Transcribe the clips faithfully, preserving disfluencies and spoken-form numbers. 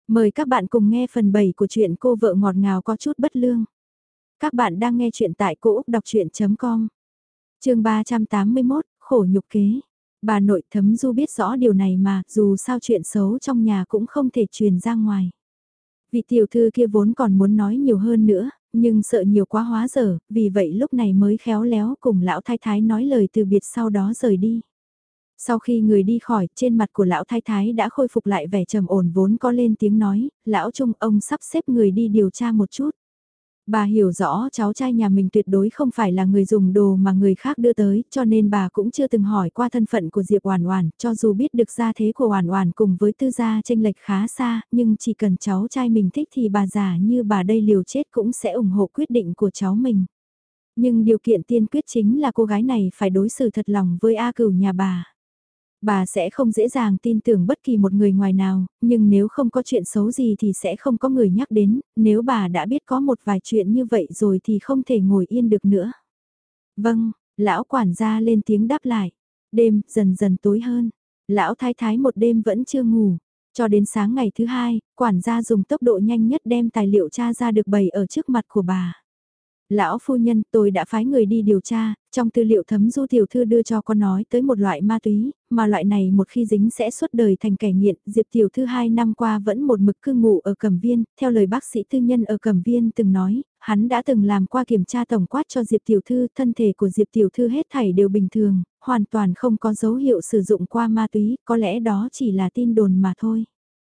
Mời các bạn cùng nghe phần bảy của truyện Cô vợ ngọt ngào có chút bất lương. Các bạn đang nghe truyện tại cô úc đọc chuyện.com. Chương ba trăm tám mươi mốt, khổ nhục kế. Bà nội Thấm Du biết rõ điều này mà, dù sao chuyện xấu trong nhà cũng không thể truyền ra ngoài. Vị tiểu thư kia vốn còn muốn nói nhiều hơn nữa, nhưng sợ nhiều quá hóa dở, vì vậy lúc này mới khéo léo cùng lão thái thái nói lời từ biệt sau đó rời đi. Sau khi người đi khỏi, trên mặt của lão thái thái đã khôi phục lại vẻ trầm ổn vốn có lên tiếng nói, lão Trung ông sắp xếp người đi điều tra một chút. Bà hiểu rõ cháu trai nhà mình tuyệt đối không phải là người dùng đồ mà người khác đưa tới, cho nên bà cũng chưa từng hỏi qua thân phận của Diệp Oản Oản, cho dù biết được gia thế của Oản Oản cùng với Tư gia chênh lệch khá xa, nhưng chỉ cần cháu trai mình thích thì bà già như bà đây liều chết cũng sẽ ủng hộ quyết định của cháu mình. Nhưng điều kiện tiên quyết chính là cô gái này phải đối xử thật lòng với A Cửu nhà bà. Bà sẽ không dễ dàng tin tưởng bất kỳ một người ngoài nào, nhưng nếu không có chuyện xấu gì thì sẽ không có người nhắc đến, nếu bà đã biết có một vài chuyện như vậy rồi thì không thể ngồi yên được nữa. Vâng, lão quản gia lên tiếng đáp lại. Đêm dần dần tối hơn, lão thái thái một đêm vẫn chưa ngủ. Cho đến sáng ngày thứ hai, quản gia dùng tốc độ nhanh nhất đem tài liệu tra ra được bày ở trước mặt của bà. Lão phu nhân, tôi đã phái người đi điều tra, trong tư liệu Thấm Du tiểu thư đưa cho con nói tới một loại ma túy, mà loại này một khi dính sẽ suốt đời thành kẻ nghiện. Diệp tiểu thư hai năm qua vẫn một mực cư ngụ ở Cẩm Viên, theo lời bác sĩ tư nhân ở Cẩm Viên từng nói, hắn đã từng làm qua kiểm tra tổng quát cho Diệp tiểu thư, thân thể của Diệp tiểu thư hết thảy đều bình thường, hoàn toàn không có dấu hiệu sử dụng qua ma túy, có lẽ đó chỉ là tin đồn mà thôi.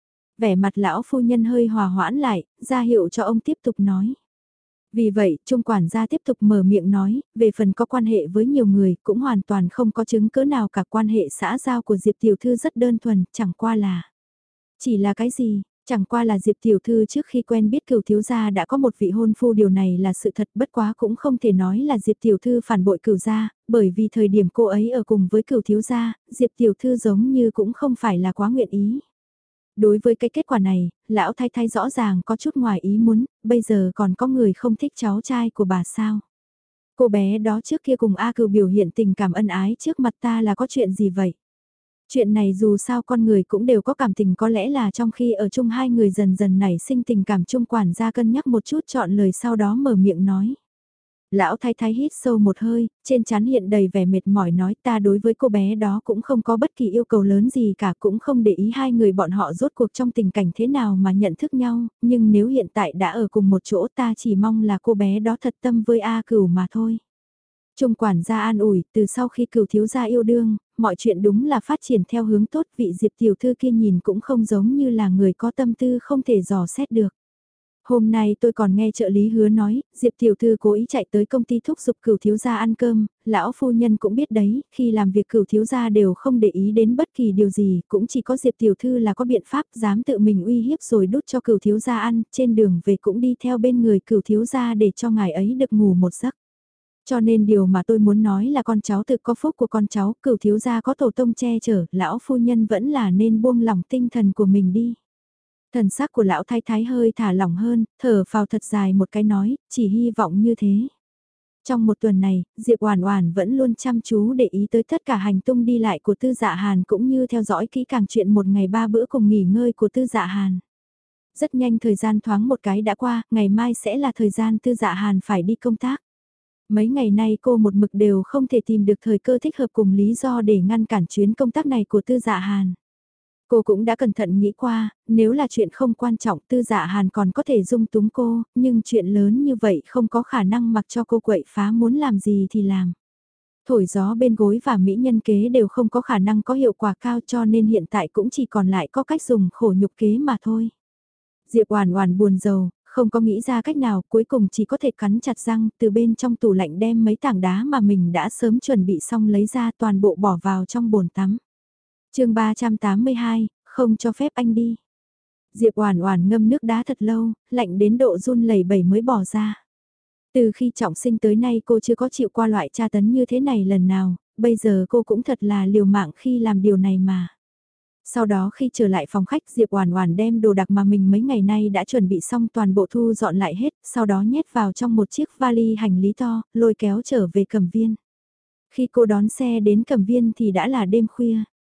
Vẻ mặt lão phu nhân hơi hòa hoãn lại, ra hiệu cho ông tiếp tục nói. Vì vậy, Trung quản gia tiếp tục mở miệng nói, về phần có quan hệ với nhiều người, cũng hoàn toàn không có chứng cứ nào cả, quan hệ xã giao của Diệp Tiểu Thư rất đơn thuần, chẳng qua là... Chỉ là cái gì? Chẳng qua là Diệp Tiểu Thư trước khi quen biết Cửu thiếu gia đã có một vị hôn phu, điều này là sự thật, bất quá cũng không thể nói là Diệp Tiểu Thư phản bội Cửu gia, bởi vì thời điểm cô ấy ở cùng với Cửu thiếu gia, Diệp Tiểu Thư giống như cũng không phải là quá nguyện ý. Đối với cái kết quả này, lão thái thái rõ ràng có chút ngoài ý muốn, bây giờ còn có người không thích cháu trai của bà sao? Cô bé đó trước kia cùng A Cửu biểu hiện tình cảm ân ái trước mặt ta là có chuyện gì vậy? Chuyện này dù sao con người cũng đều có cảm tình, có lẽ là trong khi ở chung hai người dần dần nảy sinh tình cảm. Trung quản gia cân nhắc một chút chọn lời sau đó mở miệng nói. Lão thái thái hít sâu một hơi, trên trán hiện đầy vẻ mệt mỏi nói, ta đối với cô bé đó cũng không có bất kỳ yêu cầu lớn gì cả, cũng không để ý hai người bọn họ rốt cuộc trong tình cảnh thế nào mà nhận thức nhau, nhưng nếu hiện tại đã ở cùng một chỗ ta chỉ mong là cô bé đó thật tâm với A Cửu mà thôi. Trung quản gia an ủi, từ sau khi Cửu thiếu gia yêu đương, mọi chuyện đúng là phát triển theo hướng tốt, vị Diệp tiểu thư kia nhìn cũng không giống như là người có tâm tư không thể dò xét được. Hôm nay tôi còn nghe trợ lý Hứa nói, Diệp tiểu thư cố ý chạy tới công ty thúc giục Cửu thiếu gia ăn cơm, lão phu nhân cũng biết đấy, khi làm việc Cửu thiếu gia đều không để ý đến bất kỳ điều gì, cũng chỉ có Diệp tiểu thư là có biện pháp dám tự mình uy hiếp rồi đút cho Cửu thiếu gia ăn, trên đường về cũng đi theo bên người Cửu thiếu gia để cho ngài ấy được ngủ một giấc. Cho nên điều mà tôi muốn nói là con cháu tự có phúc của con cháu, Cửu thiếu gia có tổ tông che chở, lão phu nhân vẫn là nên buông lỏng tinh thần của mình đi. Thần sắc của lão thái thái hơi thả lỏng hơn, thở phào thật dài một cái nói, chỉ hy vọng như thế. Trong một tuần này, Diệp Oản Oản vẫn luôn chăm chú để ý tới tất cả hành tung đi lại của Tư Dạ Hàn, cũng như theo dõi kỹ càng chuyện một ngày ba bữa cùng nghỉ ngơi của Tư Dạ Hàn. Rất nhanh thời gian thoáng một cái đã qua, ngày mai sẽ là thời gian Tư Dạ Hàn phải đi công tác. Mấy ngày nay cô một mực đều không thể tìm được thời cơ thích hợp cùng lý do để ngăn cản chuyến công tác này của Tư Dạ Hàn. Cô cũng đã cẩn thận nghĩ qua, nếu là chuyện không quan trọng Tư Dạ Hàn còn có thể dung túng cô, nhưng chuyện lớn như vậy không có khả năng mặc cho cô quậy phá, muốn làm gì thì làm. Thổi gió bên gối và mỹ nhân kế đều không có khả năng có hiệu quả cao, cho nên hiện tại cũng chỉ còn lại có cách dùng khổ nhục kế mà thôi. Diệp Oản Oản buồn rầu, không có nghĩ ra cách nào, cuối cùng chỉ có thể cắn chặt răng, từ bên trong tủ lạnh đem mấy tảng đá mà mình đã sớm chuẩn bị xong lấy ra, toàn bộ bỏ vào trong bồn tắm. Chương ba trăm tám mươi hai, không cho phép anh đi. Diệp Oản Oản ngâm nước đá thật lâu, lạnh đến độ run lẩy bẩy mới bỏ ra. Từ khi trọng sinh tới nay cô chưa có chịu qua loại tra tấn như thế này lần nào, bây giờ cô cũng thật là liều mạng khi làm điều này mà. Sau đó khi trở lại phòng khách, Diệp Oản Oản đem đồ đạc mà mình mấy ngày nay đã chuẩn bị xong toàn bộ thu dọn lại hết, sau đó nhét vào trong một chiếc vali hành lý to, lôi kéo trở về Cẩm Viên. Khi cô đón xe đến Cẩm Viên thì đã là đêm khuya.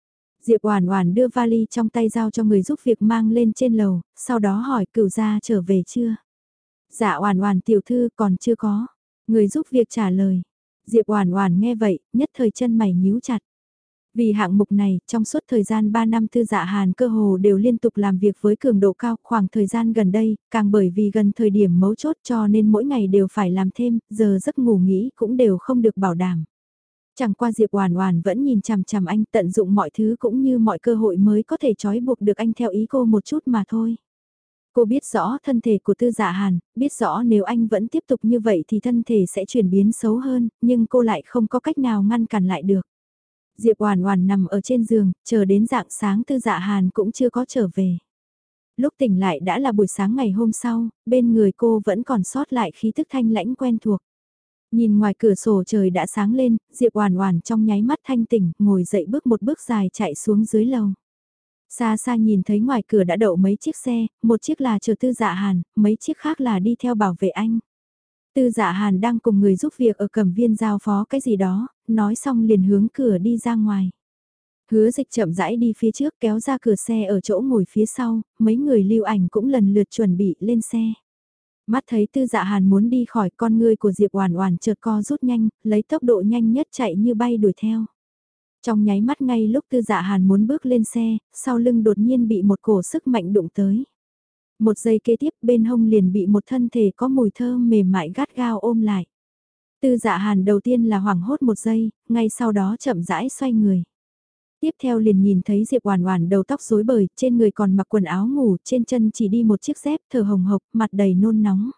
Diệp Oản Oản đưa vali trong tay giao cho người giúp việc mang lên trên lầu, sau đó hỏi Cửu gia trở về chưa? Dạ Oản Oản tiểu thư còn chưa có. Người giúp việc trả lời. Diệp Oản Oản nghe vậy, nhất thời chân mày nhíu chặt. Vì hạng mục này, trong suốt thời gian ba năm Tư Dạ Hàn cơ hồ đều liên tục làm việc với cường độ cao, khoảng thời gian gần đây, càng bởi vì gần thời điểm mấu chốt cho nên mỗi ngày đều phải làm thêm, giờ giấc ngủ nghỉ cũng đều không được bảo đảm. Chẳng qua Diệp Oản Oản vẫn nhìn chằm chằm anh, tận dụng mọi thứ cũng như mọi cơ hội mới có thể trói buộc được anh theo ý cô một chút mà thôi. Cô biết rõ thân thể của Tư Dạ Hàn, biết rõ nếu anh vẫn tiếp tục như vậy thì thân thể sẽ chuyển biến xấu hơn, nhưng cô lại không có cách nào ngăn cản lại được. Diệp Oản Oản nằm ở trên giường, chờ đến rạng sáng Tư Dạ Hàn cũng chưa có trở về. Lúc tỉnh lại đã là buổi sáng ngày hôm sau, bên người cô vẫn còn sót lại khí tức thanh lãnh quen thuộc. Nhìn ngoài cửa sổ trời đã sáng lên, Diệp Oản Oản trong nháy mắt thanh tỉnh, ngồi dậy bước một bước dài chạy xuống dưới lầu. Xa xa nhìn thấy ngoài cửa đã đậu mấy chiếc xe, một chiếc là chờ Tư Dạ Hàn, mấy chiếc khác là đi theo bảo vệ anh. Tư Dạ Hàn đang cùng người giúp việc ở Cẩm Viên giao phó cái gì đó, nói xong liền hướng cửa đi ra ngoài. Hứa Dịch chậm rãi đi phía trước kéo ra cửa xe ở chỗ ngồi phía sau, mấy người lưu ảnh cũng lần lượt chuẩn bị lên xe. Mắt thấy Tư Dạ Hàn muốn đi khỏi, con ngươi của Diệp Oản Oản chợt co rút nhanh, lấy tốc độ nhanh nhất chạy như bay đuổi theo. Trong nháy mắt ngay lúc Tư Dạ Hàn muốn bước lên xe, sau lưng đột nhiên bị một cổ sức mạnh đụng tới. Một giây kế tiếp bên hông liền bị một thân thể có mùi thơm mềm mại gắt gao ôm lại. Tư Dạ Hàn đầu tiên là hoảng hốt một giây, ngay sau đó chậm rãi xoay người. Tiếp theo liền nhìn thấy Diệp Oản Oản đầu tóc rối bời, trên người còn mặc quần áo ngủ, trên chân chỉ đi một chiếc dép, thở hồng hộc, mặt đầy nôn nóng.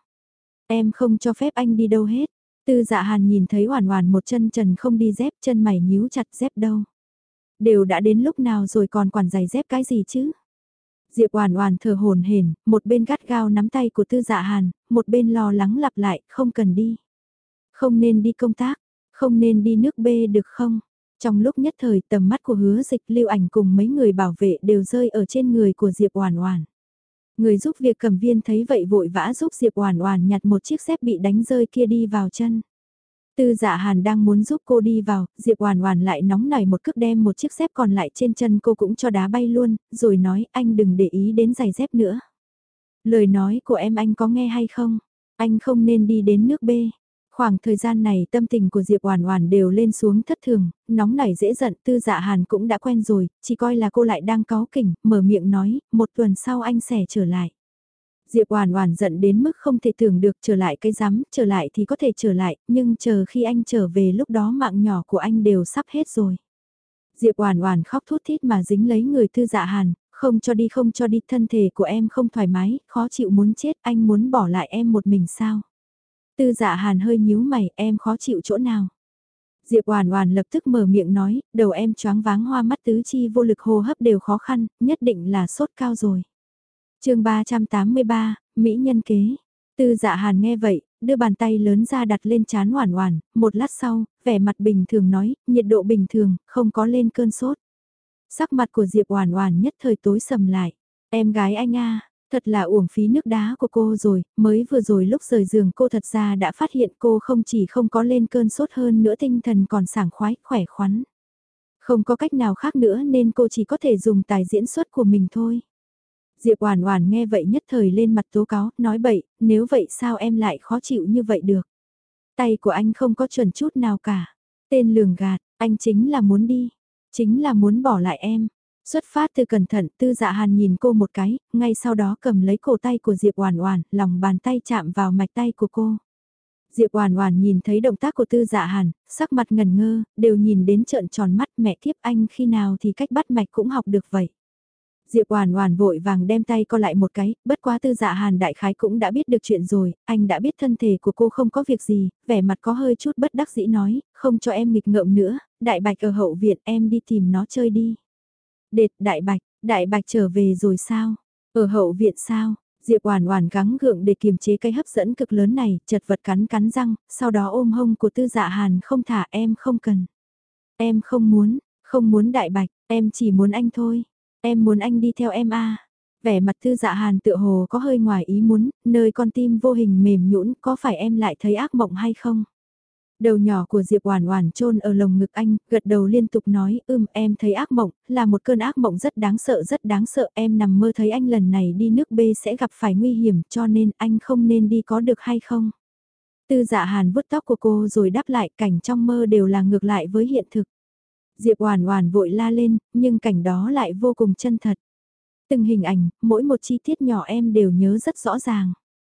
Em không cho phép anh đi đâu hết. Tư Dạ Hàn nhìn thấy Oản Oản một chân trần không đi dép, chân mày nhíu chặt, dép đâu? Đều đã đến lúc nào rồi còn quản giày dép cái gì chứ? Diệp Oản Oản thở hổn hển, một bên gắt gao nắm tay của Tư Dạ Hàn, một bên lo lắng lặp lại, không cần đi. Không nên đi công tác, không nên đi nước B được không? Trong lúc nhất thời tầm mắt của Hứa Dịch, Lưu Ảnh cùng mấy người bảo vệ đều rơi ở trên người của Diệp Oản Oản. Người giúp việc Cẩm Viên thấy vậy vội vã giúp Diệp Oản Oản nhặt một chiếc dép bị đánh rơi kia đi vào chân. Tư Dạ Hàn đang muốn giúp cô đi vào, Diệp Oản Oản lại nóng nảy một cước đem một chiếc dép còn lại trên chân cô cũng cho đá bay luôn, rồi nói anh đừng để ý đến giày dép nữa. Lời nói của em anh có nghe hay không? Anh không nên đi đến nước B. Khoảng thời gian này tâm tình của Diệp Oản Oản đều lên xuống thất thường, nóng nảy dễ giận, Tư Dạ Hàn cũng đã quen rồi, chỉ coi là cô lại đang cáu kỉnh, mở miệng nói, một tuần sau anh sẽ trở lại. Diệp Oản Oản giận đến mức không thể tưởng được trở lại cái rắm, trở lại thì có thể trở lại, nhưng chờ khi anh trở về lúc đó mạng nhỏ của anh đều sắp hết rồi. Diệp Oản Oản khóc thút thít mà dính lấy người Tư Dạ Hàn, không cho đi không cho đi, thân thể của em không thoải mái, khó chịu muốn chết, anh muốn bỏ lại em một mình sao? Tư Dạ Hàn hơi nhíu mày, em khó chịu chỗ nào? Diệp Oản Oản lập tức mở miệng nói, đầu em choáng váng hoa mắt tứ chi vô lực hô hấp đều khó khăn, nhất định là sốt cao rồi. Chương ba trăm tám mươi ba, mỹ nhân kế. Tư Dạ Hàn nghe vậy, đưa bàn tay lớn ra đặt lên trán Oản Oản, một lát sau, vẻ mặt bình thường nói, nhiệt độ bình thường, không có lên cơn sốt. Sắc mặt của Diệp Oản Oản nhất thời tối sầm lại. Em gái anh a, thật là uổng phí nước đá của cô rồi, mới vừa rồi lúc rời giường cô thật ra đã phát hiện cô không chỉ không có lên cơn sốt hơn nữa tinh thần còn sảng khoái, khỏe khoắn. Không có cách nào khác nữa nên cô chỉ có thể dùng tài diễn xuất của mình thôi. Diệp Oản Oản nghe vậy nhất thời lên mặt tố cáo, nói bậy, nếu vậy sao em lại khó chịu như vậy được? Tay của anh không có chuẩn chút nào cả. Tên lường gạt, anh chính là muốn đi, chính là muốn bỏ lại em. Xuất phát từ cẩn thận, Tư Dạ Hàn nhìn cô một cái, ngay sau đó cầm lấy cổ tay của Diệp Oản Oản, lòng bàn tay chạm vào mạch tay của cô. Diệp Oản Oản nhìn thấy động tác của Tư Dạ Hàn, sắc mặt ngần ngơ, đều nhìn đến trợn tròn mắt, mẹ kiếp anh khi nào thì cách bắt mạch cũng học được vậy. Diệp Oản Oản vội vàng đem tay co lại một cái, bất quá Tư Dạ Hàn đại khái cũng đã biết được chuyện rồi, anh đã biết thân thể của cô không có việc gì, vẻ mặt có hơi chút bất đắc dĩ nói, không cho em nghịch ngợm nữa, Đại Bạch ở hậu viện em đi tìm nó chơi đi. Đệt, Đại Bạch, Đại Bạch trở về rồi sao? Ở hậu viện sao? Diệp Oản Oản gắng gượng để kiềm chế cái hấp dẫn cực lớn này, chật vật cắn cắn răng, sau đó ôm hông của Tư Dạ Hàn không thả, em không cần. Em không muốn, không muốn Đại Bạch, em chỉ muốn anh thôi. Em muốn anh đi theo em a. Vẻ mặt Tư Dạ Hàn tựa hồ có hơi ngoài ý muốn, nơi con tim vô hình mềm nhũn, có phải em lại thấy ác mộng hay không? Đầu nhỏ của Diệp Oản Oản chôn ở lồng ngực anh, gật đầu liên tục nói, ưm, em thấy ác mộng, là một cơn ác mộng rất đáng sợ rất đáng sợ, em nằm mơ thấy anh lần này đi nước B sẽ gặp phải nguy hiểm, cho nên anh không nên đi có được hay không? Tư Dạ Hàn vuốt tóc của cô rồi đáp lại, cảnh trong mơ đều là ngược lại với hiện thực. Diệp Oản Oản vội la lên, nhưng cảnh đó lại vô cùng chân thật. Từng hình ảnh, mỗi một chi tiết nhỏ em đều nhớ rất rõ ràng.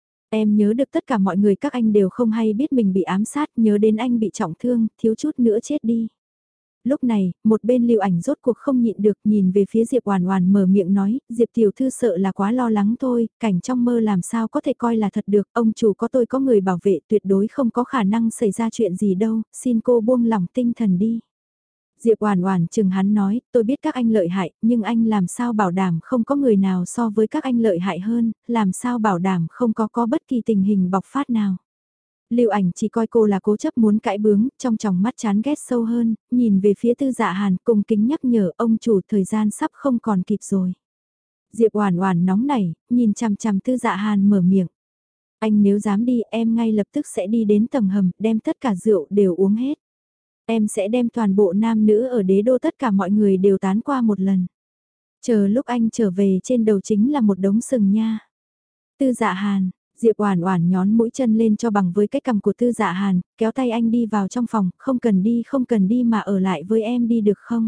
Em nhớ được tất cả mọi người các anh đều không hay biết mình bị ám sát, nhớ đến anh bị trọng thương, thiếu chút nữa chết đi. Lúc này, một bên Lưu Ảnh rốt cuộc không nhịn được, nhìn về phía Diệp Oản Oản mở miệng nói, Diệp tiểu thư sợ là quá lo lắng thôi, cảnh trong mơ làm sao có thể coi là thật được, ông chủ có tôi có người bảo vệ, tuyệt đối không có khả năng xảy ra chuyện gì đâu, xin cô buông lỏng tinh thần đi. Diệp Oản Oản chừng hắn nói, tôi biết các anh lợi hại, nhưng anh làm sao bảo đảm không có người nào so với các anh lợi hại hơn, làm sao bảo đảm không có có bất kỳ tình hình bộc phát nào. Lưu Ảnh chỉ coi cô là cố chấp muốn cãi bướng, trong tròng mắt chán ghét sâu hơn, nhìn về phía Tư Dạ Hàn cung kính nhắc nhở ông chủ thời gian sắp không còn kịp rồi. Diệp Oản Oản nóng nảy, nhìn chằm chằm Tư Dạ Hàn mở miệng. Anh nếu dám đi em ngay lập tức sẽ đi đến tầng hầm, đem tất cả rượu đều uống hết. Em sẽ đem toàn bộ nam nữ ở đế đô tất cả mọi người đều tán qua một lần. Chờ lúc anh trở về trên đầu chính là một đống sừng nha. Tư Dạ Hàn, Diệp Oản Oản nhón mũi chân lên cho bằng với cái cằm của Tư Dạ Hàn, kéo tay anh đi vào trong phòng, không cần đi không cần đi mà ở lại với em đi được không?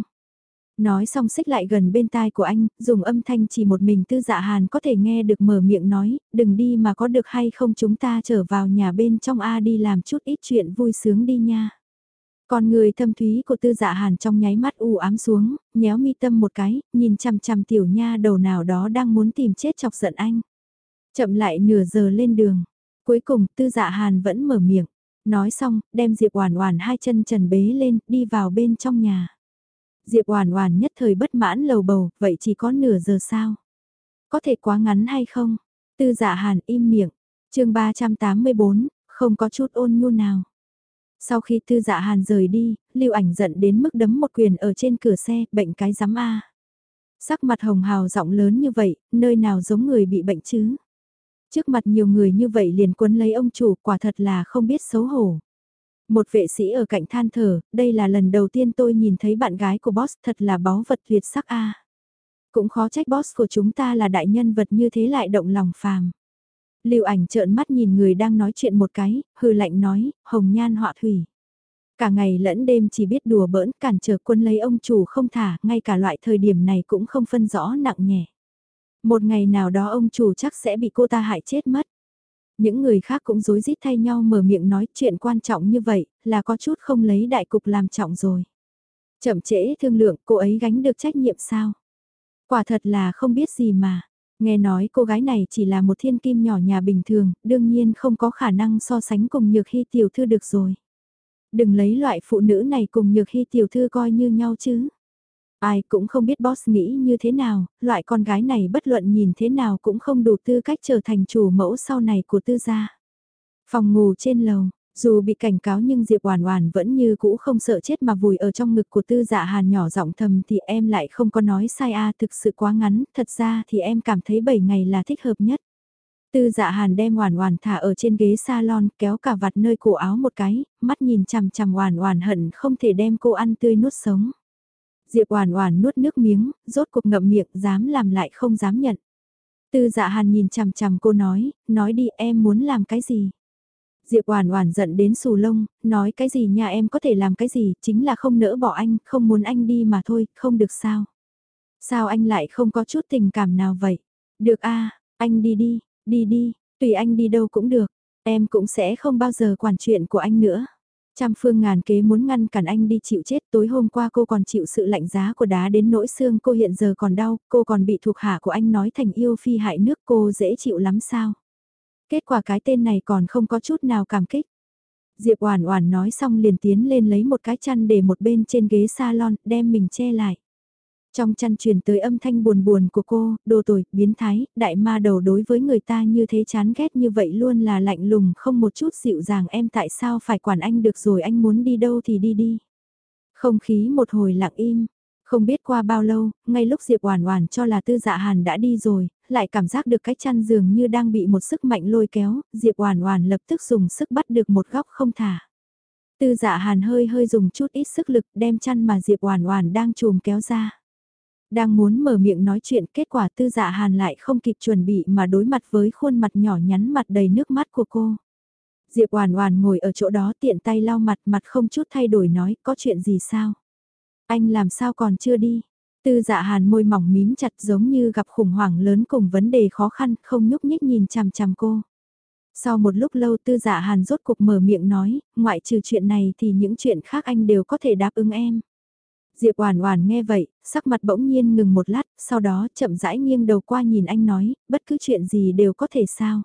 Nói xong xích lại gần bên tai của anh, dùng âm thanh chỉ một mình Tư Dạ Hàn có thể nghe được mở miệng nói, đừng đi mà có được hay không chúng ta trở vào nhà bên trong A đi làm chút ít chuyện vui sướng đi nha. Còn người thâm thúy của Tư Dạ Hàn trong nháy mắt u ám xuống, nhéo mi tâm một cái, nhìn chằm chằm tiểu nha đầu nào đó đang muốn tìm chết chọc giận anh. Chậm lại nửa giờ lên đường, cuối cùng Tư Dạ Hàn vẫn mở miệng, nói xong, đem Diệp Oản Oản hai chân trần bế lên, đi vào bên trong nhà. Diệp Oản Oản nhất thời bất mãn lầu bầu, vậy chỉ có nửa giờ sao? Có thể quá ngắn hay không? Tư Dạ Hàn im miệng. Chương ba trăm tám mươi bốn, không có chút ôn nhu nào. Sau khi Tư Dạ Hàn rời đi, Lưu Ảnh giận đến mức đấm một quyền ở trên cửa xe, bệnh cái rắm a. Sắc mặt hồng hào giọng lớn như vậy, nơi nào giống người bị bệnh chứ? Trước mặt nhiều người như vậy liền quấn lấy ông chủ, quả thật là không biết xấu hổ. Một vệ sĩ ở cạnh than thở, đây là lần đầu tiên tôi nhìn thấy bạn gái của boss, thật là báu vật tuyệt sắc a. Cũng khó trách boss của chúng ta là đại nhân vật như thế lại động lòng phàm. Lưu Ảnh trợn mắt nhìn người đang nói chuyện một cái, hừ lạnh nói, hồng nhan họa thủy. Cả ngày lẫn đêm chỉ biết đùa bỡn, cản trở quân lấy ông chủ không thả, ngay cả loại thời điểm này cũng không phân rõ nặng nhẹ. Một ngày nào đó ông chủ chắc sẽ bị cô ta hại chết mất. Những người khác cũng rối rít thay nhau mở miệng nói chuyện quan trọng như vậy, là có chút không lấy đại cục làm trọng rồi. Chậm trễ thương lượng, cô ấy gánh được trách nhiệm sao? Quả thật là không biết gì mà. Nghe nói cô gái này chỉ là một thiên kim nhỏ nhà bình thường, đương nhiên không có khả năng so sánh cùng Nhược Hy tiểu thư được rồi. Đừng lấy loại phụ nữ này cùng Nhược Hy tiểu thư coi như nhau chứ. Ai cũng không biết boss nghĩ như thế nào, loại con gái này bất luận nhìn thế nào cũng không đủ tư cách trở thành chủ mẫu sau này của Tư gia. Phòng ngủ trên lầu, dù bị cảnh cáo nhưng Diệp Oản Oản vẫn như cũ không sợ chết mà vùi ở trong ngực của Tư Dạ Hàn nhỏ giọng thầm thì em lại không có nói sai a, thực sự quá ngắn, thật ra thì em cảm thấy bảy ngày là thích hợp nhất. Tư Dạ Hàn đem Oản Oản thả ở trên ghế salon, kéo cà vạt nơi cổ áo một cái, mắt nhìn chằm chằm Oản Oản hận không thể đem cô ăn tươi nuốt sống. Diệp Oản Oản nuốt nước miếng, rốt cuộc ngậm miệng, dám làm lại không dám nhận. Tư Dạ Hàn nhìn chằm chằm cô nói, nói đi em muốn làm cái gì? Diệp Oản Oản giận đến xù lông, nói cái gì nha em có thể làm cái gì, chính là không nỡ bỏ anh, không muốn anh đi mà thôi, không được sao? Sao anh lại không có chút tình cảm nào vậy? Được a, anh đi đi, đi đi, tùy anh đi đâu cũng được, em cũng sẽ không bao giờ quản chuyện của anh nữa. Trăm phương ngàn kế muốn ngăn cản anh đi chịu chết, tối hôm qua cô còn chịu sự lạnh giá của đá đến nỗi xương cô hiện giờ còn đau, cô còn bị thuộc hạ của anh nói thành yêu phi hại nước, cô dễ chịu lắm sao? Kết quả cái tên này còn không có chút nào cảm kích. Diệp Oản Oản nói xong liền tiến lên lấy một cái chăn để một bên trên ghế salon, đem mình che lại. Trong chăn truyền tới âm thanh buồn buồn của cô, đồ tồi, biến thái, đại ma đầu đối với người ta như thế chán ghét như vậy luôn là lạnh lùng không một chút dịu dàng, em tại sao phải quản anh được rồi, anh muốn đi đâu thì đi đi. Không khí một hồi lặng im, không biết qua bao lâu, ngay lúc Diệp Oản Oản cho là Tư Dạ Hàn đã đi rồi, lại cảm giác được cái chăn giường như đang bị một sức mạnh lôi kéo, Diệp Oản Oản lập tức dùng sức bắt được một góc không thả. Tư Dạ Hàn hơi hơi dùng chút ít sức lực đem chăn mà Diệp Oản Oản đang trùm kéo ra. Đang muốn mở miệng nói chuyện, kết quả Tư Dạ Hàn lại không kịp chuẩn bị mà đối mặt với khuôn mặt nhỏ nhắn mặt đầy nước mắt của cô. Diệp Oản Oản ngồi ở chỗ đó tiện tay lau mặt, mặt không chút thay đổi nói, có chuyện gì sao? Anh làm sao còn chưa đi? Tư Dạ Hàn môi mỏng mím chặt giống như gặp khủng hoảng lớn cùng vấn đề khó khăn, không nhúc nhích nhìn chằm chằm cô. Sau một lúc lâu Tư Dạ Hàn rốt cục mở miệng nói, ngoại trừ chuyện này thì những chuyện khác anh đều có thể đáp ứng em. Diệp Oản Oản nghe vậy, sắc mặt bỗng nhiên ngừng một lát, sau đó chậm rãi nghiêng đầu qua nhìn anh nói, bất cứ chuyện gì đều có thể sao?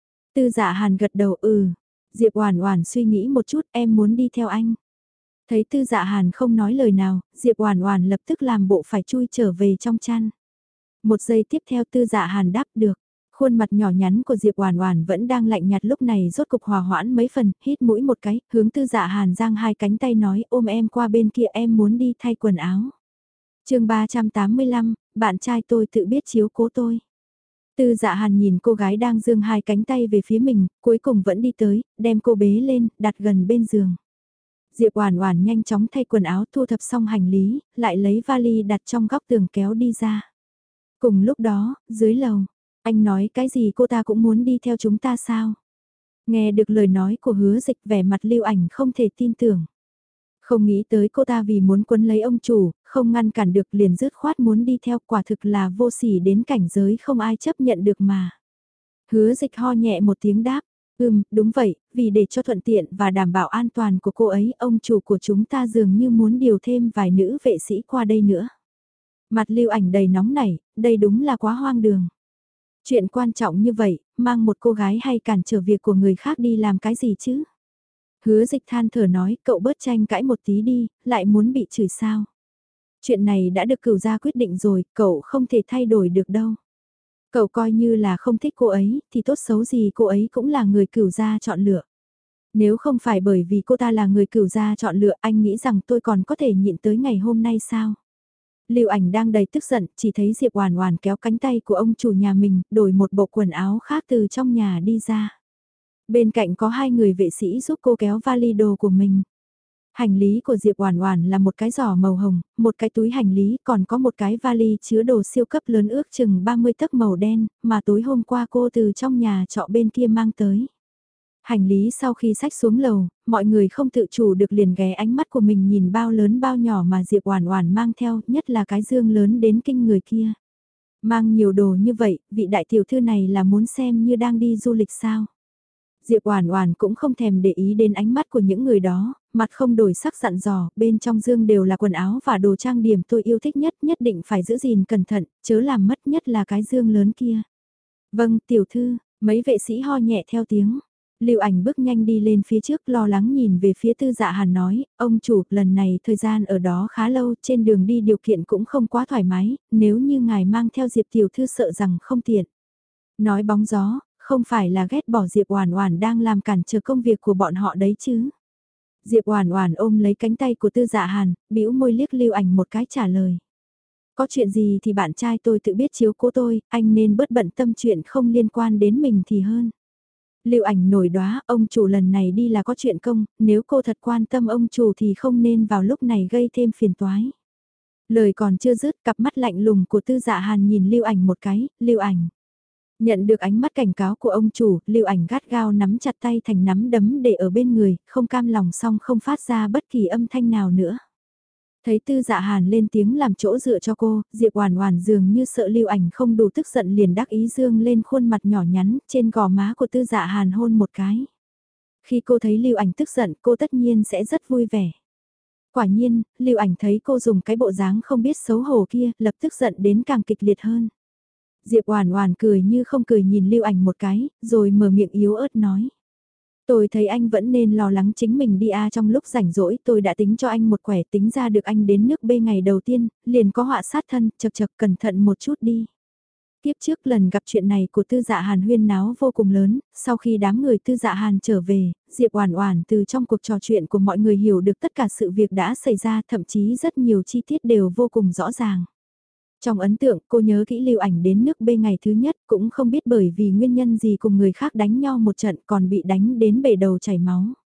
Tư Dạ Hàn gật đầu ừ. Diệp Oản Oản suy nghĩ một chút, em muốn đi theo anh. Thấy Tư Dạ Hàn không nói lời nào, Diệp Oản Oản lập tức làm bộ phải chui trở về trong chăn. Một giây tiếp theo Tư Dạ Hàn đáp được. Khuôn mặt nhỏ nhắn của Diệp Oản Oản vẫn đang lạnh nhạt lúc này rốt cục hòa hoãn mấy phần, hít mũi một cái, hướng Tư Dạ Hàn giang hai cánh tay nói ôm em qua bên kia em muốn đi thay quần áo. Chương ba trăm tám mươi lăm, bạn trai tôi tự biết chiếu cố tôi. Tư Dạ Hàn nhìn cô gái đang giương hai cánh tay về phía mình, cuối cùng vẫn đi tới, đem cô bế lên, đặt gần bên giường. Diệp Oản Oản nhanh chóng thay quần áo, thu thập xong hành lý, lại lấy vali đặt trong góc tường kéo đi ra. Cùng lúc đó, dưới lầu, anh nói cái gì cô ta cũng muốn đi theo chúng ta sao? Nghe được lời nói của Hứa Dịch, vẻ mặt Lưu Ảnh không thể tin tưởng. Không nghĩ tới cô ta vì muốn quấn lấy ông chủ, không ngăn cản được liền dứt khoát muốn đi theo, quả thực là vô sỉ đến cảnh giới không ai chấp nhận được mà. Hứa Dịch ho nhẹ một tiếng đáp, ừm, đúng vậy, vì để cho thuận tiện và đảm bảo an toàn của cô ấy, ông chủ của chúng ta dường như muốn điều thêm vài nữ vệ sĩ qua đây nữa. Mặt Lưu Ảnh đầy nóng nảy, đây đúng là quá hoang đường. Chuyện quan trọng như vậy, mang một cô gái hay cản trở việc của người khác đi làm cái gì chứ? Hứa Dịch than thở nói, cậu bớt tranh cãi một tí đi, lại muốn bị chửi sao? Chuyện này đã được Cửu gia quyết định rồi, cậu không thể thay đổi được đâu. Cậu coi như là không thích cô ấy, thì tốt xấu gì cô ấy cũng là người Cửu gia chọn lựa. Nếu không phải bởi vì cô ta là người Cửu gia chọn lựa, anh nghĩ rằng tôi còn có thể nhịn tới ngày hôm nay sao? Lưu Ảnh đang đầy tức giận, chỉ thấy Diệp Oản Oản kéo cánh tay của ông chủ nhà mình, đổi một bộ quần áo khác từ trong nhà đi ra. Bên cạnh có hai người vệ sĩ giúp cô kéo vali đồ của mình. Hành lý của Diệp Oản Oản là một cái giỏ màu hồng, một cái túi hành lý, còn có một cái vali chứa đồ siêu cấp lớn ước chừng ba mươi tấc màu đen, mà tối hôm qua cô từ trong nhà trọ bên kia mang tới. Hành lý sau khi xách xuống lầu, mọi người không tự chủ được liền ghé ánh mắt của mình nhìn bao lớn bao nhỏ mà Diệp Oản Oản mang theo, nhất là cái dương lớn đến kinh người kia. Mang nhiều đồ như vậy, vị đại tiểu thư này là muốn xem như đang đi du lịch sao? Diệp Oản Oản cũng không thèm để ý đến ánh mắt của những người đó, mặt không đổi sắc dặn dò, bên trong dương đều là quần áo và đồ trang điểm tôi yêu thích nhất, nhất định phải giữ gìn cẩn thận, chớ làm mất nhất là cái dương lớn kia. Vâng, tiểu thư, mấy vệ sĩ ho nhẹ theo tiếng. Lưu Ảnh bước nhanh đi lên phía trước lo lắng nhìn về phía Tư Dạ Hàn nói, ông chủ, lần này thời gian ở đó khá lâu, trên đường đi điều kiện cũng không quá thoải mái, nếu như ngài mang theo Diệp tiểu thư sợ rằng không tiện. Nói bóng gió, không phải là ghét bỏ Diệp Oản Oản đang làm cản trở công việc của bọn họ đấy chứ. Diệp Oản Oản ôm lấy cánh tay của Tư Dạ Hàn, bĩu môi liếc Lưu Ảnh một cái trả lời. Có chuyện gì thì bạn trai tôi tự biết chiếu cố tôi, anh nên bớt bận tâm chuyện không liên quan đến mình thì hơn. Lưu Ảnh nổi đoá, ông chủ lần này đi là có chuyện công, nếu cô thật quan tâm ông chủ thì không nên vào lúc này gây thêm phiền toái. Lời còn chưa dứt, cặp mắt lạnh lùng của Tư Dạ Hàn nhìn Lưu Ảnh một cái, Lưu Ảnh. Nhận được ánh mắt cảnh cáo của ông chủ, Lưu Ảnh gắt gao nắm chặt tay thành nắm đấm để ở bên người, không cam lòng xong không phát ra bất kỳ âm thanh nào nữa. Thấy Tư Dạ Hàn lên tiếng làm chỗ dựa cho cô, Diệp Oản Oản dường như sợ Lưu Ảnh không đủ tức giận liền đắc ý dương lên khuôn mặt nhỏ nhắn, trên gò má của Tư Dạ Hàn hôn một cái. Khi cô thấy Lưu Ảnh tức giận, cô tất nhiên sẽ rất vui vẻ. Quả nhiên, Lưu Ảnh thấy cô dùng cái bộ dáng không biết xấu hổ kia, lập tức giận đến càng kịch liệt hơn. Diệp Oản Oản cười như không cười nhìn Lưu Ảnh một cái, rồi mở miệng yếu ớt nói. Tôi thấy anh vẫn nên lo lắng chính mình đi a trong lúc rảnh rỗi tôi đã tính cho anh một quẻ tính ra được anh đến nước B ngày đầu tiên, liền có họa sát thân, chật chật cẩn thận một chút đi. Tiếp trước lần gặp chuyện này của Tư Dạ Hàn huyên náo vô cùng lớn, sau khi đám người Tư Dạ Hàn trở về, Diệp Oản Oản từ trong cuộc trò chuyện của mọi người hiểu được tất cả sự việc đã xảy ra, thậm chí rất nhiều chi tiết đều vô cùng rõ ràng. Trong ấn tượng, cô nhớ kỹ Lưu Ảnh đến nước B ngày thứ nhất, cũng không biết bởi vì nguyên nhân gì cùng người khác đánh nhau một trận còn bị đánh đến bể đầu chảy máu.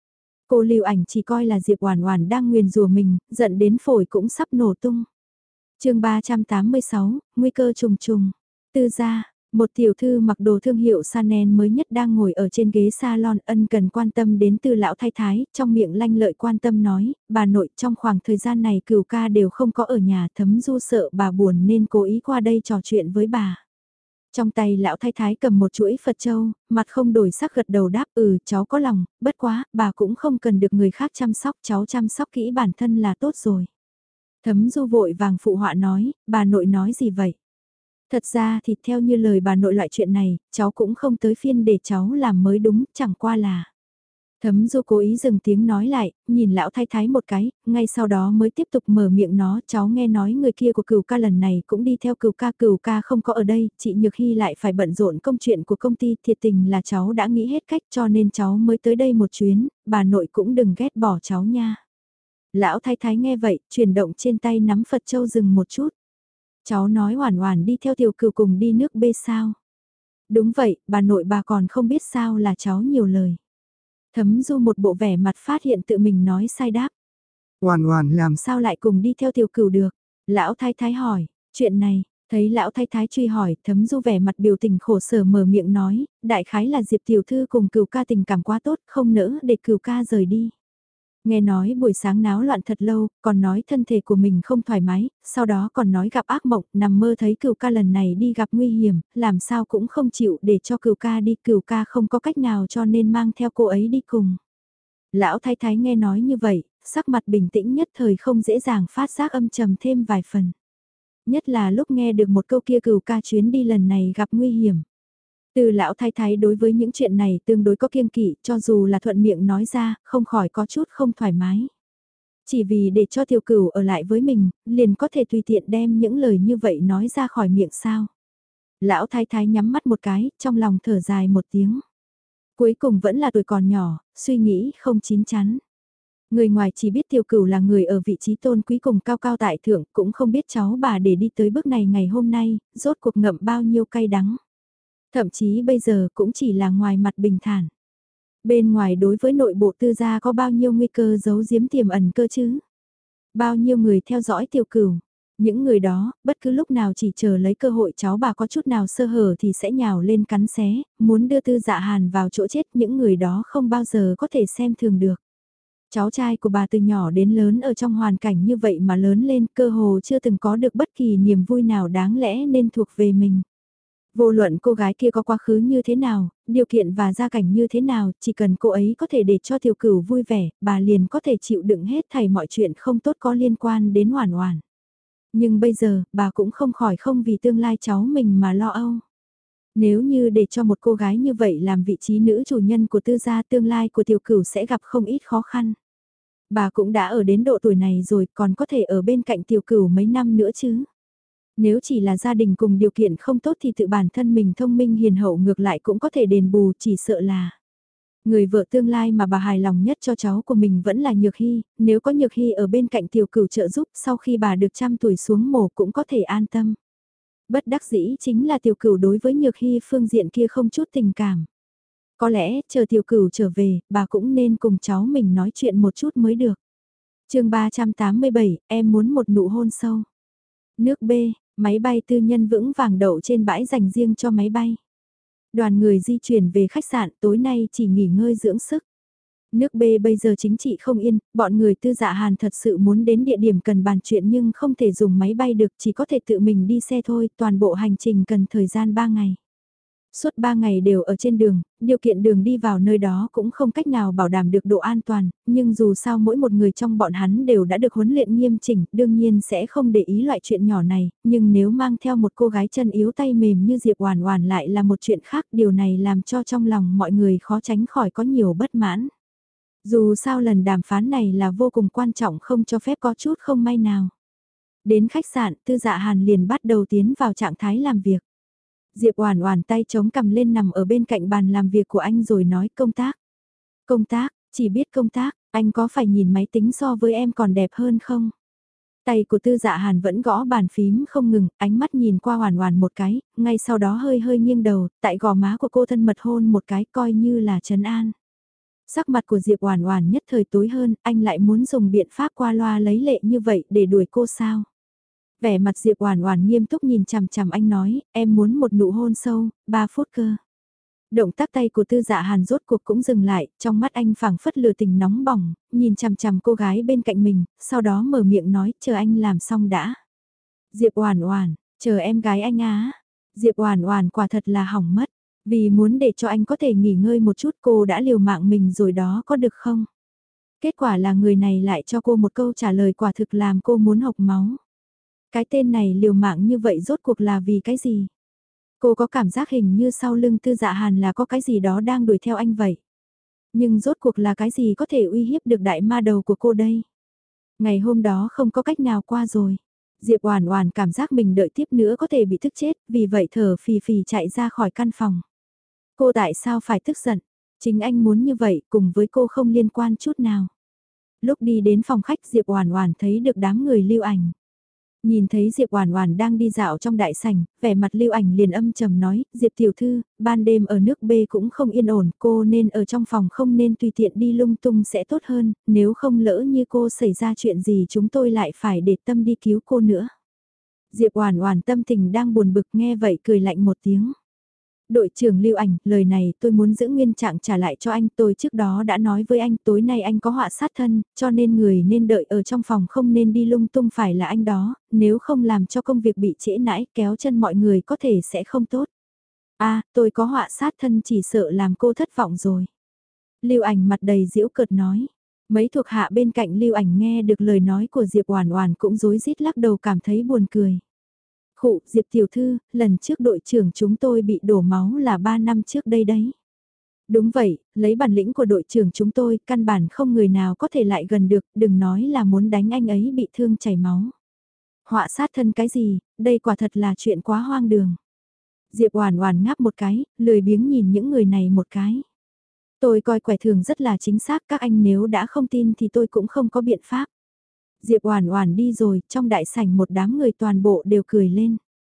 Cô Lưu Ảnh chỉ coi là Diệp Oản Oản đang nguyền rủa mình, giận đến phổi cũng sắp nổ tung. Chương ba trăm tám mươi sáu, nguy cơ trùng trùng. Tư gia, một tiểu thư mặc đồ thương hiệu Chanel mới nhất đang ngồi ở trên ghế salon, ân cần quan tâm đến Tư lão thái thái, trong miệng lanh lợi quan tâm nói, bà nội trong khoảng thời gian này Cửu ca đều không có ở nhà, Thấm Du sợ bà buồn nên cố ý qua đây trò chuyện với bà. Trong tay lão thái thái cầm một chuỗi Phật châu, mặt không đổi sắc gật đầu đáp ừ cháu có lòng, bất quá, bà cũng không cần được người khác chăm sóc, cháu chăm sóc kỹ bản thân là tốt rồi. Thấm Du vội vàng phụ họa nói, bà nội nói gì vậy? Thật ra thì theo như lời bà nội loại chuyện này, cháu cũng không tới phiên để cháu làm mới đúng, chẳng qua là. Thấm Du cố ý dừng tiếng nói lại, nhìn lão thái thái một cái, ngay sau đó mới tiếp tục mở miệng nó, cháu nghe nói người kia của Cửu ca lần này cũng đi theo Cửu ca, Cửu ca không có ở đây, chị Nhược Hy lại phải bận rộn công chuyện của công ty, thiệt tình là cháu đã nghĩ hết cách cho nên cháu mới tới đây một chuyến, bà nội cũng đừng ghét bỏ cháu nha. Lão thái thái nghe vậy, chuyển động trên tay nắm Phật châu dừng một chút. Cháu nói Oản Oản đi theo Tiểu Cửu cùng đi nước bê sao? Đúng vậy, bà nội bà còn không biết sao là cháu nhiều lời. Thấm Du một bộ vẻ mặt phát hiện tự mình nói sai đáp. Oản Oản làm sao lại cùng đi theo Tiểu Cửu được? Lão thái thái hỏi, chuyện này, thấy lão thái thái truy hỏi, Thấm Du vẻ mặt biểu tình khổ sở mở miệng nói, đại khái là Diệp tiểu thư cùng Cửu ca tình cảm quá tốt, không nỡ để Cửu ca rời đi. Nghe nói buổi sáng náo loạn thật lâu, còn nói thân thể của mình không thoải mái, sau đó còn nói gặp ác mộng, nằm mơ thấy Cửu ca lần này đi gặp nguy hiểm, làm sao cũng không chịu để cho Cửu ca đi, Cửu ca không có cách nào cho nên mang theo cô ấy đi cùng. Lão thái thái nghe nói như vậy, sắc mặt bình tĩnh nhất thời không dễ dàng phát giác âm trầm thêm vài phần. Nhất là lúc nghe được một câu kia Cửu ca chuyến đi lần này gặp nguy hiểm. Từ lão thái thái đối với những chuyện này tương đối có kiêng kỵ, cho dù là thuận miệng nói ra, không khỏi có chút không thoải mái. Chỉ vì để cho Tiểu Cửu ở lại với mình, liền có thể tùy tiện đem những lời như vậy nói ra khỏi miệng sao. Lão thái thái nhắm mắt một cái, trong lòng thở dài một tiếng. Cuối cùng vẫn là tuổi còn nhỏ, suy nghĩ không chín chắn. Người ngoài chỉ biết Tiểu Cửu là người ở vị trí tôn quý cùng cao cao tại thượng, cũng không biết cháu bà để đi tới bước này ngày hôm nay, rốt cuộc ngậm bao nhiêu cay đắng. Thậm chí bây giờ cũng chỉ là ngoài mặt bình thản. Bên ngoài đối với nội bộ Tư gia có bao nhiêu nguy cơ giấu giếm tiềm ẩn cơ chứ? Bao nhiêu người theo dõi Tiểu Cửu? Những người đó, bất cứ lúc nào chỉ chờ lấy cơ hội cháu bà có chút nào sơ hở thì sẽ nhào lên cắn xé, muốn đưa Tư Dạ Hàn vào chỗ chết, những người đó không bao giờ có thể xem thường được. Cháu trai của bà từ nhỏ đến lớn ở trong hoàn cảnh như vậy mà lớn lên, cơ hồ chưa từng có được bất kỳ niềm vui nào đáng lẽ nên thuộc về mình. Vô luận cô gái kia có quá khứ như thế nào, điều kiện và gia cảnh như thế nào, chỉ cần cô ấy có thể để cho Tiểu Cửu vui vẻ, bà liền có thể chịu đựng hết thảy mọi chuyện không tốt có liên quan đến Oản Oản. Nhưng bây giờ, bà cũng không khỏi không vì tương lai cháu mình mà lo âu. Nếu như để cho một cô gái như vậy làm vị trí nữ chủ nhân của Tư gia, tương lai của Tiểu Cửu sẽ gặp không ít khó khăn. Bà cũng đã ở đến độ tuổi này rồi, còn có thể ở bên cạnh Tiểu Cửu mấy năm nữa chứ. Nếu chỉ là gia đình cùng điều kiện không tốt thì tự bản thân mình thông minh hiền hậu ngược lại cũng có thể đền bù, chỉ sợ là người vợ tương lai mà bà hài lòng nhất cho cháu của mình vẫn là Nhược Hy, nếu có Nhược Hy ở bên cạnh Tiểu Cửu trợ giúp sau khi bà được trăm tuổi xuống mổ cũng có thể an tâm. Bất đắc dĩ chính là Tiểu Cửu đối với Nhược Hy phương diện kia không chút tình cảm. Có lẽ chờ Tiểu Cửu trở về, bà cũng nên cùng cháu mình nói chuyện một chút mới được. Chương ba trăm tám mươi bảy, em muốn một nụ hôn sâu. Nước B, máy bay tư nhân vững vàng đậu trên bãi dành riêng cho máy bay. Đoàn người di chuyển về khách sạn, tối nay chỉ nghỉ ngơi dưỡng sức. Nước B bây giờ chính trị không yên, bọn người Tư Dạ Hàn thật sự muốn đến địa điểm cần bàn chuyện nhưng không thể dùng máy bay được, chỉ có thể tự mình đi xe thôi, toàn bộ hành trình cần thời gian ba ngày. Suốt ba ngày đều ở trên đường, điều kiện đường đi vào nơi đó cũng không cách nào bảo đảm được độ an toàn, nhưng dù sao mỗi một người trong bọn hắn đều đã được huấn luyện nghiêm chỉnh, đương nhiên sẽ không để ý loại chuyện nhỏ này, nhưng nếu mang theo một cô gái chân yếu tay mềm như Diệp Oản Oản lại là một chuyện khác, điều này làm cho trong lòng mọi người khó tránh khỏi có nhiều bất mãn. Dù sao lần đàm phán này là vô cùng quan trọng không cho phép có chút không may nào. Đến khách sạn, Tư Dạ Hàn liền bắt đầu tiến vào trạng thái làm việc. Diệp Oản Oản tay chống cằm lên nằm ở bên cạnh bàn làm việc của anh rồi nói công tác. Công tác, chỉ biết công tác, anh có phải nhìn máy tính so với em còn đẹp hơn không? Tay của Tư Dạ Hàn vẫn gõ bàn phím không ngừng, ánh mắt nhìn qua Oản Oản một cái, ngay sau đó hơi hơi nghiêng đầu, tại gò má của cô thân mật hôn một cái coi như là trấn an. Sắc mặt của Diệp Oản Oản nhất thời tối hơn, anh lại muốn dùng biện pháp qua loa lấy lệ như vậy để đuổi cô sao? Vẻ mặt Diệp Oản Oản nghiêm túc nhìn chằm chằm anh nói, em muốn một nụ hôn sâu, ba phút cơ. Động tác tay của Tư Dạ Hàn rốt cuộc cũng dừng lại, trong mắt anh phảng phất lửa tình nóng bỏng, nhìn chằm chằm cô gái bên cạnh mình, sau đó mở miệng nói, chờ anh làm xong đã. Diệp Oản Oản, chờ em gái anh á. Diệp Oản Oản quả thật là hỏng mất, vì muốn để cho anh có thể nghỉ ngơi một chút cô đã liều mạng mình rồi đó có được không? Kết quả là người này lại cho cô một câu trả lời quả thực làm cô muốn hộc máu. Cái tên này liều mạng như vậy rốt cuộc là vì cái gì? Cô có cảm giác hình như sau lưng Tư Dạ Hàn là có cái gì đó đang đuổi theo anh vậy. Nhưng rốt cuộc là cái gì có thể uy hiếp được đại ma đầu của cô đây? Ngày hôm đó không có cách nào qua rồi. Diệp Oản Oản cảm giác mình đợi tiếp nữa có thể bị tức chết, vì vậy thở phì phì chạy ra khỏi căn phòng. Cô tại sao phải tức giận? Chính anh muốn như vậy, cùng với cô không liên quan chút nào. Lúc đi đến phòng khách Diệp Oản Oản thấy được đám người Lưu Ảnh. Nhìn thấy Diệp Oản Oản đang đi dạo trong đại sảnh, vẻ mặt Lưu Ảnh liền âm trầm nói, "Diệp tiểu thư, ban đêm ở nước B cũng không yên ổn, cô nên ở trong phòng không nên tùy tiện đi lung tung sẽ tốt hơn, nếu không lỡ như cô xảy ra chuyện gì chúng tôi lại phải để tâm đi cứu cô nữa." Diệp Oản Oản tâm tình đang buồn bực nghe vậy cười lạnh một tiếng. Đội trưởng Lưu Ảnh, lời này tôi muốn giữ nguyên trạng trả lại cho anh, tôi trước đó đã nói với anh tối nay anh có họa sát thân, cho nên người nên đợi ở trong phòng không nên đi lung tung phải là anh đó, nếu không làm cho công việc bị trễ nãi kéo chân mọi người có thể sẽ không tốt. À, tôi có họa sát thân chỉ sợ làm cô thất vọng rồi. Lưu Ảnh mặt đầy giễu cợt nói. Mấy thuộc hạ bên cạnh Lưu Ảnh nghe được lời nói của Diệp Oản Oản cũng rối rít lắc đầu cảm thấy buồn cười. Khụ, Diệp tiểu thư, lần trước đội trưởng chúng tôi bị đổ máu là ba năm trước đây đấy. Đúng vậy, lấy bản lĩnh của đội trưởng chúng tôi, căn bản không người nào có thể lại gần được, đừng nói là muốn đánh anh ấy bị thương chảy máu. Họa sát thân cái gì, đây quả thật là chuyện quá hoang đường. Diệp Oản Oản ngáp một cái, lười biếng nhìn những người này một cái. Tôi coi quẻ thường rất là chính xác, các anh nếu đã không tin thì tôi cũng không có biện pháp. Diệp Oản Oản đi rồi, trong đại sảnh một đám người toàn bộ đều cười lên.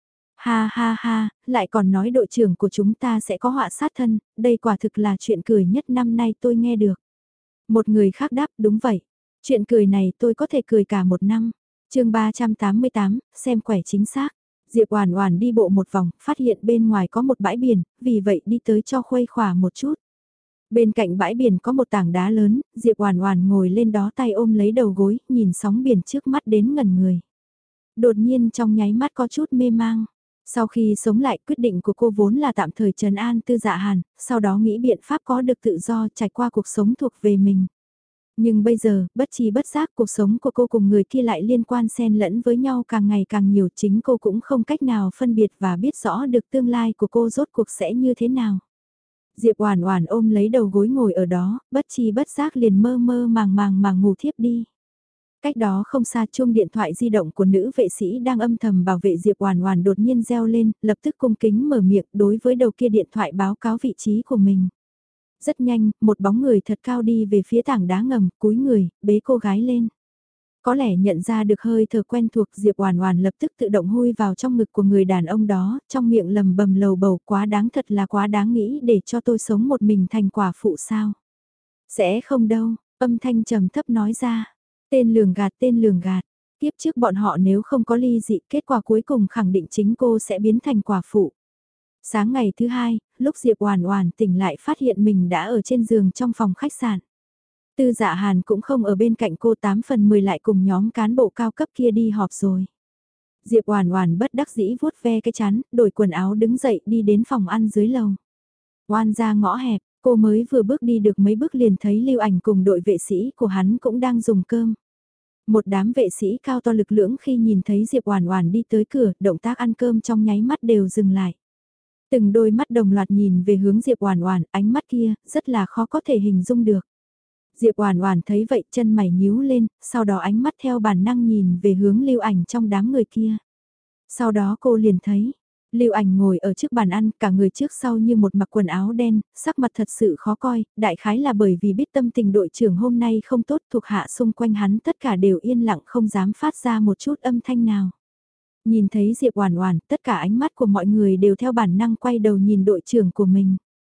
Ha ha ha, lại còn nói đội trưởng của chúng ta sẽ có họa sát thân, đây quả thực là chuyện cười nhất năm nay tôi nghe được. Một người khác đáp, đúng vậy. Chuyện cười này tôi có thể cười cả một năm. Chương ba trăm tám mươi tám, xem quẻ chính xác. Diệp Oản Oản đi bộ một vòng, phát hiện bên ngoài có một bãi biển, vì vậy đi tới cho khuây khỏa một chút. Bên cạnh bãi biển có một tảng đá lớn, Diệp Oản Oản ngồi lên đó tay ôm lấy đầu gối, nhìn sóng biển trước mắt đến ngẩn người. Đột nhiên trong nháy mắt có chút mê mang. Sau khi sống lại quyết định của cô vốn là tạm thời trấn an Tư Dạ Hàn, sau đó nghĩ biện pháp có được tự do trải qua cuộc sống thuộc về mình. Nhưng bây giờ, bất chi bất giác cuộc sống của cô cùng người kia lại liên quan xen lẫn với nhau càng ngày càng nhiều, chính cô cũng không cách nào phân biệt và biết rõ được tương lai của cô rốt cuộc sẽ như thế nào. Diệp Oản Oản ôm lấy đầu gối ngồi ở đó, bất chi bất giác liền mơ mơ màng màng mà ngủ thiếp đi. Cách đó không xa chuông điện thoại di động của nữ vệ sĩ đang âm thầm bảo vệ Diệp Oản Oản đột nhiên reo lên, lập tức cung kính mở miệng đối với đầu kia điện thoại báo cáo vị trí của mình. Rất nhanh, một bóng người thật cao đi về phía tảng đá ngầm, cúi người, bế cô gái lên. Có lẽ nhận ra được hơi thở quen thuộc Diệp Oản Oản lập tức tự động hui vào trong ngực của người đàn ông đó, trong miệng lầm bầm lầu bầu quá đáng thật là quá đáng nghĩ để cho tôi sống một mình thành quả phụ sao. Sẽ không đâu, âm thanh trầm thấp nói ra. Tên lường gạt tên lường gạt, tiếp trước bọn họ nếu không có ly dị kết quả cuối cùng khẳng định chính cô sẽ biến thành quả phụ. Sáng ngày thứ hai, lúc Diệp Oản Oản tỉnh lại phát hiện mình đã ở trên giường trong phòng khách sạn. Tư Dạ Hàn cũng không ở bên cạnh cô tám phần mười lại cùng nhóm cán bộ cao cấp kia đi họp rồi. Diệp Oản Oản bất đắc dĩ vuốt ve cái chán, đổi quần áo đứng dậy đi đến phòng ăn dưới lầu. Oan ra ngõ hẹp, cô mới vừa bước đi được mấy bước liền thấy Lưu Ảnh cùng đội vệ sĩ của hắn cũng đang dùng cơm. Một đám vệ sĩ cao to lực lưỡng khi nhìn thấy Diệp Oản Oản đi tới cửa, động tác ăn cơm trong nháy mắt đều dừng lại. Từng đôi mắt đồng loạt nhìn về hướng Diệp Oản Oản, ánh mắt kia rất là khó có thể hình dung được. Diệp Oản Oản thấy vậy chân mày nhíu lên, sau đó ánh mắt theo bản năng nhìn về hướng Lưu Ảnh trong đám người kia. Sau đó cô liền thấy, Lưu Ảnh ngồi ở trước bàn ăn, cả người trước sau như một mặc quần áo đen, sắc mặt thật sự khó coi, đại khái là bởi vì biết tâm tình đội trưởng hôm nay không tốt, thuộc hạ xung quanh hắn tất cả đều yên lặng không dám phát ra một chút âm thanh nào. Nhìn thấy Diệp Oản Oản, tất cả ánh mắt của mọi người đều theo bản năng quay đầu nhìn đội trưởng của mình.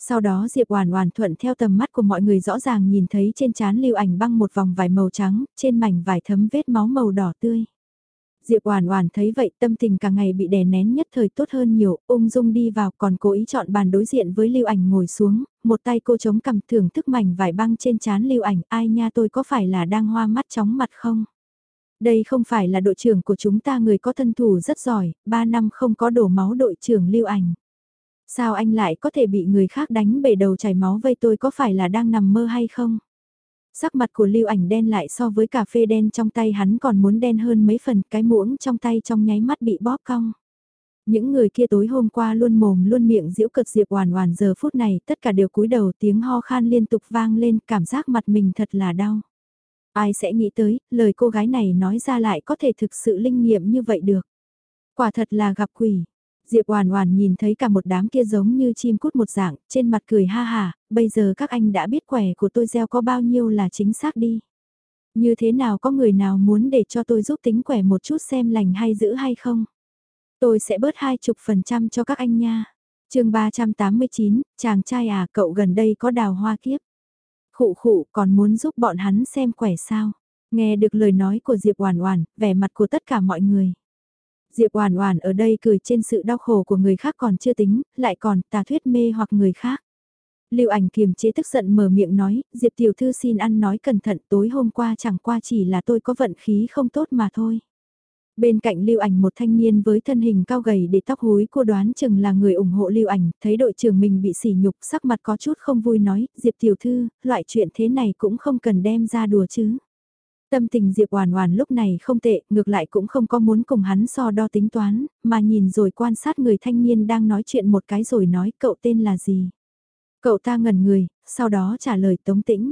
Sau đó Diệp Oản Oản thuận theo tầm mắt của mọi người rõ ràng nhìn thấy trên trán Lưu Ảnh băng một vòng vải màu trắng, trên mảnh vải thấm vết máu màu đỏ tươi. Diệp Oản Oản thấy vậy, tâm tình cả ngày bị đè nén nhất thời tốt hơn nhiều, ung dung đi vào, còn cố ý chọn bàn đối diện với Lưu Ảnh ngồi xuống, một tay cô chống cằm thưởng thức mảnh vải băng trên trán Lưu Ảnh, ai nha tôi có phải là đang hoa mắt chóng mặt không? Đây không phải là đội trưởng của chúng ta người có thân thủ rất giỏi, ba năm không có đổ máu đội trưởng Lưu Ảnh. Sao anh lại có thể bị người khác đánh bể đầu chảy máu vây tôi có phải là đang nằm mơ hay không? Sắc mặt của Lưu Ảnh đen lại so với cà phê đen trong tay hắn còn muốn đen hơn mấy phần, cái muỗng trong tay trong nháy mắt bị bóp cong. Những người kia tối hôm qua luôn mồm luôn miệng giễu cợt Diệp Oản Oản giờ phút này tất cả đều cúi đầu, tiếng ho khan liên tục vang lên, cảm giác mặt mình thật là đau. Ai sẽ nghĩ tới, lời cô gái này nói ra lại có thể thực sự linh nghiệm như vậy được. Quả thật là gặp quỷ. Diệp Oản Oản nhìn thấy cả một đám kia giống như chim cút một dạng, trên mặt cười ha hả, bây giờ các anh đã biết quẻ của tôi gieo có bao nhiêu là chính xác đi. Như thế nào có người nào muốn để cho tôi giúp tính quẻ một chút xem lành hay dữ hay không? Tôi sẽ bớt hai chục phần trăm cho các anh nha. Chương ba trăm tám mươi chín, chàng trai à, cậu gần đây có đào hoa kiếp. Khụ khụ, còn muốn giúp bọn hắn xem quẻ sao? Nghe được lời nói của Diệp Oản Oản, vẻ mặt của tất cả mọi người. Diệp Oản Oản ở đây cười trên sự đau khổ của người khác còn chưa tính, lại còn tà thuyết mê hoặc người khác. Lưu Ảnh kiềm chế tức giận mở miệng nói, Diệp tiểu thư xin ăn nói cẩn thận, tối hôm qua chẳng qua chỉ là tôi có vận khí không tốt mà thôi. Bên cạnh Lưu Ảnh một thanh niên với thân hình cao gầy để tóc húi cô đoán chừng là người ủng hộ Lưu Ảnh, thấy đội trưởng mình bị sỉ nhục sắc mặt có chút không vui nói, Diệp tiểu thư, loại chuyện thế này cũng không cần đem ra đùa chứ. Tâm tình Diệp Oản Oản lúc này không tệ, ngược lại cũng không có muốn cùng hắn so đo tính toán, mà nhìn rồi quan sát người thanh niên đang nói chuyện một cái rồi nói cậu tên là gì. Cậu ta ngẩn người, sau đó trả lời Tống Tĩnh.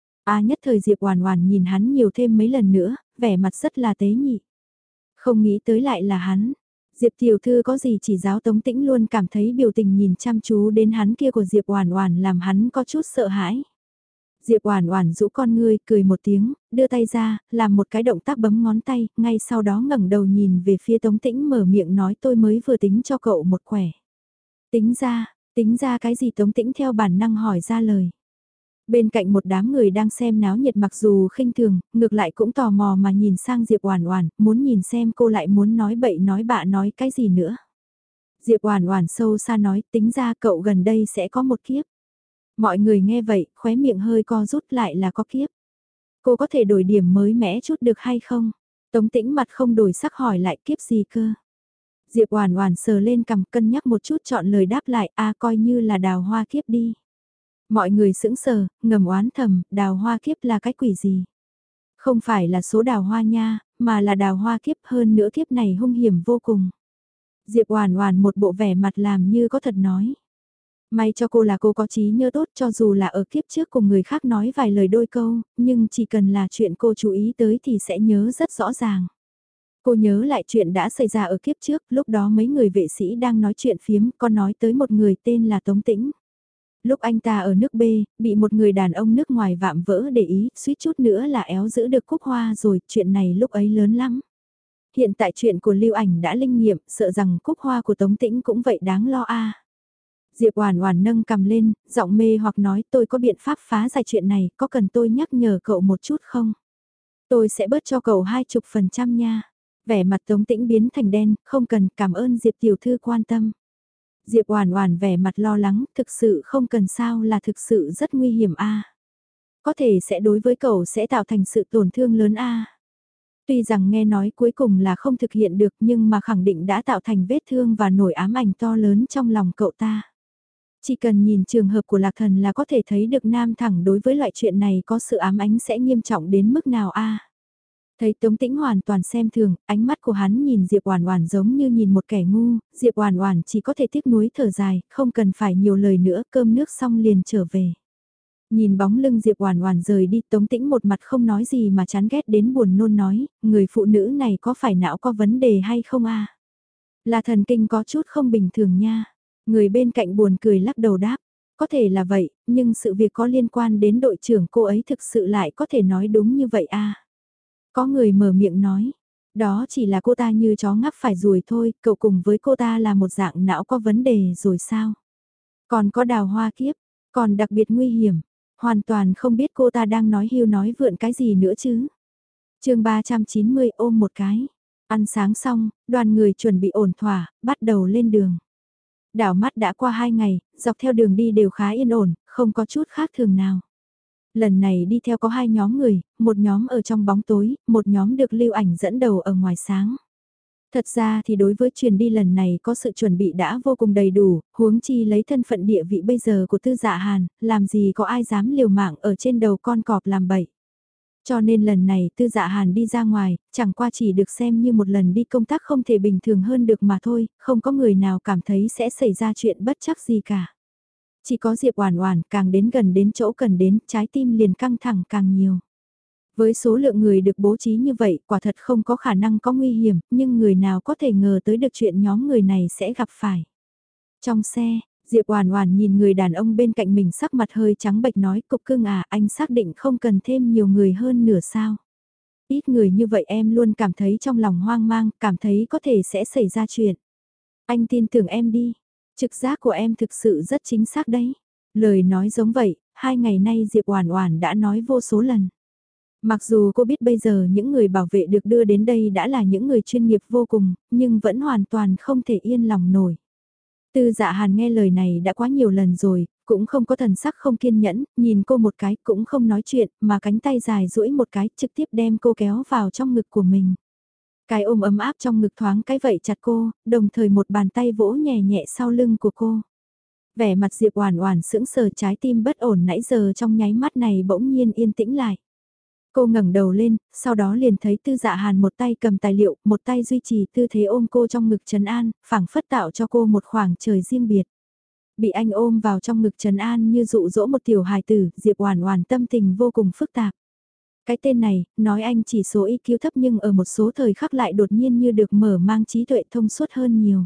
A nhất thời Diệp Oản Oản nhìn hắn nhiều thêm mấy lần nữa, vẻ mặt rất là tế nhị. Không nghĩ tới lại là hắn. Diệp tiểu thư có gì chỉ giáo Tống Tĩnh luôn cảm thấy biểu tình nhìn chăm chú đến hắn kia của Diệp Oản Oản làm hắn có chút sợ hãi. Diệp Oản Oản rũ con ngươi, cười một tiếng, đưa tay ra, làm một cái động tác bấm ngón tay, ngay sau đó ngẩng đầu nhìn về phía Tống Tĩnh mở miệng nói tôi mới vừa tính cho cậu một quẻ. Tính ra, tính ra cái gì Tống Tĩnh theo bản năng hỏi ra lời. Bên cạnh một đám người đang xem náo nhiệt mặc dù khinh thường, ngược lại cũng tò mò mà nhìn sang Diệp Oản Oản, muốn nhìn xem cô lại muốn nói bậy nói bạ nói cái gì nữa. Diệp Oản Oản sâu xa nói, tính ra cậu gần đây sẽ có một kiếp. Mọi người nghe vậy, khóe miệng hơi co rút lại là có kiếp. Cô có thể đổi điểm mới mẻ chút được hay không? Tống Tĩnh mặt không đổi sắc hỏi lại kiếp gì cơ? Diệp Oản Oản sờ lên cằm cân nhắc một chút chọn lời đáp lại, a coi như là đào hoa kiếp đi. Mọi người sững sờ, ngầm oán thầm, đào hoa kiếp là cái quỷ gì? Không phải là số đào hoa nha, mà là đào hoa kiếp hơn nữa kiếp này hung hiểm vô cùng. Diệp Oản Oản một bộ vẻ mặt làm như có thật nói. May cho cô là cô có trí nhớ tốt cho dù là ở kiếp trước cùng người khác nói vài lời đôi câu, nhưng chỉ cần là chuyện cô chú ý tới thì sẽ nhớ rất rõ ràng. Cô nhớ lại chuyện đã xảy ra ở kiếp trước, lúc đó mấy người vệ sĩ đang nói chuyện phiếm, có nói tới một người tên là Tống Tĩnh. Lúc anh ta ở nước B, bị một người đàn ông nước ngoài vạm vỡ để ý, suýt chút nữa là éo giữ được cúc hoa rồi, chuyện này lúc ấy lớn lắm. Hiện tại chuyện của Lưu Ảnh đã linh nghiệm, sợ rằng cúc hoa của Tống Tĩnh cũng vậy đáng lo a. Diệp Oản Oản nâng cằm lên, giọng mê hoặc nói tôi có biện pháp phá giải chuyện này, có cần tôi nhắc nhở cậu một chút không? Tôi sẽ bớt cho cậu hai chục phần trăm nha. Vẻ mặt Tống Tĩnh biến thành đen, không cần, cảm ơn Diệp tiểu thư quan tâm. Diệp Oản Oản vẻ mặt lo lắng, thực sự không cần sao là thực sự rất nguy hiểm a. Có thể sẽ đối với cậu sẽ tạo thành sự tổn thương lớn a. Tuy rằng nghe nói cuối cùng là không thực hiện được nhưng mà khẳng định đã tạo thành vết thương và nỗi ám ảnh to lớn trong lòng cậu ta. Chỉ cần nhìn trường hợp của Lạc Thần là có thể thấy được nam thẳng đối với loại chuyện này có sự ám ánh sẽ nghiêm trọng đến mức nào a. Thấy Tống Tĩnh hoàn toàn xem thường, ánh mắt của hắn nhìn Diệp Oản Oản giống như nhìn một kẻ ngu, Diệp Oản Oản chỉ có thể tiếc nuối thở dài, không cần phải nhiều lời nữa, cơm nước xong liền trở về. Nhìn bóng lưng Diệp Oản Oản rời đi, Tống Tĩnh một mặt không nói gì mà chán ghét đến buồn nôn nói, người phụ nữ này có phải não có vấn đề hay không a? Là thần kinh có chút không bình thường nha. Người bên cạnh buồn cười lắc đầu đáp, có thể là vậy, nhưng sự việc có liên quan đến đội trưởng cô ấy thực sự lại có thể nói đúng như vậy a. Có người mở miệng nói, đó chỉ là cô ta như chó ngáp phải ruồi thôi, cậu cùng với cô ta là một dạng não có vấn đề rồi sao? Còn có đào hoa kiếp, Còn đặc biệt nguy hiểm, hoàn toàn không biết cô ta đang nói hưu nói vượn cái gì nữa chứ. chương ba trăm chín mươi ôm một cái. Ăn sáng xong, đoàn người chuẩn bị ổn thỏa, bắt đầu lên đường. Đảo mắt đã qua hai ngày, dọc theo đường đi đều khá yên ổn, không có chút khác thường nào. Lần này đi theo có hai nhóm người, một nhóm ở trong bóng tối, một nhóm được Lưu Ảnh dẫn đầu ở ngoài sáng. Thật ra thì đối với truyền đi lần này có sự chuẩn bị đã vô cùng đầy đủ, huống chi lấy thân phận địa vị bây giờ của Tư Dạ Hàn, làm gì có ai dám liều mạng ở trên đầu con cọp làm bậy. Cho nên lần này Tư Dạ Hàn đi ra ngoài, chẳng qua chỉ được xem như một lần đi công tác không thể bình thường hơn được mà thôi, không có người nào cảm thấy sẽ xảy ra chuyện bất chắc gì cả. Chỉ có Diệp Oản Oản càng đến gần đến chỗ cần đến, trái tim liền căng thẳng càng nhiều. Với số lượng người được bố trí như vậy, quả thật không có khả năng có nguy hiểm, nhưng người nào có thể ngờ tới được chuyện nhóm người này sẽ gặp phải. Trong xe, Diệp Oản Oản nhìn người đàn ông bên cạnh mình sắc mặt hơi trắng bệch nói, "Cục Cưng à, anh xác định không cần thêm nhiều người hơn nửa sao? Ít người như vậy em luôn cảm thấy trong lòng hoang mang, cảm thấy có thể sẽ xảy ra chuyện. Anh tin tưởng em đi, trực giác của em thực sự rất chính xác đấy." Lời nói giống vậy, hai ngày nay Diệp Oản Oản đã nói vô số lần. Mặc dù cô biết bây giờ những người bảo vệ được đưa đến đây đã là những người chuyên nghiệp vô cùng, nhưng vẫn hoàn toàn không thể yên lòng nổi. Tư Dạ Hàn nghe lời này đã quá nhiều lần rồi, cũng không có thần sắc không kiên nhẫn, nhìn cô một cái cũng không nói chuyện, mà cánh tay dài duỗi một cái trực tiếp đem cô kéo vào trong ngực của mình. Cái ôm ấm áp trong ngực thoáng cái vậy chặt cô, đồng thời một bàn tay vỗ nhẹ nhẹ sau lưng của cô. Vẻ mặt Diệp Oản Oản sững sờ, trái tim bất ổn nãy giờ trong nháy mắt này bỗng nhiên yên tĩnh lại. Cô ngẩng đầu lên, sau đó liền thấy Tư Dạ Hàn một tay cầm tài liệu, một tay duy trì tư thế ôm cô trong ngực trấn an, phảng phất tạo cho cô một khoảng trời riêng biệt. Bị anh ôm vào trong ngực trấn an như dụ dỗ một tiểu hài tử, Diệp Oản Oản tâm tình vô cùng phức tạp. Cái tên này, nói anh chỉ số i kiu thấp nhưng ở một số thời khắc lại đột nhiên như được mở mang trí tuệ thông suốt hơn nhiều.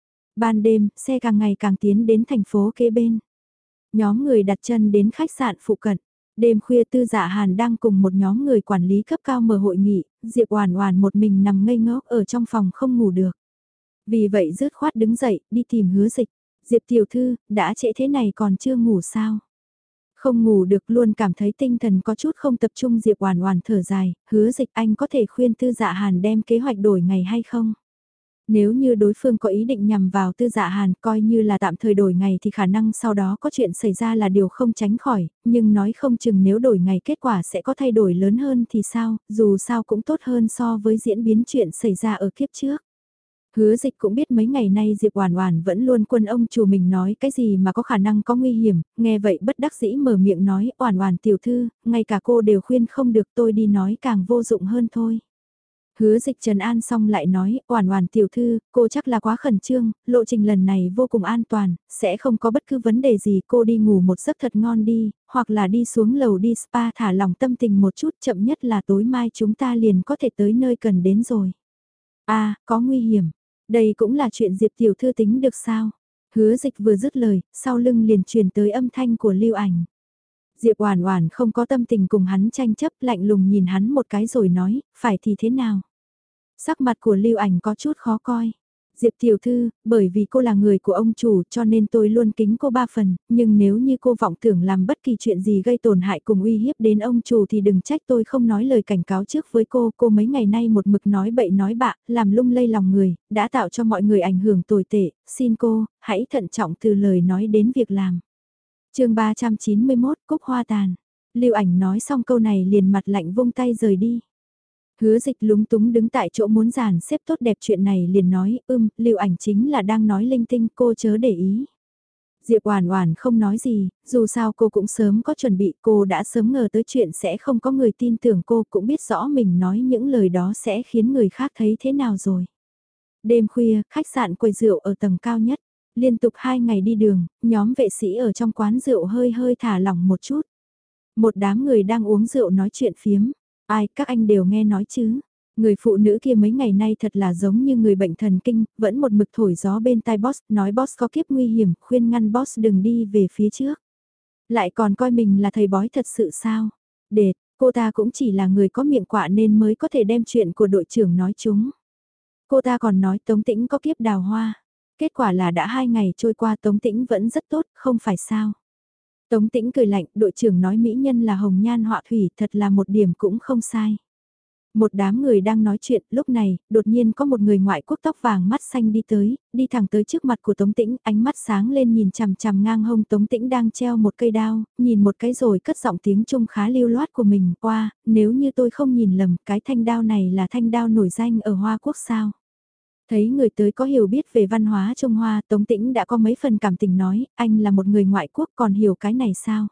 Ban đêm, xe càng ngày càng tiến đến thành phố kế bên. Nhóm người đặt chân đến khách sạn phụ cận. Đêm khuya Tư Dạ Hàn đang cùng một nhóm người quản lý cấp cao mở hội nghị, Diệp Oản Oản một mình nằm ngây ngốc ở trong phòng không ngủ được. Vì vậy dứt khoát đứng dậy, đi tìm Hứa Dịch. Diệp tiểu thư, đã trễ thế này còn chưa ngủ sao? Không ngủ được, luôn cảm thấy tinh thần có chút không tập trung. Diệp Oản Oản thở dài, Hứa Dịch, anh có thể khuyên Tư Dạ Hàn đem kế hoạch đổi ngày hay không? Nếu như đối phương có ý định nhằm vào Tư Dạ Hàn, coi như là tạm thời đổi ngày thì khả năng sau đó có chuyện xảy ra là điều không tránh khỏi, nhưng nói không chừng nếu đổi ngày kết quả sẽ có thay đổi lớn hơn thì sao, dù sao cũng tốt hơn so với diễn biến chuyện xảy ra ở kiếp trước. Hứa Dịch cũng biết mấy ngày nay Diệp Oản Oản vẫn luôn quân ông chủ mình nói cái gì mà có khả năng có nguy hiểm, nghe vậy bất đắc dĩ mở miệng nói, "Oản Oản tiểu thư, ngay cả cô đều khuyên không được, tôi đi nói càng vô dụng hơn thôi." Hứa Dịch trấn an xong lại nói, Oản Oản tiểu thư, cô chắc là quá khẩn trương, lộ trình lần này vô cùng an toàn, sẽ không có bất cứ vấn đề gì, cô đi ngủ một giấc thật ngon đi, hoặc là đi xuống lầu đi spa thả lỏng tâm tình một chút, chậm nhất là tối mai chúng ta liền có thể tới nơi cần đến rồi. À, có nguy hiểm. Đây cũng là chuyện Diệp tiểu thư tính được sao? Hứa Dịch vừa dứt lời, sau lưng liền truyền tới âm thanh của Lưu Ảnh. Diệp Oản Oản không có tâm tình cùng hắn tranh chấp, lạnh lùng nhìn hắn một cái rồi nói, phải thì thế nào? Sắc mặt của Lưu Ảnh có chút khó coi. Diệp tiểu thư, bởi vì cô là người của ông chủ cho nên tôi luôn kính cô ba phần, nhưng nếu như cô vọng tưởng làm bất kỳ chuyện gì gây tổn hại cùng uy hiếp đến ông chủ thì đừng trách tôi không nói lời cảnh cáo trước với cô. Cô mấy ngày nay một mực nói bậy nói bạ, làm lung lay lòng người, đã tạo cho mọi người ảnh hưởng tồi tệ. Xin cô, hãy thận trọng từ lời nói đến việc làm. chương ba trăm chín mươi mốt, Cúc Hoa Tàn. Lưu Ảnh nói xong câu này liền mặt lạnh vung tay rời đi. Hứa Dịch lúng túng đứng tại chỗ muốn dàn xếp tốt đẹp chuyện này liền nói, ưm, Lưu Ảnh chính là đang nói linh tinh, cô chớ để ý. Diệp Oản Oản không nói gì, dù sao cô cũng sớm có chuẩn bị, cô đã sớm ngờ tới chuyện sẽ không có người tin tưởng cô, cũng biết rõ mình nói những lời đó sẽ khiến người khác thấy thế nào rồi. Đêm khuya, khách sạn quầy rượu ở tầng cao nhất, liên tục hai ngày đi đường, nhóm vệ sĩ ở trong quán rượu hơi hơi thả lỏng một chút. Một đám người đang uống rượu nói chuyện phiếm. Ai, các anh đều nghe nói chứ. Người phụ nữ kia mấy ngày nay thật là giống như người bệnh thần kinh, vẫn một mực thổi gió bên tai boss, nói boss có kiếp nguy hiểm, khuyên ngăn boss đừng đi về phía trước. Lại còn coi mình là thầy bói thật sự sao? Để, cô ta cũng chỉ là người có miệng quạ nên mới có thể đem chuyện của đội trưởng nói chúng. Cô ta còn nói Tống Tĩnh có kiếp đào hoa. Kết quả là đã hai ngày trôi qua Tống Tĩnh vẫn rất tốt, không phải sao? Tống Tĩnh cười lạnh, đội trưởng nói mỹ nhân là hồng nhan họa thủy, thật là một điểm cũng không sai. Một đám người đang nói chuyện, lúc này, đột nhiên có một người ngoại quốc tóc vàng mắt xanh đi tới, đi thẳng tới trước mặt của Tống Tĩnh, ánh mắt sáng lên nhìn chằm chằm ngang hông Tống Tĩnh đang treo một cây đao, nhìn một cái rồi cất giọng tiếng Trung khá lưu loát của mình, qua, nếu như tôi không nhìn lầm, cái thanh đao này là thanh đao nổi danh ở Hoa Quốc sao? Thấy người tới có hiểu biết về văn hóa Trung Hoa, Tống Tĩnh đã có mấy phần cảm tình nói, anh là một người ngoại quốc còn hiểu cái này sao?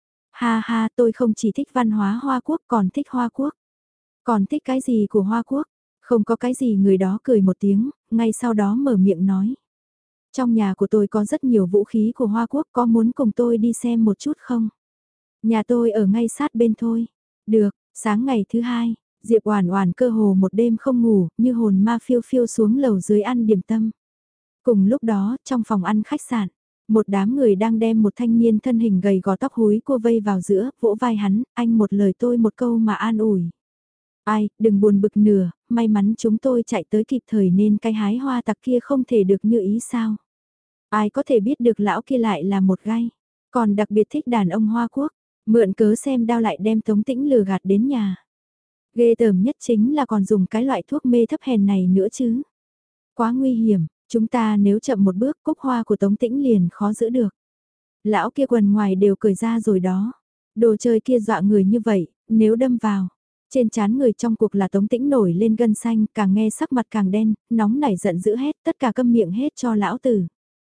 Ha ha, tôi không chỉ thích văn hóa Hoa Quốc còn thích Hoa Quốc. Còn thích cái gì của Hoa Quốc? Không có cái gì, người đó cười một tiếng, ngay sau đó mở miệng nói. Trong nhà của tôi có rất nhiều vũ khí của Hoa Quốc, có muốn cùng tôi đi xem một chút không? Nhà tôi ở ngay sát bên thôi. Được, sáng ngày thứ hai, Diệp Oản Oản cơ hồ một đêm không ngủ, như hồn ma phiêu phiêu xuống lầu dưới ăn điểm tâm. Cùng lúc đó, trong phòng ăn khách sạn, một đám người đang đem một thanh niên thân hình gầy gò tóc húi cua vây vào giữa, vỗ vai hắn, anh một lời tôi một câu mà an ủi. Ai, đừng buồn bực nửa, may mắn chúng tôi chạy tới kịp thời nên cái hái hoa tặc kia không thể được như ý sao. Ai có thể biết được lão kia lại là một gai, còn đặc biệt thích đàn ông Hoa Quốc, mượn cớ xem đao lại đem Tống Tĩnh lừa gạt đến nhà. Ghê tởm nhất chính là còn dùng cái loại thuốc mê thấp hèn này nữa chứ. Quá nguy hiểm, chúng ta nếu chậm một bước cúc hoa của Tống Tĩnh liền khó giữ được. Lão kia quần ngoài đều cởi ra rồi đó. Đồ chơi kia dọa người như vậy, nếu đâm vào. Trên trán người trong cuộc là Tống Tĩnh nổi lên gân xanh, càng nghe sắc mặt càng đen, nóng nảy giận dữ hết, tất cả câm miệng hết cho lão tử.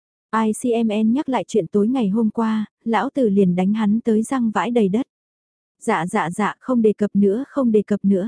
i xê em en nhắc lại chuyện tối ngày hôm qua, lão tử liền đánh hắn tới răng vãi đầy đất. Dạ dạ dạ, không đề cập nữa, không đề cập nữa.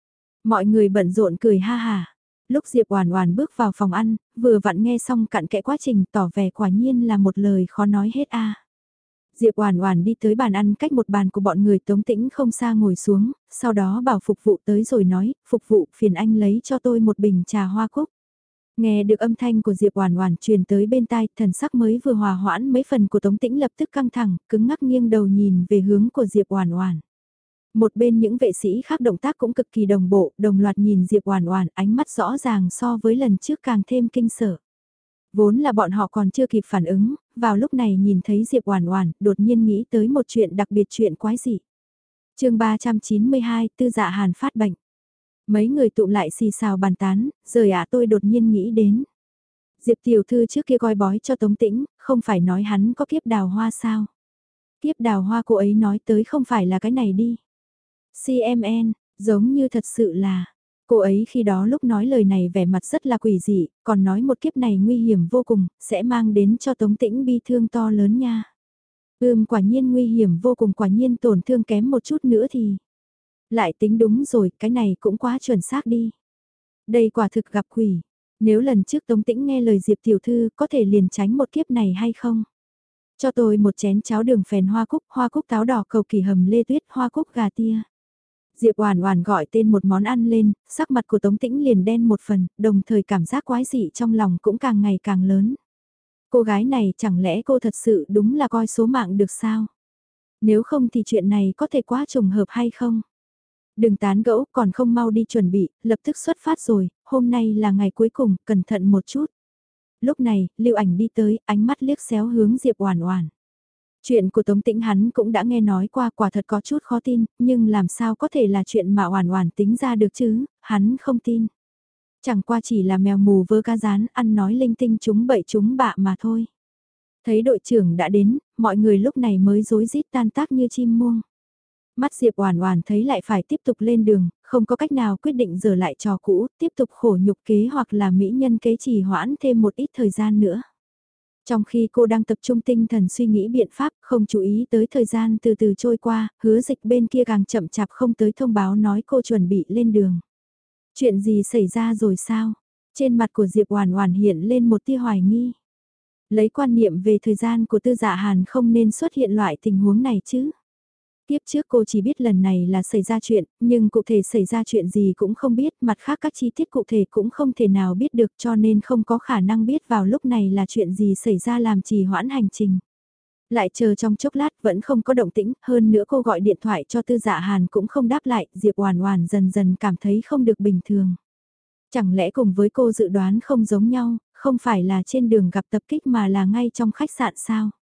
Mọi người bận rộn cười ha hà. Lúc Diệp Oản Oản bước vào phòng ăn, vừa vặn nghe xong cặn kẽ quá trình, tỏ vẻ quả nhiên là một lời khó nói hết a. Diệp Oản Oản đi tới bàn ăn cách một bàn của bọn người Tống Tĩnh không xa ngồi xuống, sau đó bảo phục vụ tới rồi nói, "Phục vụ, phiền anh lấy cho tôi một bình trà hoa cúc." Nghe được âm thanh của Diệp Oản Oản truyền tới bên tai, thần sắc mới vừa hòa hoãn mấy phần của Tống Tĩnh lập tức căng thẳng, cứng ngắc nghiêng đầu nhìn về hướng của Diệp Oản Oản. Một bên những vệ sĩ khác động tác cũng cực kỳ đồng bộ, đồng loạt nhìn Diệp Oản Oản, ánh mắt rõ ràng so với lần trước càng thêm kinh sợ. Vốn là bọn họ còn chưa kịp phản ứng, vào lúc này nhìn thấy Diệp Oản Oản, đột nhiên nghĩ tới một chuyện đặc biệt, chuyện quái dị. Chương ba trăm chín mươi hai, Tư Dạ Hàn phát bệnh. Mấy người tụ lại xì xào bàn tán, "Giời ạ, tôi đột nhiên nghĩ đến. Diệp tiểu thư trước kia coi bói cho Tống Tĩnh, không phải nói hắn có kiếp đào hoa sao? Kiếp đào hoa cô ấy nói tới không phải là cái này đi." xê em en, giống như thật sự là, cô ấy khi đó lúc nói lời này vẻ mặt rất là quỷ dị, còn nói một kiếp này nguy hiểm vô cùng, sẽ mang đến cho Tống Tĩnh bi thương to lớn nha. Ừm, quả nhiên nguy hiểm vô cùng, quả nhiên tổn thương kém một chút nữa thì. Lại tính đúng rồi, cái này cũng quá chuẩn xác đi. Đây quả thực gặp quỷ. Nếu lần trước Tống Tĩnh nghe lời Diệp tiểu thư có thể liền tránh một kiếp này hay không? Cho tôi một chén cháo đường phèn hoa cúc, hoa cúc táo đỏ cầu kỳ hầm lê tuyết, hoa cúc gà tia. Diệp Oản Oản gọi tên một món ăn lên, sắc mặt của Tống Tĩnh liền đen một phần, đồng thời cảm giác quái dị trong lòng cũng càng ngày càng lớn. Cô gái này chẳng lẽ cô thật sự đúng là coi số mạng được sao? Nếu không thì chuyện này có thể quá trùng hợp hay không? Đừng tán gẫu, còn không mau đi chuẩn bị, lập tức xuất phát rồi, hôm nay là ngày cuối cùng, cẩn thận một chút. Lúc này, Lưu Ảnh đi tới, ánh mắt liếc xéo hướng Diệp Oản Oản. Chuyện của Tống Tĩnh hắn cũng đã nghe nói qua, quả thật có chút khó tin, nhưng làm sao có thể là chuyện mà Oản Oản tính ra được chứ, hắn không tin. Chẳng qua chỉ là mèo mù vớ cá rán, ăn nói linh tinh chúng bậy chúng bạ mà thôi. Thấy đội trưởng đã đến, mọi người lúc này mới rối rít tan tác như chim muông. Mắt Diệp Oản Oản thấy lại phải tiếp tục lên đường, không có cách nào quyết định giở lại trò cũ, tiếp tục khổ nhục kế hoặc là mỹ nhân kế trì hoãn thêm một ít thời gian nữa. Trong khi cô đang tập trung tinh thần suy nghĩ biện pháp, không chú ý tới thời gian từ từ trôi qua, Hứa Dịch bên kia càng chậm chạp không tới thông báo nói cô chuẩn bị lên đường. Chuyện gì xảy ra rồi sao? Trên mặt của Diệp Oản Oản hiện lên một tia hoài nghi. Lấy quan niệm về thời gian của Tư Dạ Hàn không nên xuất hiện loại tình huống này chứ. Tiếp trước cô chỉ biết lần này là xảy ra chuyện, nhưng cụ thể xảy ra chuyện gì cũng không biết, mặt khác các chi tiết cụ thể cũng không thể nào biết được cho nên không có khả năng biết vào lúc này là chuyện gì xảy ra làm trì hoãn hành trình. Lại chờ trong chốc lát vẫn không có động tĩnh, hơn nữa cô gọi điện thoại cho Tư Dạ Hàn cũng không đáp lại, Diệp Oản Oản dần dần cảm thấy không được bình thường. Chẳng lẽ cùng với cô dự đoán không giống nhau, không phải là trên đường gặp tập kích mà là ngay trong khách sạn sao?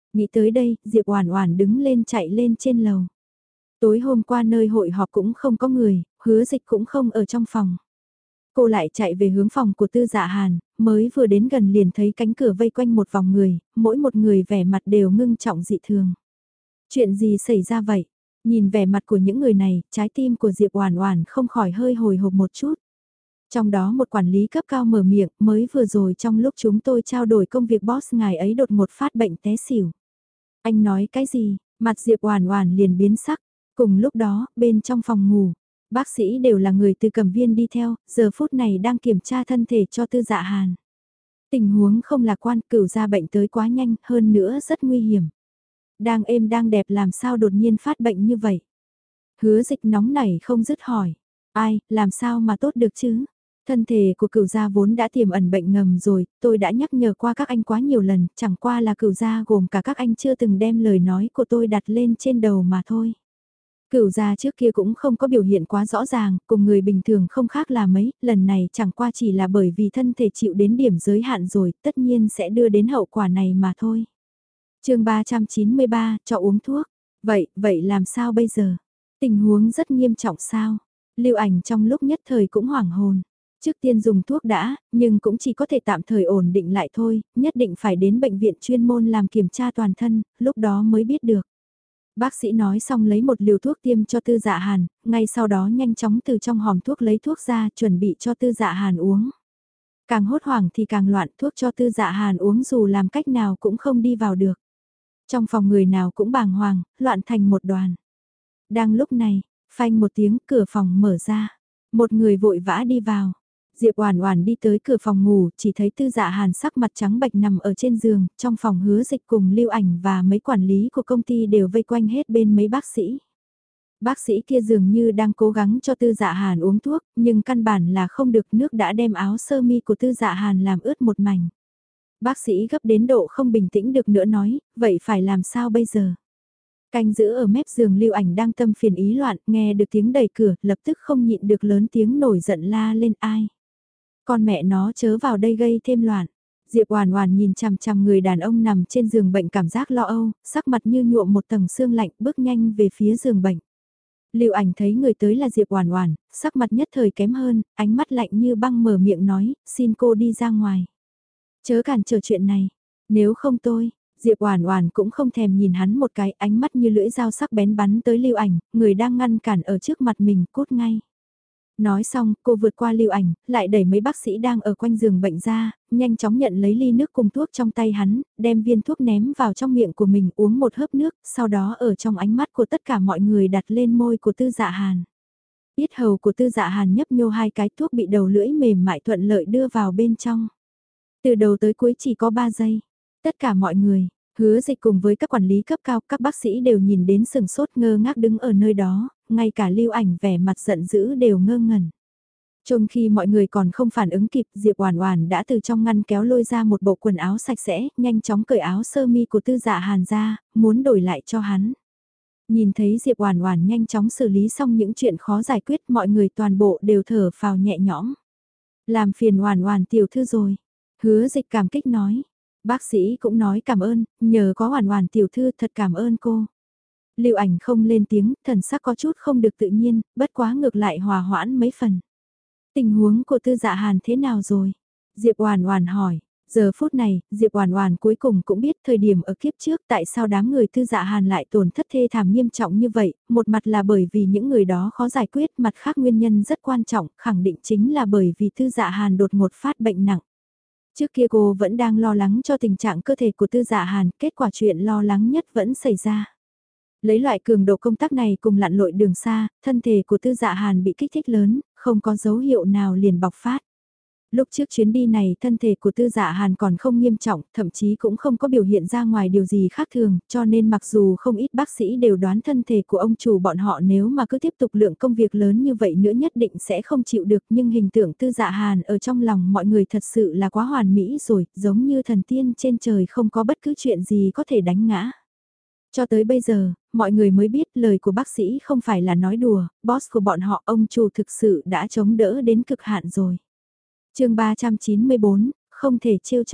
Nghĩ tới đây, Diệp Oản Oản đứng lên chạy lên trên lầu. Tối hôm qua nơi hội họp cũng không có người, Hứa Dịch cũng không ở trong phòng. Cô lại chạy về hướng phòng của Tư Dạ Hàn, mới vừa đến gần liền thấy cánh cửa vây quanh một vòng người, mỗi một người vẻ mặt đều ngưng trọng dị thường. Chuyện gì xảy ra vậy? Nhìn vẻ mặt của những người này, trái tim của Diệp Oản Oản không khỏi hơi hồi hộp một chút. Trong đó một quản lý cấp cao mở miệng, mới vừa rồi trong lúc chúng tôi trao đổi công việc boss ngài ấy đột ngột phát bệnh té xỉu. Anh nói cái gì? Mặt Diệp Oản Oản liền biến sắc. Cùng lúc đó, bên trong phòng ngủ, bác sĩ đều là người từ Cẩm Viên đi theo, giờ phút này đang kiểm tra thân thể cho Tư Dạ Hàn. Tình huống không lạc quan, cửu gia bệnh tới quá nhanh, hơn nữa rất nguy hiểm. Đang êm đang đẹp làm sao đột nhiên phát bệnh như vậy? Hứa Dịch nóng nảy không dứt hỏi. Ai, làm sao mà tốt được chứ? Thân thể của cửu gia vốn đã tiềm ẩn bệnh ngầm rồi, tôi đã nhắc nhở qua các anh quá nhiều lần, chẳng qua là cửu gia gồm cả các anh chưa từng đem lời nói của tôi đặt lên trên đầu mà thôi. Cửu gia trước kia cũng không có biểu hiện quá rõ ràng, cùng người bình thường không khác là mấy, lần này chẳng qua chỉ là bởi vì thân thể chịu đến điểm giới hạn rồi, tất nhiên sẽ đưa đến hậu quả này mà thôi. Chương ba trăm chín mươi ba, cho uống thuốc. Vậy, vậy làm sao bây giờ? Tình huống rất nghiêm trọng sao? Lưu Ảnh trong lúc nhất thời cũng hoảng hồn. Trước tiên dùng thuốc đã, nhưng cũng chỉ có thể tạm thời ổn định lại thôi, nhất định phải đến bệnh viện chuyên môn làm kiểm tra toàn thân, lúc đó mới biết được. Bác sĩ nói xong lấy một liều thuốc tiêm cho Tư Dạ Hàn, ngay sau đó nhanh chóng từ trong hòm thuốc lấy thuốc ra chuẩn bị cho Tư Dạ Hàn uống. Càng hốt hoảng thì càng loạn, thuốc cho Tư Dạ Hàn uống dù làm cách nào cũng không đi vào được. Trong phòng người nào cũng bàng hoàng, loạn thành một đoàn. Đang lúc này, phanh một tiếng cửa phòng mở ra. Một người vội vã đi vào. Diệp Oản Oản đi tới cửa phòng ngủ, chỉ thấy Tư Dạ Hàn sắc mặt trắng bệch nằm ở trên giường, trong phòng Hứa Dịch cùng Lưu Ảnh và mấy quản lý của công ty đều vây quanh hết bên mấy bác sĩ. Bác sĩ kia dường như đang cố gắng cho Tư Dạ Hàn uống thuốc, nhưng căn bản là không được, nước đã đem áo sơ mi của Tư Dạ Hàn làm ướt một mảnh. Bác sĩ gấp đến độ không bình tĩnh được nữa nói, vậy phải làm sao bây giờ? Canh giữ ở mép giường Lưu Ảnh đang tâm phiền ý loạn, nghe được tiếng đẩy cửa, lập tức không nhịn được lớn tiếng nổi giận la lên ai. Con mẹ nó chớ vào đây gây thêm loạn. Diệp Oản Oản nhìn chằm chằm người đàn ông nằm trên giường bệnh cảm giác lo âu, sắc mặt như nhuộm một tầng sương lạnh, bước nhanh về phía giường bệnh. Lưu Ảnh thấy người tới là Diệp Oản Oản, sắc mặt nhất thời kém hơn, ánh mắt lạnh như băng mở miệng nói, "Xin cô đi ra ngoài. Chớ cản trở chuyện này, nếu không tôi." Diệp Oản Oản cũng không thèm nhìn hắn một cái, ánh mắt như lưỡi dao sắc bén bắn tới Lưu Ảnh, người đang ngăn cản ở trước mặt mình, cút ngay. Nói xong, cô vượt qua Lưu Ảnh, lại đẩy mấy bác sĩ đang ở quanh giường bệnh ra, nhanh chóng nhận lấy ly nước cùng thuốc trong tay hắn, đem viên thuốc ném vào trong miệng của mình uống một hớp nước, sau đó ở trong ánh mắt của tất cả mọi người đặt lên môi của Tư Dạ Hàn. Yết hầu của Tư Dạ Hàn nhấp nhô hai cái, thuốc bị đầu lưỡi mềm mại thuận lợi đưa vào bên trong. Từ đầu tới cuối chỉ có ba giây. Tất cả mọi người, Hứa Dịch cùng với các quản lý cấp cao, các bác sĩ đều nhìn đến sừng sốt ngơ ngác đứng ở nơi đó, ngay cả Lưu Ảnh vẻ mặt giận dữ đều ngơ ngẩn. Trong khi mọi người còn không phản ứng kịp, Diệp Oản Oản đã từ trong ngăn kéo lôi ra một bộ quần áo sạch sẽ, nhanh chóng cởi áo sơ mi của Tư Dạ Hàn ra, muốn đổi lại cho hắn. Nhìn thấy Diệp Oản Oản nhanh chóng xử lý xong những chuyện khó giải quyết, mọi người toàn bộ đều thở phào nhẹ nhõm. Làm phiền Oản Oản tiểu thư rồi. Hứa Dịch cảm kích nói. Bác sĩ cũng nói cảm ơn, nhờ có Oản Oản tiểu thư thật cảm ơn cô. Lưu Ảnh không lên tiếng, thần sắc có chút không được tự nhiên, bất quá ngược lại hòa hoãn mấy phần. Tình huống của Tư Dạ Hàn thế nào rồi? Diệp Oản Oản hỏi. Giờ phút này, Diệp Oản Oản cuối cùng cũng biết thời điểm ở kiếp trước tại sao đám người Tư Dạ Hàn lại tổn thất thê thảm nghiêm trọng như vậy, một mặt là bởi vì những người đó khó giải quyết, mặt khác nguyên nhân rất quan trọng, khẳng định chính là bởi vì Tư Dạ Hàn đột ngột phát bệnh nặng. Trước kia cô vẫn đang lo lắng cho tình trạng cơ thể của Tư Dạ Hàn, kết quả chuyện lo lắng nhất vẫn xảy ra. Lấy loại cường độ công tác này cùng lặn lội đường xa, thân thể của Tư Dạ Hàn bị kích thích lớn, không có dấu hiệu nào liền bộc phát. Lúc trước chuyến đi này thân thể của Tư Dạ Hàn còn không nghiêm trọng, thậm chí cũng không có biểu hiện ra ngoài điều gì khác thường, cho nên mặc dù không ít bác sĩ đều đoán thân thể của ông chủ bọn họ nếu mà cứ tiếp tục lượng công việc lớn như vậy nữa nhất định sẽ không chịu được, nhưng hình tượng Tư Dạ Hàn ở trong lòng mọi người thật sự là quá hoàn mỹ rồi, giống như thần tiên trên trời không có bất cứ chuyện gì có thể đánh ngã. Cho tới bây giờ, mọi người mới biết lời của bác sĩ không phải là nói đùa, boss của bọn họ ông chủ thực sự đã chống đỡ đến cực hạn rồi. Chương ba trăm chín mươi bốn, không thể trêu chọc.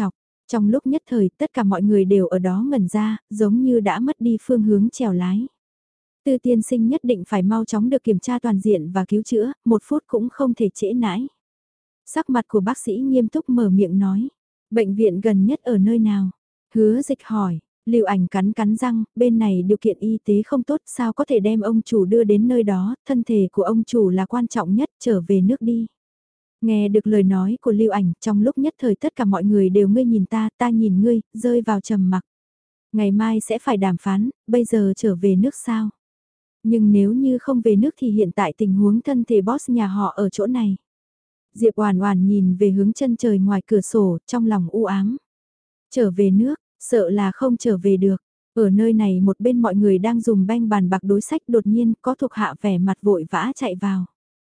Trong lúc nhất thời tất cả mọi người đều ở đó ngẩn ra, giống như đã mất đi phương hướng chèo lái. Tư tiên sinh nhất định phải mau chóng được kiểm tra toàn diện và cứu chữa, một phút cũng không thể trễ nãi. Sắc mặt của bác sĩ nghiêm túc mở miệng nói. Bệnh viện gần nhất ở nơi nào? Hứa Dịch hỏi. Lưu Ảnh cắn cắn răng, bên này điều kiện y tế không tốt, sao có thể đem ông chủ đưa đến nơi đó, thân thể của ông chủ là quan trọng nhất, trở về nước đi. Nghe được lời nói của Lưu Ảnh, trong lúc nhất thời tất cả mọi người đều ngươi nhìn ta, ta nhìn ngươi, rơi vào trầm mặc. Ngày mai sẽ phải đàm phán, bây giờ trở về nước sao? Nhưng nếu như không về nước thì hiện tại tình huống thân thể boss nhà họ ở chỗ này. Diệp Oản Oản nhìn về hướng chân trời ngoài cửa sổ, trong lòng u ám. Trở về nước, sợ là không trở về được. Ở nơi này một bên mọi người đang dùng banh bàn bạc đối sách, đột nhiên có thuộc hạ vẻ mặt vội vã chạy vào.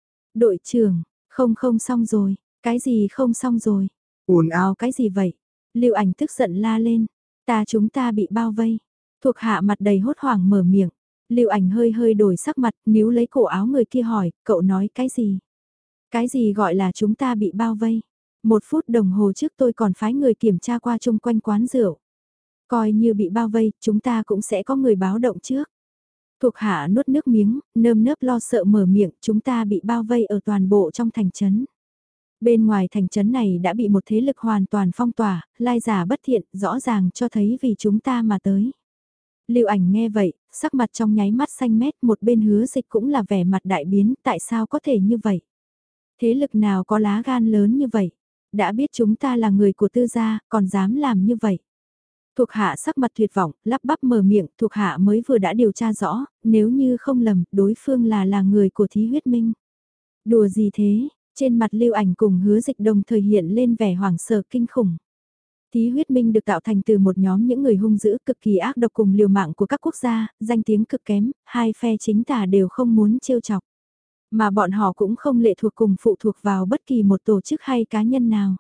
Đội trưởng, không không xong rồi, cái gì không xong rồi? Ồn ào cái gì vậy? Lưu Ảnh tức giận la lên, ta chúng ta bị bao vây. Thuộc hạ mặt đầy hốt hoảng mở miệng. Lưu Ảnh hơi hơi đổi sắc mặt, níu lấy cổ áo người kia hỏi, cậu nói cái gì? Cái gì gọi là chúng ta bị bao vây? Một phút đồng hồ trước tôi còn phái người kiểm tra qua chung quanh quán rượu. Coi như bị bao vây, chúng ta cũng sẽ có người báo động trước. Thuộc hạ nuốt nước miếng, nơm nớp lo sợ mở miệng, chúng ta bị bao vây ở toàn bộ trong thành trấn. Bên ngoài thành trấn này đã bị một thế lực hoàn toàn phong tỏa, lai giả bất thiện, rõ ràng cho thấy vì chúng ta mà tới. Lưu Ảnh nghe vậy, sắc mặt trong nháy mắt xanh mét, một bên Hứa Dịch cũng là vẻ mặt đại biến, tại sao có thể như vậy? Thế lực nào có lá gan lớn như vậy? Đã biết chúng ta là người của Tư gia, còn dám làm như vậy? Thuộc hạ sắc mặt tuyệt vọng, lắp bắp mở miệng, thuộc hạ mới vừa đã điều tra rõ, nếu như không lầm, đối phương là là người của Thí Huyết Minh. Đùa gì thế? Trên mặt Lưu Ảnh cùng Hứa Dịch đồng thời hiện lên vẻ hoảng sợ kinh khủng. Thí Huyết Minh được tạo thành từ một nhóm những người hung dữ cực kỳ ác độc cùng liều mạng của các quốc gia, danh tiếng cực kém, hai phe chính tả đều không muốn trêu chọc. Mà bọn họ cũng không lệ thuộc cùng phụ thuộc vào bất kỳ một tổ chức hay cá nhân nào.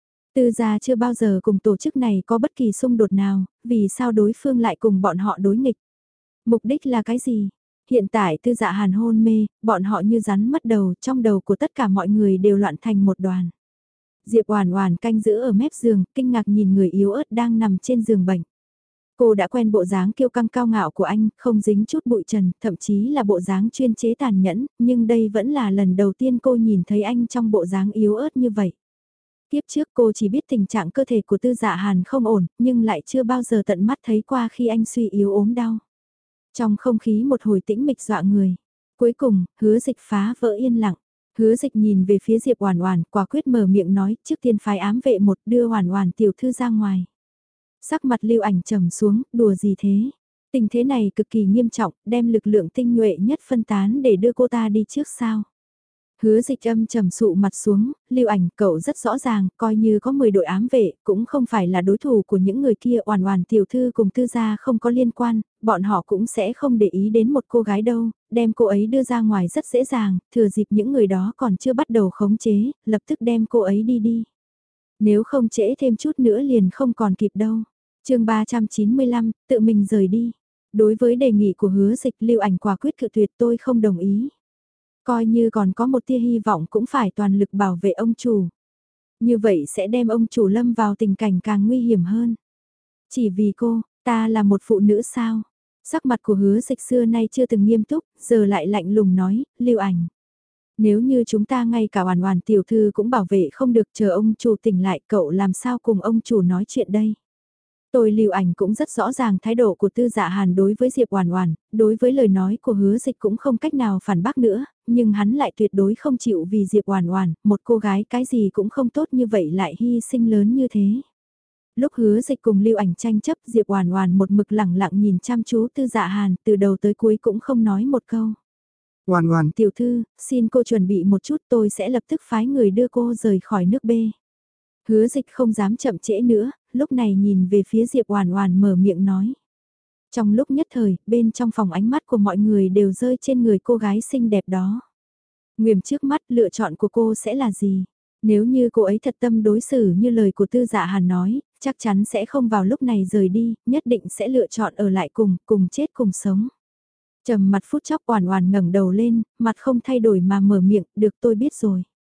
Tư gia chưa bao giờ cùng tổ chức này có bất kỳ xung đột nào, vì sao đối phương lại cùng bọn họ đối nghịch? Mục đích là cái gì? Hiện tại tư dạ hàn hôn mê, bọn họ như rắn mất đầu, trong đầu của tất cả mọi người đều loạn thành một đoàn. Diệp Oản Oản canh giữ ở mép giường, kinh ngạc nhìn người yếu ớt đang nằm trên giường bệnh. Cô đã quen bộ dáng kiêu căng cao ngạo của anh, không dính chút bụi trần, thậm chí là bộ dáng chuyên chế tàn nhẫn, nhưng đây vẫn là lần đầu tiên cô nhìn thấy anh trong bộ dáng yếu ớt như vậy. Tiếp trước cô chỉ biết tình trạng cơ thể của Tư Dạ Hàn không ổn, nhưng lại chưa bao giờ tận mắt thấy qua khi anh suy yếu ốm đau. Trong không khí một hồi tĩnh mịch dọa người. Cuối cùng, Hứa Dịch phá vỡ yên lặng. Hứa Dịch nhìn về phía Diệp Oản Oản, quả quyết mở miệng nói, trước tiên phái ám vệ một đưa Oản Oản tiểu thư ra ngoài. Sắc mặt Lưu Ảnh trầm xuống, đùa gì thế? Tình thế này cực kỳ nghiêm trọng, đem lực lượng tinh nhuệ nhất phân tán để đưa cô ta đi trước sao? Hứa Dịch âm trầm sụ mặt xuống, Lưu Ảnh cậu rất rõ ràng, coi như có mười đội ám vệ, cũng không phải là đối thủ của những người kia. Oản Oản tiểu thư cùng Tư gia không có liên quan, bọn họ cũng sẽ không để ý đến một cô gái đâu, đem cô ấy đưa ra ngoài rất dễ dàng, thừa dịp những người đó còn chưa bắt đầu khống chế, lập tức đem cô ấy đi đi. Nếu không trễ thêm chút nữa liền không còn kịp đâu. Chương ba trăm chín mươi lăm, tự mình rời đi. Đối với đề nghị của Hứa Dịch, Lưu Ảnh quả quyết cự tuyệt, tôi không đồng ý. Coi như còn có một tia hy vọng cũng phải toàn lực bảo vệ ông chủ. Như vậy sẽ đem ông chủ lâm vào tình cảnh càng nguy hiểm hơn. Chỉ vì cô, ta là một phụ nữ sao? Sắc mặt của Hứa Dịch xưa nay chưa từng nghiêm túc, giờ lại lạnh lùng nói, Lưu Ảnh. Nếu như chúng ta ngay cả Oản Oản tiểu thư cũng bảo vệ không được, chờ ông chủ tỉnh lại, cậu làm sao cùng ông chủ nói chuyện đây? Tôi Lưu Ảnh cũng rất rõ ràng thái độ của Tư Dạ Hàn đối với Diệp Oản Oản, đối với lời nói của Hứa Dịch cũng không cách nào phản bác nữa, nhưng hắn lại tuyệt đối không chịu vì Diệp Oản Oản, một cô gái cái gì cũng không tốt như vậy lại hy sinh lớn như thế. Lúc Hứa Dịch cùng Lưu Ảnh tranh chấp, Diệp Oản Oản một mực lẳng lặng nhìn chăm chú Tư Dạ Hàn, từ đầu tới cuối cũng không nói một câu. Oản Oản tiểu thư, xin cô chuẩn bị một chút, tôi sẽ lập tức phái người đưa cô rời khỏi nước B. Hứa Dịch không dám chậm trễ nữa, lúc này nhìn về phía Diệp Oản Oản mở miệng nói. Trong lúc nhất thời, bên trong phòng ánh mắt của mọi người đều rơi trên người cô gái xinh đẹp đó. Nguyềm trước mắt, lựa chọn của cô sẽ là gì? Nếu như cô ấy thật tâm đối xử như lời của Tư Dạ Hàn nói, chắc chắn sẽ không vào lúc này rời đi, nhất định sẽ lựa chọn ở lại cùng, cùng chết cùng sống. Trầm mặt phút chốc Oản Oản ngẩng đầu lên, mặt không thay đổi mà mở miệng, được tôi biết rồi.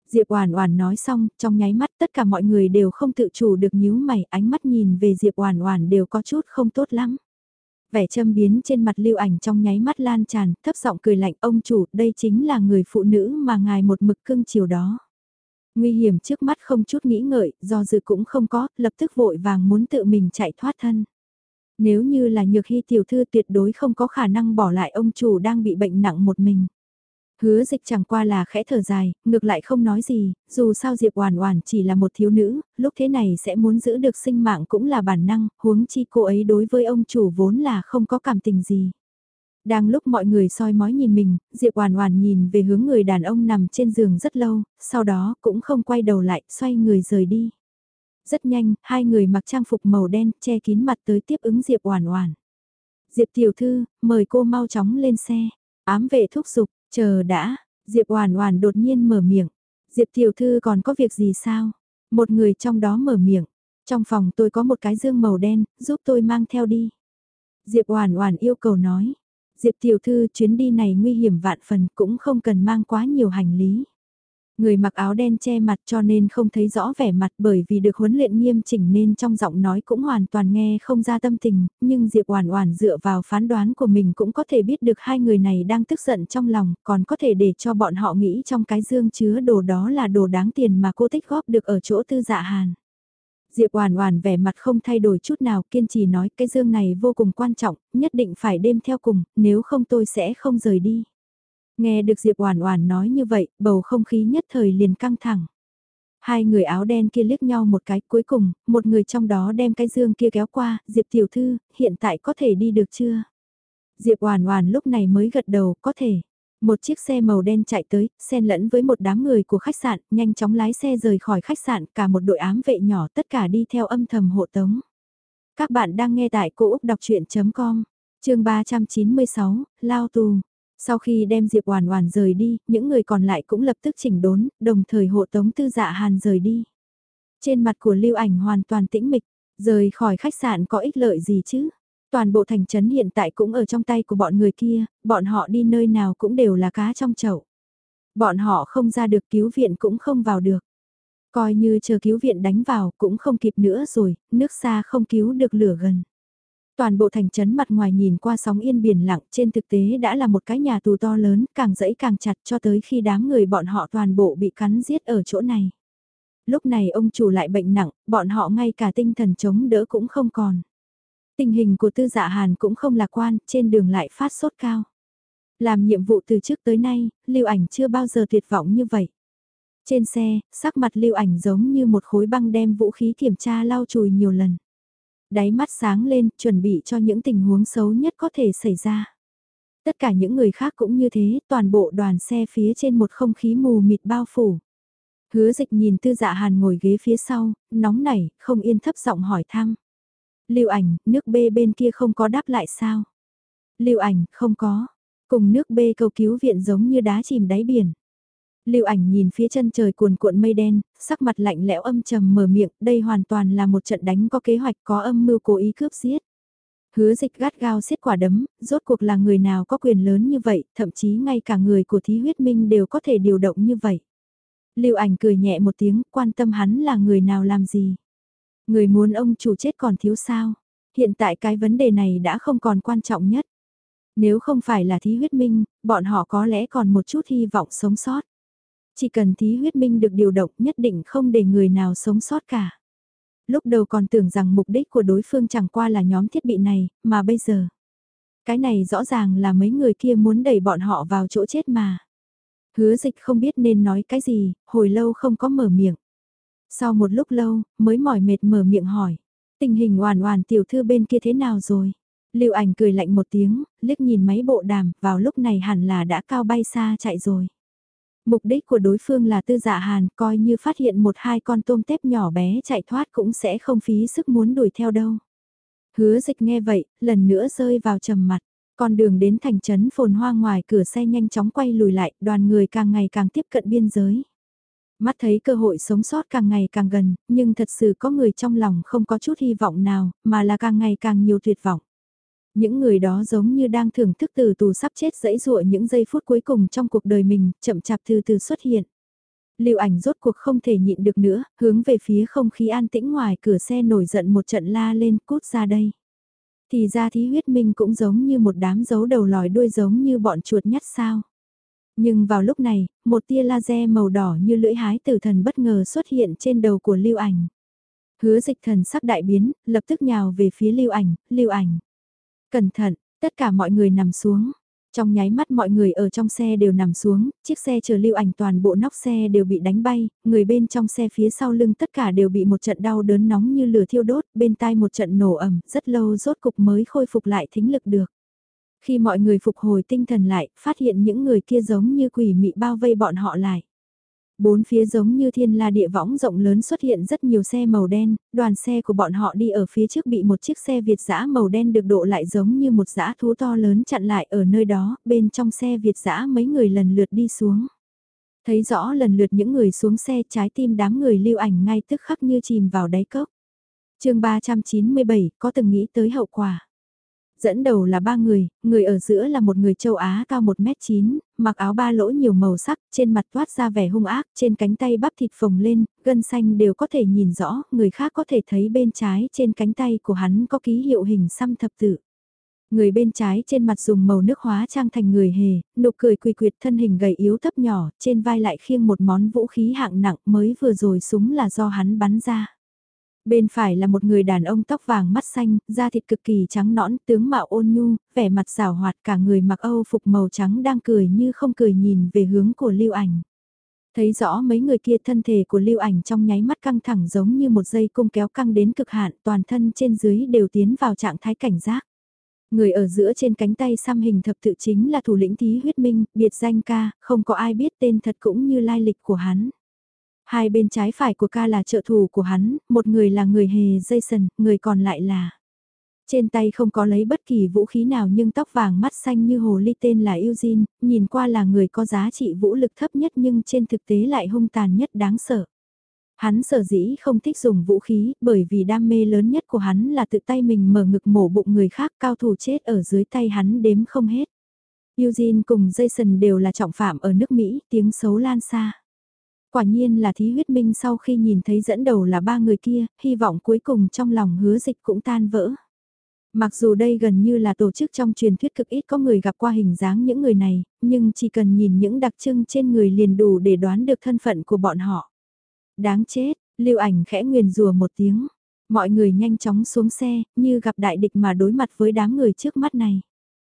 Diệp Oản Oản nói xong, trong nháy mắt tất cả mọi người đều không tự chủ được nhíu mày, ánh mắt nhìn về Diệp Oản Oản đều có chút không tốt lắm. Vẻ châm biếm trên mặt Lưu Ảnh trong nháy mắt lan tràn, thấp giọng cười lạnh, "Ông chủ, đây chính là người phụ nữ mà ngài một mực cưng chiều đó." Nguy hiểm trước mắt không chút nghĩ ngợi, do dự cũng không có, lập tức vội vàng muốn tự mình chạy thoát thân. Nếu như là Nhược Hy tiểu thư tuyệt đối không có khả năng bỏ lại ông chủ đang bị bệnh nặng một mình. Hứa Dịch chẳng qua là khẽ thở dài, ngược lại không nói gì, dù sao Diệp Oản Oản chỉ là một thiếu nữ, lúc thế này sẽ muốn giữ được sinh mạng cũng là bản năng, huống chi cô ấy đối với ông chủ vốn là không có cảm tình gì. Đang lúc mọi người soi mói nhìn mình, Diệp Oản Oản nhìn về hướng người đàn ông nằm trên giường rất lâu, sau đó cũng không quay đầu lại, xoay người rời đi. Rất nhanh, hai người mặc trang phục màu đen, che kín mặt tới tiếp ứng Diệp Oản Oản. "Diệp tiểu thư, mời cô mau chóng lên xe." Ám vệ thúc giục, "Chờ đã." Diệp Oản Oản đột nhiên mở miệng. "Diệp tiểu thư còn có việc gì sao?" Một người trong đó mở miệng. "Trong phòng tôi có một cái dương màu đen, giúp tôi mang theo đi." Diệp Oản Oản yêu cầu nói. "Diệp tiểu thư, chuyến đi này nguy hiểm vạn phần, cũng không cần mang quá nhiều hành lý." Người mặc áo đen che mặt cho nên không thấy rõ vẻ mặt, bởi vì được huấn luyện nghiêm chỉnh nên trong giọng nói cũng hoàn toàn nghe không ra tâm tình, nhưng Diệp Oản Oản dựa vào phán đoán của mình cũng có thể biết được hai người này đang tức giận trong lòng, còn có thể để cho bọn họ nghĩ trong cái dương chứa đồ đó là đồ đáng tiền mà cô tích góp được ở chỗ Tư Dạ Hàn. Diệp Oản Oản vẻ mặt không thay đổi chút nào, kiên trì nói cái dương này vô cùng quan trọng, nhất định phải đem theo cùng, nếu không tôi sẽ không rời đi. Nghe được Diệp Oản Oản nói như vậy, bầu không khí nhất thời liền căng thẳng. Hai người áo đen kia liếc nhau một cái, cuối cùng, một người trong đó đem cái dương kia kéo qua, "Diệp tiểu thư, hiện tại có thể đi được chưa?" Diệp Oản Oản lúc này mới gật đầu, "Có thể." Một chiếc xe màu đen chạy tới, xen lẫn với một đám người của khách sạn, nhanh chóng lái xe rời khỏi khách sạn, cả một đội ám vệ nhỏ tất cả đi theo âm thầm hộ tống. Các bạn đang nghe tại cô úc đọc chuyện.com, chương ba trăm chín mươi sáu, lao tù. Sau khi đem Diệp Oản Oản rời đi, những người còn lại cũng lập tức chỉnh đốn, đồng thời hộ tống Tư Dạ Hàn rời đi. Trên mặt của Lưu Ảnh hoàn toàn tĩnh mịch, rời khỏi khách sạn có ích lợi gì chứ? Toàn bộ thành trấn hiện tại cũng ở trong tay của bọn người kia, bọn họ đi nơi nào cũng đều là cá trong chậu. Bọn họ không ra được, cứu viện cũng không vào được. Coi như chờ cứu viện đánh vào cũng không kịp nữa rồi, nước xa không cứu được lửa gần. Toàn bộ thành trấn mặt ngoài nhìn qua sóng yên biển lặng, trên thực tế đã là một cái nhà tù to lớn, càng dẫy càng chặt cho tới khi đám người bọn họ toàn bộ bị cắn giết ở chỗ này. Lúc này ông chủ lại bệnh nặng, bọn họ ngay cả tinh thần chống đỡ cũng không còn. Tình hình của Tư Dạ Hàn cũng không lạc quan, trên đường lại phát sốt cao. Làm nhiệm vụ từ trước tới nay, Lưu Ảnh chưa bao giờ tuyệt vọng như vậy. Trên xe, sắc mặt Lưu Ảnh giống như một khối băng đem vũ khí kiểm tra lau chùi nhiều lần. Đáy mắt sáng lên, chuẩn bị cho những tình huống xấu nhất có thể xảy ra. Tất cả những người khác cũng như thế, toàn bộ đoàn xe phía trên một không khí mù mịt bao phủ. Hứa Dịch nhìn Tư Dạ Hàn ngồi ghế phía sau, nóng nảy, không yên thấp giọng hỏi thăm. Lưu Ảnh, nước B bên kia không có đáp lại sao? Lưu Ảnh, không có. Cùng nước B cầu cứu viện giống như đá chìm đáy biển. Lưu Ảnh nhìn phía chân trời cuồn cuộn mây đen, sắc mặt lạnh lẽo âm trầm mở miệng, đây hoàn toàn là một trận đánh có kế hoạch, có âm mưu cố ý cướp giết. Hứa Dịch gắt gao siết quả đấm, rốt cuộc là người nào có quyền lớn như vậy, thậm chí ngay cả người của Thí Huyết Minh đều có thể điều động như vậy. Lưu Ảnh cười nhẹ một tiếng, quan tâm hắn là người nào làm gì. Người muốn ông chủ chết còn thiếu sao? Hiện tại cái vấn đề này đã không còn quan trọng nhất. Nếu không phải là Thí Huyết Minh, bọn họ có lẽ còn một chút hy vọng sống sót. Chỉ cần Thí Huyết Minh được điều động nhất định không để người nào sống sót cả. Lúc đầu còn tưởng rằng mục đích của đối phương chẳng qua là nhóm thiết bị này, mà bây giờ. Cái này rõ ràng là mấy người kia muốn đẩy bọn họ vào chỗ chết mà. Hứa Dịch không biết nên nói cái gì, hồi lâu không có mở miệng. Sau một lúc lâu, mới mỏi mệt mở miệng hỏi. Tình hình Oản Oản tiểu thư bên kia thế nào rồi? Lưu Ảnh cười lạnh một tiếng, liếc nhìn máy bộ đàm, vào lúc này hẳn là đã cao bay xa chạy rồi. Mục đích của đối phương là Tư Dạ Hàn, coi như phát hiện một hai con tôm tép nhỏ bé chạy thoát cũng sẽ không phí sức muốn đuổi theo đâu. Hứa Dịch nghe vậy, lần nữa rơi vào trầm mặt. Con đường đến thành trấn phồn hoa ngoài cửa xe nhanh chóng quay lùi lại, đoàn người càng ngày càng tiếp cận biên giới. Mắt thấy cơ hội sống sót càng ngày càng gần, nhưng thật sự có người trong lòng không có chút hy vọng nào, mà là càng ngày càng nhiều tuyệt vọng. Những người đó giống như đang thưởng thức từ tù sắp chết dẫy dụa những giây phút cuối cùng trong cuộc đời mình, chậm chạp từ từ xuất hiện. Lưu Ảnh rốt cuộc không thể nhịn được nữa, hướng về phía không khí an tĩnh ngoài cửa xe nổi giận một trận la lên, cút ra đây. Thì ra Thí Huyết Minh cũng giống như một đám dấu đầu lòi đuôi giống như bọn chuột nhắt sao. Nhưng vào lúc này, một tia laser màu đỏ như lưỡi hái tử thần bất ngờ xuất hiện trên đầu của Lưu Ảnh. Hứa Dịch thần sắc đại biến, lập tức nhào về phía Lưu Ảnh, Lưu Ảnh. Cẩn thận, tất cả mọi người nằm xuống. Trong nháy mắt mọi người ở trong xe đều nằm xuống, chiếc xe chờ Lưu Ảnh toàn bộ nóc xe đều bị đánh bay, người bên trong xe phía sau lưng tất cả đều bị một trận đau đớn nóng như lửa thiêu đốt, bên tai một trận nổ ầm, rất lâu rốt cục mới khôi phục lại thính lực được. Khi mọi người phục hồi tinh thần lại, phát hiện những người kia giống như quỷ mị bao vây bọn họ lại. Bốn phía giống như thiên la địa võng rộng lớn xuất hiện rất nhiều xe màu đen, đoàn xe của bọn họ đi ở phía trước bị một chiếc xe Việt dã màu đen được độ lại giống như một dã thú to lớn chặn lại ở nơi đó, bên trong xe Việt dã mấy người lần lượt đi xuống. Thấy rõ lần lượt những người xuống xe, trái tim đám người Lưu Ảnh ngay tức khắc như chìm vào đáy cốc. chương ba trăm chín mươi bảy, có từng nghĩ tới hậu quả. Dẫn đầu là ba người, người ở giữa là một người châu Á cao một mét chín, mặc áo ba lỗ nhiều màu sắc, trên mặt toát ra vẻ hung ác, trên cánh tay bắp thịt phồng lên, gân xanh đều có thể nhìn rõ, người khác có thể thấy bên trái trên cánh tay của hắn có ký hiệu hình xăm thập tử. Người bên trái trên mặt dùng màu nước hóa trang thành người hề, nụ cười quỳ quyệt, thân hình gầy yếu thấp nhỏ, trên vai lại khiêng một món vũ khí hạng nặng, mới vừa rồi súng là do hắn bắn ra. Bên phải là một người đàn ông tóc vàng mắt xanh, da thịt cực kỳ trắng nõn, tướng mạo ôn nhu, vẻ mặt rào hoạt, cả người mặc Âu phục màu trắng đang cười như không cười nhìn về hướng của Lưu Ảnh. Thấy rõ mấy người kia, thân thể của Lưu Ảnh trong nháy mắt căng thẳng giống như một dây cung kéo căng đến cực hạn, toàn thân trên dưới đều tiến vào trạng thái cảnh giác. Người ở giữa trên cánh tay xăm hình thập tự chính là thủ lĩnh Thí Huyết Minh, biệt danh Ca, không có ai biết tên thật cũng như lai lịch của hắn. Hai bên trái phải của Ca là trợ thủ của hắn, một người là người hề Jason, người còn lại là... Trên tay không có lấy bất kỳ vũ khí nào nhưng tóc vàng mắt xanh như hồ ly tên là Eugene, nhìn qua là người có giá trị vũ lực thấp nhất nhưng trên thực tế lại hung tàn nhất đáng sợ. Hắn sở dĩ không thích dùng vũ khí bởi vì đam mê lớn nhất của hắn là tự tay mình mở ngực mổ bụng người khác, cao thủ chết ở dưới tay hắn đếm không hết. Eugene cùng Jason đều là trọng phạm ở nước Mỹ, tiếng xấu lan xa. Quả nhiên là Thí Huyết Minh sau khi nhìn thấy dẫn đầu là ba người kia, hy vọng cuối cùng trong lòng Hứa Dịch cũng tan vỡ. Mặc dù đây gần như là tổ chức trong truyền thuyết cực ít có người gặp qua hình dáng những người này, nhưng chỉ cần nhìn những đặc trưng trên người liền đủ để đoán được thân phận của bọn họ. Đáng chết, Lưu Ảnh khẽ nguyền rủa một tiếng. Mọi người nhanh chóng xuống xe, như gặp đại địch mà đối mặt với đám người trước mắt này.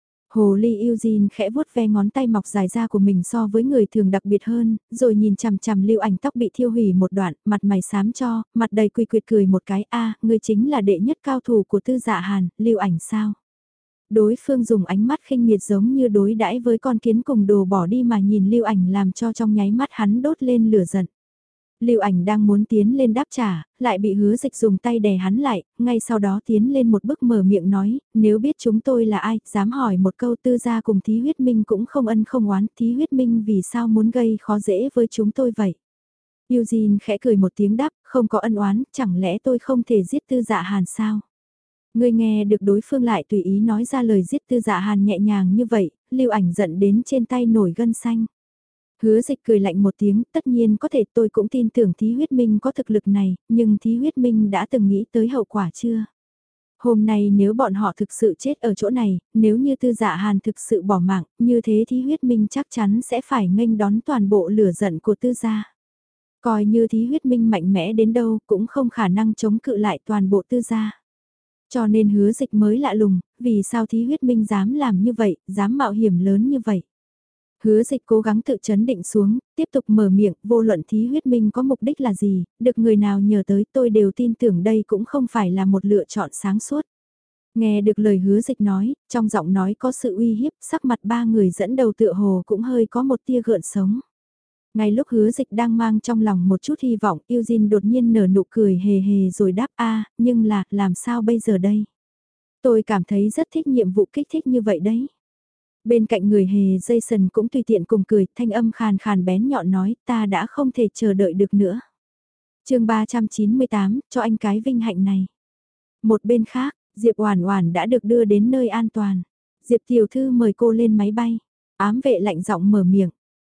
Hồ ly Eugene khẽ vuốt ve ngón tay mọc dài ra của mình so với người thường đặc biệt hơn, rồi nhìn chằm chằm Lưu Ảnh tóc bị thiêu hủy một đoạn, mặt mày xám cho, mặt đầy quỳ quyệt cười một cái, a, ngươi chính là đệ nhất cao thủ của Tư Dạ Hàn, Lưu Ảnh sao? Đối phương dùng ánh mắt khinh miệt giống như đối đãi với con kiến cùng đồ bỏ đi mà nhìn Lưu Ảnh làm cho trong nháy mắt hắn đốt lên lửa giận. Lưu Ảnh đang muốn tiến lên đáp trả, lại bị Hứa Dịch dùng tay đè hắn lại, ngay sau đó tiến lên một bước mở miệng nói, nếu biết chúng tôi là ai, dám hỏi một câu. Tư gia cùng Thí Huyết Minh cũng không ân không oán, Thí Huyết Minh vì sao muốn gây khó dễ với chúng tôi vậy? Eugene khẽ cười một tiếng đáp, không có ân oán, chẳng lẽ tôi không thể giết Tư Dạ Hàn sao? Người nghe được đối phương lại tùy ý nói ra lời giết Tư Dạ Hàn nhẹ nhàng như vậy, Lưu Ảnh giận đến trên tay nổi gân xanh. Hứa Dịch cười lạnh một tiếng, tất nhiên có thể, tôi cũng tin tưởng Thí Huyết Minh có thực lực này, nhưng Thí Huyết Minh đã từng nghĩ tới hậu quả chưa? Hôm nay nếu bọn họ thực sự chết ở chỗ này, nếu như Tư Dạ Hàn thực sự bỏ mạng, như thế Thí Huyết Minh chắc chắn sẽ phải nghênh đón toàn bộ lửa giận của Tư gia. Coi như Thí Huyết Minh mạnh mẽ đến đâu cũng không khả năng chống cự lại toàn bộ Tư gia. Cho nên Hứa Dịch mới lạ lùng, vì sao Thí Huyết Minh dám làm như vậy, dám mạo hiểm lớn như vậy? Hứa Dịch cố gắng tự chấn định xuống, tiếp tục mở miệng, vô luận Thí Huyết Minh có mục đích là gì, được người nào nhờ tới tôi đều tin tưởng đây cũng không phải là một lựa chọn sáng suốt. Nghe được lời Hứa Dịch nói, trong giọng nói có sự uy hiếp, sắc mặt ba người dẫn đầu tựa hồ cũng hơi có một tia gợn sống. Ngay lúc Hứa Dịch đang mang trong lòng một chút hy vọng, Eugene đột nhiên nở nụ cười hề hề rồi đáp a, nhưng là, làm sao bây giờ đây? Tôi cảm thấy rất thích nhiệm vụ kích thích như vậy đấy. Bên cạnh người hề Jason cũng tùy tiện cùng cười, thanh âm khàn khàn bén nhọn nói, ta đã không thể chờ đợi được nữa. chương ba trăm chín mươi tám, cho anh cái vinh hạnh này. Một bên khác, Diệp Oản Oản đã được đưa đến nơi an toàn. Diệp tiểu thư mời cô lên máy bay. Ám vệ lạnh giọng mở miệng.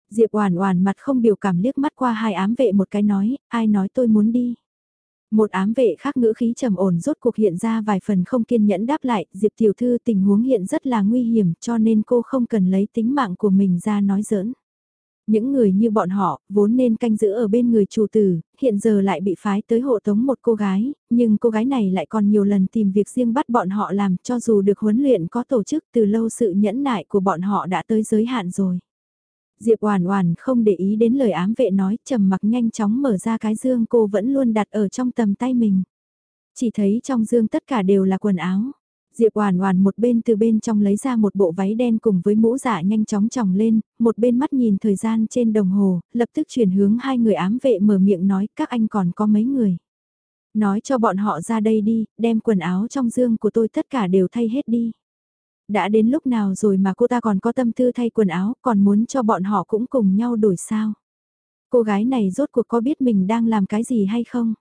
Diệp Oản Oản mặt không biểu cảm liếc mắt qua hai ám vệ một cái nói, ai nói tôi muốn đi. Một ám vệ khác ngữ khí trầm ổn rốt cuộc hiện ra vài phần không kiên nhẫn đáp lại, Diệp tiểu thư tình huống hiện rất là nguy hiểm cho nên cô không cần lấy tính mạng của mình ra nói giỡn. Những người như bọn họ, vốn nên canh giữ ở bên người chủ tử, hiện giờ lại bị phái tới hộ tống một cô gái, nhưng cô gái này lại còn nhiều lần tìm việc riêng bắt bọn họ làm cho dù được huấn luyện có tổ chức từ lâu sự nhẫn nại của bọn họ đã tới giới hạn rồi. Diệp Oản Oản không để ý đến lời ám vệ nói, trầm mặc nhanh chóng mở ra cái dương cô vẫn luôn đặt ở trong tầm tay mình. Chỉ thấy trong dương tất cả đều là quần áo. Diệp Oản Oản một bên từ bên trong lấy ra một bộ váy đen cùng với mũ dạ nhanh chóng chòng lên, một bên mắt nhìn thời gian trên đồng hồ, lập tức chuyển hướng hai người ám vệ mở miệng nói, các anh còn có mấy người. Nói cho bọn họ ra đây đi, đem quần áo trong dương của tôi tất cả đều thay hết đi. Đã đến lúc nào rồi mà cô ta còn có tâm tư thay quần áo, còn muốn cho bọn họ cũng cùng nhau đổi sao? Cô gái này rốt cuộc có biết mình đang làm cái gì hay không?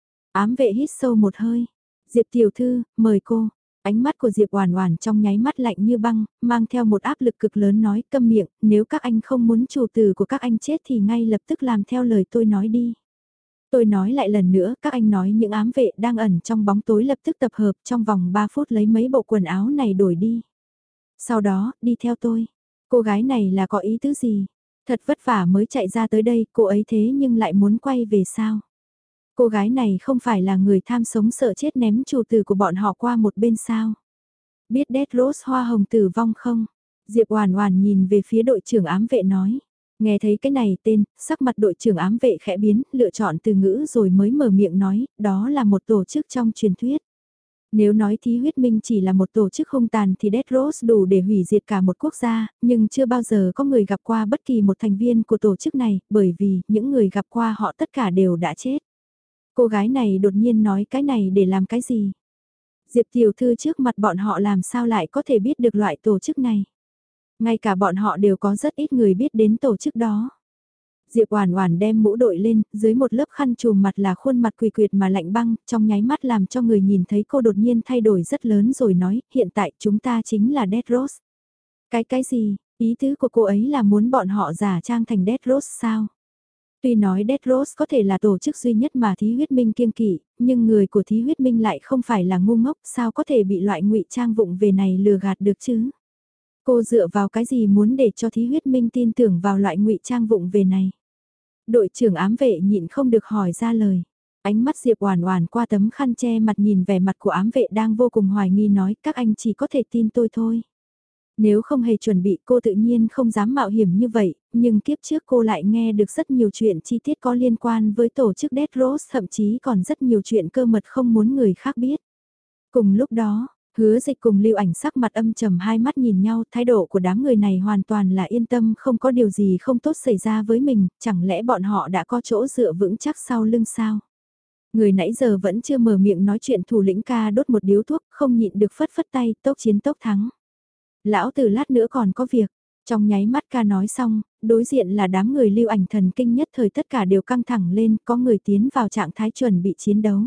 Ám vệ hít sâu một hơi. Diệp tiểu thư, mời cô. Ánh mắt của Diệp Oản Oản trong nháy mắt lạnh như băng, mang theo một áp lực cực lớn nói câm miệng, nếu các anh không muốn chủ tử của các anh chết thì ngay lập tức làm theo lời tôi nói đi. Tôi nói lại lần nữa, các anh nói những ám vệ đang ẩn trong bóng tối lập tức tập hợp trong vòng ba phút lấy mấy bộ quần áo này đổi đi. Sau đó, đi theo tôi. Cô gái này là có ý tứ gì? Thật vất vả mới chạy ra tới đây, cô ấy thế nhưng lại muốn quay về sao? Cô gái này không phải là người tham sống sợ chết ném chủ tử của bọn họ qua một bên sao? Biết Death Rose hoa hồng tử vong không? Diệp Oản Oản nhìn về phía đội trưởng ám vệ nói. Nghe thấy cái này tên, sắc mặt đội trưởng ám vệ khẽ biến, lựa chọn từ ngữ rồi mới mở miệng nói, đó là một tổ chức trong truyền thuyết. Nếu nói thí huyết minh chỉ là một tổ chức hung tàn thì Death Rose đủ để hủy diệt cả một quốc gia, nhưng chưa bao giờ có người gặp qua bất kỳ một thành viên của tổ chức này, bởi vì những người gặp qua họ tất cả đều đã chết. Cô gái này đột nhiên nói cái này để làm cái gì? Diệp tiểu thư trước mặt bọn họ làm sao lại có thể biết được loại tổ chức này? Ngay cả bọn họ đều có rất ít người biết đến tổ chức đó. Diệp Oản Oản đem mũ đội lên, dưới một lớp khăn trùm mặt là khuôn mặt quỳ quyệt mà lạnh băng, trong nháy mắt làm cho người nhìn thấy cô đột nhiên thay đổi rất lớn rồi nói, hiện tại chúng ta chính là Death Rose. Cái cái gì? Ý tứ của cô ấy là muốn bọn họ giả trang thành Death Rose sao? Tuy nói Death Rose có thể là tổ chức duy nhất mà Thí Huyết Minh kiêng kỵ, nhưng người của Thí Huyết Minh lại không phải là ngu ngốc, sao có thể bị loại ngụy trang vụng về này lừa gạt được chứ? Cô dựa vào cái gì muốn để cho Thí Huyết Minh tin tưởng vào loại ngụy trang vụng về này? Đội trưởng ám vệ nhịn không được hỏi ra lời. Ánh mắt Diệp Oản Oản qua tấm khăn che mặt nhìn vẻ mặt của ám vệ đang vô cùng hoài nghi nói, các anh chỉ có thể tin tôi thôi. Nếu không hề chuẩn bị cô tự nhiên không dám mạo hiểm như vậy, nhưng kiếp trước cô lại nghe được rất nhiều chuyện chi tiết có liên quan với tổ chức Death Rose, thậm chí còn rất nhiều chuyện cơ mật không muốn người khác biết. Cùng lúc đó, Hứa Dịch cùng Lưu Ảnh sắc mặt âm trầm hai mắt nhìn nhau, thái độ của đám người này hoàn toàn là yên tâm không có điều gì không tốt xảy ra với mình, chẳng lẽ bọn họ đã có chỗ dựa vững chắc sau lưng sao? Người nãy giờ vẫn chưa mở miệng nói chuyện thủ lĩnh ca đốt một điếu thuốc, không nhịn được phất phất tay, tốc chiến tốc thắng. Lão tử lát nữa còn có việc. Trong nháy mắt ca nói xong, đối diện là đám người Lưu Ảnh thần kinh nhất thời tất cả đều căng thẳng lên, có người tiến vào trạng thái chuẩn bị chiến đấu.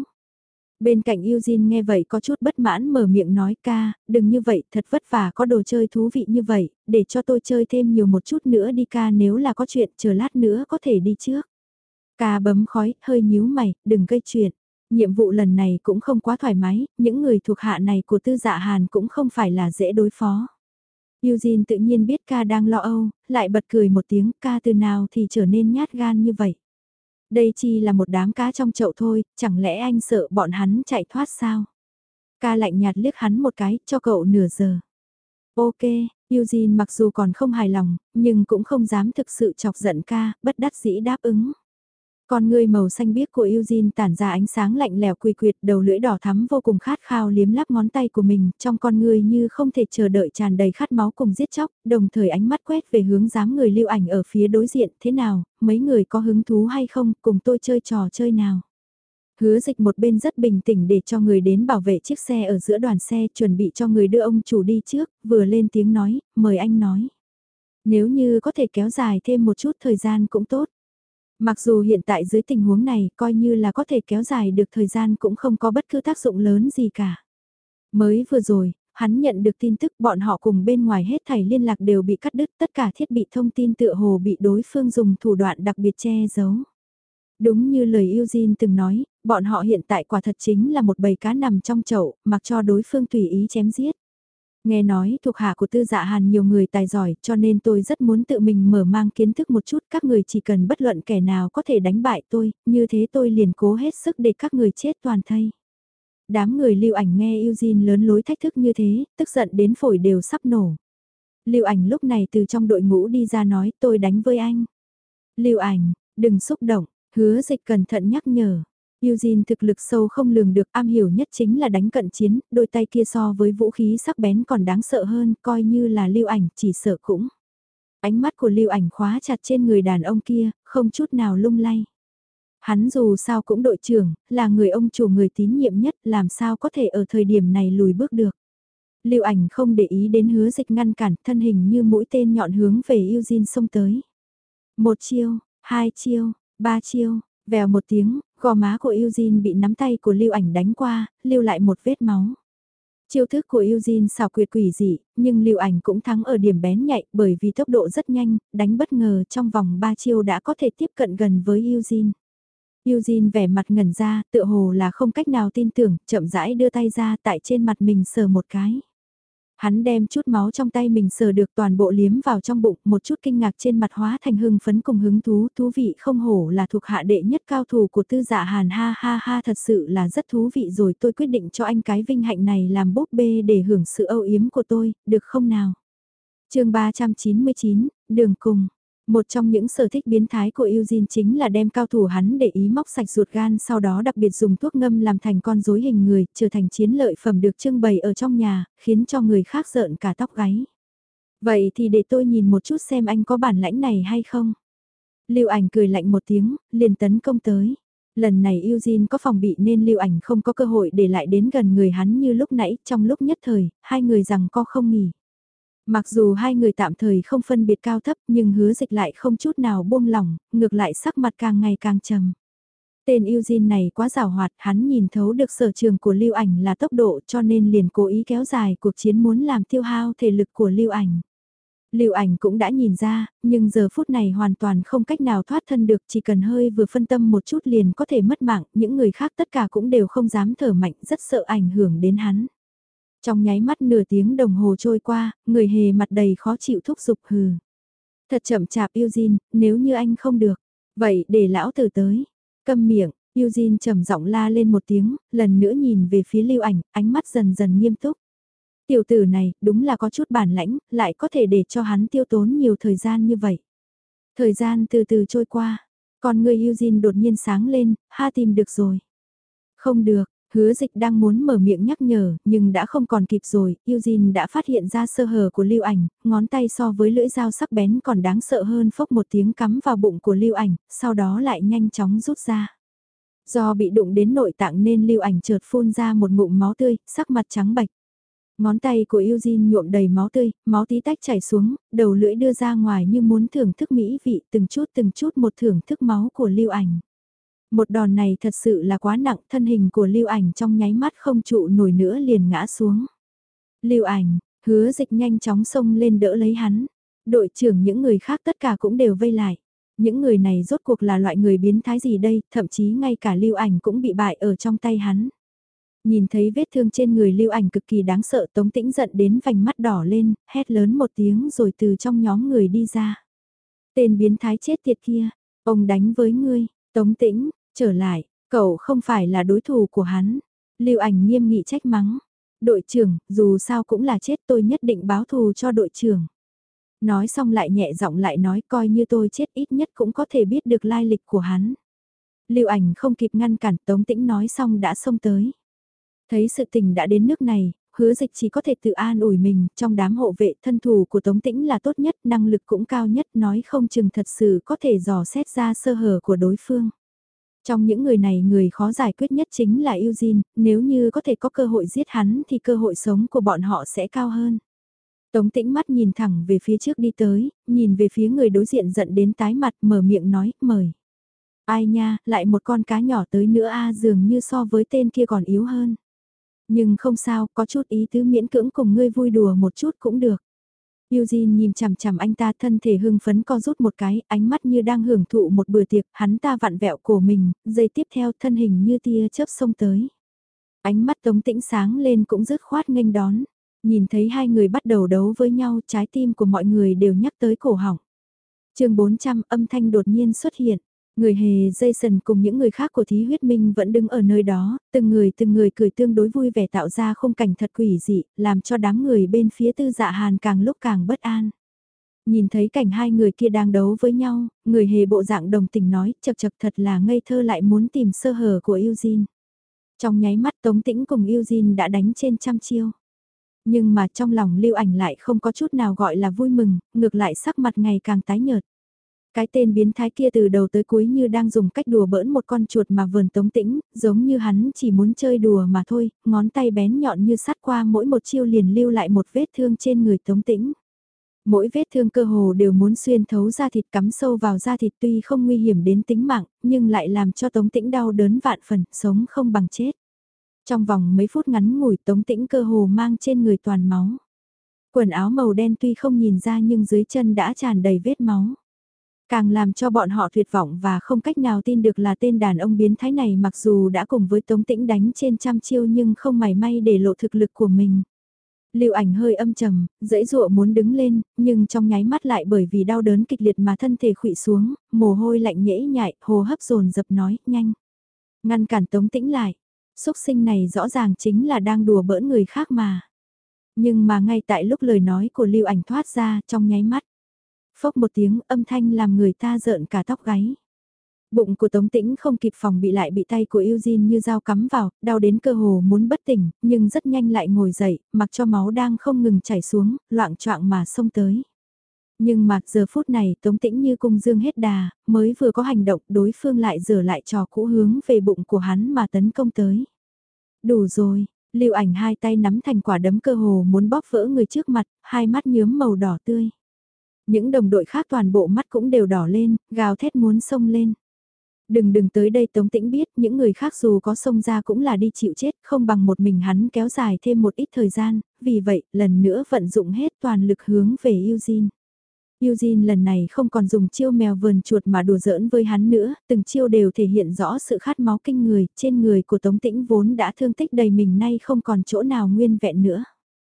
Bên cạnh Eugene nghe vậy có chút bất mãn mở miệng nói ca, đừng như vậy, thật vất vả có đồ chơi thú vị như vậy, để cho tôi chơi thêm nhiều một chút nữa đi ca, nếu là có chuyện chờ lát nữa có thể đi trước. Ca bấm khói, hơi nhíu mày, đừng gây chuyện. Nhiệm vụ lần này cũng không quá thoải mái, những người thuộc hạ này của Tư Dạ Hàn cũng không phải là dễ đối phó. Eugene tự nhiên biết ca đang lo âu, lại bật cười một tiếng, ca từ nào thì trở nên nhát gan như vậy. Đây chỉ là một đám cá trong chậu thôi, chẳng lẽ anh sợ bọn hắn chạy thoát sao? Ca lạnh nhạt liếc hắn một cái, cho cậu nửa giờ. Ok, Eugene mặc dù còn không hài lòng, nhưng cũng không dám thực sự chọc giận ca, bất đắc dĩ đáp ứng. Con ngươi màu xanh biếc của Eugene tản ra ánh sáng lạnh lẽo quỳ quyệt, đầu lưỡi đỏ thắm vô cùng khát khao liếm láp ngón tay của mình, trong con ngươi như không thể chờ đợi tràn đầy khát máu cùng giết chóc, đồng thời ánh mắt quét về hướng dáng người Lưu Ảnh ở phía đối diện, thế nào, mấy người có hứng thú hay không, cùng tôi chơi trò chơi nào. Hứa Dịch một bên rất bình tĩnh để cho người đến bảo vệ chiếc xe ở giữa đoàn xe, chuẩn bị cho người đưa ông chủ đi trước, vừa lên tiếng nói, mời anh nói. Nếu như có thể kéo dài thêm một chút thời gian cũng tốt. Mặc dù hiện tại dưới tình huống này coi như là có thể kéo dài được thời gian cũng không có bất cứ tác dụng lớn gì cả. Mới vừa rồi, Hắn nhận được tin tức bọn họ cùng bên ngoài hết thảy liên lạc đều bị cắt đứt, tất cả thiết bị thông tin tựa hồ bị đối phương dùng thủ đoạn đặc biệt che giấu. Đúng như lời Eugene từng nói, bọn họ hiện tại quả thật chính là một bầy cá nằm trong chậu, mặc cho đối phương tùy ý chém giết. Nghe nói thuộc hạ của Tư Dạ Hàn nhiều người tài giỏi, cho nên tôi rất muốn tự mình mở mang kiến thức một chút, các người chỉ cần bất luận kẻ nào có thể đánh bại tôi, như thế tôi liền cố hết sức để các người chết toàn thây. Đám người Lưu Ảnh nghe Eugene lớn lối thách thức như thế, tức giận đến phổi đều sắp nổ. Lưu Ảnh lúc này từ trong đội ngũ đi ra nói tôi đánh với anh. Lưu Ảnh, đừng xúc động, Hứa Dịch cẩn thận nhắc nhở. Eugene thực lực sâu không lường được, am hiểu nhất chính là đánh cận chiến, đôi tay kia so với vũ khí sắc bén còn đáng sợ hơn, coi như là Lưu Ảnh chỉ sợ cũng. Ánh mắt của Lưu Ảnh khóa chặt trên người đàn ông kia, không chút nào lung lay. Hắn dù sao cũng đội trưởng, là người ông chủ người tín nhiệm nhất, làm sao có thể ở thời điểm này lùi bước được. Lưu Ảnh không để ý đến Hứa Dịch ngăn cản, thân hình như mũi tên nhọn hướng về Eugene xông tới. Một chiêu, hai chiêu, ba chiêu, vèo một tiếng, gò má của Eugene bị nắm tay của Lưu Ảnh đánh qua, lưu lại một vết máu. Chiêu thức của Eugene xảo quyệt quỷ dị, nhưng Lưu Ảnh cũng thắng ở điểm bén nhạy bởi vì tốc độ rất nhanh, đánh bất ngờ trong vòng ba chiêu đã có thể tiếp cận gần với Eugene. Eugene vẻ mặt ngẩn ra, tựa hồ là không cách nào tin tưởng, chậm rãi đưa tay ra tại trên mặt mình sờ một cái. Hắn đem chút máu trong tay mình sờ được toàn bộ liếm vào trong bụng, một chút kinh ngạc trên mặt hóa thành hưng phấn cùng hứng thú, thú vị không hổ là thuộc hạ đệ nhất cao thủ của Tư Dạ Hàn, ha ha ha, thật sự là rất thú vị rồi, tôi quyết định cho anh cái vinh hạnh này làm búp bê để hưởng sự âu yếm của tôi, được không nào? Chương ba trăm chín mươi chín, đường cùng. Một trong những sở thích biến thái của Eugene chính là đem cao thủ hắn để ý móc sạch ruột gan, sau đó đặc biệt dùng thuốc ngâm làm thành con rối hình người, trở thành chiến lợi phẩm được trưng bày ở trong nhà, khiến cho người khác rợn cả tóc gáy. Vậy thì để tôi nhìn một chút xem anh có bản lãnh này hay không. Lưu Ảnh cười lạnh một tiếng, liền tấn công tới. Lần này Eugene có phòng bị nên Lưu Ảnh không có cơ hội để lại đến gần người hắn như lúc nãy, trong lúc nhất thời, hai người rằng co không nghỉ. Mặc dù hai người tạm thời không phân biệt cao thấp nhưng Hứa Dịch lại không chút nào buông lỏng, ngược lại sắc mặt càng ngày càng trầm. Tên Eugene này quá giàu hoạt, hắn nhìn thấu được sở trường của Lưu Ảnh là tốc độ cho nên liền cố ý kéo dài cuộc chiến muốn làm tiêu hao thể lực của Lưu Ảnh. Lưu Ảnh cũng đã nhìn ra, nhưng giờ phút này hoàn toàn không cách nào thoát thân được, chỉ cần hơi vừa phân tâm một chút liền có thể mất mạng, những người khác tất cả cũng đều không dám thở mạnh, rất sợ ảnh hưởng đến hắn. Trong nháy mắt nửa tiếng đồng hồ trôi qua, người hề mặt đầy khó chịu thúc giục hừ. Thật chậm chạp Eugene, nếu như anh không được, vậy để lão tử tới. Câm miệng, Eugene trầm giọng la lên một tiếng, lần nữa nhìn về phía Lưu Ảnh, ánh mắt dần dần nghiêm túc. Tiểu tử này, đúng là có chút bản lãnh, lại có thể để cho hắn tiêu tốn nhiều thời gian như vậy. Thời gian từ từ trôi qua, con người Eugene đột nhiên sáng lên, ha tìm được rồi. Không được. Hứa Dịch đang muốn mở miệng nhắc nhở, nhưng đã không còn kịp rồi, Eugene đã phát hiện ra sơ hở của Lưu Ảnh, ngón tay so với lưỡi dao sắc bén còn đáng sợ hơn, phốc một tiếng cắm vào bụng của Lưu Ảnh, sau đó lại nhanh chóng rút ra. Do bị đụng đến nội tạng nên Lưu Ảnh chợt phun ra một ngụm máu tươi, sắc mặt trắng bệch. Ngón tay của Eugene nhuộm đầy máu tươi, máu tí tách chảy xuống, đầu lưỡi đưa ra ngoài như muốn thưởng thức mỹ vị, từng chút từng chút một thưởng thức máu của Lưu Ảnh. Một đòn này thật sự là quá nặng, thân hình của Lưu Ảnh trong nháy mắt không trụ nổi nữa liền ngã xuống. Lưu Ảnh, Hứa Dịch nhanh chóng xông lên đỡ lấy hắn. Đội trưởng những người khác tất cả cũng đều vây lại. Những người này rốt cuộc là loại người biến thái gì đây, thậm chí ngay cả Lưu Ảnh cũng bị bại ở trong tay hắn. Nhìn thấy vết thương trên người Lưu Ảnh cực kỳ đáng sợ, Tống Tĩnh giận đến vành mắt đỏ lên, hét lớn một tiếng rồi từ trong nhóm người đi ra. Tên biến thái chết tiệt kia, ông đánh với ngươi, Tống Tĩnh. Trở lại, cậu không phải là đối thủ của hắn. Lưu Ảnh nghiêm nghị trách mắng. Đội trưởng, dù sao cũng là chết, tôi nhất định báo thù cho đội trưởng. Nói xong lại nhẹ giọng lại nói, coi như tôi chết ít nhất cũng có thể biết được lai lịch của hắn. Lưu Ảnh không kịp ngăn cản, Tống Tĩnh nói xong đã xông tới. Thấy sự tình đã đến nước này, Hứa Dịch chỉ có thể tự an ủi mình, trong đám hộ vệ thân thủ của Tống Tĩnh là tốt nhất, năng lực cũng cao nhất, nói không chừng thật sự có thể dò xét ra sơ hở của đối phương. Trong những người này người khó giải quyết nhất chính là Eugene, nếu như có thể có cơ hội giết hắn thì cơ hội sống của bọn họ sẽ cao hơn. Tống Tĩnh mắt nhìn thẳng về phía trước đi tới, nhìn về phía người đối diện giận đến tái mặt, mở miệng nói, mời. Ai nha, lại một con cá nhỏ tới nữa a, dường như so với tên kia còn yếu hơn. Nhưng không sao, có chút ý tứ miễn cưỡng cùng ngươi vui đùa một chút cũng được. Eugene nhìn chằm chằm anh ta, thân thể hưng phấn co rút một cái, ánh mắt như đang hưởng thụ một bữa tiệc, hắn ta vặn vẹo cổ mình, giây tiếp theo thân hình như tia chớp xông tới. Ánh mắt Tống Tĩnh sáng lên cũng dứt khoát nghênh đón. Nhìn thấy hai người bắt đầu đấu với nhau, trái tim của mọi người đều nhắc tới cổ họng. chương bốn trăm, âm thanh đột nhiên xuất hiện. Người hề Jason cùng những người khác của Thí Huyết Minh vẫn đứng ở nơi đó, từng người từng người cười tương đối vui vẻ tạo ra khung cảnh thật quỷ dị, làm cho đám người bên phía Tư Dạ Hàn càng lúc càng bất an. Nhìn thấy cảnh hai người kia đang đấu với nhau, người hề bộ dạng đồng tình nói, chật chật thật là ngây thơ lại muốn tìm sơ hở của Eugene. Trong nháy mắt Tống Tĩnh cùng Eugene đã đánh trên trăm chiêu. Nhưng mà trong lòng Lưu Ảnh lại không có chút nào gọi là vui mừng, ngược lại sắc mặt ngày càng tái nhợt. Cái tên biến thái kia từ đầu tới cuối như đang dùng cách đùa bỡn một con chuột mà vờn Tống Tĩnh, giống như hắn chỉ muốn chơi đùa mà thôi, ngón tay bén nhọn như sắt qua mỗi một chiêu liền lưu lại một vết thương trên người Tống Tĩnh. Mỗi vết thương cơ hồ đều muốn xuyên thấu da thịt, cắm sâu vào da thịt, tuy không nguy hiểm đến tính mạng, nhưng lại làm cho Tống Tĩnh đau đớn vạn phần, sống không bằng chết. Trong vòng mấy phút ngắn ngủi Tống Tĩnh cơ hồ mang trên người toàn máu. Quần áo màu đen tuy không nhìn ra nhưng dưới chân đã tràn đầy vết máu. Càng làm cho bọn họ tuyệt vọng và không cách nào tin được là tên đàn ông biến thái này mặc dù đã cùng với Tống Tĩnh đánh trên trăm chiêu nhưng không mảy may để lộ thực lực của mình. Lưu Ảnh hơi âm trầm, dãy dụa muốn đứng lên, nhưng trong nháy mắt lại bởi vì đau đớn kịch liệt mà thân thể khuỵu xuống, mồ hôi lạnh nhễ nhại, hô hấp dồn dập nói, nhanh. Ngăn cản Tống Tĩnh lại, xúc sinh này rõ ràng chính là đang đùa bỡn người khác mà. Nhưng mà ngay tại lúc lời nói của Lưu Ảnh thoát ra trong nháy mắt. Phốc một tiếng âm thanh làm người ta rợn cả tóc gáy. Bụng của Tống Tĩnh không kịp phòng bị lại bị tay của Eugene như dao cắm vào, đau đến cơ hồ muốn bất tỉnh, nhưng rất nhanh lại ngồi dậy, mặc cho máu đang không ngừng chảy xuống, loạng choạng mà xông tới. Nhưng mà giờ phút này Tống Tĩnh như cung dương hết đà, mới vừa có hành động đối phương lại rửa lại trò cũ hướng về bụng của hắn mà tấn công tới. Đủ rồi, Lưu Ảnh hai tay nắm thành quả đấm cơ hồ muốn bóp vỡ người trước mặt, hai mắt nhuốm màu đỏ tươi. Những đồng đội khác toàn bộ mắt cũng đều đỏ lên, gào thét muốn xông lên. Đừng đừng tới đây Tống Tĩnh biết những người khác dù có xông ra cũng là đi chịu chết, không bằng một mình hắn kéo dài thêm một ít thời gian, vì vậy lần nữa vận dụng hết toàn lực hướng về Eugene. Eugene lần này không còn dùng chiêu mèo vờn chuột mà đùa giỡn với hắn nữa, từng chiêu đều thể hiện rõ sự khát máu kinh người, trên người của Tống Tĩnh vốn đã thương tích đầy mình nay không còn chỗ nào nguyên vẹn nữa.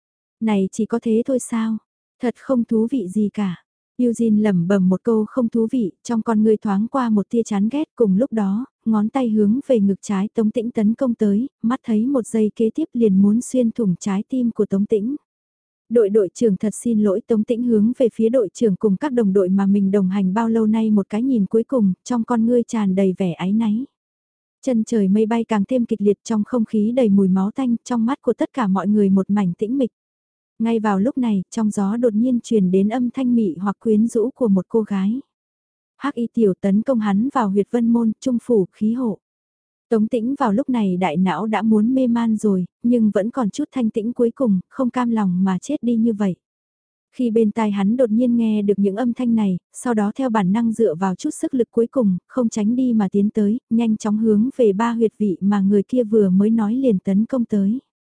Này chỉ có thế thôi sao? Thật không thú vị gì cả. Eugene lẩm bẩm một câu không thú vị, trong con người thoáng qua một tia chán ghét, cùng lúc đó, ngón tay hướng về ngực trái Tống Tĩnh tấn công tới, mắt thấy một giây kế tiếp liền muốn xuyên thủng trái tim của Tống Tĩnh. Đội đội trưởng thật xin lỗi, Tống Tĩnh hướng về phía đội trưởng cùng các đồng đội mà mình đồng hành bao lâu nay một cái nhìn cuối cùng, trong con ngươi tràn đầy vẻ áy náy. Chân trời mây bay càng thêm kịch liệt, trong không khí đầy mùi máu tanh, trong mắt của tất cả mọi người một mảnh tĩnh mịch. Ngay vào lúc này, trong gió đột nhiên truyền đến âm thanh mị hoặc quyến rũ của một cô gái. Hắc Y tiểu tấn công hắn vào huyệt vân môn, trung phủ, khí hộ. Tống Tĩnh vào lúc này đại não đã muốn mê man rồi, nhưng vẫn còn chút thanh tĩnh cuối cùng, không cam lòng mà chết đi như vậy. Khi bên tai hắn đột nhiên nghe được những âm thanh này, sau đó theo bản năng dựa vào chút sức lực cuối cùng, không tránh đi mà tiến tới, nhanh chóng hướng về ba huyệt vị mà người kia vừa mới nói liền tấn công tới.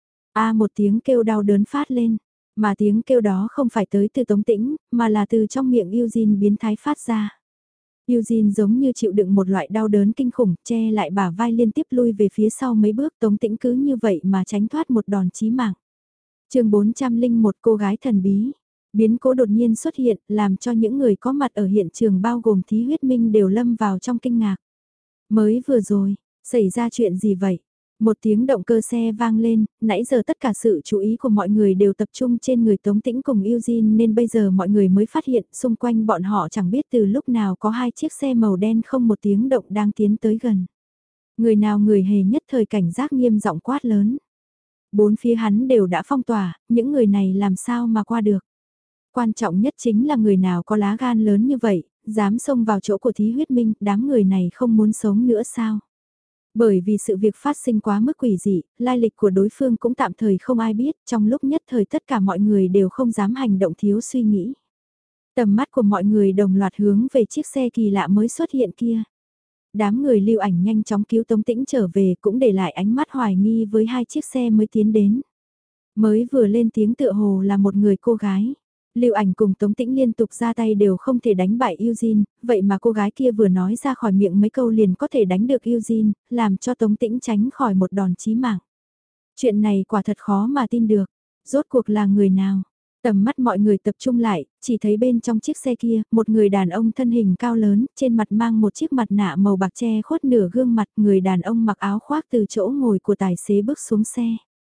A một tiếng kêu đau đớn phát lên. Mà tiếng kêu đó không phải tới từ Tống Tĩnh, mà là từ trong miệng Eugene biến thái phát ra. Eugene giống như chịu đựng một loại đau đớn kinh khủng, che lại bả vai liên tiếp lui về phía sau mấy bước, Tống Tĩnh cứ như vậy mà tránh thoát một đòn chí mạng. chương bốn trăm lẻ một cô gái thần bí. Biến cố đột nhiên xuất hiện, làm cho những người có mặt ở hiện trường bao gồm Thí Huyết Minh đều lâm vào trong kinh ngạc. Mới vừa rồi, xảy ra chuyện gì vậy? Một tiếng động cơ xe vang lên, nãy giờ tất cả sự chú ý của mọi người đều tập trung trên người Tống Tĩnh cùng Eugene nên bây giờ mọi người mới phát hiện xung quanh bọn họ chẳng biết từ lúc nào có hai chiếc xe màu đen không một tiếng động đang tiến tới gần. Người nào người hề nhất thời cảnh giác nghiêm giọng quát lớn. Bốn phía hắn đều đã phong tỏa, những người này làm sao mà qua được. Quan trọng nhất chính là người nào có lá gan lớn như vậy, dám xông vào chỗ của Thí Huyết Minh, đám người này không muốn sống nữa sao? Bởi vì sự việc phát sinh quá mức quỷ dị, lai lịch của đối phương cũng tạm thời không ai biết, trong lúc nhất thời tất cả mọi người đều không dám hành động thiếu suy nghĩ. Tầm mắt của mọi người đồng loạt hướng về chiếc xe kỳ lạ mới xuất hiện kia. Đám người Lưu Ảnh nhanh chóng cứu Tống Tĩnh trở về cũng để lại ánh mắt hoài nghi với hai chiếc xe mới tiến đến. Mới vừa lên tiếng tựa hồ là một người cô gái. Lưu Ảnh cùng Tống Tĩnh liên tục ra tay đều không thể đánh bại Eugene, vậy mà cô gái kia vừa nói ra khỏi miệng mấy câu liền có thể đánh được Eugene, làm cho Tống Tĩnh tránh khỏi một đòn chí mạng. Chuyện này quả thật khó mà tin được. Rốt cuộc là người nào? Tầm mắt mọi người tập trung lại, chỉ thấy bên trong chiếc xe kia, một người đàn ông thân hình cao lớn, trên mặt mang một chiếc mặt nạ màu bạc che khuất nửa gương mặt, người đàn ông mặc áo khoác từ chỗ ngồi của tài xế bước xuống xe.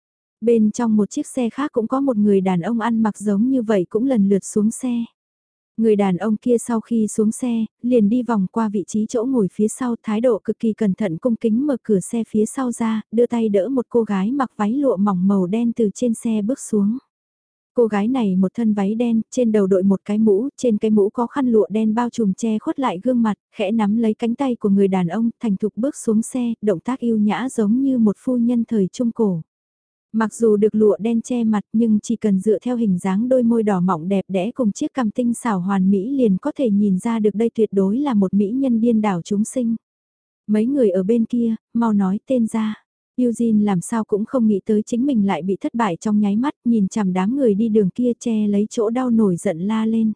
Bên trong một chiếc xe khác cũng có một người đàn ông ăn mặc giống như vậy cũng lần lượt xuống xe. Người đàn ông kia sau khi xuống xe, liền đi vòng qua vị trí chỗ ngồi phía sau, thái độ cực kỳ cẩn thận cung kính mở cửa xe phía sau ra, đưa tay đỡ một cô gái mặc váy lụa mỏng màu đen từ trên xe bước xuống. Cô gái này một thân váy đen, trên đầu đội một cái mũ, trên cái mũ có khăn lụa đen bao trùm che khuất lại gương mặt, khẽ nắm lấy cánh tay của người đàn ông, thành thục bước xuống xe, động tác yêu nhã giống như một phu nhân thời trung cổ. Mặc dù được lụa đen che mặt nhưng chỉ cần dựa theo hình dáng đôi môi đỏ mọng đẹp đẽ cùng chiếc cằm tinh xảo hoàn mỹ liền có thể nhìn ra được đây tuyệt đối là một mỹ nhân điên đảo chúng sinh. Mấy người ở bên kia, mau nói tên ra. Eugene làm sao cũng không nghĩ tới chính mình lại bị thất bại trong nháy mắt, nhìn chằm đám người đi đường kia che lấy chỗ đau nổi giận la lên.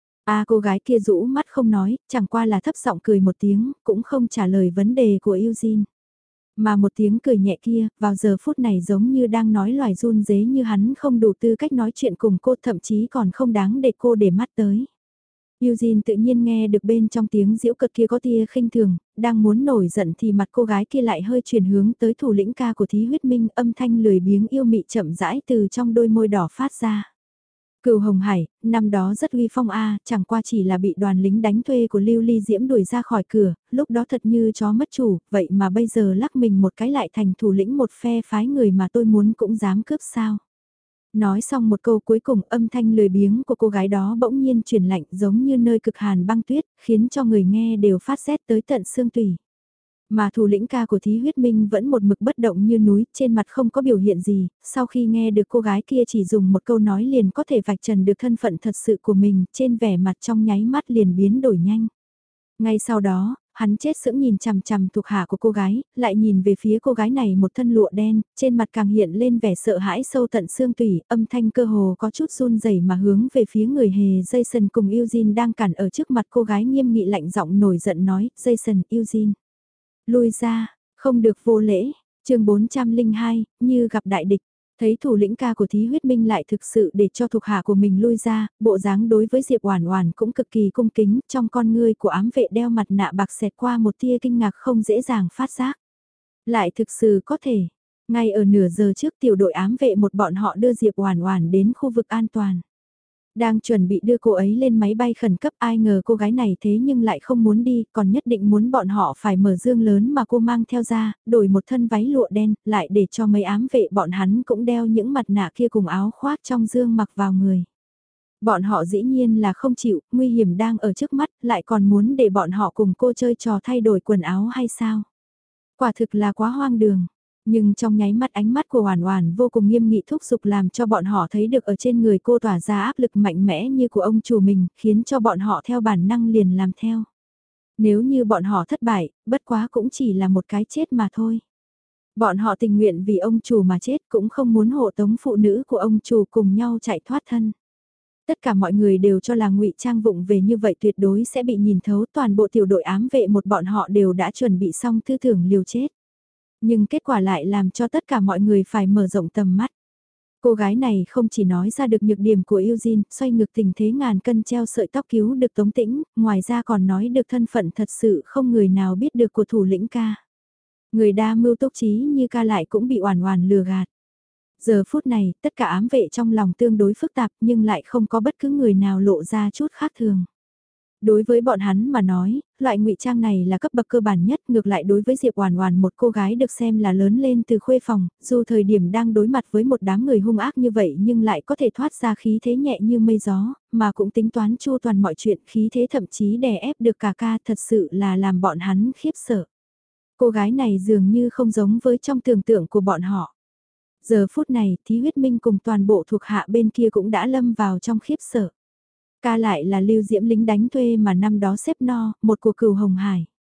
À cô gái kia rũ mắt không nói, chẳng qua là thấp giọng cười một tiếng, cũng không trả lời vấn đề của Eugene. Mà một tiếng cười nhẹ kia, vào giờ phút này giống như đang nói loài run dế như hắn không đủ tư cách nói chuyện cùng cô, thậm chí còn không đáng để cô để mắt tới. Eugene tự nhiên nghe được bên trong tiếng giễu cợt kia có tia khinh thường, đang muốn nổi giận thì mặt cô gái kia lại hơi chuyển hướng tới thủ lĩnh ca của Thí Huyết Minh, âm thanh lười biếng yêu mị chậm rãi từ trong đôi môi đỏ phát ra. Cửu Hồng Hải, năm đó rất uy phong a, chẳng qua chỉ là bị đoàn lính đánh thuê của Lưu Ly Diễm đuổi ra khỏi cửa, lúc đó thật như chó mất chủ, vậy mà bây giờ lắc mình một cái lại thành thủ lĩnh một phe phái người mà tôi muốn cũng dám cướp sao. Nói xong một câu cuối cùng âm thanh lười biếng của cô gái đó bỗng nhiên chuyển lạnh giống như nơi cực hàn băng tuyết, khiến cho người nghe đều phát rét tới tận xương tủy. Mà thủ lĩnh ca của Thí Huyết Minh vẫn một mực bất động như núi, trên mặt không có biểu hiện gì, sau khi nghe được cô gái kia chỉ dùng một câu nói liền có thể vạch trần được thân phận thật sự của mình, trên vẻ mặt trong nháy mắt liền biến đổi nhanh. Ngay sau đó, hắn chết sững nhìn chằm chằm thuộc hạ của cô gái, lại nhìn về phía cô gái này một thân lụa đen, trên mặt càng hiện lên vẻ sợ hãi sâu tận xương tủy, âm thanh cơ hồ có chút run rẩy mà hướng về phía người hề Jason cùng Eugene đang cản ở trước mặt cô gái nghiêm nghị lạnh giọng nổi giận nói, Jason, Eugene. Lui ra, không được vô lễ, chương bốn trăm lẻ hai, như gặp đại địch. Thấy thủ lĩnh ca của Thí Huyết Minh lại thực sự để cho thuộc hạ của mình lui ra, bộ dáng đối với Diệp Oản Oản cũng cực kỳ cung kính, trong con ngươi của ám vệ đeo mặt nạ bạc xẹt qua một tia kinh ngạc không dễ dàng phát giác. Lại thực sự có thể, ngay ở nửa giờ trước tiểu đội ám vệ một bọn họ đưa Diệp Oản Oản đến khu vực an toàn. Đang chuẩn bị đưa cô ấy lên máy bay khẩn cấp, ai ngờ cô gái này thế nhưng lại không muốn đi, còn nhất định muốn bọn họ phải mở dương lớn mà cô mang theo ra, đổi một thân váy lụa đen, lại để cho mấy ám vệ bọn hắn cũng đeo những mặt nạ kia cùng áo khoác trong dương mặc vào người. Bọn họ dĩ nhiên là không chịu, nguy hiểm đang ở trước mắt, lại còn muốn để bọn họ cùng cô chơi trò thay đổi quần áo hay sao? Quả thực là quá hoang đường. Nhưng trong nháy mắt ánh mắt của Hoàn Hoàn vô cùng nghiêm nghị thúc giục làm cho bọn họ thấy được ở trên người cô tỏa ra áp lực mạnh mẽ như của ông chủ mình, khiến cho bọn họ theo bản năng liền làm theo. Nếu như bọn họ thất bại, bất quá cũng chỉ là một cái chết mà thôi. Bọn họ tình nguyện vì ông chủ mà chết cũng không muốn hộ tống phụ nữ của ông chủ cùng nhau chạy thoát thân. Tất cả mọi người đều cho là ngụy trang vụng về như vậy tuyệt đối sẽ bị nhìn thấu, toàn bộ tiểu đội ám vệ một bọn họ đều đã chuẩn bị xong tư tưởng liều chết. Nhưng kết quả lại làm cho tất cả mọi người phải mở rộng tầm mắt. Cô gái này không chỉ nói ra được nhược điểm của Eugene, xoay ngược tình thế ngàn cân treo sợi tóc cứu được Tống Tĩnh, ngoài ra còn nói được thân phận thật sự không người nào biết được của thủ lĩnh ca. Người đa mưu túc trí như ca lại cũng bị oản oản lừa gạt. Giờ phút này, tất cả ám vệ trong lòng tương đối phức tạp nhưng lại không có bất cứ người nào lộ ra chút khác thường. Đối với bọn hắn mà nói, loại ngụy trang này là cấp bậc cơ bản nhất, ngược lại đối với Diệp Oản Oản một cô gái được xem là lớn lên từ khuê phòng, dù thời điểm đang đối mặt với một đám người hung ác như vậy nhưng lại có thể thoát ra khí thế nhẹ như mây gió, mà cũng tính toán chu toàn mọi chuyện, khí thế thậm chí đè ép được cả ca, thật sự là làm bọn hắn khiếp sợ. Cô gái này dường như không giống với trong tưởng tượng của bọn họ. Giờ phút này, Thí Huyết Minh cùng toàn bộ thuộc hạ bên kia cũng đã lâm vào trong khiếp sợ. Ca lại là Lưu Diễm lính đánh thuê mà năm đó xếp no, một của Cửu Hồng Hải.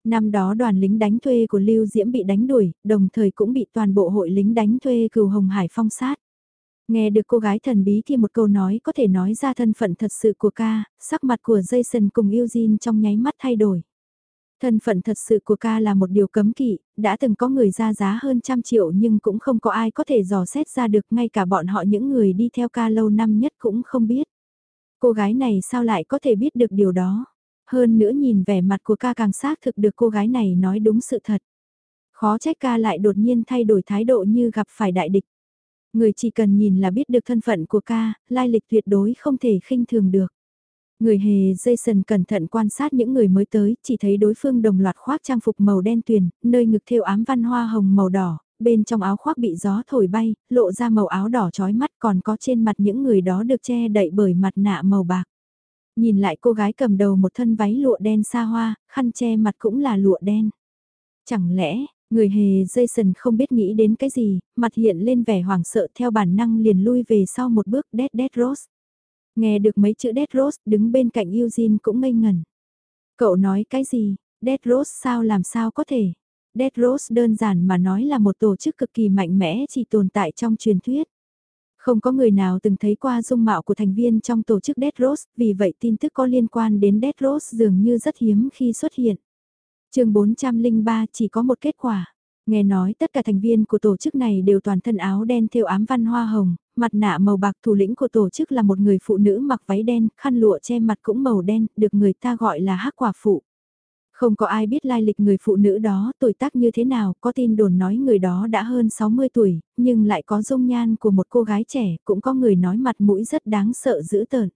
Năm đó đoàn lính đánh thuê của Lưu Diễm bị đánh đuổi, đồng thời cũng bị toàn bộ hội lính đánh thuê cừu Hồng Hải phong sát. Nghe được cô gái thần bí kia một câu nói có thể nói ra thân phận thật sự của ca, sắc mặt của Jason cùng Eugene trong nháy mắt thay đổi. Thân phận thật sự của ca là một điều cấm kỵ, đã từng có người ra giá hơn trăm triệu nhưng cũng không có ai có thể dò xét ra được, ngay cả bọn họ những người đi theo ca lâu năm nhất cũng không biết. Cô gái này sao lại có thể biết được điều đó? Hơn nữa nhìn vẻ mặt của ca càng xác thực được cô gái này nói đúng sự thật. Khó trách ca lại đột nhiên thay đổi thái độ như gặp phải đại địch. Người chỉ cần nhìn là biết được thân phận của ca, lai lịch tuyệt đối không thể khinh thường được. Người hề Jason cẩn thận quan sát những người mới tới, chỉ thấy đối phương đồng loạt khoác trang phục màu đen tuyền, nơi ngực thêu ám văn hoa hồng màu đỏ, bên trong áo khoác bị gió thổi bay, lộ ra màu áo đỏ chói mắt, còn có trên mặt những người đó được che đậy bởi mặt nạ màu bạc. Nhìn lại cô gái cầm đầu một thân váy lụa đen xa hoa, khăn che mặt cũng là lụa đen. Chẳng lẽ, người hề Jason không biết nghĩ đến cái gì, mặt hiện lên vẻ hoảng sợ theo bản năng liền lui về sau một bước. Dead Dead Rose. Nghe được mấy chữ Dead Rose, đứng bên cạnh Eugene cũng ngây ngẩn. Cậu nói cái gì? Dead Rose sao làm sao có thể? Dead Rose đơn giản mà nói là một tổ chức cực kỳ mạnh mẽ chỉ tồn tại trong truyền thuyết. Không có người nào từng thấy qua dung mạo của thành viên trong tổ chức Dead Rose, vì vậy tin tức có liên quan đến Dead Rose dường như rất hiếm khi xuất hiện. Chương bốn trăm lẻ ba chỉ có một kết quả. Nghe nói tất cả thành viên của tổ chức này đều toàn thân áo đen thêu ám văn hoa hồng, mặt nạ màu bạc, thủ lĩnh của tổ chức là một người phụ nữ mặc váy đen, khăn lụa che mặt cũng màu đen, được người ta gọi là hắc quả phụ. Không có ai biết lai lịch người phụ nữ đó, tuổi tác như thế nào, có tin đồn nói người đó đã hơn sáu mươi tuổi, nhưng lại có dung nhan của một cô gái trẻ, cũng có người nói mặt mũi rất đáng sợ dữ tợn.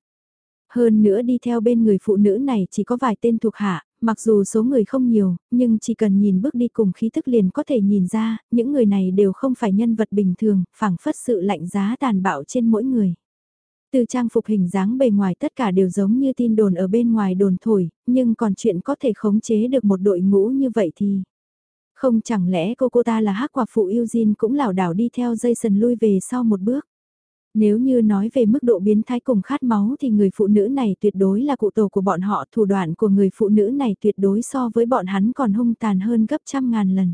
Hơn nữa đi theo bên người phụ nữ này chỉ có vài tên thuộc hạ, mặc dù số người không nhiều, nhưng chỉ cần nhìn bước đi cùng khí thức liền có thể nhìn ra, những người này đều không phải nhân vật bình thường, phảng phất sự lạnh giá tàn bạo trên mỗi người. Từ trang phục hình dáng bề ngoài tất cả đều giống như tin đồn ở bên ngoài đồn thổi, nhưng còn chuyện có thể khống chế được một đội ngũ như vậy thì... Không chẳng lẽ cô cô ta là hắc quả phụ Eugene cũng lảo đảo đi theo Jason lui về sau một bước. Nếu như nói về mức độ biến thái cùng khát máu thì người phụ nữ này tuyệt đối là cụ tổ của bọn họ, thủ đoạn của người phụ nữ này tuyệt đối so với bọn hắn còn hung tàn hơn gấp trăm ngàn lần.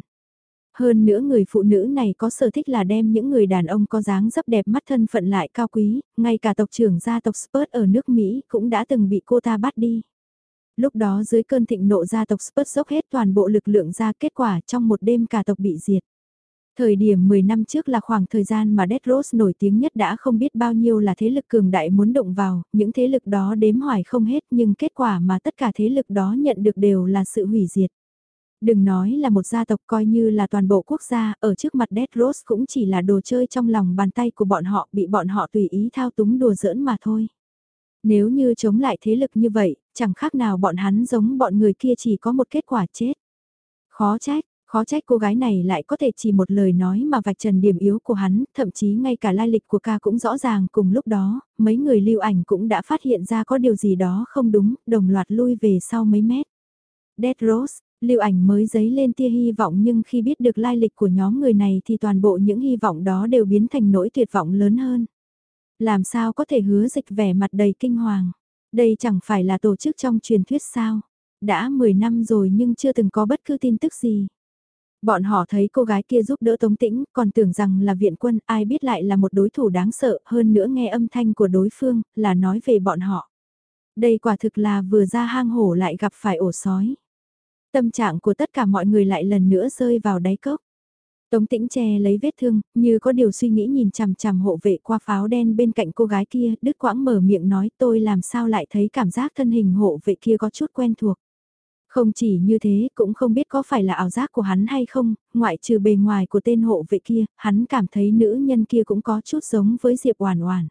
Hơn nữa người phụ nữ này có sở thích là đem những người đàn ông có dáng dấp đẹp mắt thân phận lại cao quý, ngay cả tộc trưởng gia tộc Spurs ở nước Mỹ cũng đã từng bị cô ta bắt đi. Lúc đó dưới cơn thịnh nộ gia tộc Spurs dốc hết toàn bộ lực lượng ra, kết quả trong một đêm cả tộc bị diệt. Thời điểm mười năm trước là khoảng thời gian mà Dead Rose nổi tiếng nhất, đã không biết bao nhiêu là thế lực cường đại muốn động vào, những thế lực đó đếm hoài không hết nhưng kết quả mà tất cả thế lực đó nhận được đều là sự hủy diệt. Đừng nói là một gia tộc, coi như là toàn bộ quốc gia, ở trước mặt Dead Rose cũng chỉ là đồ chơi trong lòng bàn tay của bọn họ, bị bọn họ tùy ý thao túng đùa giỡn mà thôi. Nếu như chống lại thế lực như vậy, chẳng khác nào bọn hắn giống bọn người kia chỉ có một kết quả chết. Khó trách. Khó trách cô gái này lại có thể chỉ một lời nói mà vạch trần điểm yếu của hắn, thậm chí ngay cả lai lịch của ca cũng rõ ràng. Cùng lúc đó, mấy người lưu ảnh cũng đã phát hiện ra có điều gì đó không đúng, đồng loạt lui về sau mấy mét. Dead Rose, lưu ảnh mới dấy lên tia hy vọng, nhưng khi biết được lai lịch của nhóm người này thì toàn bộ những hy vọng đó đều biến thành nỗi tuyệt vọng lớn hơn. Làm sao có thể hứa dịch vẻ mặt đầy kinh hoàng? Đây chẳng phải là tổ chức trong truyền thuyết sao? Đã mười năm rồi nhưng chưa từng có bất cứ tin tức gì. Bọn họ thấy cô gái kia giúp đỡ Tống Tĩnh, còn tưởng rằng là viện quân, ai biết lại là một đối thủ đáng sợ, hơn nữa nghe âm thanh của đối phương, là nói về bọn họ. Đây quả thực là vừa ra hang hổ lại gặp phải ổ sói. Tâm trạng của tất cả mọi người lại lần nữa rơi vào đáy cốc. Tống Tĩnh che lấy vết thương, như có điều suy nghĩ nhìn chằm chằm hộ vệ qua pháo đen bên cạnh cô gái kia, đứt quãng mở miệng nói, tôi làm sao lại thấy cảm giác thân hình hộ vệ kia có chút quen thuộc. Không chỉ như thế, cũng không biết có phải là ảo giác của hắn hay không, ngoại trừ bề ngoài của tên hộ vệ kia, hắn cảm thấy nữ nhân kia cũng có chút giống với Diệp Oản Oản.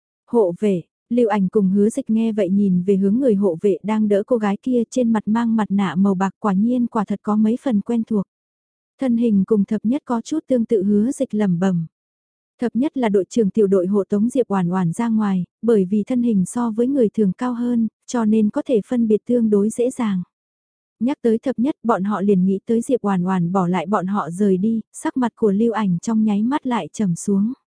Hộ vệ, Lưu Ảnh cùng Hứa Dịch nghe vậy nhìn về hướng người hộ vệ đang đỡ cô gái kia, trên mặt mang mặt nạ màu bạc, quả nhiên quả thật có mấy phần quen thuộc. Thân hình cùng Thập Nhất có chút tương tự, Hứa Dịch lẩm bẩm. Thập Nhất là đội trưởng tiểu đội hộ tống Diệp Oản Oản ra ngoài, bởi vì thân hình so với người thường cao hơn, cho nên có thể phân biệt tương đối dễ dàng. Nhắc tới Thập Nhất, bọn họ liền nghĩ tới Diệp Oản Oản bỏ lại bọn họ rời đi, sắc mặt của Lưu Ảnh trong nháy mắt lại trầm xuống.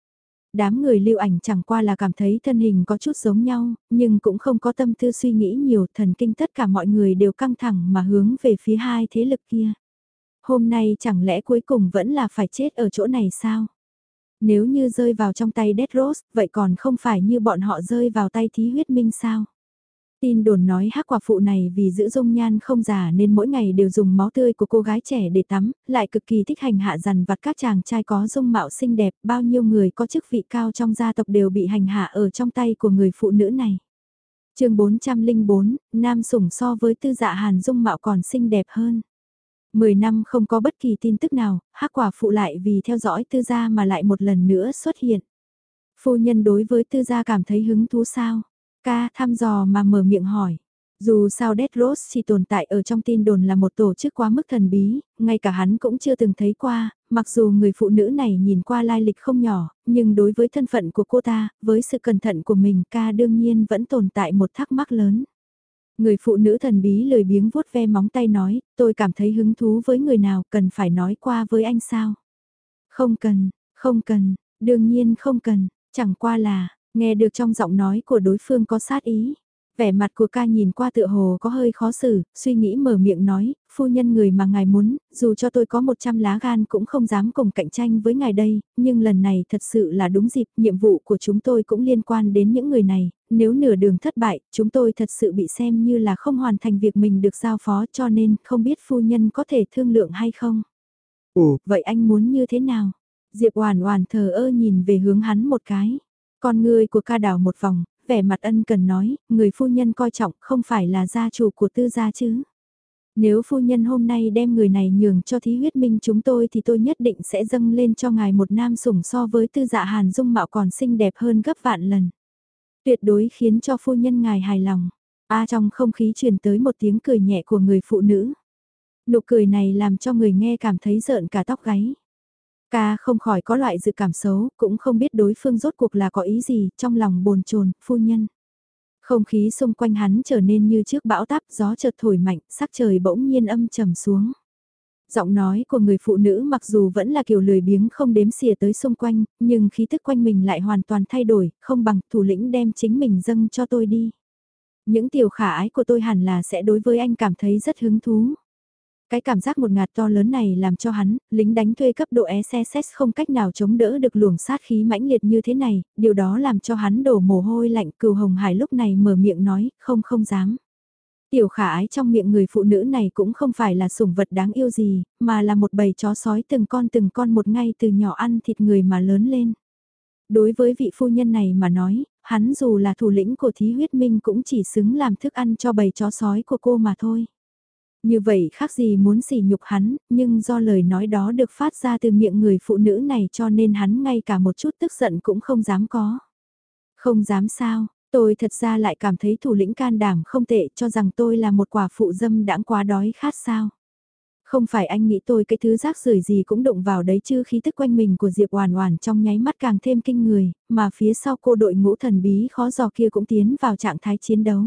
Đám người lưu ảnh chẳng qua là cảm thấy thân hình có chút giống nhau, nhưng cũng không có tâm tư suy nghĩ nhiều, thần kinh tất cả mọi người đều căng thẳng mà hướng về phía hai thế lực kia. Hôm nay chẳng lẽ cuối cùng vẫn là phải chết ở chỗ này sao? Nếu như rơi vào trong tay Death Rose, vậy còn không phải như bọn họ rơi vào tay Thí Huyết Minh sao? Tin đồn nói hắc quả phụ này vì giữ dung nhan không già nên mỗi ngày đều dùng máu tươi của cô gái trẻ để tắm, lại cực kỳ thích hành hạ dằn vặt các chàng trai có dung mạo xinh đẹp, bao nhiêu người có chức vị cao trong gia tộc đều bị hành hạ ở trong tay của người phụ nữ này. Chương bốn trăm lẻ bốn, nam sủng so với Tư Dạ Hàn dung mạo còn xinh đẹp hơn. Mười năm không có bất kỳ tin tức nào, hắc quả phụ lại vì theo dõi Tư gia mà lại một lần nữa xuất hiện. Phu nhân đối với Tư gia cảm thấy hứng thú sao? Ca thăm dò mà mở miệng hỏi. Dù sao Death Rose chỉ tồn tại ở trong tin đồn là một tổ chức quá mức thần bí, ngay cả hắn cũng chưa từng thấy qua, mặc dù người phụ nữ này nhìn qua lai lịch không nhỏ, nhưng đối với thân phận của cô ta, với sự cẩn thận của mình ca đương nhiên vẫn tồn tại một thắc mắc lớn. Người phụ nữ thần bí lười biếng vuốt ve móng tay nói, tôi cảm thấy hứng thú với người nào cần phải nói qua với anh sao? Không cần, không cần, đương nhiên không cần, chẳng qua là, nghe được trong giọng nói của đối phương có sát ý. Vẻ mặt của ca nhìn qua tựa hồ có hơi khó xử, suy nghĩ mở miệng nói, phu nhân người mà ngài muốn, dù cho tôi có một trăm lá gan cũng không dám cùng cạnh tranh với ngài đây, nhưng lần này thật sự là đúng dịp, nhiệm vụ của chúng tôi cũng liên quan đến những người này, nếu nửa đường thất bại, chúng tôi thật sự bị xem như là không hoàn thành việc mình được giao phó cho nên không biết phu nhân có thể thương lượng hay không. Ồ, vậy anh muốn như thế nào? Diệp Oản Oản thờ ơ nhìn về hướng hắn một cái. Con ngươi của ca đảo một vòng, vẻ mặt ân cần nói, người phu nhân coi trọng không phải là gia chủ của Tư gia chứ. Nếu phu nhân hôm nay đem người này nhường cho Thí Huyết Minh chúng tôi thì tôi nhất định sẽ dâng lên cho ngài một nam sủng so với Tư Dạ Hàn dung mạo còn xinh đẹp hơn gấp vạn lần. Tuyệt đối khiến cho phu nhân ngài hài lòng. A trong không khí truyền tới một tiếng cười nhẹ của người phụ nữ. Nụ cười này làm cho người nghe cảm thấy rợn cả tóc gáy. Ca không khỏi có loại dự cảm xấu, cũng không biết đối phương rốt cuộc là có ý gì, trong lòng bồn chồn, phu nhân. Không khí xung quanh hắn trở nên như trước bão táp, gió chợt thổi mạnh, sắc trời bỗng nhiên âm trầm xuống. Giọng nói của người phụ nữ mặc dù vẫn là kiểu lười biếng không đếm xỉa tới xung quanh, nhưng khí thức quanh mình lại hoàn toàn thay đổi, không bằng thủ lĩnh đem chính mình dâng cho tôi đi. Những tiểu khả ái của tôi hẳn là sẽ đối với anh cảm thấy rất hứng thú. Cái cảm giác một ngạt to lớn này làm cho hắn, lính đánh thuê cấp độ ét ét ét không cách nào chống đỡ được luồng sát khí mãnh liệt như thế này, điều đó làm cho hắn đổ mồ hôi lạnh. Cừu Hồng Hải lúc này mở miệng nói, không không dám. Tiểu khả ái trong miệng người phụ nữ này cũng không phải là sủng vật đáng yêu gì, mà là một bầy chó sói từng con từng con một ngay từ nhỏ ăn thịt người mà lớn lên. Đối với vị phu nhân này mà nói, hắn dù là thủ lĩnh của Thí Huyết Minh cũng chỉ xứng làm thức ăn cho bầy chó sói của cô mà thôi. Như vậy khác gì muốn sỉ nhục hắn, nhưng do lời nói đó được phát ra từ miệng người phụ nữ này cho nên hắn ngay cả một chút tức giận cũng không dám có. Không dám sao, tôi thật ra lại cảm thấy thủ lĩnh can đảm không tệ cho rằng tôi là một quả phụ dâm đãng quá đói khát sao. Không phải anh nghĩ tôi cái thứ rác rưởi gì cũng đụng vào đấy chứ, khí tức quanh mình của Diệp Oản Oản trong nháy mắt càng thêm kinh người, mà phía sau cô đội ngũ thần bí khó dò kia cũng tiến vào trạng thái chiến đấu.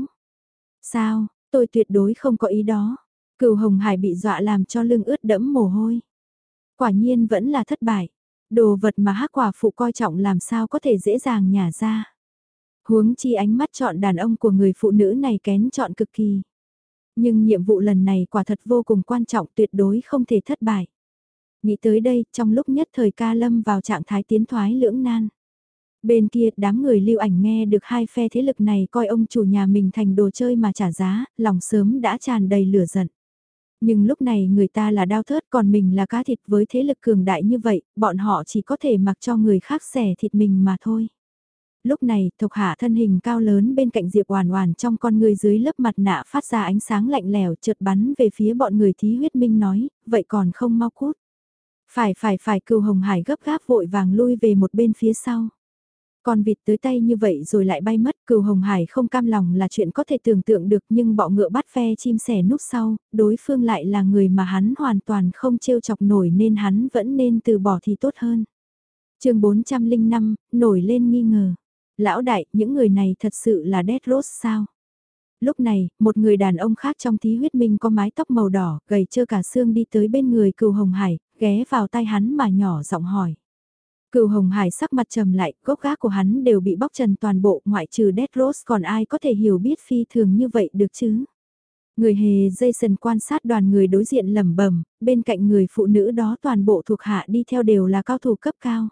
Sao, tôi tuyệt đối không có ý đó. Cừu Hồng Hải bị dọa làm cho lưng ướt đẫm mồ hôi. Quả nhiên vẫn là thất bại. Đồ vật mà hắc quả phụ coi trọng làm sao có thể dễ dàng nhả ra. Huống chi ánh mắt chọn đàn ông của người phụ nữ này kén chọn cực kỳ. Nhưng nhiệm vụ lần này quả thật vô cùng quan trọng, tuyệt đối không thể thất bại. Nghĩ tới đây, trong lúc nhất thời ca lâm vào trạng thái tiến thoái lưỡng nan. Bên kia, đám người lưu ảnh nghe được hai phe thế lực này coi ông chủ nhà mình thành đồ chơi mà trả giá, lòng sớm đã tràn đầy lửa giận. Nhưng lúc này người ta là đao thớt còn mình là cá thịt, với thế lực cường đại như vậy, bọn họ chỉ có thể mặc cho người khác xẻ thịt mình mà thôi. Lúc này, Thục Hạ thân hình cao lớn bên cạnh Diệp Oản Oản trong con người dưới lớp mặt nạ phát ra ánh sáng lạnh lẽo chợt bắn về phía bọn người Thí Huyết Minh nói, vậy còn không mau cút. Phải phải phải, Cừu Hồng Hải gấp gáp vội vàng lui về một bên phía sau. Con vịt tới tay như vậy rồi lại bay mất, Cừu Hồng Hải không cam lòng là chuyện có thể tưởng tượng được, nhưng bọ ngựa bắt ve chim sẻ núp sau, đối phương lại là người mà hắn hoàn toàn không trêu chọc nổi nên hắn vẫn nên từ bỏ thì tốt hơn. Chương bốn trăm lẻ năm, nổi lên nghi ngờ. Lão đại, những người này thật sự là Death Rose sao? Lúc này, một người đàn ông khác trong Thí Huyết Minh có mái tóc màu đỏ, gầy trơ cả xương đi tới bên người Cừu Hồng Hải, ghé vào tai hắn mà nhỏ giọng hỏi. Cửu Hồng Hải sắc mặt trầm lại, gốc gác của hắn đều bị bóc trần toàn bộ, ngoại trừ Death Rose còn ai có thể hiểu biết phi thường như vậy được chứ. Người hề Jason quan sát đoàn người đối diện lẩm bẩm, bên cạnh người phụ nữ đó toàn bộ thuộc hạ đi theo đều là cao thủ cấp cao.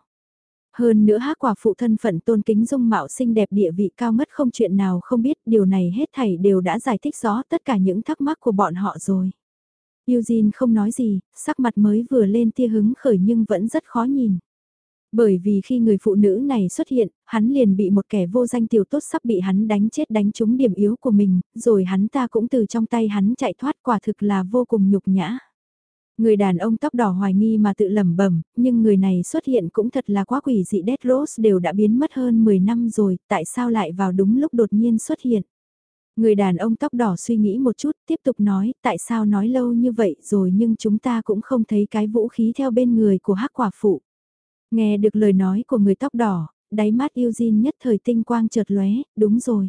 Hơn nữa hắc quả phụ thân phận tôn kính dung mạo xinh đẹp địa vị cao ngất không chuyện nào không biết, điều này hết thảy đều đã giải thích rõ tất cả những thắc mắc của bọn họ rồi. Eugene không nói gì, sắc mặt mới vừa lên tia hứng khởi nhưng vẫn rất khó nhìn. Bởi vì khi người phụ nữ này xuất hiện, hắn liền bị một kẻ vô danh tiểu tốt sắp bị hắn đánh chết đánh trúng điểm yếu của mình, rồi hắn ta cũng từ trong tay hắn chạy thoát, quả thực là vô cùng nhục nhã. Người đàn ông tóc đỏ hoài nghi mà tự lẩm bẩm, nhưng người này xuất hiện cũng thật là quá quỷ dị. Death Rose đều đã biến mất hơn mười năm rồi, tại sao lại vào đúng lúc đột nhiên xuất hiện? Người đàn ông tóc đỏ suy nghĩ một chút, tiếp tục nói, tại sao nói lâu như vậy rồi nhưng chúng ta cũng không thấy cái vũ khí theo bên người của hắc quả phụ. Nghe được lời nói của người tóc đỏ, đáy mắt Eugene nhất thời tinh quang chợt lóe, đúng rồi.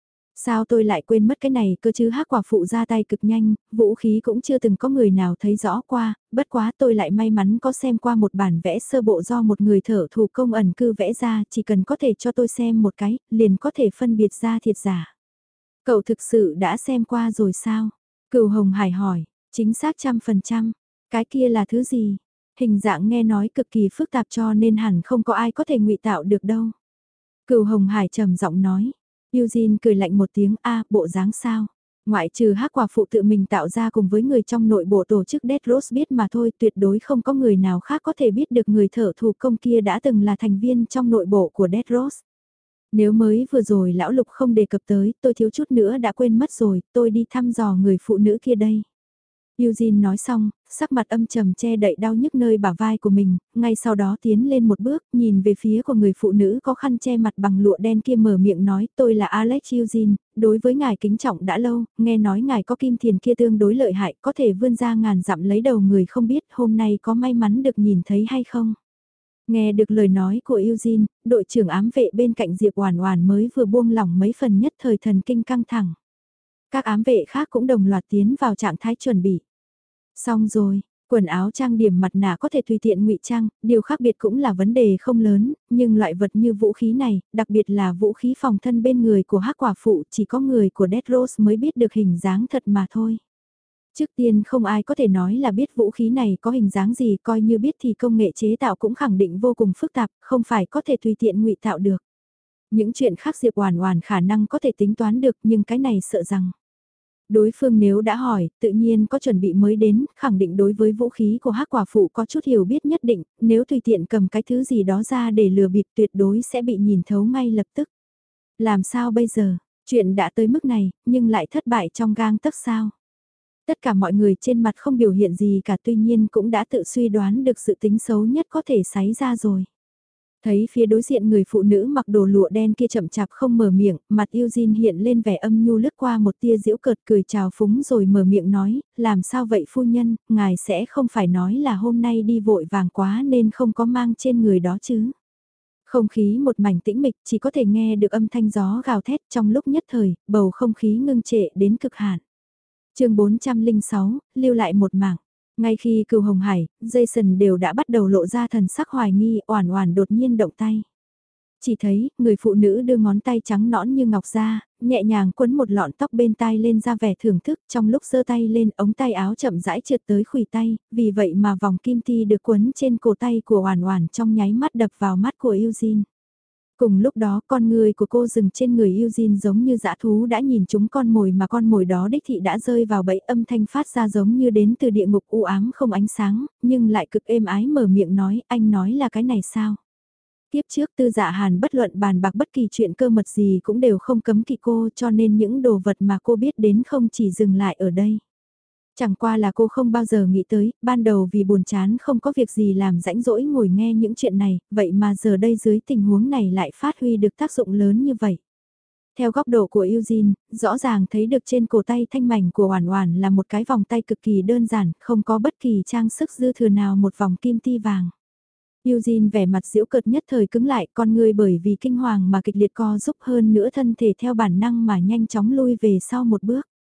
Sao tôi lại quên mất cái này cơ chứ, hắc quả phụ ra tay cực nhanh, vũ khí cũng chưa từng có người nào thấy rõ qua, bất quá tôi lại may mắn có xem qua một bản vẽ sơ bộ do một người thợ thủ công ẩn cư vẽ ra, chỉ cần có thể cho tôi xem một cái, liền có thể phân biệt ra thiệt giả. Cậu thực sự đã xem qua rồi sao? Cửu Hồng Hải hỏi, chính xác trăm phần trăm, cái kia là thứ gì? Hình dạng nghe nói cực kỳ phức tạp cho nên hẳn không có ai có thể ngụy tạo được đâu. Cửu Hồng Hải trầm giọng nói. Eugene cười lạnh một tiếng, a bộ dáng sao? Ngoại trừ hắc quả phụ tự mình tạo ra cùng với người trong nội bộ tổ chức Death Rose biết mà thôi, tuyệt đối không có người nào khác có thể biết được người thợ thủ công kia đã từng là thành viên trong nội bộ của Death Rose. Nếu mới vừa rồi lão Lục không đề cập tới, tôi thiếu chút nữa đã quên mất rồi, tôi đi thăm dò người phụ nữ kia đây. Eugene nói xong, sắc mặt âm trầm che đậy đau nhức nơi bả vai của mình, ngay sau đó tiến lên một bước, nhìn về phía của người phụ nữ có khăn che mặt bằng lụa đen kia mở miệng nói, tôi là Alex Eugene, đối với ngài kính trọng đã lâu, nghe nói ngài có kim thiền kia tương đối lợi hại, có thể vươn ra ngàn dặm lấy đầu người không biết, hôm nay có may mắn được nhìn thấy hay không? Nghe được lời nói của Eugene, đội trưởng ám vệ bên cạnh Diệp Oản Oản mới vừa buông lỏng mấy phần nhất thời thần kinh căng thẳng. Các ám vệ khác cũng đồng loạt tiến vào trạng thái chuẩn bị. Xong rồi, quần áo trang điểm mặt nạ có thể tùy tiện ngụy trang, điều khác biệt cũng là vấn đề không lớn, nhưng loại vật như vũ khí này, đặc biệt là vũ khí phòng thân bên người của hắc quả phụ chỉ có người của Death Rose mới biết được hình dáng thật mà thôi. Trước tiên không ai có thể nói là biết vũ khí này có hình dáng gì, coi như biết thì công nghệ chế tạo cũng khẳng định vô cùng phức tạp, không phải có thể tùy tiện ngụy tạo được. Những chuyện khác Diệp Oản Oản khả năng có thể tính toán được nhưng cái này sợ rằng đối phương nếu đã hỏi, tự nhiên có chuẩn bị mới đến, khẳng định đối với vũ khí của hắc quả phụ có chút hiểu biết nhất định, nếu tùy tiện cầm cái thứ gì đó ra để lừa bịp tuyệt đối sẽ bị nhìn thấu ngay lập tức. Làm sao bây giờ, chuyện đã tới mức này, nhưng lại thất bại trong gang tấc sao? Tất cả mọi người trên mặt không biểu hiện gì cả tuy nhiên cũng đã tự suy đoán được sự tính xấu nhất có thể xảy ra rồi. Thấy phía đối diện người phụ nữ mặc đồ lụa đen kia chậm chạp không mở miệng, mặt Eugene hiện lên vẻ âm nhu lướt qua một tia giễu cợt cười chào phúng rồi mở miệng nói, làm sao vậy phu nhân, ngài sẽ không phải nói là hôm nay đi vội vàng quá nên không có mang trên người đó chứ. Không khí một mảnh tĩnh mịch chỉ có thể nghe được âm thanh gió gào thét trong lúc nhất thời, bầu không khí ngưng trệ đến cực hạn. Chương bốn trăm lẻ sáu, lưu lại một mảng. Ngay khi Cửu Hồng Hải, Jason đều đã bắt đầu lộ ra thần sắc hoài nghi, Oản Oản đột nhiên động tay. Chỉ thấy, người phụ nữ đưa ngón tay trắng nõn như ngọc ra, nhẹ nhàng quấn một lọn tóc bên tai lên ra vẻ thưởng thức, trong lúc giơ tay lên, ống tay áo chậm rãi trượt tới khuỷu tay, vì vậy mà vòng kim ti được quấn trên cổ tay của Oản Oản trong nháy mắt đập vào mắt của Eugene. Cùng lúc đó con người của cô dừng trên người Eugene giống như dã thú đã nhìn chúng con mồi mà con mồi đó đích thị đã rơi vào bẫy, âm thanh phát ra giống như đến từ địa ngục u ám không ánh sáng, nhưng lại cực êm ái mở miệng nói, anh nói là cái này sao? Tiếp trước Tư Dạ Hàn bất luận bàn bạc bất kỳ chuyện cơ mật gì cũng đều không cấm kỵ cô cho nên những đồ vật mà cô biết đến không chỉ dừng lại ở đây. Chẳng qua là cô không bao giờ nghĩ tới, ban đầu vì buồn chán không có việc gì làm rãnh rỗi ngồi nghe những chuyện này, vậy mà giờ đây dưới tình huống này lại phát huy được tác dụng lớn như vậy. Theo góc độ của Eugene, rõ ràng thấy được trên cổ tay thanh mảnh của Oản Oản là một cái vòng tay cực kỳ đơn giản, không có bất kỳ trang sức dư thừa nào, một vòng kim ti vàng. Eugene vẻ mặt giễu cợt nhất thời cứng lại, con người bởi vì kinh hoàng mà kịch liệt co giúp hơn nữa thân thể theo bản năng mà nhanh chóng lui về sau một bước.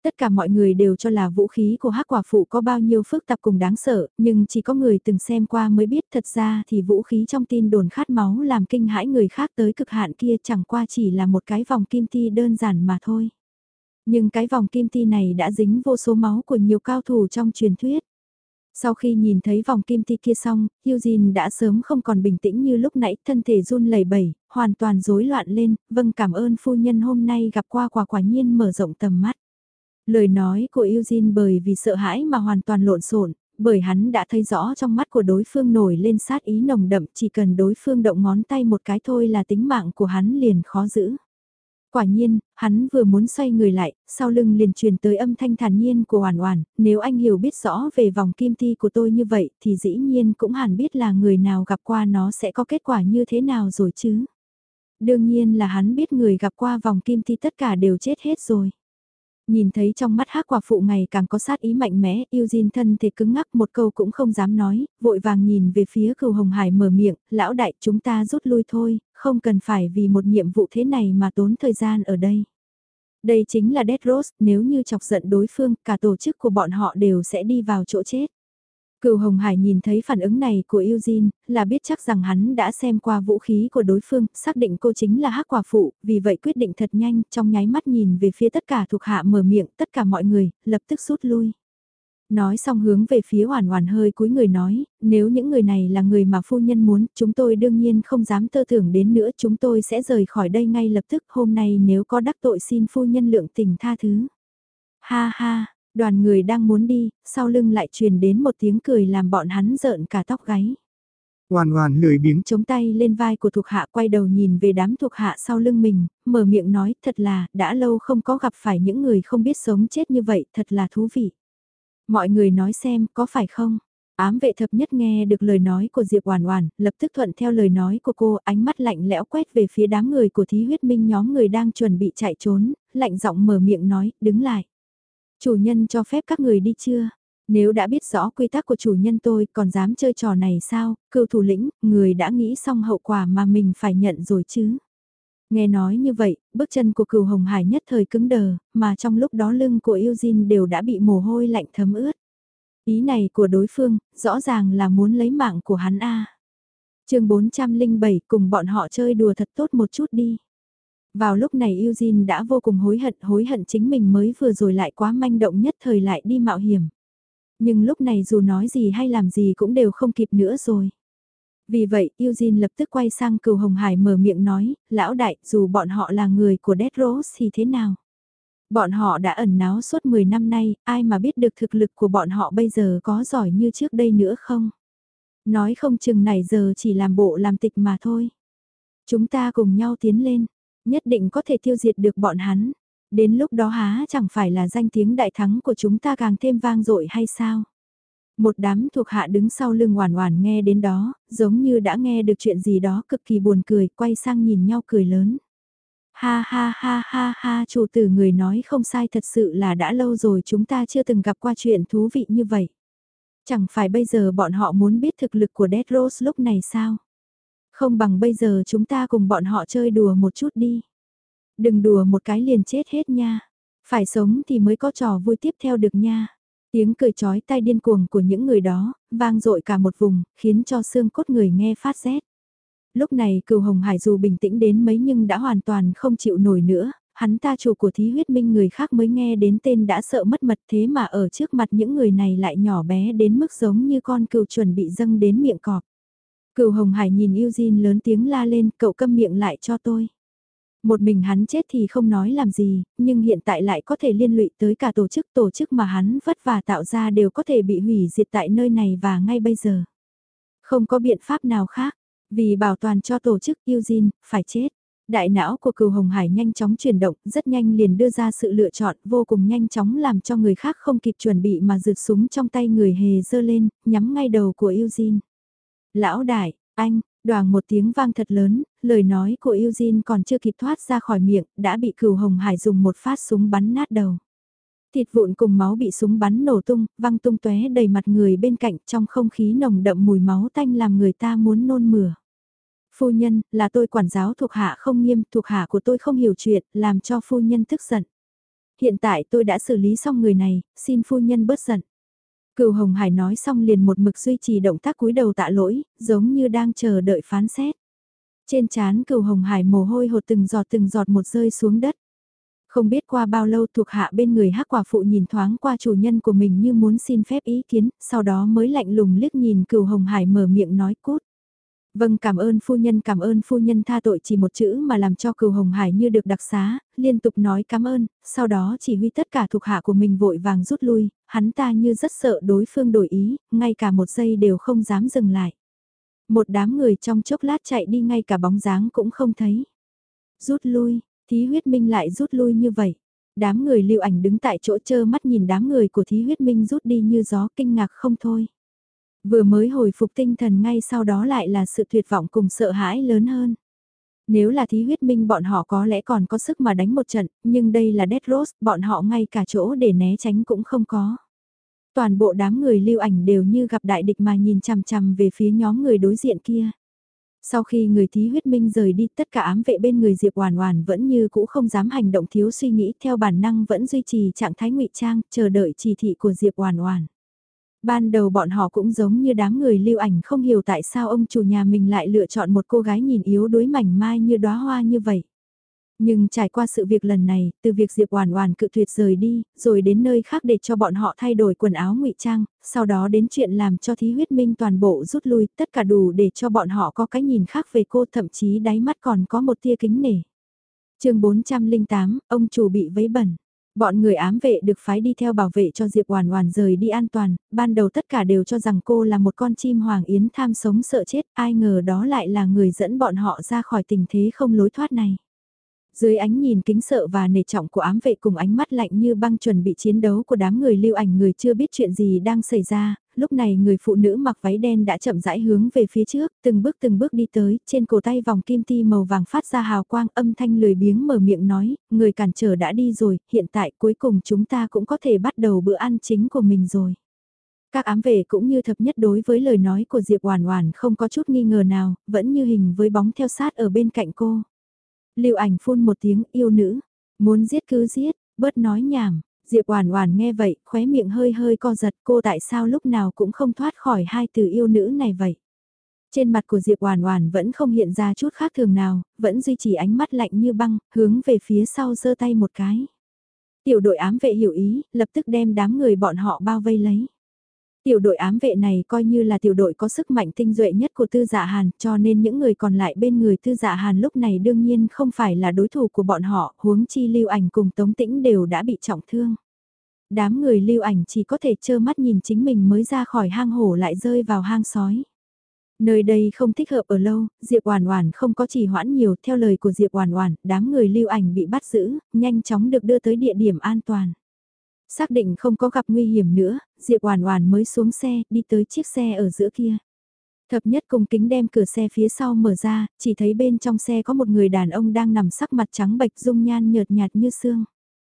Tất cả mọi người đều cho là vũ khí của Hắc Quả Phụ có bao nhiêu phức tạp cùng đáng sợ, nhưng chỉ có người từng xem qua mới biết thật ra thì vũ khí trong tin đồn khát máu làm kinh hãi người khác tới cực hạn kia chẳng qua chỉ là một cái vòng kim ti đơn giản mà thôi. Nhưng cái vòng kim ti này đã dính vô số máu của nhiều cao thủ trong truyền thuyết. Sau khi nhìn thấy vòng kim ti kia xong, Eugene đã sớm không còn bình tĩnh như lúc nãy, thân thể run lẩy bẩy, hoàn toàn rối loạn lên, vâng cảm ơn phu nhân hôm nay gặp qua quả quả nhiên mở rộng tầm mắt. Lời nói của Eugene bởi vì sợ hãi mà hoàn toàn lộn xộn, bởi hắn đã thấy rõ trong mắt của đối phương nổi lên sát ý nồng đậm, chỉ cần đối phương động ngón tay một cái thôi là tính mạng của hắn liền khó giữ. Quả nhiên, hắn vừa muốn xoay người lại, sau lưng liền truyền tới âm thanh thản nhiên của Oản Oản, nếu anh hiểu biết rõ về vòng kim ti của tôi như vậy thì dĩ nhiên cũng hẳn biết là người nào gặp qua nó sẽ có kết quả như thế nào rồi chứ. Đương nhiên là hắn biết người gặp qua vòng kim ti tất cả đều chết hết rồi. Nhìn thấy trong mắt Hắc Quả Phụ ngày càng có sát ý mạnh mẽ, Eugene thân thể cứng ngắc một câu cũng không dám nói, vội vàng nhìn về phía Cửu Hồng Hải mở miệng, lão đại chúng ta rút lui thôi, không cần phải vì một nhiệm vụ thế này mà tốn thời gian ở đây. Đây chính là Death Road, nếu như chọc giận đối phương, cả tổ chức của bọn họ đều sẽ đi vào chỗ chết. Cửu Hồng Hải nhìn thấy phản ứng này của Eugene, là biết chắc rằng hắn đã xem qua vũ khí của đối phương, xác định cô chính là Hắc Quả Phụ, vì vậy quyết định thật nhanh, trong nháy mắt nhìn về phía tất cả thuộc hạ mở miệng, tất cả mọi người, lập tức rút lui. Nói xong hướng về phía Oản Oản hơi cúi người nói, nếu những người này là người mà phu nhân muốn, chúng tôi đương nhiên không dám tơ tưởng đến nữa, chúng tôi sẽ rời khỏi đây ngay lập tức, hôm nay nếu có đắc tội xin phu nhân lượng tình tha thứ. Ha ha. Đoàn người đang muốn đi, sau lưng lại truyền đến một tiếng cười làm bọn hắn rợn cả tóc gáy. Oản Oản lười biếng Chống tay lên vai của thuộc hạ quay đầu nhìn về đám thuộc hạ sau lưng mình, mở miệng nói thật là, đã lâu không có gặp phải những người không biết sống chết như vậy, thật là thú vị. Mọi người nói xem, có phải không? Ám vệ thập nhất nghe được lời nói của Diệp Oản Oản, lập tức thuận theo lời nói của cô, ánh mắt lạnh lẽo quét về phía đám người của Thí Huyết Minh nhóm người đang chuẩn bị chạy trốn, lạnh giọng mở miệng nói, đứng lại. Chủ nhân cho phép các người đi chưa? Nếu đã biết rõ quy tắc của chủ nhân tôi còn dám chơi trò này sao? Cừu thủ lĩnh, người đã nghĩ xong hậu quả mà mình phải nhận rồi chứ? Nghe nói như vậy, bước chân của Cừu Hồng Hải nhất thời cứng đờ, mà trong lúc đó lưng của Eugene đều đã bị mồ hôi lạnh thấm ướt. Ý này của đối phương, rõ ràng là muốn lấy mạng của hắn a. Chương bốn trăm lẻ bảy cùng bọn họ chơi đùa thật tốt một chút đi. Vào lúc này Eugene đã vô cùng hối hận, hối hận chính mình mới vừa rồi lại quá manh động nhất thời lại đi mạo hiểm. Nhưng lúc này dù nói gì hay làm gì cũng đều không kịp nữa rồi. Vì vậy Eugene lập tức quay sang Cừu Hồng Hải mở miệng nói, lão đại, dù bọn họ là người của Death Rose thì thế nào? Bọn họ đã ẩn náu suốt mười năm nay, ai mà biết được thực lực của bọn họ bây giờ có giỏi như trước đây nữa không? Nói không chừng này giờ chỉ làm bộ làm tịch mà thôi. Chúng ta cùng nhau tiến lên, nhất định có thể tiêu diệt được bọn hắn. Đến lúc đó há chẳng phải là danh tiếng đại thắng của chúng ta càng thêm vang dội hay sao? Một đám thuộc hạ đứng sau lưng Oản Oản nghe đến đó, giống như đã nghe được chuyện gì đó cực kỳ buồn cười, quay sang nhìn nhau cười lớn. Ha ha ha ha ha, chủ tử người nói không sai, thật sự là đã lâu rồi chúng ta chưa từng gặp qua chuyện thú vị như vậy. Chẳng phải bây giờ bọn họ muốn biết thực lực của Death Rose lúc này sao? Không bằng bây giờ chúng ta cùng bọn họ chơi đùa một chút đi. Đừng đùa một cái liền chết hết nha. Phải sống thì mới có trò vui tiếp theo được nha. Tiếng cười chói tai điên cuồng của những người đó, vang dội cả một vùng, khiến cho xương cốt người nghe phát rét. Lúc này Cừu Hồng Hải dù bình tĩnh đến mấy nhưng đã hoàn toàn không chịu nổi nữa, hắn ta chủ của Thí Huyết Minh người khác mới nghe đến tên đã sợ mất mật, thế mà ở trước mặt những người này lại nhỏ bé đến mức giống như con cừu chuẩn bị dâng đến miệng cọp. Cừu Hồng Hải nhìn Eugene lớn tiếng la lên, cậu câm miệng lại cho tôi. Một mình hắn chết thì không nói làm gì, nhưng hiện tại lại có thể liên lụy tới cả tổ chức, tổ chức mà hắn vất vả tạo ra đều có thể bị hủy diệt tại nơi này và ngay bây giờ. Không có biện pháp nào khác, vì bảo toàn cho tổ chức Eugene, phải chết. Đại não của Cừu Hồng Hải nhanh chóng chuyển động, rất nhanh liền đưa ra sự lựa chọn vô cùng nhanh chóng làm cho người khác không kịp chuẩn bị mà rượt súng trong tay người hề giơ lên, nhắm ngay đầu của Eugene. Lão đại, anh, đoàng một tiếng vang thật lớn, lời nói của Eugene còn chưa kịp thoát ra khỏi miệng, đã bị Cừu Hồng Hải dùng một phát súng bắn nát đầu. Thịt vụn cùng máu bị súng bắn nổ tung, văng tung tóe đầy mặt người bên cạnh, trong không khí nồng đậm mùi máu tanh làm người ta muốn nôn mửa. Phu nhân, là tôi quản giáo thuộc hạ không nghiêm, thuộc hạ của tôi không hiểu chuyện, làm cho phu nhân tức giận. hiện tại tôi đã xử lý xong người này, xin phu nhân bớt giận. Cửu Hồng Hải nói xong liền một mực duy trì động tác cúi đầu tạ lỗi, giống như đang chờ đợi phán xét. Trên trán Cửu Hồng Hải mồ hôi hột từng giọt từng giọt một rơi xuống đất. Không biết qua bao lâu thuộc hạ bên người hắc quả phụ nhìn thoáng qua chủ nhân của mình như muốn xin phép ý kiến, sau đó mới lạnh lùng liếc nhìn Cửu Hồng Hải mở miệng nói cút. Vâng, cảm ơn phu nhân, cảm ơn phu nhân, tha tội chỉ một chữ mà làm cho Cửu Hồng Hải như được đặc xá, liên tục nói cảm ơn, sau đó chỉ huy tất cả thuộc hạ của mình vội vàng rút lui, hắn ta như rất sợ đối phương đổi ý, ngay cả một giây đều không dám dừng lại. Một đám người trong chốc lát chạy đi ngay cả bóng dáng cũng không thấy. Rút lui, Thí Huyết Minh lại rút lui như vậy. Đám người Lưu Ảnh đứng tại chỗ trơ mắt nhìn đám người của Thí Huyết Minh rút đi như gió, kinh ngạc không thôi. Vừa mới hồi phục tinh thần ngay sau đó lại là sự tuyệt vọng cùng sợ hãi lớn hơn. Nếu là Thí Huyết Minh bọn họ có lẽ còn có sức mà đánh một trận, nhưng đây là Death Rose, bọn họ ngay cả chỗ để né tránh cũng không có. Toàn bộ đám người Lưu Ảnh đều như gặp đại địch mà nhìn chằm chằm về phía nhóm người đối diện kia. Sau khi người Thí Huyết Minh rời đi, tất cả ám vệ bên người Diệp Oản Oản vẫn như cũ không dám hành động thiếu suy nghĩ, theo bản năng vẫn duy trì trạng thái ngụy trang, chờ đợi chỉ thị của Diệp Oản Oản. Ban đầu bọn họ cũng giống như đám người Lưu Ảnh, không hiểu tại sao ông chủ nhà mình lại lựa chọn một cô gái nhìn yếu đuối mảnh mai như đóa hoa như vậy. Nhưng trải qua sự việc lần này, từ việc Diệp Oản Oản cự tuyệt rời đi, rồi đến nơi khác để cho bọn họ thay đổi quần áo ngụy trang, sau đó đến chuyện làm cho Thí Huyết Minh toàn bộ rút lui, tất cả đủ để cho bọn họ có cái nhìn khác về cô, thậm chí đáy mắt còn có một tia kính nể. Chương bốn trăm lẻ tám, ông chủ bị vấy bẩn. Bọn người ám vệ được phái đi theo bảo vệ cho Diệp Oản Oản rời đi an toàn, ban đầu tất cả đều cho rằng cô là một con chim hoàng yến tham sống sợ chết, ai ngờ đó lại là người dẫn bọn họ ra khỏi tình thế không lối thoát này. Dưới ánh nhìn kính sợ và nể trọng của ám vệ cùng ánh mắt lạnh như băng chuẩn bị chiến đấu của đám người Lưu Ảnh, người chưa biết chuyện gì đang xảy ra, lúc này người phụ nữ mặc váy đen đã chậm rãi hướng về phía trước, từng bước từng bước đi tới, trên cổ tay vòng kim ti màu vàng phát ra hào quang, âm thanh lười biếng mở miệng nói, người cản trở đã đi rồi, hiện tại cuối cùng chúng ta cũng có thể bắt đầu bữa ăn chính của mình rồi. Các ám vệ cũng như thập nhất đối với lời nói của Diệp Oản Oản không có chút nghi ngờ nào, vẫn như hình với bóng theo sát ở bên cạnh cô. Lưu Ảnh phun một tiếng, yêu nữ, muốn giết cứ giết, bớt nói nhảm. Diệp Oản Oản nghe vậy, khóe miệng hơi hơi co giật, cô tại sao lúc nào cũng không thoát khỏi hai từ yêu nữ này vậy? Trên mặt của Diệp Oản Oản vẫn không hiện ra chút khác thường nào, vẫn duy trì ánh mắt lạnh như băng, hướng về phía sau giơ tay một cái. Tiểu đội ám vệ hiểu ý, lập tức đem đám người bọn họ bao vây lấy. Tiểu đội ám vệ này coi như là tiểu đội có sức mạnh tinh duệ nhất của Tư Dạ Hàn, cho nên những người còn lại bên người Tư Dạ Hàn lúc này đương nhiên không phải là đối thủ của bọn họ, huống chi Lưu Ảnh cùng Tống Tĩnh đều đã bị trọng thương. Đám người Lưu Ảnh chỉ có thể trơ mắt nhìn chính mình mới ra khỏi hang hổ lại rơi vào hang sói. Nơi đây không thích hợp ở lâu, Diệp Oản Oản không có trì hoãn nhiều, theo lời của Diệp Oản Oản, đám người Lưu Ảnh bị bắt giữ, nhanh chóng được đưa tới địa điểm an toàn. Xác định không có gặp nguy hiểm nữa, Diệp Oản Oản mới xuống xe, đi tới chiếc xe ở giữa kia. Thập nhất cung kính đem cửa xe phía sau mở ra, chỉ thấy bên trong xe có một người đàn ông đang nằm sắc mặt trắng bệch, dung nhan nhợt nhạt như xương.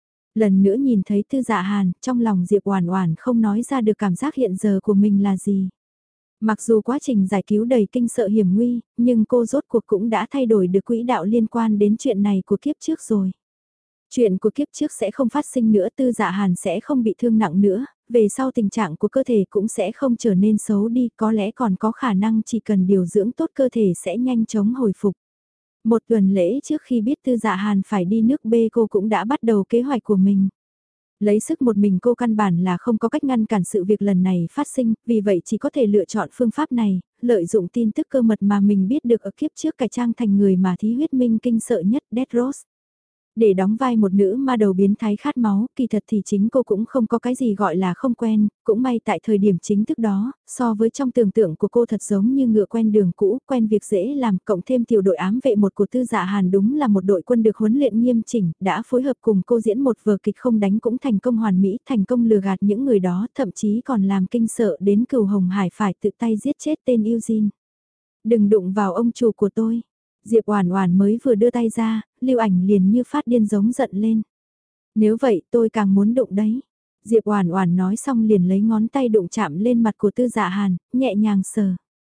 Lần nữa nhìn thấy Tư Dạ Hàn, trong lòng Diệp Oản Oản không nói ra được cảm giác hiện giờ của mình là gì. Mặc dù quá trình giải cứu đầy kinh sợ hiểm nguy, nhưng cô rốt cuộc cũng đã thay đổi được quỹ đạo liên quan đến chuyện này của kiếp trước rồi. Chuyện của kiếp trước sẽ không phát sinh nữa, Tư Dạ Hàn sẽ không bị thương nặng nữa, về sau tình trạng của cơ thể cũng sẽ không trở nên xấu đi, có lẽ còn có khả năng chỉ cần điều dưỡng tốt cơ thể sẽ nhanh chóng hồi phục. Một tuần lễ trước khi biết Tư Dạ Hàn phải đi nước B, cô cũng đã bắt đầu kế hoạch của mình. Lấy sức một mình cô căn bản là không có cách ngăn cản sự việc lần này phát sinh, vì vậy chỉ có thể lựa chọn phương pháp này, lợi dụng tin tức cơ mật mà mình biết được ở kiếp trước cải trang thành người mà Thí Huyết Minh kinh sợ nhất, Death Rose. Để đóng vai một nữ ma đầu biến thái khát máu, kỳ thật thì chính cô cũng không có cái gì gọi là không quen, cũng may tại thời điểm chính thức đó, so với trong tưởng tượng của cô thật giống như ngựa quen đường cũ, quen việc dễ làm, cộng thêm tiểu đội ám vệ một của Tư Dạ Hàn đúng là một đội quân được huấn luyện nghiêm chỉnh, đã phối hợp cùng cô diễn một vở kịch không đánh cũng thành công hoàn mỹ, thành công lừa gạt những người đó, thậm chí còn làm kinh sợ đến Cửu Hồng Hải phải tự tay giết chết tên Eugene. Đừng đụng vào ông chủ của tôi. Diệp Oản Oản mới vừa đưa tay ra, Lưu Ảnh liền như phát điên giống giận lên. Nếu vậy tôi càng muốn đụng đấy. Diệp Oản Oản nói xong liền lấy ngón tay đụng chạm lên mặt của Tư Dạ Hàn, nhẹ nhàng sờ.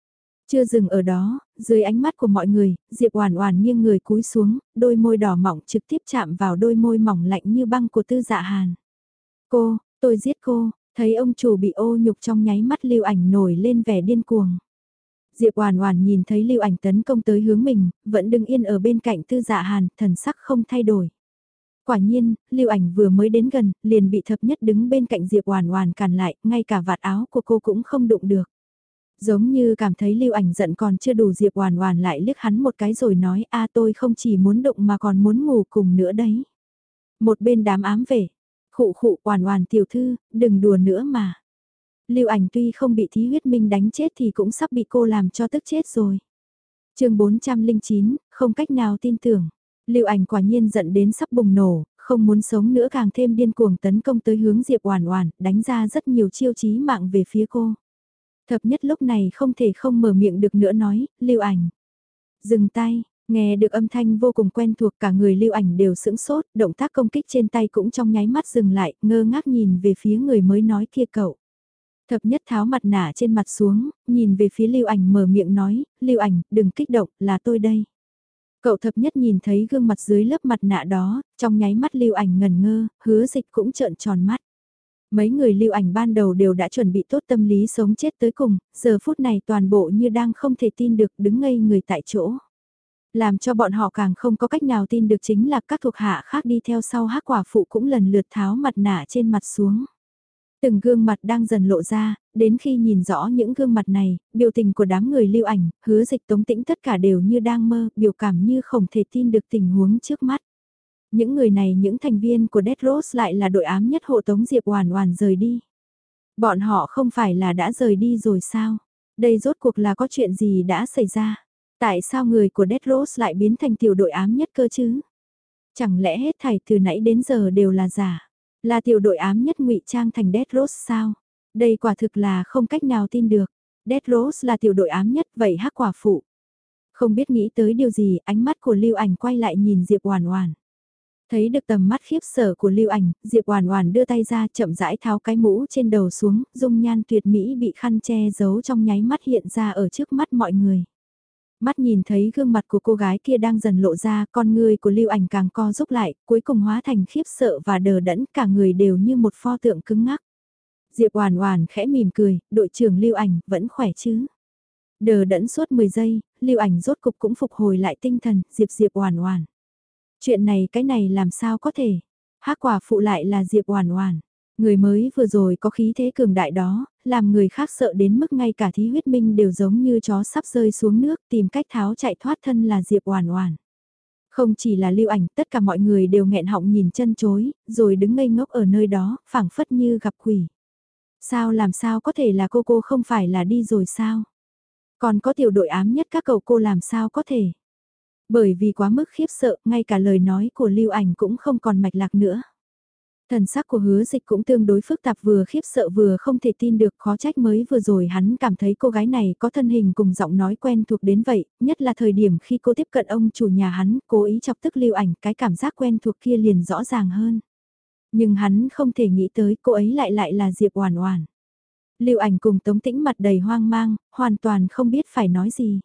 Chưa dừng ở đó, dưới ánh mắt của mọi người, Diệp Oản Oản nghiêng người cúi xuống, đôi môi đỏ mọng trực tiếp chạm vào đôi môi mỏng lạnh như băng của Tư Dạ Hàn. "Cô, tôi giết cô." Thấy ông chủ bị ô nhục trong nháy mắt Lưu Ảnh nổi lên vẻ điên cuồng. Diệp Oản Oản nhìn thấy Lưu Ảnh tấn công tới hướng mình, vẫn đứng yên ở bên cạnh Tư Dạ Hàn, thần sắc không thay đổi. Quả nhiên, Lưu Ảnh vừa mới đến gần, liền bị Thập Nhất đứng bên cạnh Diệp Oản Oản cản lại, ngay cả vạt áo của cô cũng không đụng được. Giống như cảm thấy Lưu Ảnh giận còn chưa đủ, Diệp Oản Oản lại liếc hắn một cái rồi nói: "A, tôi không chỉ muốn đụng mà còn muốn ngủ cùng nữa đấy." Một bên đám ám vệ: "Khụ khụ, Oản Oản tiểu thư, đừng đùa nữa mà." Lưu Ảnh tuy không bị Thí Huyết Minh đánh chết thì cũng sắp bị cô làm cho tức chết rồi. Chương bốn trăm lẻ chín, không cách nào tin tưởng. Lưu Ảnh quả nhiên giận đến sắp bùng nổ, không muốn sống nữa càng thêm điên cuồng tấn công tới hướng Diệp Oản Oản, đánh ra rất nhiều chiêu chí mạng về phía cô. Thập Nhất lúc này không thể không mở miệng được nữa nói: "Lưu Ảnh, dừng tay." Nghe được âm thanh vô cùng quen thuộc, cả người Lưu Ảnh đều sững sốt, động tác công kích trên tay cũng trong nháy mắt dừng lại, ngơ ngác nhìn về phía người mới nói kia cậu. Thập Nhất tháo mặt nạ trên mặt xuống, nhìn về phía Lưu Ảnh mở miệng nói: "Lưu Ảnh, đừng kích động, là tôi đây." Cậu Thập Nhất nhìn thấy gương mặt dưới lớp mặt nạ đó, trong nháy mắt Lưu Ảnh ngẩn ngơ, Hứa Dịch cũng trợn tròn mắt. Mấy người Lưu Ảnh ban đầu đều đã chuẩn bị tốt tâm lý sống chết tới cùng, giờ phút này toàn bộ như đang không thể tin được, đứng ngây người tại chỗ. Làm cho bọn họ càng không có cách nào tin được chính là các thuộc hạ khác đi theo sau Hắc Quả Phụ cũng lần lượt tháo mặt nạ trên mặt xuống. Từng gương mặt đang dần lộ ra, đến khi nhìn rõ những gương mặt này, biểu tình của đám người Lưu Ảnh, Hứa Dịch, Tống Tĩnh tất cả đều như đang mơ, biểu cảm như không thể tin được tình huống trước mắt. Những người này, những thành viên của Death Rose lại là đội ám nhất hộ tống Diệp Oản Oản rời đi. Bọn họ không phải là đã rời đi rồi sao? Đây rốt cuộc là có chuyện gì đã xảy ra? Tại sao người của Death Rose lại biến thành tiểu đội ám nhất cơ chứ? Chẳng lẽ hết thảy từ nãy đến giờ đều là giả? Là tiểu đội ám nhất ngụy trang thành Death Rose sao? Đây quả thực là không cách nào tin được. Death Rose là tiểu đội ám nhất, vậy Hắc Quả Phụ? Không biết nghĩ tới điều gì, ánh mắt của Lưu Ảnh quay lại nhìn Diệp Oản Oản. Thấy được tầm mắt khiếp sợ của Lưu Ảnh, Diệp Oản Oản đưa tay ra chậm rãi tháo cái mũ trên đầu xuống, dung nhan tuyệt mỹ bị khăn che giấu trong nháy mắt hiện ra ở trước mắt mọi người. Mắt nhìn thấy gương mặt của cô gái kia đang dần lộ ra, con ngươi của Lưu Ảnh càng co rúm lại, cuối cùng hóa thành khiếp sợ và đờ đẫn, cả người đều như một pho tượng cứng ngắc. Diệp Oản Oản khẽ mỉm cười, "Đội trưởng Lưu Ảnh, vẫn khỏe chứ?" Đờ đẫn suốt mười giây, Lưu Ảnh rốt cục cũng phục hồi lại tinh thần, "Diệp Diệp Oản Oản. Chuyện này cái này làm sao có thể? Hắc Quả Phụ lại là Diệp Oản Oản." Người mới vừa rồi có khí thế cường đại đó, làm người khác sợ đến mức ngay cả Thí Huyết Minh đều giống như chó sắp rơi xuống nước, tìm cách tháo chạy thoát thân là Diệp Oản Oản. Không chỉ là Lưu Ảnh, tất cả mọi người đều nghẹn họng nhìn chân chối, rồi đứng ngây ngốc ở nơi đó, phảng phất như gặp quỷ. Sao làm sao có thể là cô, cô không phải là đi rồi sao? Còn có tiểu đội ám nhất các cậu, cô làm sao có thể? Bởi vì quá mức khiếp sợ, ngay cả lời nói của Lưu Ảnh cũng không còn mạch lạc nữa. Thần sắc của Hứa Dịch cũng tương đối phức tạp, vừa khiếp sợ vừa không thể tin được, khó trách mới vừa rồi hắn cảm thấy cô gái này có thân hình cùng giọng nói quen thuộc đến vậy, nhất là thời điểm khi cô tiếp cận ông chủ nhà hắn, cố ý chọc tức Lưu Ảnh, cái cảm giác quen thuộc kia liền rõ ràng hơn. Nhưng hắn không thể nghĩ tới cô ấy lại lại là Diệp Oản Oản. Lưu Ảnh cùng Tống Tĩnh mặt đầy hoang mang, hoàn toàn không biết phải nói gì.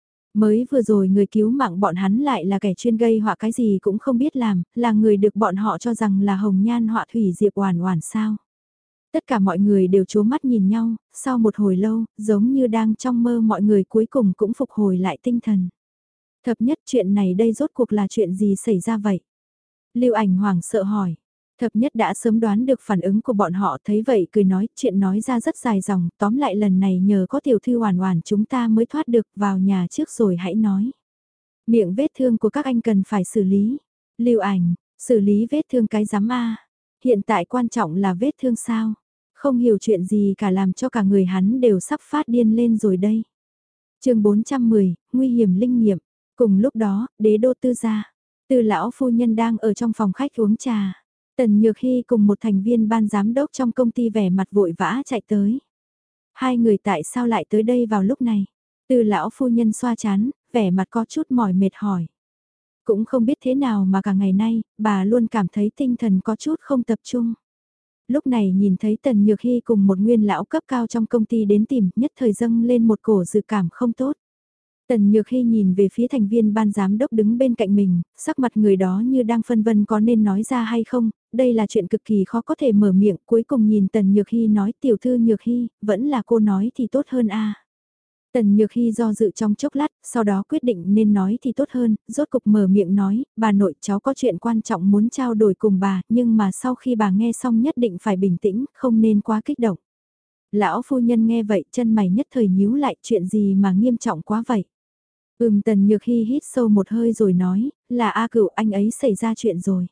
Mới vừa rồi người cứu mạng bọn hắn lại là kẻ chuyên gây họa, cái gì cũng không biết làm, là người được bọn họ cho rằng là hồng nhan họa thủy Diệp Oản Oản sao. Tất cả mọi người đều trố mắt nhìn nhau, sau một hồi lâu, giống như đang trong mơ, mọi người cuối cùng cũng phục hồi lại tinh thần. Thập Nhất, chuyện này đây rốt cuộc là chuyện gì xảy ra vậy? Lưu Ảnh hoảng sợ hỏi. Thập Nhất đã sớm đoán được phản ứng của bọn họ, thấy vậy cười nói, chuyện nói ra rất dài dòng, tóm lại lần này nhờ có tiểu thư Oản Oản chúng ta mới thoát được, vào nhà trước rồi hãy nói. Miệng vết thương của các anh cần phải xử lý. Lưu Ảnh, xử lý vết thương cái rắm a? Hiện tại quan trọng là vết thương sao? Không hiểu chuyện gì cả, làm cho cả người hắn đều sắp phát điên lên rồi đây. Chương bốn trăm mười, nguy hiểm linh nghiệm. Cùng lúc đó, Đế đô Tư gia, Tư lão phu nhân đang ở trong phòng khách uống trà. Tần Nhược Hy cùng một thành viên ban giám đốc trong công ty vẻ mặt vội vã chạy tới. Hai người tại sao lại tới đây vào lúc này? Tư lão phu nhân xoa chán, vẻ mặt có chút mỏi mệt hỏi. Cũng không biết thế nào mà cả ngày nay, bà luôn cảm thấy tinh thần có chút không tập trung. Lúc này nhìn thấy Tần Nhược Hy cùng một nguyên lão cấp cao trong công ty đến tìm, nhất thời dâng lên một cổ dự cảm không tốt. Tần Nhược Hy nhìn về phía thành viên ban giám đốc đứng bên cạnh mình, sắc mặt người đó như đang phân vân có nên nói ra hay không, đây là chuyện cực kỳ khó có thể mở miệng, cuối cùng nhìn Tần Nhược Hy nói tiểu thư Nhược Hy, vẫn là cô nói thì tốt hơn a. Tần Nhược Hy do dự trong chốc lát, sau đó quyết định nên nói thì tốt hơn, rốt cục mở miệng nói, bà nội cháu có chuyện quan trọng muốn trao đổi cùng bà, nhưng mà sau khi bà nghe xong nhất định phải bình tĩnh, không nên quá kích động. Lão phu nhân nghe vậy chân mày nhất thời nhíu lại chuyện gì mà nghiêm trọng quá vậy. Ừm Tần Nhược Hy hít sâu một hơi rồi nói, là A Cửu anh ấy xảy ra chuyện rồi.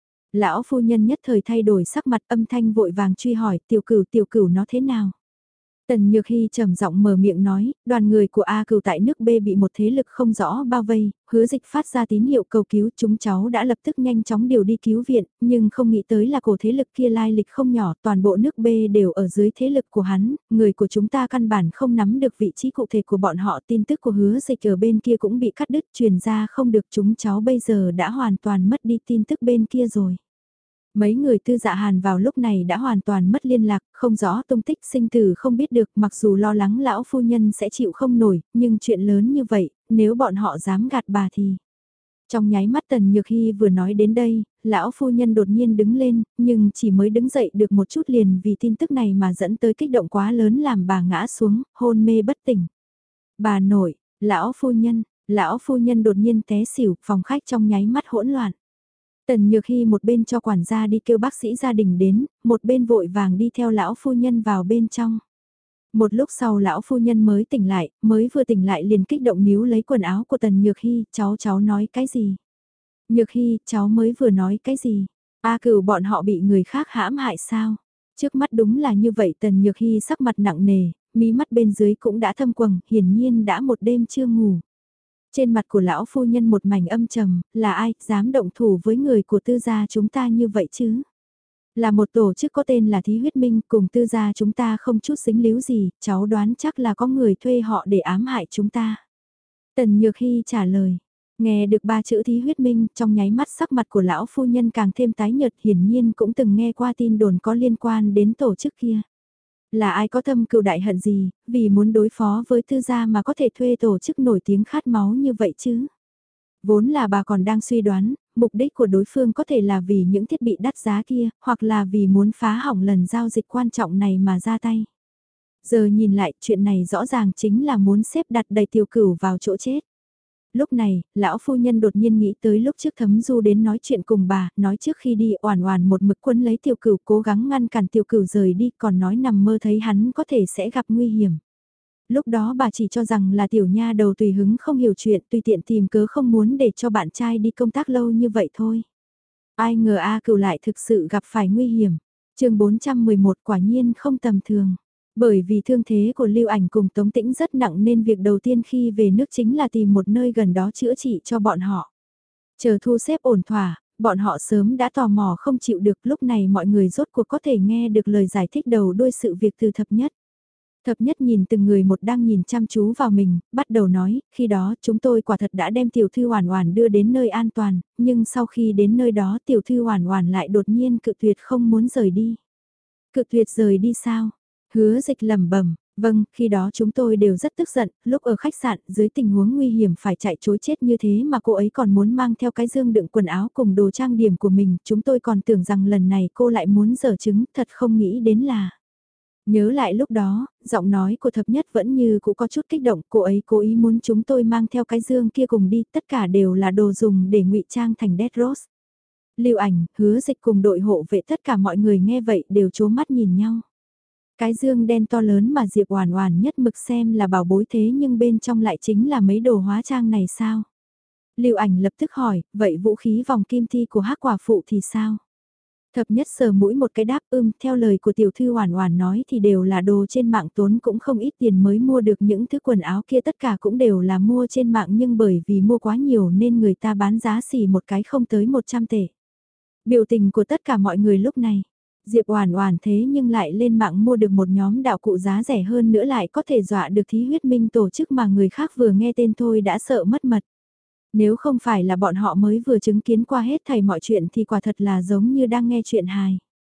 Lão phu nhân nhất thời thay đổi sắc mặt âm thanh vội vàng truy hỏi tiểu cửu tiểu cửu nó thế nào. Tần Nhược Hy trầm giọng mở miệng nói, đoàn người của A Cửu tại nước B bị một thế lực không rõ bao vây, hứa dịch phát ra tín hiệu cầu cứu chúng cháu đã lập tức nhanh chóng điều đi cứu viện, nhưng không nghĩ tới là cổ thế lực kia lai lịch không nhỏ, toàn bộ nước B đều ở dưới thế lực của hắn, người của chúng ta căn bản không nắm được vị trí cụ thể của bọn họ, tin tức của hứa dịch ở bên kia cũng bị cắt đứt, truyền ra không được chúng cháu bây giờ đã hoàn toàn mất đi tin tức bên kia rồi. Mấy người Tư Dạ Hàn vào lúc này đã hoàn toàn mất liên lạc, không rõ tung tích sinh tử không biết được, mặc dù lo lắng lão phu nhân sẽ chịu không nổi, nhưng chuyện lớn như vậy, nếu bọn họ dám gạt bà thì... Trong nháy mắt Tần Nhược Hy vừa nói đến đây, lão phu nhân đột nhiên đứng lên, nhưng chỉ mới đứng dậy được một chút liền vì tin tức này mà dẫn tới kích động quá lớn làm bà ngã xuống, hôn mê bất tỉnh. Bà nội, lão phu nhân, lão phu nhân đột nhiên té xỉu, phòng khách trong nháy mắt hỗn loạn. Tần Nhược Hy một bên cho quản gia đi kêu bác sĩ gia đình đến, một bên vội vàng đi theo lão phu nhân vào bên trong. Một lúc sau lão phu nhân mới tỉnh lại, mới vừa tỉnh lại liền kích động níu lấy quần áo của Tần Nhược Hy, cháu cháu nói cái gì? Nhược Hy, cháu mới vừa nói cái gì? A Cửu bọn họ bị người khác hãm hại sao? Trước mắt đúng là như vậy Tần Nhược Hy sắc mặt nặng nề, mí mắt bên dưới cũng đã thâm quầng, hiển nhiên đã một đêm chưa ngủ. Trên mặt của lão phu nhân một mảnh âm trầm, là ai dám động thủ với người của tư gia chúng ta như vậy chứ? Là một tổ chức có tên là Thí Huyết Minh cùng tư gia chúng ta không chút dính líu gì, cháu đoán chắc là có người thuê họ để ám hại chúng ta. Tần Nhược Hy trả lời, nghe được ba chữ Thí Huyết Minh trong nháy mắt sắc mặt của lão phu nhân càng thêm tái nhợt hiển nhiên cũng từng nghe qua tin đồn có liên quan đến tổ chức kia. Là ai có thâm cừu đại hận gì, vì muốn đối phó với tư gia mà có thể thuê tổ chức nổi tiếng khát máu như vậy chứ? Vốn là bà còn đang suy đoán, mục đích của đối phương có thể là vì những thiết bị đắt giá kia, hoặc là vì muốn phá hỏng lần giao dịch quan trọng này mà ra tay. Giờ nhìn lại, chuyện này rõ ràng chính là muốn xếp đặt đầy tiểu cửu vào chỗ chết. Lúc này, lão phu nhân đột nhiên nghĩ tới lúc trước Thấm Du đến nói chuyện cùng bà, nói trước khi đi oản oản một mực quân lấy tiểu cửu cố gắng ngăn cản tiểu cửu rời đi, còn nói nằm mơ thấy hắn có thể sẽ gặp nguy hiểm. Lúc đó bà chỉ cho rằng là tiểu nha đầu tùy hứng không hiểu chuyện, tùy tiện tìm cớ không muốn để cho bạn trai đi công tác lâu như vậy thôi. Ai ngờ A Cửu lại thực sự gặp phải nguy hiểm. Chương bốn trăm mười một quả nhiên không tầm thường. Bởi vì thương thế của Lưu Ảnh cùng Tống Tĩnh rất nặng nên việc đầu tiên khi về nước chính là tìm một nơi gần đó chữa trị cho bọn họ. Chờ thu xếp ổn thỏa, bọn họ sớm đã tò mò không chịu được, lúc này mọi người rốt cuộc có thể nghe được lời giải thích đầu đuôi sự việc từ Thập Nhất. Thập Nhất nhìn từng người một đang nhìn chăm chú vào mình, bắt đầu nói, khi đó chúng tôi quả thật đã đem tiểu thư Oản Oản đưa đến nơi an toàn, nhưng sau khi đến nơi đó tiểu thư Oản Oản lại đột nhiên cự tuyệt không muốn rời đi. Cự tuyệt rời đi sao? Hứa Dịch lẩm bẩm, vâng, khi đó chúng tôi đều rất tức giận, lúc ở khách sạn dưới tình huống nguy hiểm phải chạy trối chết như thế mà cô ấy còn muốn mang theo cái dương đựng quần áo cùng đồ trang điểm của mình, chúng tôi còn tưởng rằng lần này cô lại muốn giở trứng, thật không nghĩ đến là... Nhớ lại lúc đó, giọng nói của Thập Nhất vẫn như cũng có chút kích động, cô ấy cố ý muốn chúng tôi mang theo cái dương kia cùng đi, tất cả đều là đồ dùng để ngụy trang thành Death Rose. Lưu Ảnh, Hứa Dịch cùng đội hộ vệ tất cả mọi người nghe vậy đều chố mắt nhìn nhau. Cái dương đen to lớn mà Diệp Oản Oản nhất mực xem là bảo bối thế nhưng bên trong lại chính là mấy đồ hóa trang này sao? Lưu Ảnh lập tức hỏi, vậy vũ khí vòng kim thi của Hắc Quả Phụ thì sao? Thập Nhất sờ mũi một cái đáp ưm, theo lời của tiểu thư Oản Oản nói thì đều là đồ trên mạng tốn cũng không ít tiền mới mua được những thứ quần áo kia tất cả cũng đều là mua trên mạng nhưng bởi vì mua quá nhiều nên người ta bán giá xỉ một cái không tới một trăm tệ. Biểu tình của tất cả mọi người lúc này, Diệp Oản Oản thế nhưng lại lên mạng mua được một nhóm đạo cụ giá rẻ hơn nữa lại có thể dọa được Thí Huyết Minh tổ chức mà người khác vừa nghe tên thôi đã sợ mất mật. Nếu không phải là bọn họ mới vừa chứng kiến qua hết thảy mọi chuyện thì quả thật là giống như đang nghe chuyện hài.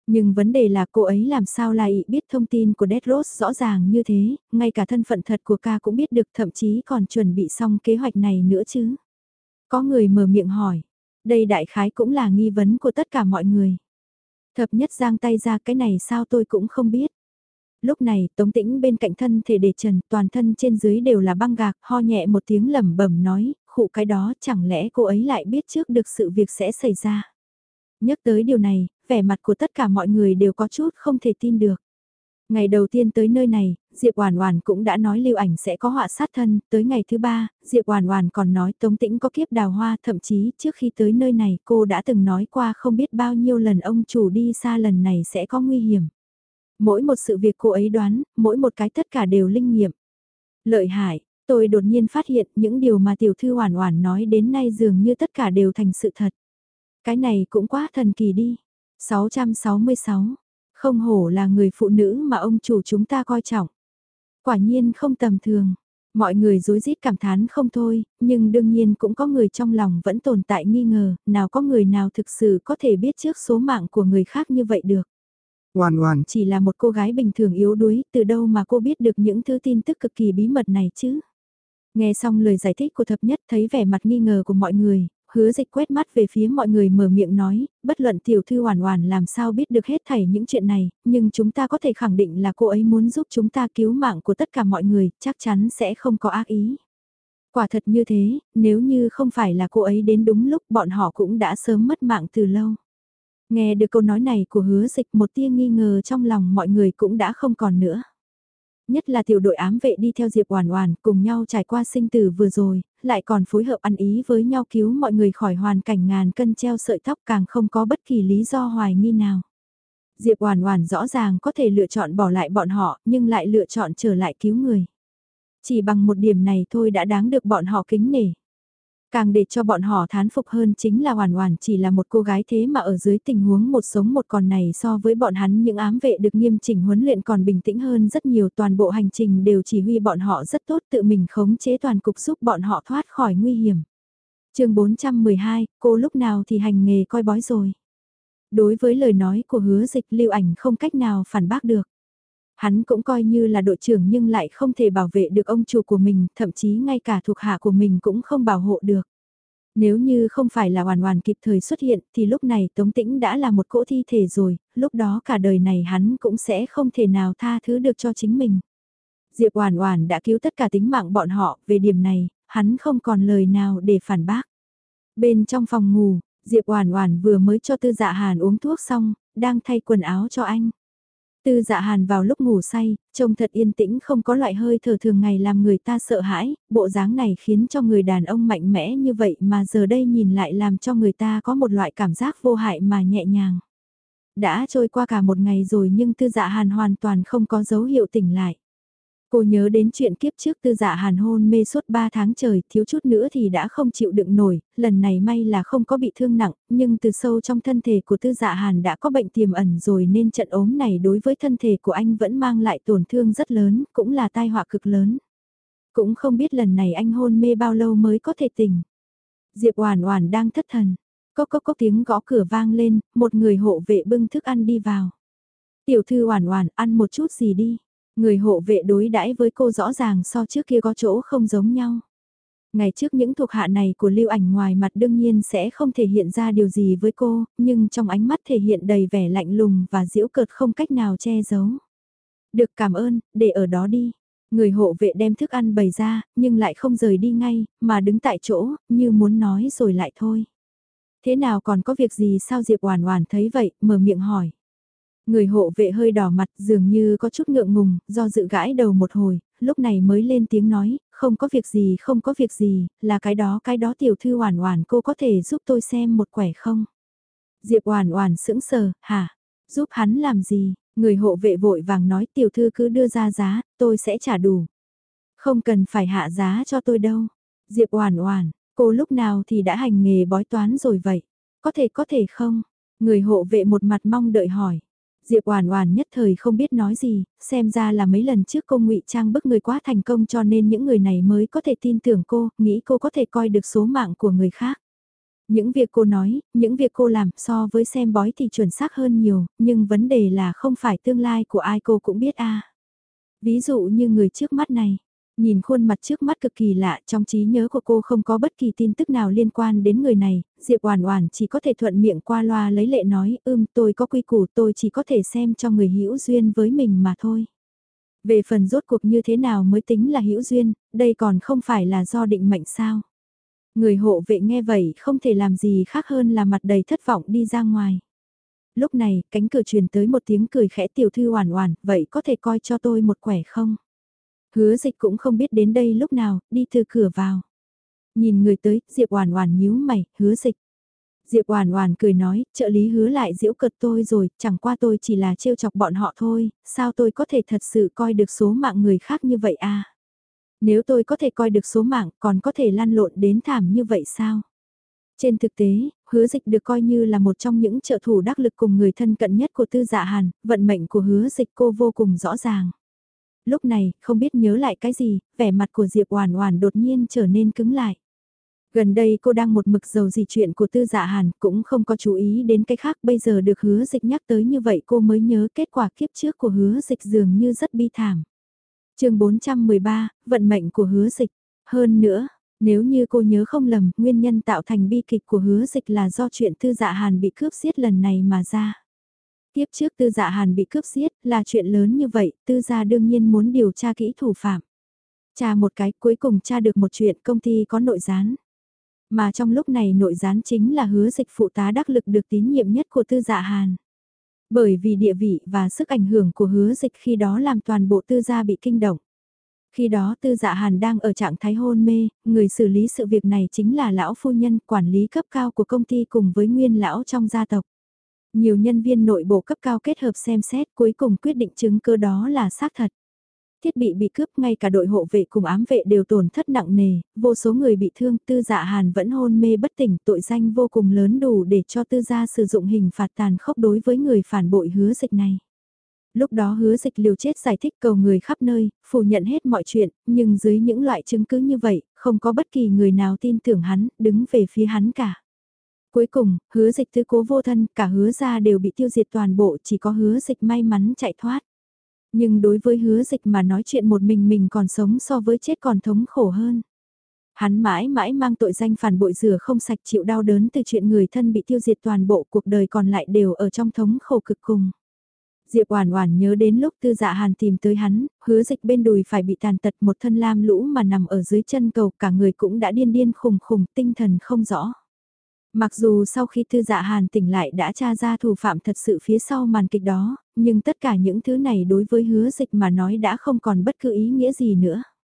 Nhưng vấn đề là cô ấy làm sao lại biết thông tin của Dead Rose rõ ràng như thế, ngay cả thân phận thật của ca cũng biết được, thậm chí còn chuẩn bị xong kế hoạch này nữa chứ. Có người mở miệng hỏi, đây đại khái cũng là nghi vấn của tất cả mọi người. Thập nhất giang tay ra, cái này sao tôi cũng không biết. Lúc này Tống Tĩnh bên cạnh thân thể để trần, toàn thân trên dưới đều là băng gạc, ho nhẹ một tiếng lẩm bẩm nói, khụ cái đó chẳng lẽ cô ấy lại biết trước được sự việc sẽ xảy ra. Nhắc tới điều này, vẻ mặt của tất cả mọi người đều có chút không thể tin được. Ngày đầu tiên tới nơi này, Diệp Oản Oản cũng đã nói Lưu Ảnh sẽ có họa sát thân, tới ngày thứ ba, Diệp Oản Oản còn nói Tống Tĩnh có kiếp đào hoa, thậm chí trước khi tới nơi này cô đã từng nói qua không biết bao nhiêu lần ông chủ đi xa lần này sẽ có nguy hiểm. Mỗi một sự việc cô ấy đoán, mỗi một cái tất cả đều linh nghiệm. Lợi hại, tôi đột nhiên phát hiện những điều mà tiểu thư Oản Oản nói đến nay dường như tất cả đều thành sự thật. Cái này cũng quá thần kỳ đi. sáu trăm sáu mươi sáu. Không hổ là người phụ nữ mà ông chủ chúng ta coi trọng. Quả nhiên không tầm thường. Mọi người rối rít cảm thán không thôi, nhưng đương nhiên cũng có người trong lòng vẫn tồn tại nghi ngờ, nào có người nào thực sự có thể biết trước số mạng của người khác như vậy được. Oản Oản Chỉ là một cô gái bình thường yếu đuối, từ đâu mà cô biết được những thứ tin tức cực kỳ bí mật này chứ? Nghe xong lời giải thích của thập nhất, thấy vẻ mặt nghi ngờ của mọi người, Hứa Dịch quét mắt về phía mọi người mở miệng nói, bất luận tiểu thư Oản Oản làm sao biết được hết thảy những chuyện này, nhưng chúng ta có thể khẳng định là cô ấy muốn giúp chúng ta cứu mạng của tất cả mọi người, chắc chắn sẽ không có ác ý. Quả thật như thế, nếu như không phải là cô ấy đến đúng lúc, bọn họ cũng đã sớm mất mạng từ lâu. Nghe được câu nói này của Hứa Dịch, một tia nghi ngờ trong lòng mọi người cũng đã không còn nữa. Nhất là tiểu đội ám vệ đi theo Diệp Oản Oản, cùng nhau trải qua sinh tử vừa rồi, lại còn phối hợp ăn ý với nhau cứu mọi người khỏi hoàn cảnh ngàn cân treo sợi tóc, càng không có bất kỳ lý do hoài nghi nào. Diệp Oản Oản rõ ràng có thể lựa chọn bỏ lại bọn họ, nhưng lại lựa chọn trở lại cứu người. Chỉ bằng một điểm này thôi đã đáng được bọn họ kính nể. Càng để cho bọn họ thán phục hơn chính là Oản Oản chỉ là một cô gái thế mà ở dưới tình huống một sống một còn này so với bọn hắn những ám vệ được nghiêm chỉnh huấn luyện còn bình tĩnh hơn rất nhiều, toàn bộ hành trình đều chỉ huy bọn họ rất tốt, tự mình khống chế toàn cục giúp bọn họ thoát khỏi nguy hiểm. Chương bốn trăm mười hai, cô lúc nào thì hành nghề coi bói rồi. Đối với lời nói của Hứa Dịch, Lưu Ảnh không cách nào phản bác được. Hắn cũng coi như là đội trưởng nhưng lại không thể bảo vệ được ông chủ của mình, thậm chí ngay cả thuộc hạ của mình cũng không bảo hộ được. Nếu như không phải là Oản Oản kịp thời xuất hiện thì lúc này Tống Tĩnh đã là một cỗ thi thể rồi, lúc đó cả đời này hắn cũng sẽ không thể nào tha thứ được cho chính mình. Diệp Oản Oản đã cứu tất cả tính mạng bọn họ, về điểm này, hắn không còn lời nào để phản bác. Bên trong phòng ngủ, Diệp Oản Oản vừa mới cho Tư Dạ Hàn uống thuốc xong, đang thay quần áo cho anh. Tư Dạ Hàn vào lúc ngủ say, trông thật yên tĩnh, không có loại hơi thở thường ngày làm người ta sợ hãi, bộ dáng này khiến cho người đàn ông mạnh mẽ như vậy mà giờ đây nhìn lại làm cho người ta có một loại cảm giác vô hại mà nhẹ nhàng. Đã trôi qua cả một ngày rồi nhưng Tư Dạ Hàn hoàn toàn không có dấu hiệu tỉnh lại. Cô nhớ đến chuyện kiếp trước Tư Dạ Hàn hôn mê suốt ba tháng trời, thiếu chút nữa thì đã không chịu đựng nổi, lần này may là không có bị thương nặng, nhưng từ sâu trong thân thể của Tư Dạ Hàn đã có bệnh tiềm ẩn rồi nên trận ốm này đối với thân thể của anh vẫn mang lại tổn thương rất lớn, cũng là tai họa cực lớn. Cũng không biết lần này anh hôn mê bao lâu mới có thể tỉnh. Diệp Oản Oản đang thất thần, cốc cốc cốc tiếng gõ cửa vang lên, một người hộ vệ bưng thức ăn đi vào. Tiểu thư Oản Oản, ăn một chút gì đi. Người hộ vệ đối đãi với cô rõ ràng so trước kia có chỗ không giống nhau. Ngày trước những thuộc hạ này của Lưu Ảnh ngoài mặt đương nhiên sẽ không thể hiện ra điều gì với cô, nhưng trong ánh mắt thể hiện đầy vẻ lạnh lùng và giễu cợt không cách nào che giấu. Được, cảm ơn, để ở đó đi. Người hộ vệ đem thức ăn bày ra, nhưng lại không rời đi ngay, mà đứng tại chỗ, như muốn nói rồi lại thôi. Thế nào còn có việc gì sao? Diệp Oản Oản thấy vậy, mở miệng hỏi. Người hộ vệ hơi đỏ mặt, dường như có chút ngượng ngùng, do dự gãi đầu một hồi, lúc này mới lên tiếng nói, không có việc gì, không có việc gì, là cái đó cái đó tiểu thư Oản Oản, cô có thể giúp tôi xem một quẻ không? Diệp Oản Oản sững sờ, hả? Giúp hắn làm gì? Người hộ vệ vội vàng nói, tiểu thư cứ đưa ra giá, tôi sẽ trả đủ. Không cần phải hạ giá cho tôi đâu. Diệp Oản Oản, cô lúc nào thì đã hành nghề bói toán rồi vậy? Có thể có thể không? Người hộ vệ một mặt mong đợi hỏi. Diệp Oản Oản nhất thời không biết nói gì, xem ra là mấy lần trước cô ngụy trang bức người quá thành công cho nên những người này mới có thể tin tưởng cô, nghĩ cô có thể coi được số mạng của người khác. Những việc cô nói, những việc cô làm so với xem bói thì chuẩn xác hơn nhiều, nhưng vấn đề là không phải tương lai của ai cô cũng biết a. Ví dụ như người trước mắt này, nhìn khuôn mặt trước mắt cực kỳ lạ, trong trí nhớ của cô không có bất kỳ tin tức nào liên quan đến người này, Diệp Oản Oản chỉ có thể thuận miệng qua loa lấy lệ nói, "Ừm, tôi có quy củ, tôi chỉ có thể xem cho người hữu duyên với mình mà thôi." Về phần rốt cuộc như thế nào mới tính là hữu duyên, đây còn không phải là do định mệnh sao? Người hộ vệ nghe vậy không thể làm gì khác hơn là mặt đầy thất vọng đi ra ngoài. Lúc này, cánh cửa truyền tới một tiếng cười khẽ, "Tiểu thư Oản Oản, vậy có thể coi cho tôi một quẻ không?" Hứa Dịch cũng không biết đến đây lúc nào, đi từ cửa vào. Nhìn người tới, Diệp Oản Oản nhíu mày, "Hứa Dịch." Diệp Oản Oản cười nói, "Trợ lý Hứa lại giễu cợt tôi rồi, chẳng qua tôi chỉ là trêu chọc bọn họ thôi, sao tôi có thể thật sự coi được số mạng người khác như vậy à? Nếu tôi có thể coi được số mạng, còn có thể lăn lộn đến thảm như vậy sao?" Trên thực tế, Hứa Dịch được coi như là một trong những trợ thủ đắc lực cùng người thân cận nhất của Tư Dạ Hàn, vận mệnh của Hứa Dịch cô vô cùng rõ ràng. Lúc này, không biết nhớ lại cái gì, vẻ mặt của Diệp Oản Oản đột nhiên trở nên cứng lại. Gần đây cô đang một mực dầu gì chuyện của Tư Dạ Hàn, cũng không có chú ý đến cái khác, bây giờ được Hứa Dịch nhắc tới như vậy cô mới nhớ kết quả kiếp trước của Hứa Dịch dường như rất bi thảm. Chương bốn trăm mười ba, vận mệnh của Hứa Dịch. Hơn nữa, nếu như cô nhớ không lầm, nguyên nhân tạo thành bi kịch của Hứa Dịch là do chuyện Tư Dạ Hàn bị cướp giết lần này mà ra. Tiếp trước Tư Dạ Hàn bị cướp giết là chuyện lớn như vậy, Tư gia đương nhiên muốn điều tra kỹ thủ phạm. Tra một cái, cuối cùng tra được một chuyện công ty có nội gián. Mà trong lúc này nội gián chính là Hứa Dịch phụ tá đắc lực được tín nhiệm nhất của Tư Dạ Hàn. Bởi vì địa vị và sức ảnh hưởng của Hứa Dịch khi đó làm toàn bộ Tư gia bị kinh động. Khi đó Tư Dạ Hàn đang ở trạng thái hôn mê, người xử lý sự việc này chính là lão phu nhân quản lý cấp cao của công ty cùng với nguyên lão trong gia tộc. Nhiều nhân viên nội bộ cấp cao kết hợp xem xét cuối cùng quyết định chứng cứ đó là xác thật. Thiết bị bị cướp, ngay cả đội hộ vệ cùng ám vệ đều tổn thất nặng nề, vô số người bị thương, Tư Dạ Hàn vẫn hôn mê bất tỉnh, tội danh vô cùng lớn đủ để cho Tư gia sử dụng hình phạt tàn khốc đối với người phản bội Hứa Dịch này. Lúc đó Hứa Dịch liều chết giải thích cầu người khắp nơi, phủ nhận hết mọi chuyện, nhưng dưới những loại chứng cứ như vậy, không có bất kỳ người nào tin tưởng hắn, đứng về phía hắn cả. Cuối cùng, Hứa Dịch tứ cố vô thân, cả Hứa gia đều bị tiêu diệt toàn bộ, chỉ có Hứa Dịch may mắn chạy thoát. Nhưng đối với Hứa Dịch mà nói chuyện một mình mình còn sống so với chết còn thống khổ hơn. Hắn mãi mãi mang tội danh phản bội rửa không sạch, chịu đau đớn từ chuyện người thân bị tiêu diệt toàn bộ, cuộc đời còn lại đều ở trong thống khổ cực cùng. Diệp Oản Oản nhớ đến lúc Tư Dạ Hàn tìm tới hắn, Hứa Dịch bên đùi phải bị tàn tật, một thân lam lũ mà nằm ở dưới chân cầu, cả người cũng đã điên điên khùng khùng, tinh thần không rõ. Mặc dù sau khi Tư Dạ Hàn tỉnh lại đã tra ra thủ phạm thật sự phía sau màn kịch đó, nhưng tất cả những thứ này đối với Hứa Dịch mà nói đã không còn bất cứ ý nghĩa gì nữa.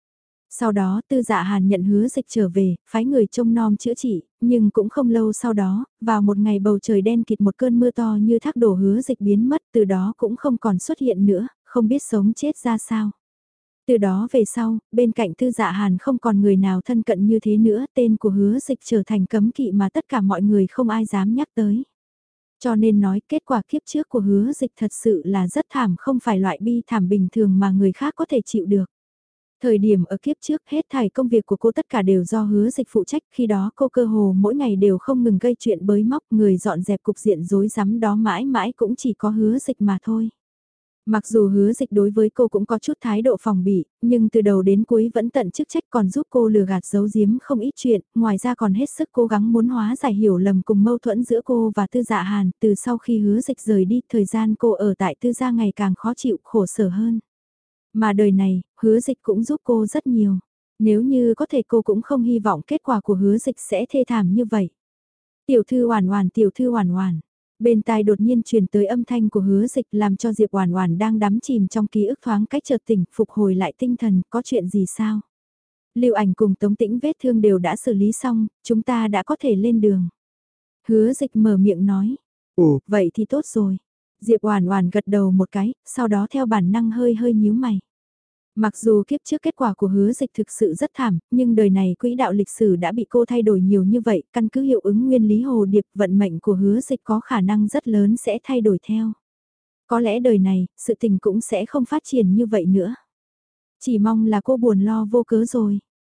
Sau đó Tư Dạ Hàn nhận Hứa Dịch trở về, phái người trông nom chữa trị, nhưng cũng không lâu sau đó, vào một ngày bầu trời đen kịt một cơn mưa to như thác đổ, Hứa Dịch biến mất, từ đó cũng không còn xuất hiện nữa, không biết sống chết ra sao. Từ đó về sau, bên cạnh Tư Dạ Hàn không còn người nào thân cận như thế nữa, tên của Hứa Dịch trở thành cấm kỵ mà tất cả mọi người không ai dám nhắc tới. Cho nên nói kết quả kiếp trước của Hứa Dịch thật sự là rất thảm, không phải loại bi thảm bình thường mà người khác có thể chịu được. Thời điểm ở kiếp trước hết thảy công việc của cô tất cả đều do Hứa Dịch phụ trách, khi đó cô cơ hồ mỗi ngày đều không ngừng gây chuyện bới móc, người dọn dẹp cục diện rối rắm đó mãi mãi cũng chỉ có Hứa Dịch mà thôi. Mặc dù Hứa Dịch đối với cô cũng có chút thái độ phòng bị, nhưng từ đầu đến cuối vẫn tận chức trách, còn giúp cô lừa gạt giấu giếm không ít chuyện, ngoài ra còn hết sức cố gắng muốn hóa giải hiểu lầm cùng mâu thuẫn giữa cô và Tư Dạ Hàn. Từ sau khi Hứa Dịch rời đi, thời gian cô ở tại Tư gia ngày càng khó chịu, khổ sở hơn. Mà đời này, Hứa Dịch cũng giúp cô rất nhiều. Nếu như có thể cô cũng không hy vọng kết quả của Hứa Dịch sẽ thê thảm như vậy. Tiểu thư Oản Oản, tiểu thư Oản Oản. Bên tai đột nhiên truyền tới âm thanh của Hứa Dịch, làm cho Diệp Oản Oản đang đắm chìm trong ký ức thoáng cách chợt tỉnh, phục hồi lại tinh thần, có chuyện gì sao? Lưu Ảnh cùng Tống Tĩnh vết thương đều đã xử lý xong, chúng ta đã có thể lên đường. Hứa Dịch mở miệng nói. Ồ, vậy thì tốt rồi. Diệp Oản Oản gật đầu một cái, sau đó theo bản năng hơi hơi nhíu mày. Mặc dù kiếp trước kết quả của Hứa Dịch thực sự rất thảm, nhưng đời này quỹ đạo lịch sử đã bị cô thay đổi nhiều như vậy, căn cứ hiệu ứng nguyên lý hồ điệp, vận mệnh của Hứa Dịch có khả năng rất lớn sẽ thay đổi theo. Có lẽ đời này, sự tình cũng sẽ không phát triển như vậy nữa. Chỉ mong là cô buồn lo vô cớ rồi.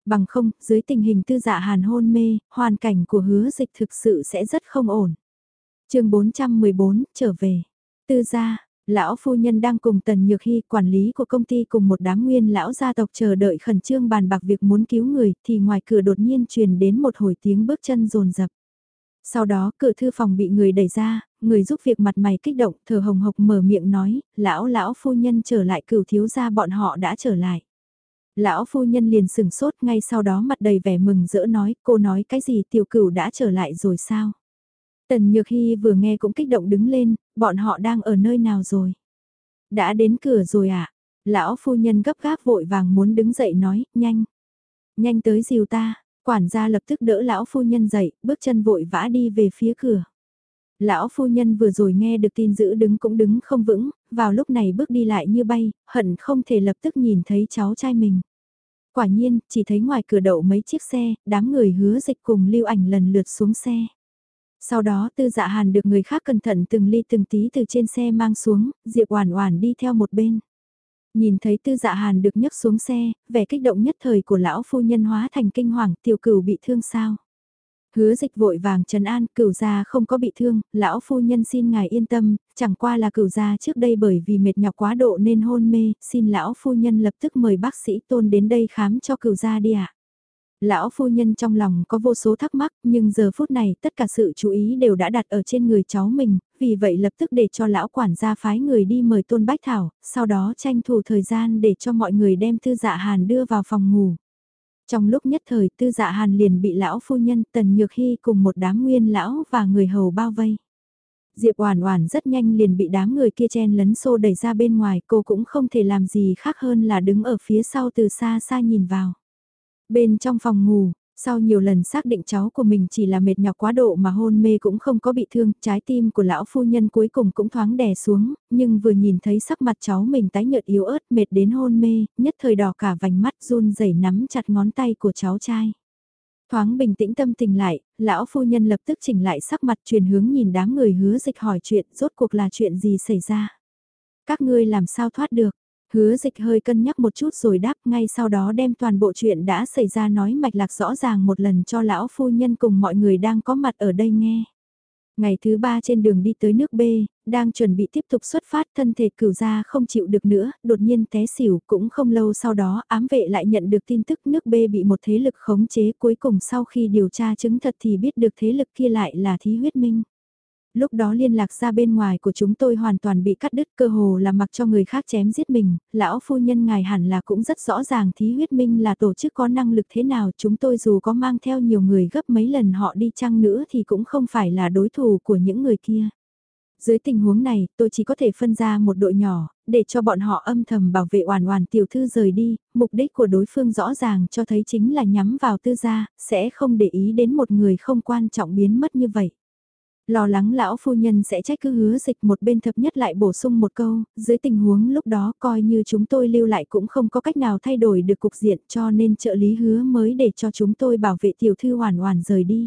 Bằng không, dưới tình hình Tư Dạ Hàn hôn mê, hoàn cảnh của Hứa Dịch thực sự sẽ rất không ổn. Chương bốn trăm mười bốn, trở về. Tư gia, lão phu nhân đang cùng Tần Nhược Hy, quản lý của công ty cùng một đám nguyên lão gia tộc chờ đợi khẩn trương bàn bạc việc muốn cứu người, thì ngoài cửa đột nhiên truyền đến một hồi tiếng bước chân rồn rập. Sau đó, cửa thư phòng bị người đẩy ra, người giúp việc mặt mày kích động, thở hồng hộc mở miệng nói, lão lão phu nhân trở lại, Cửu thiếu gia bọn họ đã trở lại. Lão phu nhân liền sừng sốt, ngay sau đó mặt đầy vẻ mừng rỡ nói, cô nói cái gì, Tiểu Cửu đã trở lại rồi sao? Tần Nhược Hy vừa nghe cũng kích động đứng lên, bọn họ đang ở nơi nào rồi? Đã đến cửa rồi à? Lão phu nhân gấp gáp vội vàng muốn đứng dậy nói, nhanh, nhanh tới dìu ta. Quản gia lập tức đỡ lão phu nhân dậy, bước chân vội vã đi về phía cửa. Lão phu nhân vừa rồi nghe được tin dữ đứng cũng đứng không vững, vào lúc này bước đi lại như bay, hận không thể lập tức nhìn thấy cháu trai mình. Quả nhiên, chỉ thấy ngoài cửa đậu mấy chiếc xe, đám người Hứa Dịch cùng Lưu Ảnh lần lượt xuống xe. Sau đó Tư Dạ Hàn được người khác cẩn thận từng ly từng tí từ trên xe mang xuống, Diệp Oản Oản đi theo một bên. Nhìn thấy Tư Dạ Hàn được nhấc xuống xe, vẻ kích động nhất thời của lão phu nhân hóa thành kinh hoàng, Tiểu Cửu bị thương sao? Hứa Dịch vội vàng trấn an, Cửu gia không có bị thương, lão phu nhân xin ngài yên tâm, chẳng qua là Cửu gia trước đây bởi vì mệt nhọc quá độ nên hôn mê, xin lão phu nhân lập tức mời bác sĩ Tôn đến đây khám cho Cửu gia đi ạ. Lão phu nhân trong lòng có vô số thắc mắc, nhưng giờ phút này tất cả sự chú ý đều đã đặt ở trên người cháu mình, vì vậy lập tức để cho lão quản gia phái người đi mời Tôn Bách Thảo, sau đó tranh thủ thời gian để cho mọi người đem Tư Dạ Hàn đưa vào phòng ngủ. Trong lúc nhất thời Tư Dạ Hàn liền bị lão phu nhân Tần Nhược Hy cùng một đám nguyên lão và người hầu bao vây. Diệp Oản Oản rất nhanh liền bị đám người kia chen lấn xô đẩy ra bên ngoài, cô cũng không thể làm gì khác hơn là đứng ở phía sau từ xa xa nhìn vào. Bên trong phòng ngủ, sau nhiều lần xác định cháu của mình chỉ là mệt nhọc quá độ mà hôn mê cũng không có bị thương, trái tim của lão phu nhân cuối cùng cũng thoáng đè xuống, nhưng vừa nhìn thấy sắc mặt cháu mình tái nhợt yếu ớt mệt đến hôn mê, nhất thời đỏ cả vành mắt run rẩy nắm chặt ngón tay của cháu trai. Thoáng bình tĩnh tâm tình lại, lão phu nhân lập tức chỉnh lại sắc mặt truyền hướng nhìn đám người Hứa Dịch hỏi chuyện rốt cuộc là chuyện gì xảy ra. Các ngươi làm sao thoát được? Hứa Dịch hơi cân nhắc một chút rồi đáp, ngay sau đó đem toàn bộ chuyện đã xảy ra nói mạch lạc rõ ràng một lần cho lão phu nhân cùng mọi người đang có mặt ở đây nghe. Ngày thứ ba trên đường đi tới nước B, đang chuẩn bị tiếp tục xuất phát, thân thể Cửu gia không chịu được nữa, đột nhiên té xỉu, cũng không lâu sau đó ám vệ lại nhận được tin tức nước B bị một thế lực khống chế, cuối cùng sau khi điều tra chứng thật thì biết được thế lực kia lại là Thí Huyết Minh. Lúc đó liên lạc ra bên ngoài của chúng tôi hoàn toàn bị cắt đứt, cơ hồ là mặc cho người khác chém giết mình, lão phu nhân ngài hẳn là cũng rất rõ ràng Thí Huyết Minh là tổ chức có năng lực thế nào, chúng tôi dù có mang theo nhiều người gấp mấy lần họ đi chăng nữa thì cũng không phải là đối thủ của những người kia. Dưới tình huống này, tôi chỉ có thể phân ra một đội nhỏ, để cho bọn họ âm thầm bảo vệ Oản Oản tiểu thư rời đi, mục đích của đối phương rõ ràng cho thấy chính là nhắm vào Tư gia, sẽ không để ý đến một người không quan trọng biến mất như vậy. Lo lắng lão phu nhân sẽ trách cứ Hứa Dịch, một bên thập nhất lại bổ sung một câu, dưới tình huống lúc đó coi như chúng tôi lưu lại cũng không có cách nào thay đổi được cục diện, cho nên trợ lý Hứa mới để cho chúng tôi bảo vệ tiểu thư Oản Oản rời đi.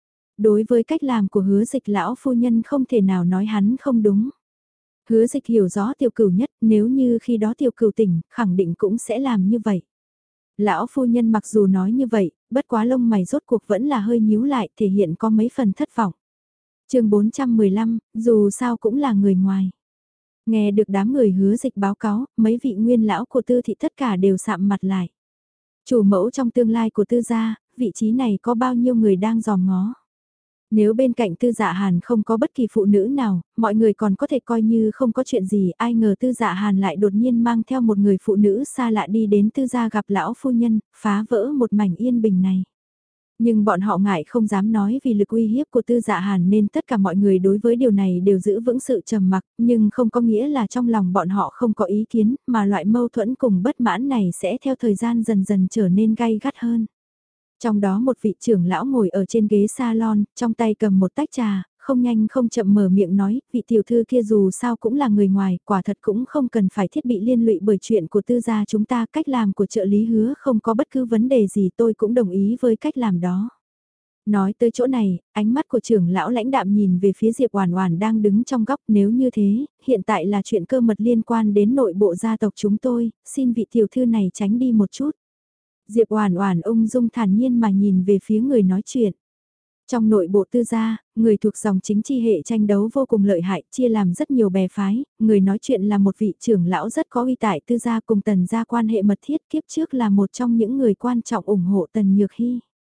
Đối với cách làm của Hứa Dịch, lão phu nhân không thể nào nói hắn không đúng. Hứa Dịch hiểu rõ Tiểu Cửu nhất, nếu như khi đó Tiểu Cửu tỉnh, khẳng định cũng sẽ làm như vậy. Lão phu nhân mặc dù nói như vậy, bất quá lông mày rốt cuộc vẫn là hơi nhíu lại, thể hiện có mấy phần thất vọng. Chương bốn trăm mười lăm, dù sao cũng là người ngoài. Nghe được đám người Hứa Dịch báo cáo, mấy vị nguyên lão của Tư thị tất cả đều sạm mặt lại. Chủ mẫu trong tương lai của Tư gia, vị trí này có bao nhiêu người đang dòm ngó. Nếu bên cạnh Tư Dạ Hàn không có bất kỳ phụ nữ nào, mọi người còn có thể coi như không có chuyện gì, ai ngờ Tư Dạ Hàn lại đột nhiên mang theo một người phụ nữ xa lạ đi đến Tư gia gặp lão phu nhân, phá vỡ một mảnh yên bình này. Nhưng bọn họ ngại không dám nói vì lực uy hiếp của Tư Dạ Hàn nên tất cả mọi người đối với điều này đều giữ vững sự trầm mặc, nhưng không có nghĩa là trong lòng bọn họ không có ý kiến, mà loại mâu thuẫn cùng bất mãn này sẽ theo thời gian dần dần trở nên gay gắt hơn. Trong đó một vị trưởng lão ngồi ở trên ghế salon, trong tay cầm một tách trà, không nhanh không chậm mở miệng nói, vị tiểu thư kia dù sao cũng là người ngoài, quả thật cũng không cần phải thiết bị liên lụy bởi chuyện của Tư gia chúng ta, cách làm của trợ lý Hứa không có bất cứ vấn đề gì, tôi cũng đồng ý với cách làm đó. Nói tới chỗ này, ánh mắt của trưởng lão lãnh đạm nhìn về phía Diệp Oản Oản đang đứng trong góc, nếu như thế, hiện tại là chuyện cơ mật liên quan đến nội bộ gia tộc chúng tôi, xin vị tiểu thư này tránh đi một chút. Diệp Oản Oản ung dung thản nhiên mà nhìn về phía người nói chuyện. Trong nội bộ Tư gia, người thuộc dòng chính chi hệ tranh đấu vô cùng lợi hại, chia làm rất nhiều bè phái, người nói chuyện là một vị trưởng lão rất có uy tại Tư gia cùng Tần gia quan hệ mật thiết, kiếp trước là một trong những người quan trọng ủng hộ Tần Nhược Hy.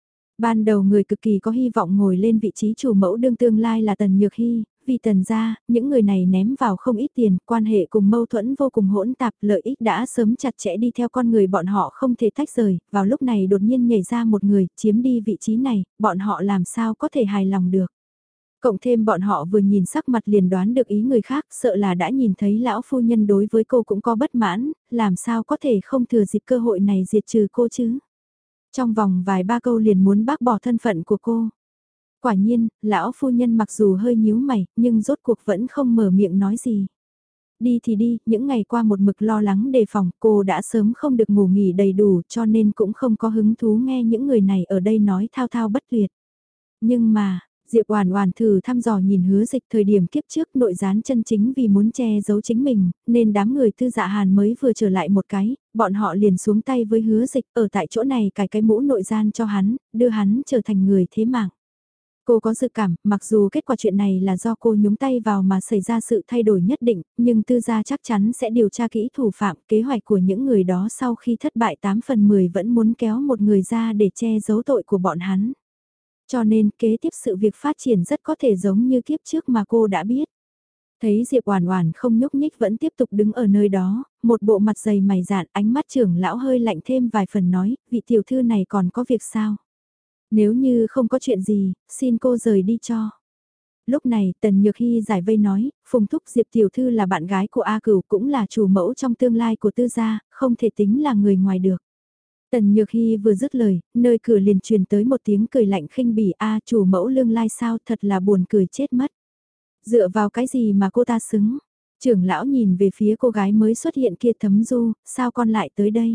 Ban đầu người cực kỳ có hy vọng ngồi lên vị trí chủ mẫu đương tương lai là Tần Nhược Hy, vì Tần gia, những người này ném vào không ít tiền, quan hệ cùng mâu thuẫn vô cùng hỗn tạp, lợi ích đã sớm chặt chẽ đi theo con người bọn họ không thể tách rời, vào lúc này đột nhiên nhảy ra một người, chiếm đi vị trí này, bọn họ làm sao có thể hài lòng được. Cộng thêm bọn họ vừa nhìn sắc mặt liền đoán được ý người khác, sợ là đã nhìn thấy lão phu nhân đối với cô cũng có bất mãn, làm sao có thể không thừa dịp cơ hội này diệt trừ cô chứ. Trong vòng vài ba câu liền muốn bác bỏ thân phận của cô. Quả nhiên, lão phu nhân mặc dù hơi nhíu mày, nhưng rốt cuộc vẫn không mở miệng nói gì. Đi thì đi, những ngày qua một mực lo lắng đề phòng, cô đã sớm không được ngủ nghỉ đầy đủ cho nên cũng không có hứng thú nghe những người này ở đây nói thao thao bất tuyệt. Nhưng mà, Diệp Oản Oản thử thăm dò nhìn Hứa Dịch thời điểm kiếp trước nội gián chân chính vì muốn che giấu chính mình, nên đám người Tư Dạ Hàn mới vừa trở lại một cái, bọn họ liền xuống tay với Hứa Dịch ở tại chỗ này cài cái mũ nội gian cho hắn, đưa hắn trở thành người thế mạng. Cô có dự cảm, mặc dù kết quả chuyện này là do cô nhúng tay vào mà xảy ra sự thay đổi nhất định, nhưng Tư gia chắc chắn sẽ điều tra kỹ thủ phạm, kế hoạch của những người đó sau khi thất bại tám phần mười vẫn muốn kéo một người ra để che giấu tội của bọn hắn. Cho nên kế tiếp sự việc phát triển rất có thể giống như kiếp trước mà cô đã biết. Thấy Diệp Oản Oản không nhúc nhích vẫn tiếp tục đứng ở nơi đó, một bộ mặt dày mày dạn, ánh mắt trưởng lão hơi lạnh thêm vài phần nói, vị tiểu thư này còn có việc sao? Nếu như không có chuyện gì, xin cô rời đi cho. Lúc này Tần Nhược Hy giải vây nói, Phùng Thúc Diệp tiểu thư là bạn gái của A Cửu cũng là chủ mẫu trong tương lai của Tư gia, không thể tính là người ngoài được. Tần Nhược Hy vừa dứt lời, nơi cửa liền truyền tới một tiếng cười lạnh khinh bỉ a chủ mẫu lương lai sao thật là buồn cười chết mất. Dựa vào cái gì mà cô ta xứng? Trưởng lão nhìn về phía cô gái mới xuất hiện kia Thấm Du, sao con lại tới đây?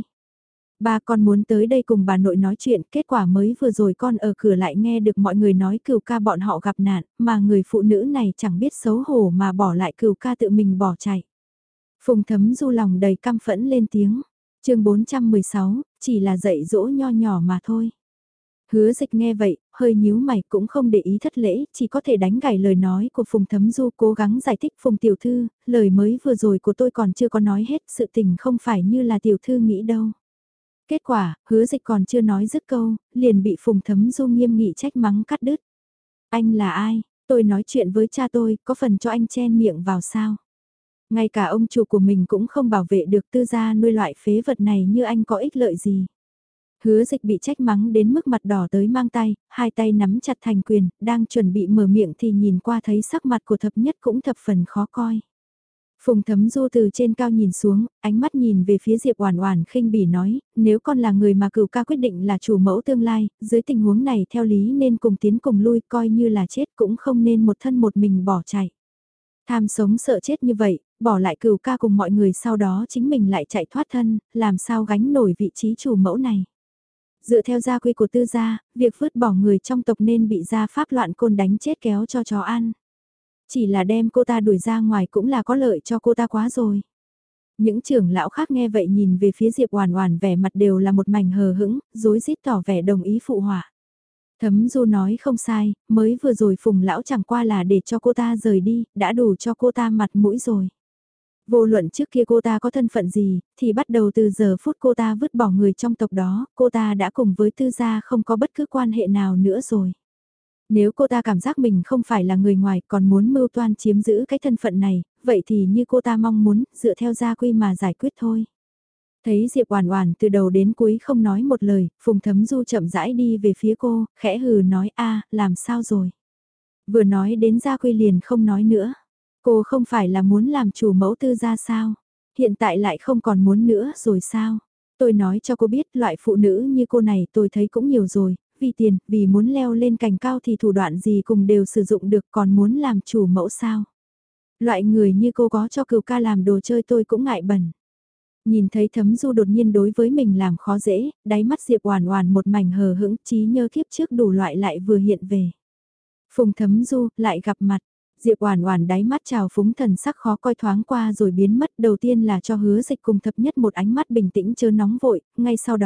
Ba con muốn tới đây cùng bà nội nói chuyện, kết quả mới vừa rồi con ở cửa lại nghe được mọi người nói Cửu ca bọn họ gặp nạn, mà người phụ nữ này chẳng biết xấu hổ mà bỏ lại Cửu ca tự mình bỏ chạy. Phùng Thấm Du lòng đầy căm phẫn lên tiếng. Chương bốn trăm mười sáu, chỉ là dạy dỗ nho nhỏ mà thôi. Hứa Dịch nghe vậy, hơi nhíu mày cũng không để ý thất lễ, chỉ có thể đánh gãy lời nói của Phùng Thấm Du cố gắng giải thích Phùng tiểu thư, lời mới vừa rồi của tôi còn chưa có nói hết, sự tình không phải như là tiểu thư nghĩ đâu. Kết quả, Hứa Dịch còn chưa nói dứt câu, liền bị Phùng Thấm Du nghiêm nghị trách mắng cắt đứt. Anh là ai? Tôi nói chuyện với cha tôi, có phần cho anh chen miệng vào sao? Ngay cả ông chủ của mình cũng không bảo vệ được Tư gia nuôi loại phế vật này như anh có ích lợi gì. Hứa Dịch bị trách mắng đến mức mặt đỏ tới mang tay, hai tay nắm chặt thành quyền, đang chuẩn bị mở miệng thì nhìn qua thấy sắc mặt của thập nhất cũng thập phần khó coi. Phùng Thấm Du từ trên cao nhìn xuống, ánh mắt nhìn về phía Diệp Oản Oản khinh bỉ nói, nếu con là người mà Cửu ca quyết định là chủ mẫu tương lai, dưới tình huống này theo lý nên cùng tiến cùng lui, coi như là chết cũng không nên một thân một mình bỏ chạy. Tham sống sợ chết như vậy, bỏ lại Cửu ca cùng mọi người sau đó chính mình lại chạy thoát thân, làm sao gánh nổi vị trí chủ mẫu này. Dựa theo gia quy của Tư gia, việc vứt bỏ người trong tộc nên bị gia pháp loạn côn đánh chết kéo cho chó ăn. Chỉ là đem cô ta đuổi ra ngoài cũng là có lợi cho cô ta quá rồi. Những trưởng lão khác nghe vậy nhìn về phía Diệp Oản Oản vẻ mặt đều là một mảnh hờ hững, rối rít tỏ vẻ đồng ý phụ họa. Thấm Du nói không sai, mới vừa rồi Phùng lão chẳng qua là để cho cô ta rời đi, đã đủ cho cô ta mặt mũi rồi. Vô luận trước kia cô ta có thân phận gì, thì bắt đầu từ giờ phút cô ta vứt bỏ người trong tộc đó, cô ta đã cùng với Tư gia không có bất cứ quan hệ nào nữa rồi. Nếu cô ta cảm giác mình không phải là người ngoài còn muốn mưu toan chiếm giữ cái thân phận này, vậy thì như cô ta mong muốn, dựa theo gia quy mà giải quyết thôi. Thấy Diệp Oản Oản từ đầu đến cuối không nói một lời, Phùng Thấm Du chậm rãi đi về phía cô, khẽ hừ nói a, làm sao rồi? Vừa nói đến gia quy liền không nói nữa. Cô không phải là muốn làm chủ mẫu Tư gia sao? Hiện tại lại không còn muốn nữa rồi sao? Tôi nói cho cô biết loại phụ nữ như cô này tôi thấy cũng nhiều rồi, vì tiền, vì muốn leo lên cành cao thì thủ đoạn gì cùng đều sử dụng được còn muốn làm chủ mẫu sao? Loại người như cô có cho Cửu ca làm đồ chơi tôi cũng ngại bẩn. Nhìn thấy Thấm Du đột nhiên đối với mình làm khó dễ, đáy mắt Diệp Oản Oản một mảnh hờ hững, trí nhớ kiếp trước đủ loại lại vừa hiện về. Phùng Thấm Du lại gặp mặt. Diệp Oản Oản đáy mắt trào phúng thần sắc khó coi thoáng qua rồi biến mất, đầu tiên là cho Hứa Dịch cùng thập nhất một ánh mắt bình tĩnh chớ nóng vội, ngay sau đó,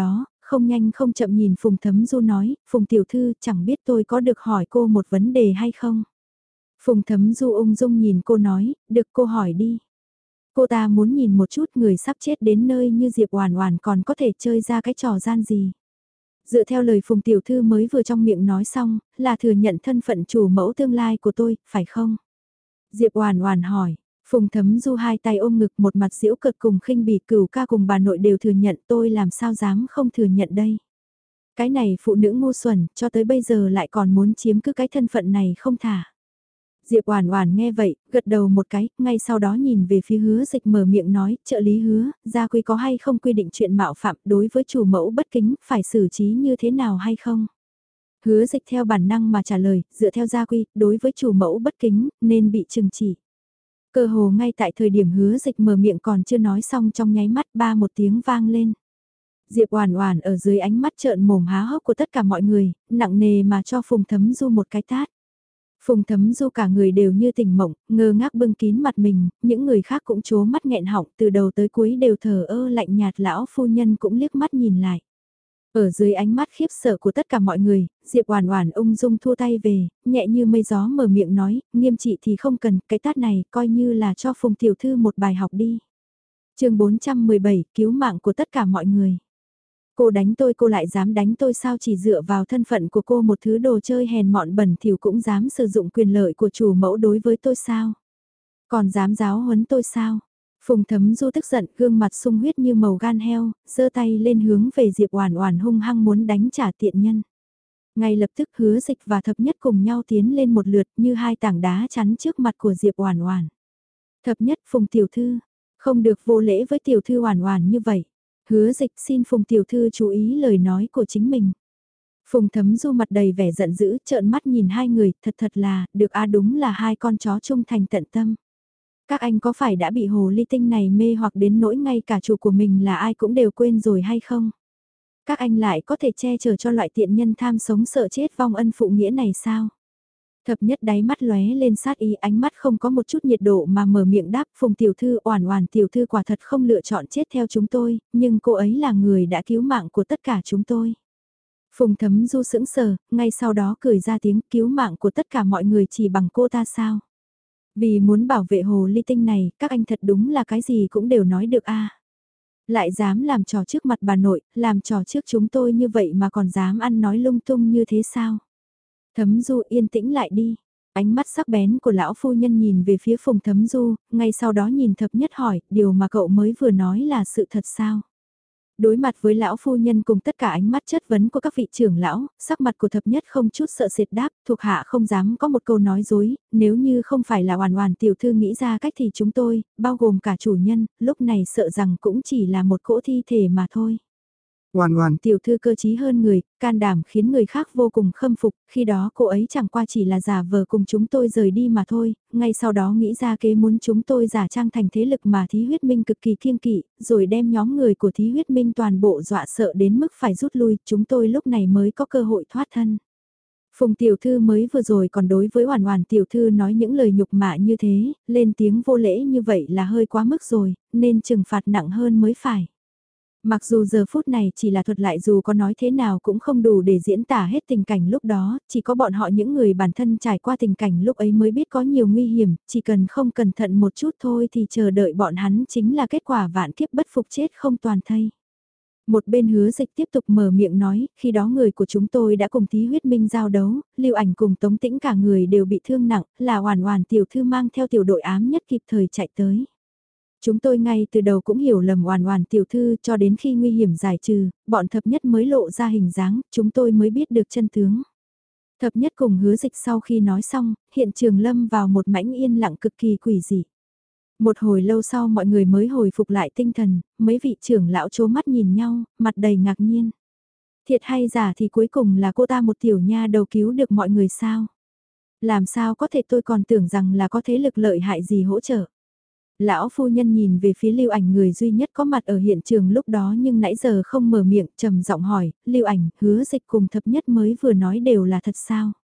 không nhanh không chậm nhìn Phùng Thấm Du nói, Phùng tiểu thư chẳng biết tôi có được hỏi cô một vấn đề hay không? Phùng Thấm Du ung dung nhìn cô nói, được cô hỏi đi. Cô ta muốn nhìn một chút người sắp chết đến nơi như Diệp Oản Oản còn có thể chơi ra cái trò gian gì. Dựa theo lời Phùng tiểu thư mới vừa trong miệng nói xong, là thừa nhận thân phận chủ mẫu tương lai của tôi, phải không? Diệp Oản Oản hỏi. Phùng Thấm Du hai tay ôm ngực một mặt giễu cợt cùng khinh bỉ, Cửu ca cùng bà nội đều thừa nhận, tôi làm sao dám không thừa nhận đây. Cái này phụ nữ ngu xuẩn, cho tới bây giờ lại còn muốn chiếm cứ cái thân phận này không thả. Diệp Oản Oản nghe vậy, gật đầu một cái, ngay sau đó nhìn về phía Hứa Dịch mở miệng nói, trợ lý Hứa, gia quy có hay không quy định chuyện mạo phạm đối với chủ mẫu bất kính, phải xử trí như thế nào hay không? Hứa Dịch theo bản năng mà trả lời, dựa theo gia quy, đối với chủ mẫu bất kính, nên bị trừng trị. Cơ hồ ngay tại thời điểm Hứa Dịch mở miệng còn chưa nói xong trong nháy mắt ba một tiếng vang lên. Diệp Oản Oản ở dưới ánh mắt trợn mồm há hốc của tất cả mọi người, nặng nề mà cho Phùng Thấm Du một cái tát. Phùng Thấm Du cả người đều như tỉnh mộng, ngơ ngác bưng kín mặt mình, những người khác cũng trố mắt nghẹn họng, từ đầu tới cuối đều thờ ơ lạnh nhạt, lão phu nhân cũng liếc mắt nhìn lại. Ở dưới ánh mắt khiếp sợ của tất cả mọi người, Diệp Oản Oản ung dung thua tay về, nhẹ như mây gió mở miệng nói, nghiêm trị thì không cần, cái tát này coi như là cho Phùng tiểu thư một bài học đi. Chương bốn trăm mười bảy, cứu mạng của tất cả mọi người. Cô đánh tôi, cô lại dám đánh tôi sao? Chỉ dựa vào thân phận của cô, một thứ đồ chơi hèn mọn bẩn thỉu cũng dám sử dụng quyền lợi của chủ mẫu đối với tôi sao? Còn dám giáo huấn tôi sao? Phùng Thấm Du tức giận, gương mặt sung huyết như màu gan heo, giơ tay lên hướng về Diệp Oản Oản hung hăng muốn đánh trả tiện nhân. Ngay lập tức Hứa Dịch và Thập Nhất cùng nhau tiến lên một lượt như hai tảng đá chắn trước mặt của Diệp Oản Oản. Thập Nhất, Phùng tiểu thư, không được vô lễ với tiểu thư Oản Oản như vậy. Hứa Dịch xin Phùng tiểu thư chú ý lời nói của chính mình. Phùng Thấm Du mặt đầy vẻ giận dữ, trợn mắt nhìn hai người, thật thật là, được a đúng là hai con chó trung thành tận tâm. Các anh có phải đã bị hồ ly tinh này mê hoặc đến nỗi ngay cả chủ của mình là ai cũng đều quên rồi hay không? Các anh lại có thể che chở cho loại tiện nhân tham sống sợ chết vong ân phụ nghĩa này sao? Thập Nhất đáy mắt lóe lên sát ý, ánh mắt không có một chút nhiệt độ mà mở miệng đáp, Phùng tiểu thư, Oản Oản tiểu thư quả thật không lựa chọn chết theo chúng tôi, nhưng cô ấy là người đã cứu mạng của tất cả chúng tôi. Phùng Thấm Du sững sờ, ngay sau đó cười ra tiếng, cứu mạng của tất cả mọi người chỉ bằng cô ta sao? Vì muốn bảo vệ hồ ly tinh này, các anh thật đúng là cái gì cũng đều nói được a. Lại dám làm trò trước mặt bà nội, làm trò trước chúng tôi như vậy mà còn dám ăn nói lung tung như thế sao? Thấm Du yên tĩnh lại đi. Ánh mắt sắc bén của lão phu nhân nhìn về phía Phùng Thấm Du, ngay sau đó nhìn Thập Nhất hỏi, điều mà cậu mới vừa nói là sự thật sao? Đối mặt với lão phu nhân cùng tất cả ánh mắt chất vấn của các vị trưởng lão, sắc mặt của Thập Nhất không chút sợ sệt đáp, thuộc hạ không dám có một câu nói dối, nếu như không phải là Oản Oản tiểu thư nghĩ ra cách thì chúng tôi, bao gồm cả chủ nhân, lúc này sợ rằng cũng chỉ là một cỗ thi thể mà thôi. Oản Oản tiểu thư cơ trí hơn người, can đảm khiến người khác vô cùng khâm phục, khi đó cô ấy chẳng qua chỉ là giả vờ cùng chúng tôi rời đi mà thôi, ngay sau đó nghĩ ra kế muốn chúng tôi giả trang thành thế lực mà Thí Huyết Minh cực kỳ kiêng kỵ, rồi đem nhóm người của Thí Huyết Minh toàn bộ dọa sợ đến mức phải rút lui, chúng tôi lúc này mới có cơ hội thoát thân. Phùng tiểu thư mới vừa rồi còn đối với Oản Oản tiểu thư nói những lời nhục mạ như thế, lên tiếng vô lễ như vậy là hơi quá mức rồi, nên trừng phạt nặng hơn mới phải. Mặc dù giờ phút này chỉ là thuật lại, dù có nói thế nào cũng không đủ để diễn tả hết tình cảnh lúc đó, chỉ có bọn họ những người bản thân trải qua tình cảnh lúc ấy mới biết có nhiều nguy hiểm, chỉ cần không cẩn thận một chút thôi thì chờ đợi bọn hắn chính là kết quả vạn kiếp bất phục chết không toàn thây. Một bên Hứa Dịch tiếp tục mở miệng nói, khi đó người của chúng tôi đã cùng Thí Huyết Minh giao đấu, Lưu Ảnh cùng Tống Tĩnh cả người đều bị thương nặng, là Oản Oản tiểu thư mang theo tiểu đội ám nhất kịp thời chạy tới. Chúng tôi ngay từ đầu cũng hiểu lầm Oản Oản tiểu thư, cho đến khi nguy hiểm giải trừ, bọn Thập Nhất mới lộ ra hình dáng, chúng tôi mới biết được chân tướng. Thập Nhất cùng Hứa Dịch sau khi nói xong, hiện trường lâm vào một mảnh yên lặng cực kỳ quỷ dị. Một hồi lâu sau mọi người mới hồi phục lại tinh thần, mấy vị trưởng lão chố mắt nhìn nhau, mặt đầy ngạc nhiên. Thiệt hay giả thì cuối cùng là cô ta một tiểu nha đầu cứu được mọi người sao? Làm sao có thể, tôi còn tưởng rằng là có thế lực lợi hại gì hỗ trợ. Lão phu nhân nhìn về phía Lưu Ảnh, người duy nhất có mặt ở hiện trường lúc đó nhưng nãy giờ không mở miệng, trầm giọng hỏi, Lưu Ảnh, Hứa Dịch cùng Thập Nhất mới vừa nói đều là thật sao?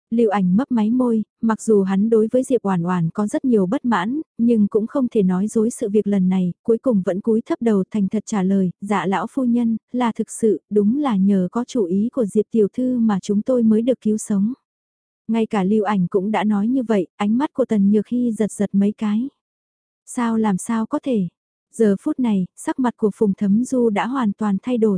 Lưu Ảnh mấp máy môi, mặc dù hắn đối với Diệp Oản Oản có rất nhiều bất mãn, nhưng cũng không thể nói dối sự việc lần này, cuối cùng vẫn cúi thấp đầu thành thật trả lời, "Dạ lão phu nhân, là thực sự, đúng là nhờ có chủ ý của Diệp tiểu thư mà chúng tôi mới được cứu sống." Ngay cả Lưu Ảnh cũng đã nói như vậy, ánh mắt của Tần Nhược Hi giật giật mấy cái. Sao làm sao có thể? Giờ phút này, sắc mặt của Phùng Thấm Du đã hoàn toàn thay đổi.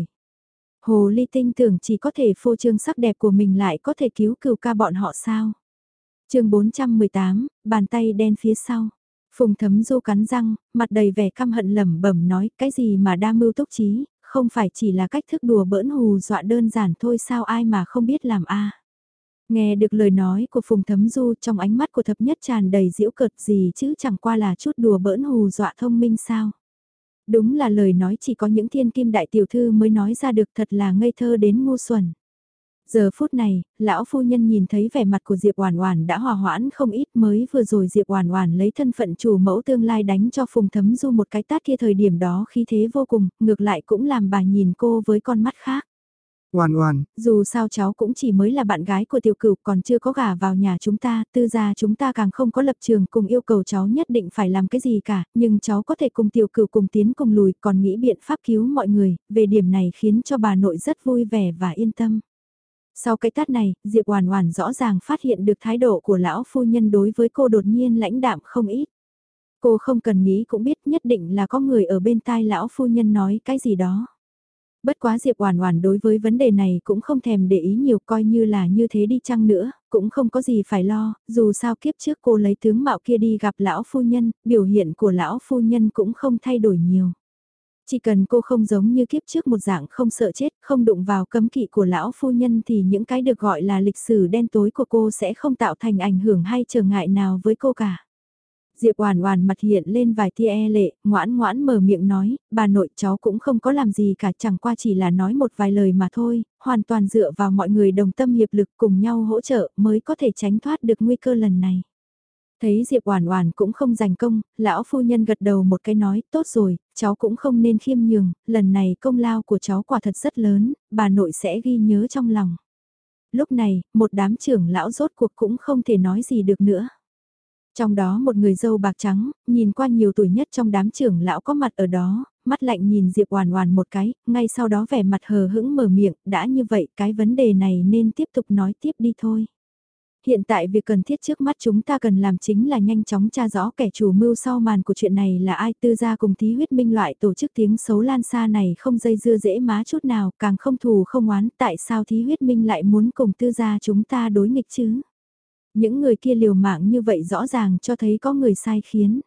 Hồ Ly Tinh tưởng chỉ có thể phô trương sắc đẹp của mình lại có thể cứu cừu ca bọn họ sao? Chương bốn trăm mười tám, bàn tay đen phía sau. Phùng Thấm Du cắn răng, mặt đầy vẻ căm hận lẩm bẩm nói, cái gì mà đa mưu túc trí, không phải chỉ là cách thức đùa bỡn hù dọa đơn giản thôi sao ai mà không biết làm a. Nghe được lời nói của Phùng Thấm Du, trong ánh mắt của thập nhất tràn đầy giễu cợt, gì chứ chẳng qua là chút đùa bỡn hù dọa thông minh sao. Đúng là lời nói chỉ có những thiên kim đại tiểu thư mới nói ra được, thật là ngây thơ đến ngu xuẩn. Giờ phút này, lão phu nhân nhìn thấy vẻ mặt của Diệp Oản Oản đã hòa hoãn không ít, mới vừa rồi Diệp Oản Oản lấy thân phận chủ mẫu tương lai đánh cho Phùng Thấm Du một cái tát kia thời điểm đó khí thế vô cùng, ngược lại cũng làm bà nhìn cô với con mắt khác. Oản Oản, Dù sao cháu cũng chỉ mới là bạn gái của tiểu cửu, còn chưa có gả vào nhà chúng ta, tư gia chúng ta càng không có lập trường cùng yêu cầu cháu nhất định phải làm cái gì cả, nhưng cháu có thể cùng tiểu cửu cùng tiến cùng lùi, còn nghĩ biện pháp cứu mọi người, về điểm này khiến cho bà nội rất vui vẻ và yên tâm. Sau cái tát này, Diệp Oản Oản rõ ràng phát hiện được thái độ của lão phu nhân đối với cô đột nhiên lãnh đạm không ít. Cô không cần nghĩ cũng biết nhất định là có người ở bên tai lão phu nhân nói cái gì đó. Bất quá Diệp Oản Oản đối với vấn đề này cũng không thèm để ý nhiều, coi như là như thế đi chăng nữa, cũng không có gì phải lo, dù sao kiếp trước cô lấy tướng mạo kia đi gặp lão phu nhân, biểu hiện của lão phu nhân cũng không thay đổi nhiều. Chỉ cần cô không giống như kiếp trước một dạng không sợ chết, không đụng vào cấm kỵ của lão phu nhân thì những cái được gọi là lịch sử đen tối của cô sẽ không tạo thành ảnh hưởng hay trở ngại nào với cô cả. Diệp Oản Oản mặt hiện lên vài tia e lệ, ngoãn ngoãn mở miệng nói, bà nội cháu cũng không có làm gì cả, chẳng qua chỉ là nói một vài lời mà thôi, hoàn toàn dựa vào mọi người đồng tâm hiệp lực cùng nhau hỗ trợ mới có thể tránh thoát được nguy cơ lần này. Thấy Diệp Oản Oản cũng không giành công, lão phu nhân gật đầu một cái nói, tốt rồi, cháu cũng không nên khiêm nhường, lần này công lao của cháu quả thật rất lớn, bà nội sẽ ghi nhớ trong lòng. Lúc này, một đám trưởng lão rốt cuộc cũng không thể nói gì được nữa. Trong đó một người dâu bạc trắng, nhìn qua nhiều tuổi nhất trong đám trưởng lão có mặt ở đó, mắt lạnh nhìn Diệp Oản Oản một cái, ngay sau đó vẻ mặt hờ hững mở miệng, đã như vậy cái vấn đề này nên tiếp tục nói tiếp đi thôi. Hiện tại việc cần thiết trước mắt chúng ta cần làm chính là nhanh chóng tra rõ kẻ chủ mưu sau màn của chuyện này là ai, Tư gia cùng Thí Huyết Minh loại tổ chức tiếng xấu lan xa này không dây dưa dễ má chút nào, càng không thù không oán, tại sao Thí Huyết Minh lại muốn cùng Tư gia chúng ta đối nghịch chứ? Những người kia liều mạng như vậy rõ ràng cho thấy có người sai khiến.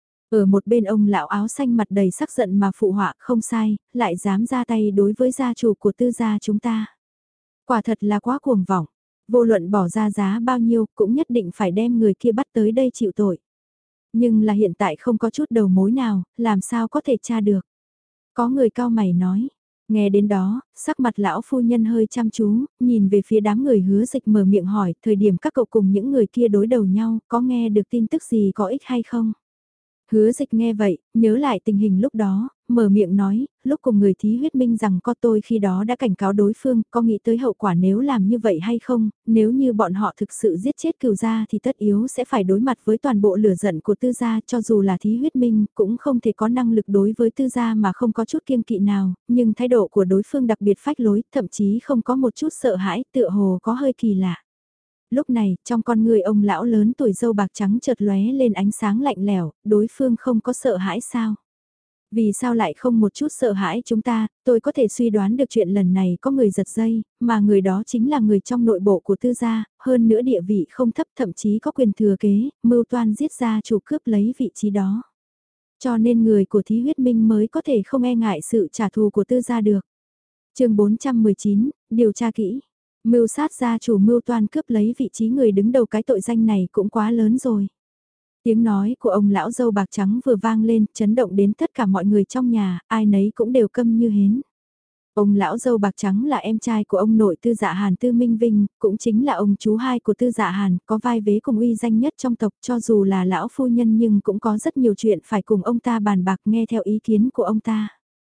Ở một bên ông lão áo xanh mặt đầy sắc giận mà phụ họa không sai, lại dám ra tay đối với gia chủ của Tư gia chúng ta. Quả thật là quá cuồng vọng. Vô luận bỏ ra giá bao nhiêu cũng nhất định phải đem người kia bắt tới đây chịu tội. Nhưng là hiện tại không có chút đầu mối nào, làm sao có thể tra được. Có người cao mày nói, nghe đến đó, sắc mặt lão phu nhân hơi chăm chú, nhìn về phía đám người Hứa Dịch mở miệng hỏi, thời điểm các cậu cùng những người kia đối đầu nhau, có nghe được tin tức gì có ích hay không? Hứa Dịch nghe vậy, nhớ lại tình hình lúc đó, mở miệng nói, lúc cùng người Thí Huyết Minh rằng có tôi khi đó đã cảnh cáo đối phương, có nghĩ tới hậu quả nếu làm như vậy hay không, nếu như bọn họ thực sự giết chết cừu gia thì tất yếu sẽ phải đối mặt với toàn bộ lửa giận của Tư gia, cho dù là Thí Huyết Minh cũng không thể có năng lực đối với Tư gia mà không có chút kiêng kỵ nào, nhưng thái độ của đối phương đặc biệt phách lối, thậm chí không có một chút sợ hãi, tựa hồ có hơi kỳ lạ. Lúc này, trong con người ông lão lớn tuổi dâu bạc trắng chợt lóe lên ánh sáng lạnh lẽo, đối phương không có sợ hãi sao? Vì sao lại không một chút sợ hãi chúng ta, tôi có thể suy đoán được chuyện lần này có người giật dây, mà người đó chính là người trong nội bộ của Tư gia, hơn nữa địa vị không thấp thậm chí có quyền thừa kế, mưu toan giết gia chủ cướp lấy vị trí đó. Cho nên người của Thí Huyết Minh mới có thể không e ngại sự trả thù của Tư gia được. Chương bốn trăm mười chín, điều tra kỹ. Mưu sát gia chủ mưu toan cướp lấy vị trí người đứng đầu cái tội danh này cũng quá lớn rồi. Tiếng nói của ông lão dâu bạc trắng vừa vang lên, chấn động đến tất cả mọi người trong nhà, ai nấy cũng đều câm như hến. Ông lão dâu bạc trắng là em trai của ông nội Tư Dạ Hàn Tư Minh Vinh, cũng chính là ông chú hai của Tư Dạ Hàn, có vai vế cùng uy danh nhất trong tộc, cho dù là lão phu nhân nhưng cũng có rất nhiều chuyện phải cùng ông ta bàn bạc nghe theo ý kiến của ông ta.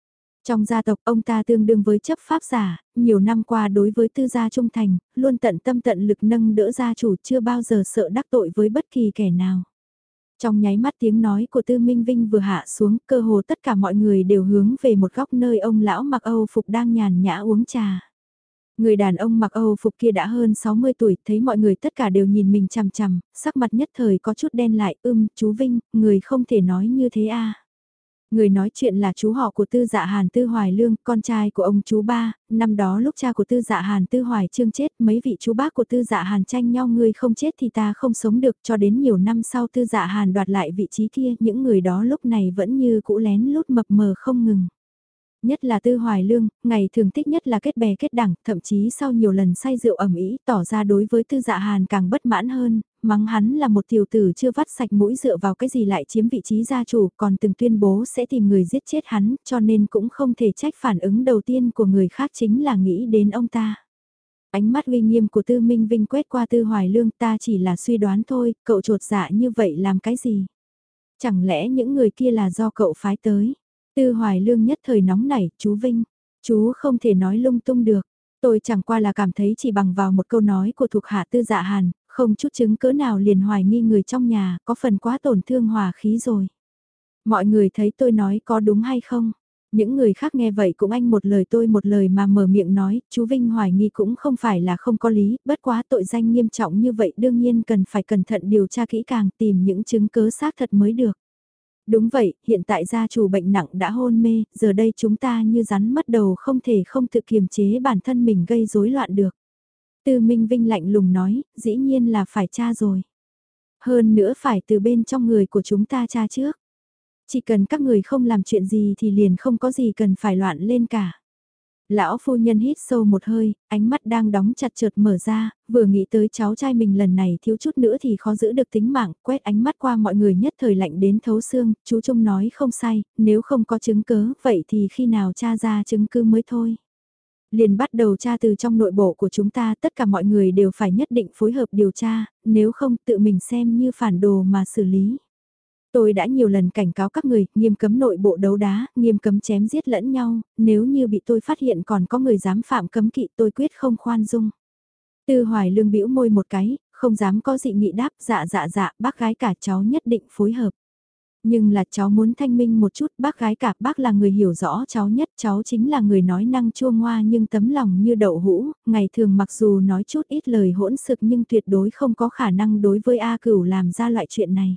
Trong gia tộc ông ta tương đương với chấp pháp giả, nhiều năm qua đối với tư gia trung thành, luôn tận tâm tận lực nâng đỡ gia chủ chưa bao giờ sợ đắc tội với bất kỳ kẻ nào. Trong nháy mắt tiếng nói của Tư Minh Vinh vừa hạ xuống, cơ hồ tất cả mọi người đều hướng về một góc nơi ông lão mặc Âu phục đang nhàn nhã uống trà. Người đàn ông mặc Âu phục kia đã hơn sáu mươi tuổi, thấy mọi người tất cả đều nhìn mình chằm chằm, sắc mặt nhất thời có chút đen lại, ưm, chú Vinh, người không thể nói như thế à. Người nói chuyện là chú họ của Tư Dạ Hàn Tư Hoài Lương, con trai của ông chú ba, năm đó lúc cha của Tư Dạ Hàn Tư Hoài Trương chết, mấy vị chú bác của Tư Dạ Hàn tranh nhau, ngươi không chết thì ta không sống được, cho đến nhiều năm sau Tư Dạ Hàn đoạt lại vị trí kia, những người đó lúc này vẫn như cũ lén lút mập mờ không ngừng. Nhất là Tư Hoài Lương, ngày thường thích nhất là kết bè kết đảng, thậm chí sau nhiều lần say rượu ẩm ý, tỏ ra đối với Tư Dạ Hàn càng bất mãn hơn, mắng hắn là một tiểu tử chưa vắt sạch mũi dựa vào cái gì lại chiếm vị trí gia chủ, còn từng tuyên bố sẽ tìm người giết chết hắn, cho nên cũng không thể trách phản ứng đầu tiên của người khác chính là nghĩ đến ông ta. Ánh mắt uy nghiêm của Tư Minh Vinh quét qua Tư Hoài Lương, ta chỉ là suy đoán thôi, cậu trột dạ như vậy làm cái gì? Chẳng lẽ những người kia là do cậu phái tới? Tư Hoài Lương nhất thời nóng nảy, chú Vinh, chú không thể nói lung tung được. Tôi chẳng qua là cảm thấy chỉ bằng vào một câu nói của thuộc hạ Tư Dạ Hàn, không chút chứng cớ nào liền hoài nghi người trong nhà, có phần quá tổn thương hòa khí rồi. Mọi người thấy tôi nói có đúng hay không? Những người khác nghe vậy cũng anh một lời tôi một lời mà mở miệng nói, chú Vinh hoài nghi cũng không phải là không có lý, bất quá tội danh nghiêm trọng như vậy đương nhiên cần phải cẩn thận điều tra kỹ càng tìm những chứng cớ xác thật mới được. Đúng vậy, hiện tại gia chủ bệnh nặng đã hôn mê, giờ đây chúng ta như rắn mất đầu không thể không tự kiềm chế bản thân mình gây rối loạn được. Tư Minh Vinh lạnh lùng nói, dĩ nhiên là phải tra rồi. Hơn nữa phải từ bên trong người của chúng ta tra trước. Chỉ cần các người không làm chuyện gì thì liền không có gì cần phải loạn lên cả. Lão phu nhân hít sâu một hơi, ánh mắt đang đóng chặt chợt mở ra, vừa nghĩ tới cháu trai mình lần này thiếu chút nữa thì khó giữ được tính mạng, quét ánh mắt qua mọi người nhất thời lạnh đến thấu xương, chú Trung nói không sai, nếu không có chứng cớ, vậy thì khi nào tra ra chứng cứ mới thôi. Liền bắt đầu tra từ trong nội bộ của chúng ta, tất cả mọi người đều phải nhất định phối hợp điều tra, nếu không tự mình xem như phản đồ mà xử lý. Tôi đã nhiều lần cảnh cáo các người, nghiêm cấm nội bộ đấu đá, nghiêm cấm chém giết lẫn nhau, nếu như bị tôi phát hiện còn có người dám phạm cấm kỵ tôi quyết không khoan dung. Tư Hoài Lương bĩu môi một cái, không dám có dị nghị đáp, dạ dạ dạ, bác gái cả cháu nhất định phối hợp. Nhưng là cháu muốn thanh minh một chút, bác gái cả, bác là người hiểu rõ cháu nhất, cháu chính là người nói năng chua ngoa nhưng tấm lòng như đậu hũ, ngày thường mặc dù nói chút ít lời hỗn xực nhưng tuyệt đối không có khả năng đối với A Cửu làm ra loại chuyện này.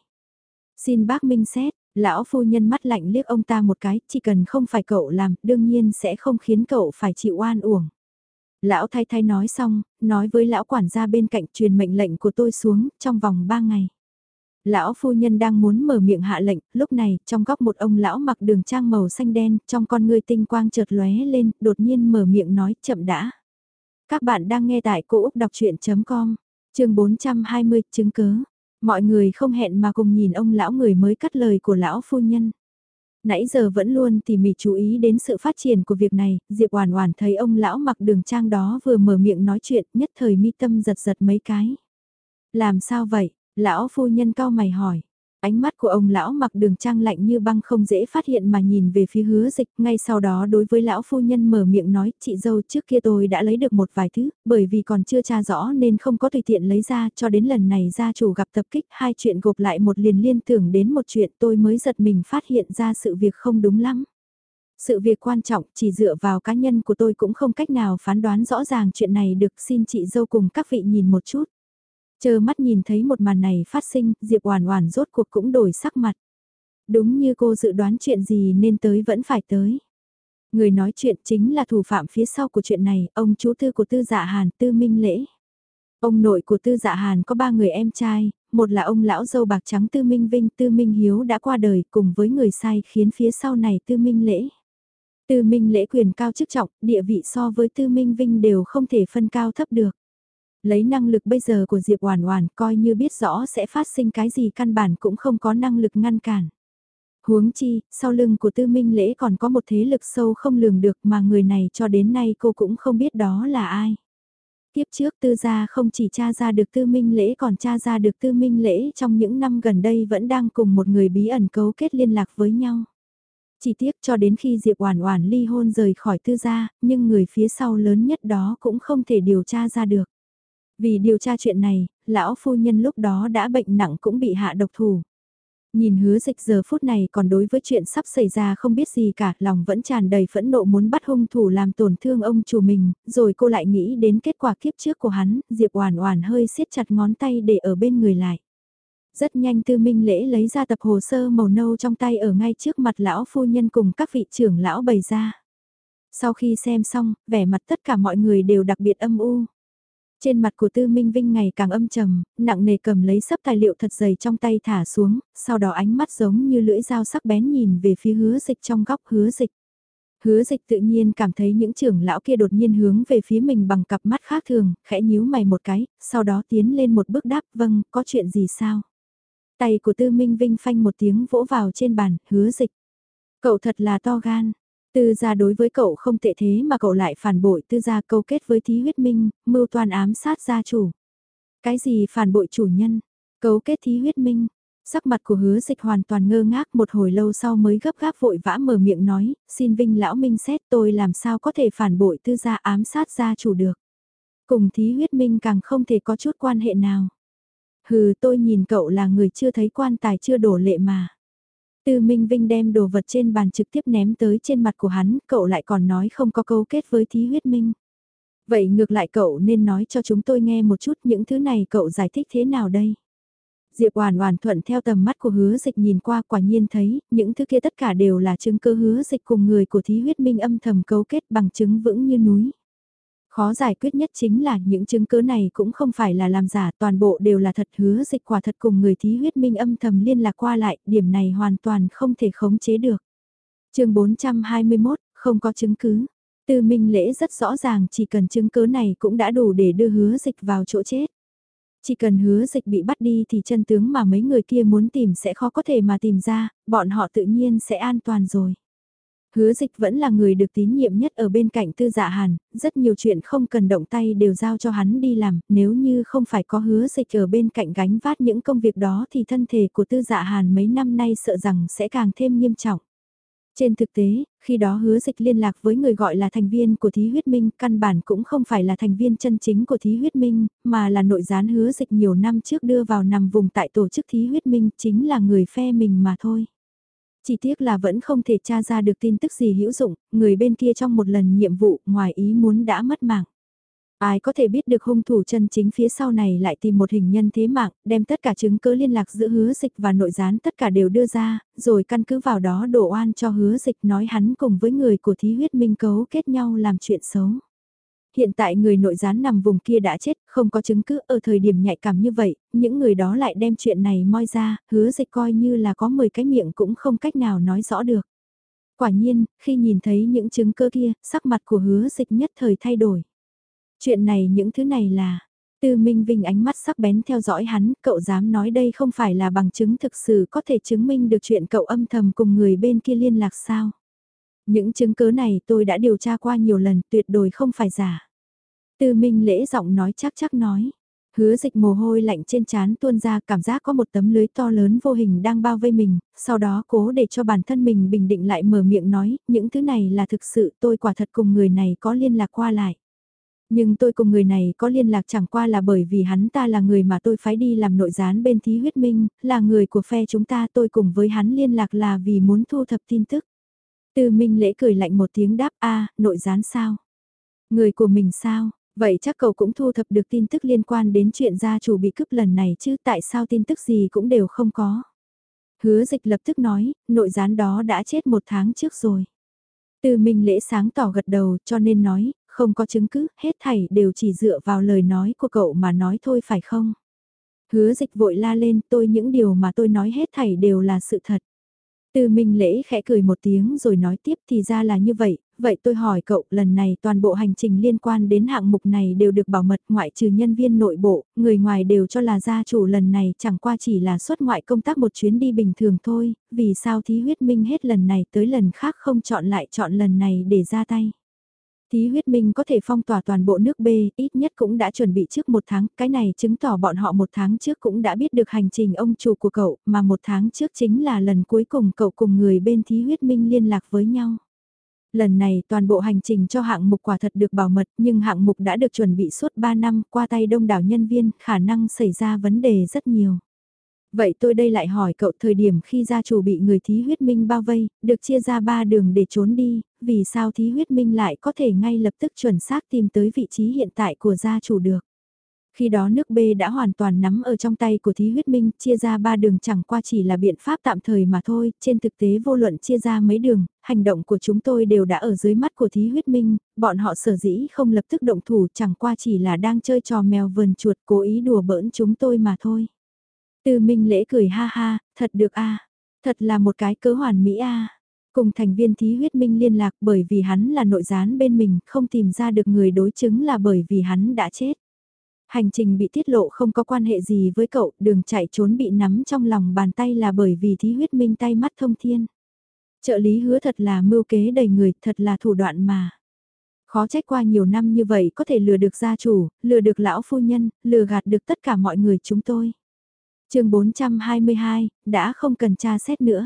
Xin bác minh xét, lão phu nhân mắt lạnh liếc ông ta một cái, chỉ cần không phải cậu làm, đương nhiên sẽ không khiến cậu phải chịu oan uổng. Lão thay thay nói xong, nói với lão quản gia bên cạnh truyền mệnh lệnh của tôi xuống, trong vòng ba ngày. Lão phu nhân đang muốn mở miệng hạ lệnh, lúc này, trong góc một ông lão mặc đường trang màu xanh đen, trong con ngươi tinh quang chợt lóe lên, đột nhiên mở miệng nói, chậm đã. Các bạn đang nghe tại Cô Úc Đọc Chuyện.com, chương bốn trăm hai mươi, chứng cớ. Mọi người không hẹn mà cùng nhìn ông lão người mới cắt lời của lão phu nhân. Nãy giờ vẫn luôn tỉ mỉ chú ý đến sự phát triển của việc này, Diệp Oản Oản thấy ông lão mặc đường trang đó vừa mở miệng nói chuyện, nhất thời mi tâm giật giật mấy cái. Làm sao vậy? Lão phu nhân cau mày hỏi. Ánh mắt của ông lão mặc đường trang lạnh như băng không dễ phát hiện mà nhìn về phía Hứa Dịch, ngay sau đó đối với lão phu nhân mở miệng nói, chị dâu trước kia tôi đã lấy được một vài thứ, bởi vì còn chưa tra rõ nên không có tùy tiện lấy ra, cho đến lần này gia chủ gặp tập kích, hai chuyện gộp lại một liền liên tưởng đến một chuyện tôi mới giật mình phát hiện ra sự việc không đúng lắm. Sự việc quan trọng chỉ dựa vào cá nhân của tôi cũng không cách nào phán đoán rõ ràng chuyện này được, xin chị dâu cùng các vị nhìn một chút. Chờ mắt nhìn thấy một màn này phát sinh, Diệp Oản Oản rốt cuộc cũng đổi sắc mặt. Đúng như cô dự đoán chuyện gì nên tới vẫn phải tới. Người nói chuyện chính là thủ phạm phía sau của chuyện này, ông chú tư của Tư Dạ Hàn, Tư Minh Lễ. Ông nội của Tư Dạ Hàn có ba người em trai, một là ông lão râu bạc trắng Tư Minh Vinh, Tư Minh Hiếu đã qua đời cùng với người sai khiến phía sau này Tư Minh Lễ. Tư Minh Lễ quyền cao chức trọng, địa vị so với Tư Minh Vinh đều không thể phân cao thấp được. Lấy năng lực bây giờ của Diệp Oản Oản coi như biết rõ sẽ phát sinh cái gì căn bản cũng không có năng lực ngăn cản. Huống chi, sau lưng của Tư Minh Lễ còn có một thế lực sâu không lường được mà người này cho đến nay cô cũng không biết đó là ai. Tiếp trước Tư gia không chỉ tra ra được Tư Minh Lễ còn tra ra được Tư Minh Lễ trong những năm gần đây vẫn đang cùng một người bí ẩn cấu kết liên lạc với nhau. Chỉ tiếc cho đến khi Diệp Oản Oản ly hôn rời khỏi Tư gia, nhưng người phía sau lớn nhất đó cũng không thể điều tra ra được. Vì điều tra chuyện này, lão phu nhân lúc đó đã bệnh nặng cũng bị hạ độc thủ. Nhìn Hứa Dịch giờ phút này còn đối với chuyện sắp xảy ra không biết gì cả, lòng vẫn tràn đầy phẫn nộ muốn bắt hung thủ làm tổn thương ông chủ mình, rồi cô lại nghĩ đến kết quả kiếp trước của hắn, Diệp Oản Oản hơi siết chặt ngón tay để ở bên người lại. Rất nhanh Tư Minh Lễ lấy ra tập hồ sơ màu nâu trong tay ở ngay trước mặt lão phu nhân cùng các vị trưởng lão bày ra. Sau khi xem xong, vẻ mặt tất cả mọi người đều đặc biệt âm u. Trên mặt của Tư Minh Vinh ngày càng âm trầm, nặng nề cầm lấy sấp tài liệu thật dày trong tay thả xuống, sau đó ánh mắt giống như lưỡi dao sắc bén nhìn về phía Hứa Dịch trong góc Hứa Dịch. Hứa Dịch tự nhiên cảm thấy những trưởng lão kia đột nhiên hướng về phía mình bằng cặp mắt khác thường, khẽ nhíu mày một cái, sau đó tiến lên một bước đáp vâng, có chuyện gì sao? Tay của Tư Minh Vinh phanh một tiếng vỗ vào trên bàn, Hứa Dịch. Cậu thật là to gan. Tư gia đối với cậu không tệ thế mà cậu lại phản bội Tư gia câu kết với Thí Huyết Minh, mưu toan ám sát gia chủ. Cái gì phản bội chủ nhân, cấu kết Thí Huyết Minh. Sắc mặt của Hứa Dịch hoàn toàn ngơ ngác, một hồi lâu sau mới gấp gáp vội vã mở miệng nói, xin Vinh lão minh xét tôi làm sao có thể phản bội Tư gia ám sát gia chủ được. Cùng Thí Huyết Minh càng không thể có chút quan hệ nào. Hừ, tôi nhìn cậu là người chưa thấy quan tài chưa đổ lệ mà. Tư Minh Vinh đem đồ vật trên bàn trực tiếp ném tới trên mặt của hắn, cậu lại còn nói không có câu kết với Thí Huyết Minh. Vậy ngược lại cậu nên nói cho chúng tôi nghe một chút những thứ này cậu giải thích thế nào đây? Diệp Oản Oản thuận theo tầm mắt của Hứa Dịch nhìn qua, quả nhiên thấy, những thứ kia tất cả đều là chứng cứ Hứa Dịch cùng người của Thí Huyết Minh âm thầm cấu kết bằng chứng vững như núi. Khó giải quyết nhất chính là những chứng cứ này cũng không phải là làm giả, toàn bộ đều là thật. Hứa Dịch quả thật cùng người Thí Huyết Minh âm thầm liên lạc qua lại, điểm này hoàn toàn không thể khống chế được. Chương bốn trăm hai mươi mốt, không có chứng cứ. Tư Minh Lễ rất rõ ràng chỉ cần chứng cứ này cũng đã đủ để đưa Hứa Dịch vào chỗ chết. Chỉ cần Hứa Dịch bị bắt đi thì chân tướng mà mấy người kia muốn tìm sẽ khó có thể mà tìm ra, bọn họ tự nhiên sẽ an toàn rồi. Hứa Dịch vẫn là người được tín nhiệm nhất ở bên cạnh Tư Dạ Hàn, rất nhiều chuyện không cần động tay đều giao cho hắn đi làm, nếu như không phải có Hứa Dịch ở bên cạnh gánh vác những công việc đó thì thân thể của Tư Dạ Hàn mấy năm nay sợ rằng sẽ càng thêm nghiêm trọng. Trên thực tế, khi đó Hứa Dịch liên lạc với người gọi là thành viên của Thí Huyết Minh, căn bản cũng không phải là thành viên chân chính của Thí Huyết Minh, mà là nội gián Hứa Dịch nhiều năm trước đưa vào nằm vùng tại tổ chức Thí Huyết Minh, chính là người phe mình mà thôi. Chỉ tiếc là vẫn không thể tra ra được tin tức gì hữu dụng, người bên kia trong một lần nhiệm vụ ngoài ý muốn đã mất mạng. Ai có thể biết được hung thủ chân chính phía sau này lại tìm một hình nhân thế mạng, đem tất cả chứng cứ liên lạc giữa Hứa Dịch và nội gián tất cả đều đưa ra, rồi căn cứ vào đó đổ oan cho Hứa Dịch nói hắn cùng với người của Thí Huyết Minh cấu kết nhau làm chuyện xấu. Hiện tại người nội gián nằm vùng kia đã chết, không có chứng cứ ở thời điểm nhạy cảm như vậy, những người đó lại đem chuyện này moi ra, Hứa Dịch coi như là có mười cái miệng cũng không cách nào nói rõ được. Quả nhiên, khi nhìn thấy những chứng cứ kia, sắc mặt của Hứa Dịch nhất thời thay đổi. Chuyện này những thứ này là, Tư Minh Vinh ánh mắt sắc bén theo dõi hắn, cậu dám nói đây không phải là bằng chứng thực sự có thể chứng minh được chuyện cậu âm thầm cùng người bên kia liên lạc sao? Những chứng cứ này tôi đã điều tra qua nhiều lần, tuyệt đối không phải giả. Tư Minh Lễ giọng nói chắc chắc nói. Hứa Dịch mồ hôi lạnh trên trán tuôn ra, cảm giác có một tấm lưới to lớn vô hình đang bao vây mình, sau đó cố để cho bản thân mình bình định lại mở miệng nói, những thứ này là thực sự, tôi quả thật cùng người này có liên lạc qua lại. Nhưng tôi cùng người này có liên lạc chẳng qua là bởi vì hắn ta là người mà tôi phái đi làm nội gián bên Thí Huyết Minh, là người của phe chúng ta, tôi cùng với hắn liên lạc là vì muốn thu thập tin tức. Tư Minh Lễ cười lạnh một tiếng đáp a, nội gián sao? Người của mình sao? Vậy chắc cậu cũng thu thập được tin tức liên quan đến chuyện gia chủ bị cướp lần này chứ, tại sao tin tức gì cũng đều không có? Hứa Dịch lập tức nói, nội gián đó đã chết một tháng trước rồi. Tư Minh Lễ sáng tỏ gật đầu, cho nên nói, không có chứng cứ, hết thảy đều chỉ dựa vào lời nói của cậu mà nói thôi phải không? Hứa Dịch vội la lên, tôi những điều mà tôi nói hết thảy đều là sự thật. Tư Minh Lễ khẽ cười một tiếng rồi nói tiếp, thì ra là như vậy, vậy tôi hỏi cậu, lần này toàn bộ hành trình liên quan đến hạng mục này đều được bảo mật, ngoại trừ nhân viên nội bộ, người ngoài đều cho là gia chủ lần này chẳng qua chỉ là xuất ngoại công tác một chuyến đi bình thường thôi, vì sao Thí Huyết Minh hết lần này tới lần khác không chọn lại chọn lần này để ra tay? Thí huyết minh có thể phong tỏa toàn bộ nước B, ít nhất cũng đã chuẩn bị trước một tháng, cái này chứng tỏ bọn họ một tháng trước cũng đã biết được hành trình ông chủ của cậu, mà một tháng trước chính là lần cuối cùng cậu cùng người bên thí huyết minh liên lạc với nhau. Lần này toàn bộ hành trình cho hạng mục quả thật được bảo mật, nhưng hạng mục đã được chuẩn bị suốt ba năm qua tay đông đảo nhân viên, khả năng xảy ra vấn đề rất nhiều. Vậy tôi đây lại hỏi cậu, thời điểm khi gia chủ bị người thí huyết minh bao vây, được chia ra ba đường để trốn đi, vì sao thí huyết minh lại có thể ngay lập tức chuẩn xác tìm tới vị trí hiện tại của gia chủ được. Khi đó nước B đã hoàn toàn nắm ở trong tay của thí huyết minh, chia ra ba đường chẳng qua chỉ là biện pháp tạm thời mà thôi, trên thực tế vô luận chia ra mấy đường, hành động của chúng tôi đều đã ở dưới mắt của thí huyết minh, bọn họ sở dĩ không lập tức động thủ chẳng qua chỉ là đang chơi trò mèo vườn chuột cố ý đùa bỡn chúng tôi mà thôi. Từ Minh Lễ cười ha ha, thật được a, thật là một cái cớ hoàn mỹ a. Cùng thành viên thí huyết minh liên lạc bởi vì hắn là nội gián bên mình, không tìm ra được người đối chứng là bởi vì hắn đã chết. Hành trình bị tiết lộ không có quan hệ gì với cậu, đường chạy trốn bị nắm trong lòng bàn tay là bởi vì thí huyết minh tay mắt thông thiên. Trợ lý Hứa thật là mưu kế đầy người, thật là thủ đoạn mà. Khó trách qua nhiều năm như vậy có thể lừa được gia chủ, lừa được lão phu nhân, lừa gạt được tất cả mọi người chúng tôi. Chương bốn trăm hai mươi hai, đã không cần tra xét nữa.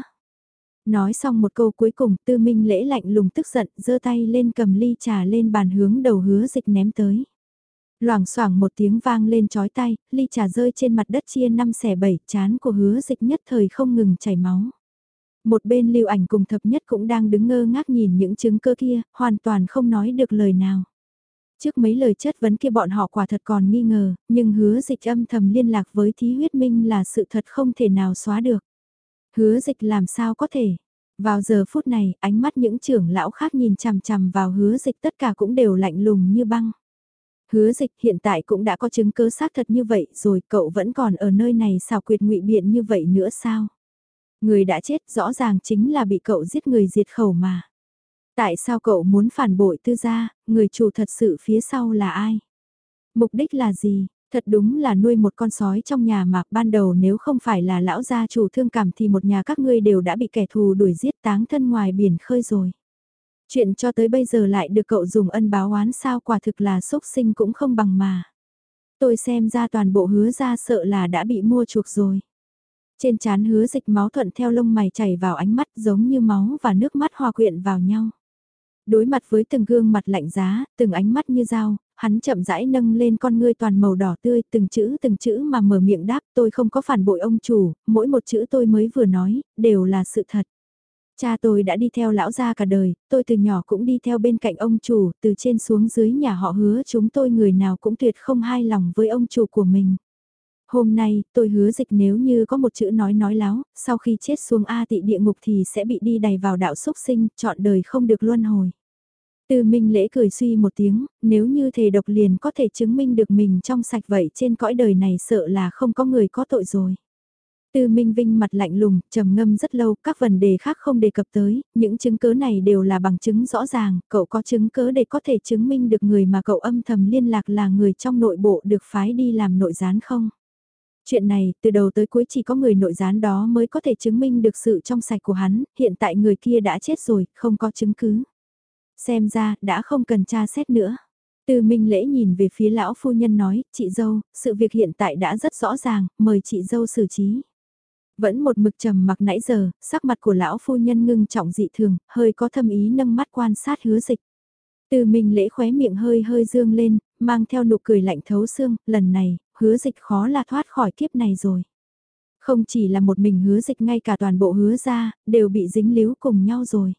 Nói xong một câu cuối cùng, Tư Minh Lễ lạnh lùng tức giận, giơ tay lên cầm ly trà lên bàn hướng đầu Hứa Dịch ném tới. Loảng xoảng một tiếng vang lên chói tai, ly trà rơi trên mặt đất chia năm xẻ bảy, trán của Hứa Dịch nhất thời không ngừng chảy máu. Một bên Lưu Ảnh cùng Thập Nhất cũng đang đứng ngơ ngác nhìn những chứng cơ kia, hoàn toàn không nói được lời nào. Trước mấy lời chất vấn kia bọn họ quả thật còn nghi ngờ, nhưng Hứa Dịch âm thầm liên lạc với thí huyết minh là sự thật không thể nào xóa được. Hứa Dịch làm sao có thể? Vào giờ phút này, ánh mắt những trưởng lão khác nhìn chằm chằm vào Hứa Dịch tất cả cũng đều lạnh lùng như băng. Hứa Dịch hiện tại cũng đã có chứng cứ xác thật như vậy rồi, cậu vẫn còn ở nơi này xảo quyệt ngụy biện như vậy nữa sao? Người đã chết rõ ràng chính là bị cậu giết người diệt khẩu mà. Tại sao cậu muốn phản bội Tư gia, người chủ thật sự phía sau là ai? Mục đích là gì? Thật đúng là nuôi một con sói trong nhà mà ban đầu nếu không phải là lão gia chủ thương cảm thì một nhà các ngươi đều đã bị kẻ thù đuổi giết táng thân ngoài biển khơi rồi. Chuyện cho tới bây giờ lại được cậu dùng ân báo oán sao, quả thực là xúc sinh cũng không bằng mà. Tôi xem ra toàn bộ Hứa gia sợ là đã bị mua chuộc rồi. Trên trán Hứa Dịch máu thuận theo lông mày chảy vào ánh mắt giống như máu và nước mắt hòa quyện vào nhau. Đối mặt với từng gương mặt lạnh giá, từng ánh mắt như dao, hắn chậm rãi nâng lên con ngươi toàn màu đỏ tươi, từng chữ từng chữ mà mở miệng đáp, tôi không có phản bội ông chủ, mỗi một chữ tôi mới vừa nói, đều là sự thật. Cha tôi đã đi theo lão gia cả đời, tôi từ nhỏ cũng đi theo bên cạnh ông chủ, từ trên xuống dưới nhà họ Hứa chúng tôi người nào cũng tuyệt không hài lòng với ông chủ của mình. Hôm nay, tôi hứa Dịch nếu như có một chữ nói nói láo, sau khi chết xuống A tị địa ngục thì sẽ bị đi đày vào đạo xúc sinh, chọn đời không được luân hồi. Từ Minh Lễ cười suy một tiếng, nếu như thề độc liền có thể chứng minh được mình trong sạch vậy trên cõi đời này sợ là không có người có tội rồi. Từ Minh Vinh mặt lạnh lùng, trầm ngâm rất lâu, các vấn đề khác không đề cập tới, những chứng cứ này đều là bằng chứng rõ ràng, cậu có chứng cứ để có thể chứng minh được người mà cậu âm thầm liên lạc là người trong nội bộ được phái đi làm nội gián không? Chuyện này, từ đầu tới cuối chỉ có người nội gián đó mới có thể chứng minh được sự trong sạch của hắn, hiện tại người kia đã chết rồi, không có chứng cứ. Xem ra, đã không cần tra xét nữa. Từ Minh Lễ nhìn về phía lão phu nhân nói, chị dâu, sự việc hiện tại đã rất rõ ràng, mời chị dâu xử trí. Vẫn một mực trầm mặc nãy giờ, sắc mặt của lão phu nhân ngưng trọng dị thường, hơi có thâm ý nâng mắt quan sát Hứa Dịch. Từ Minh Lễ khóe miệng hơi hơi dương lên, mang theo nụ cười lạnh thấu xương, lần này, Hứa Dịch khó là thoát khỏi kiếp này rồi. Không chỉ là một mình Hứa Dịch, ngay cả toàn bộ Hứa gia đều bị dính líu cùng nhau rồi.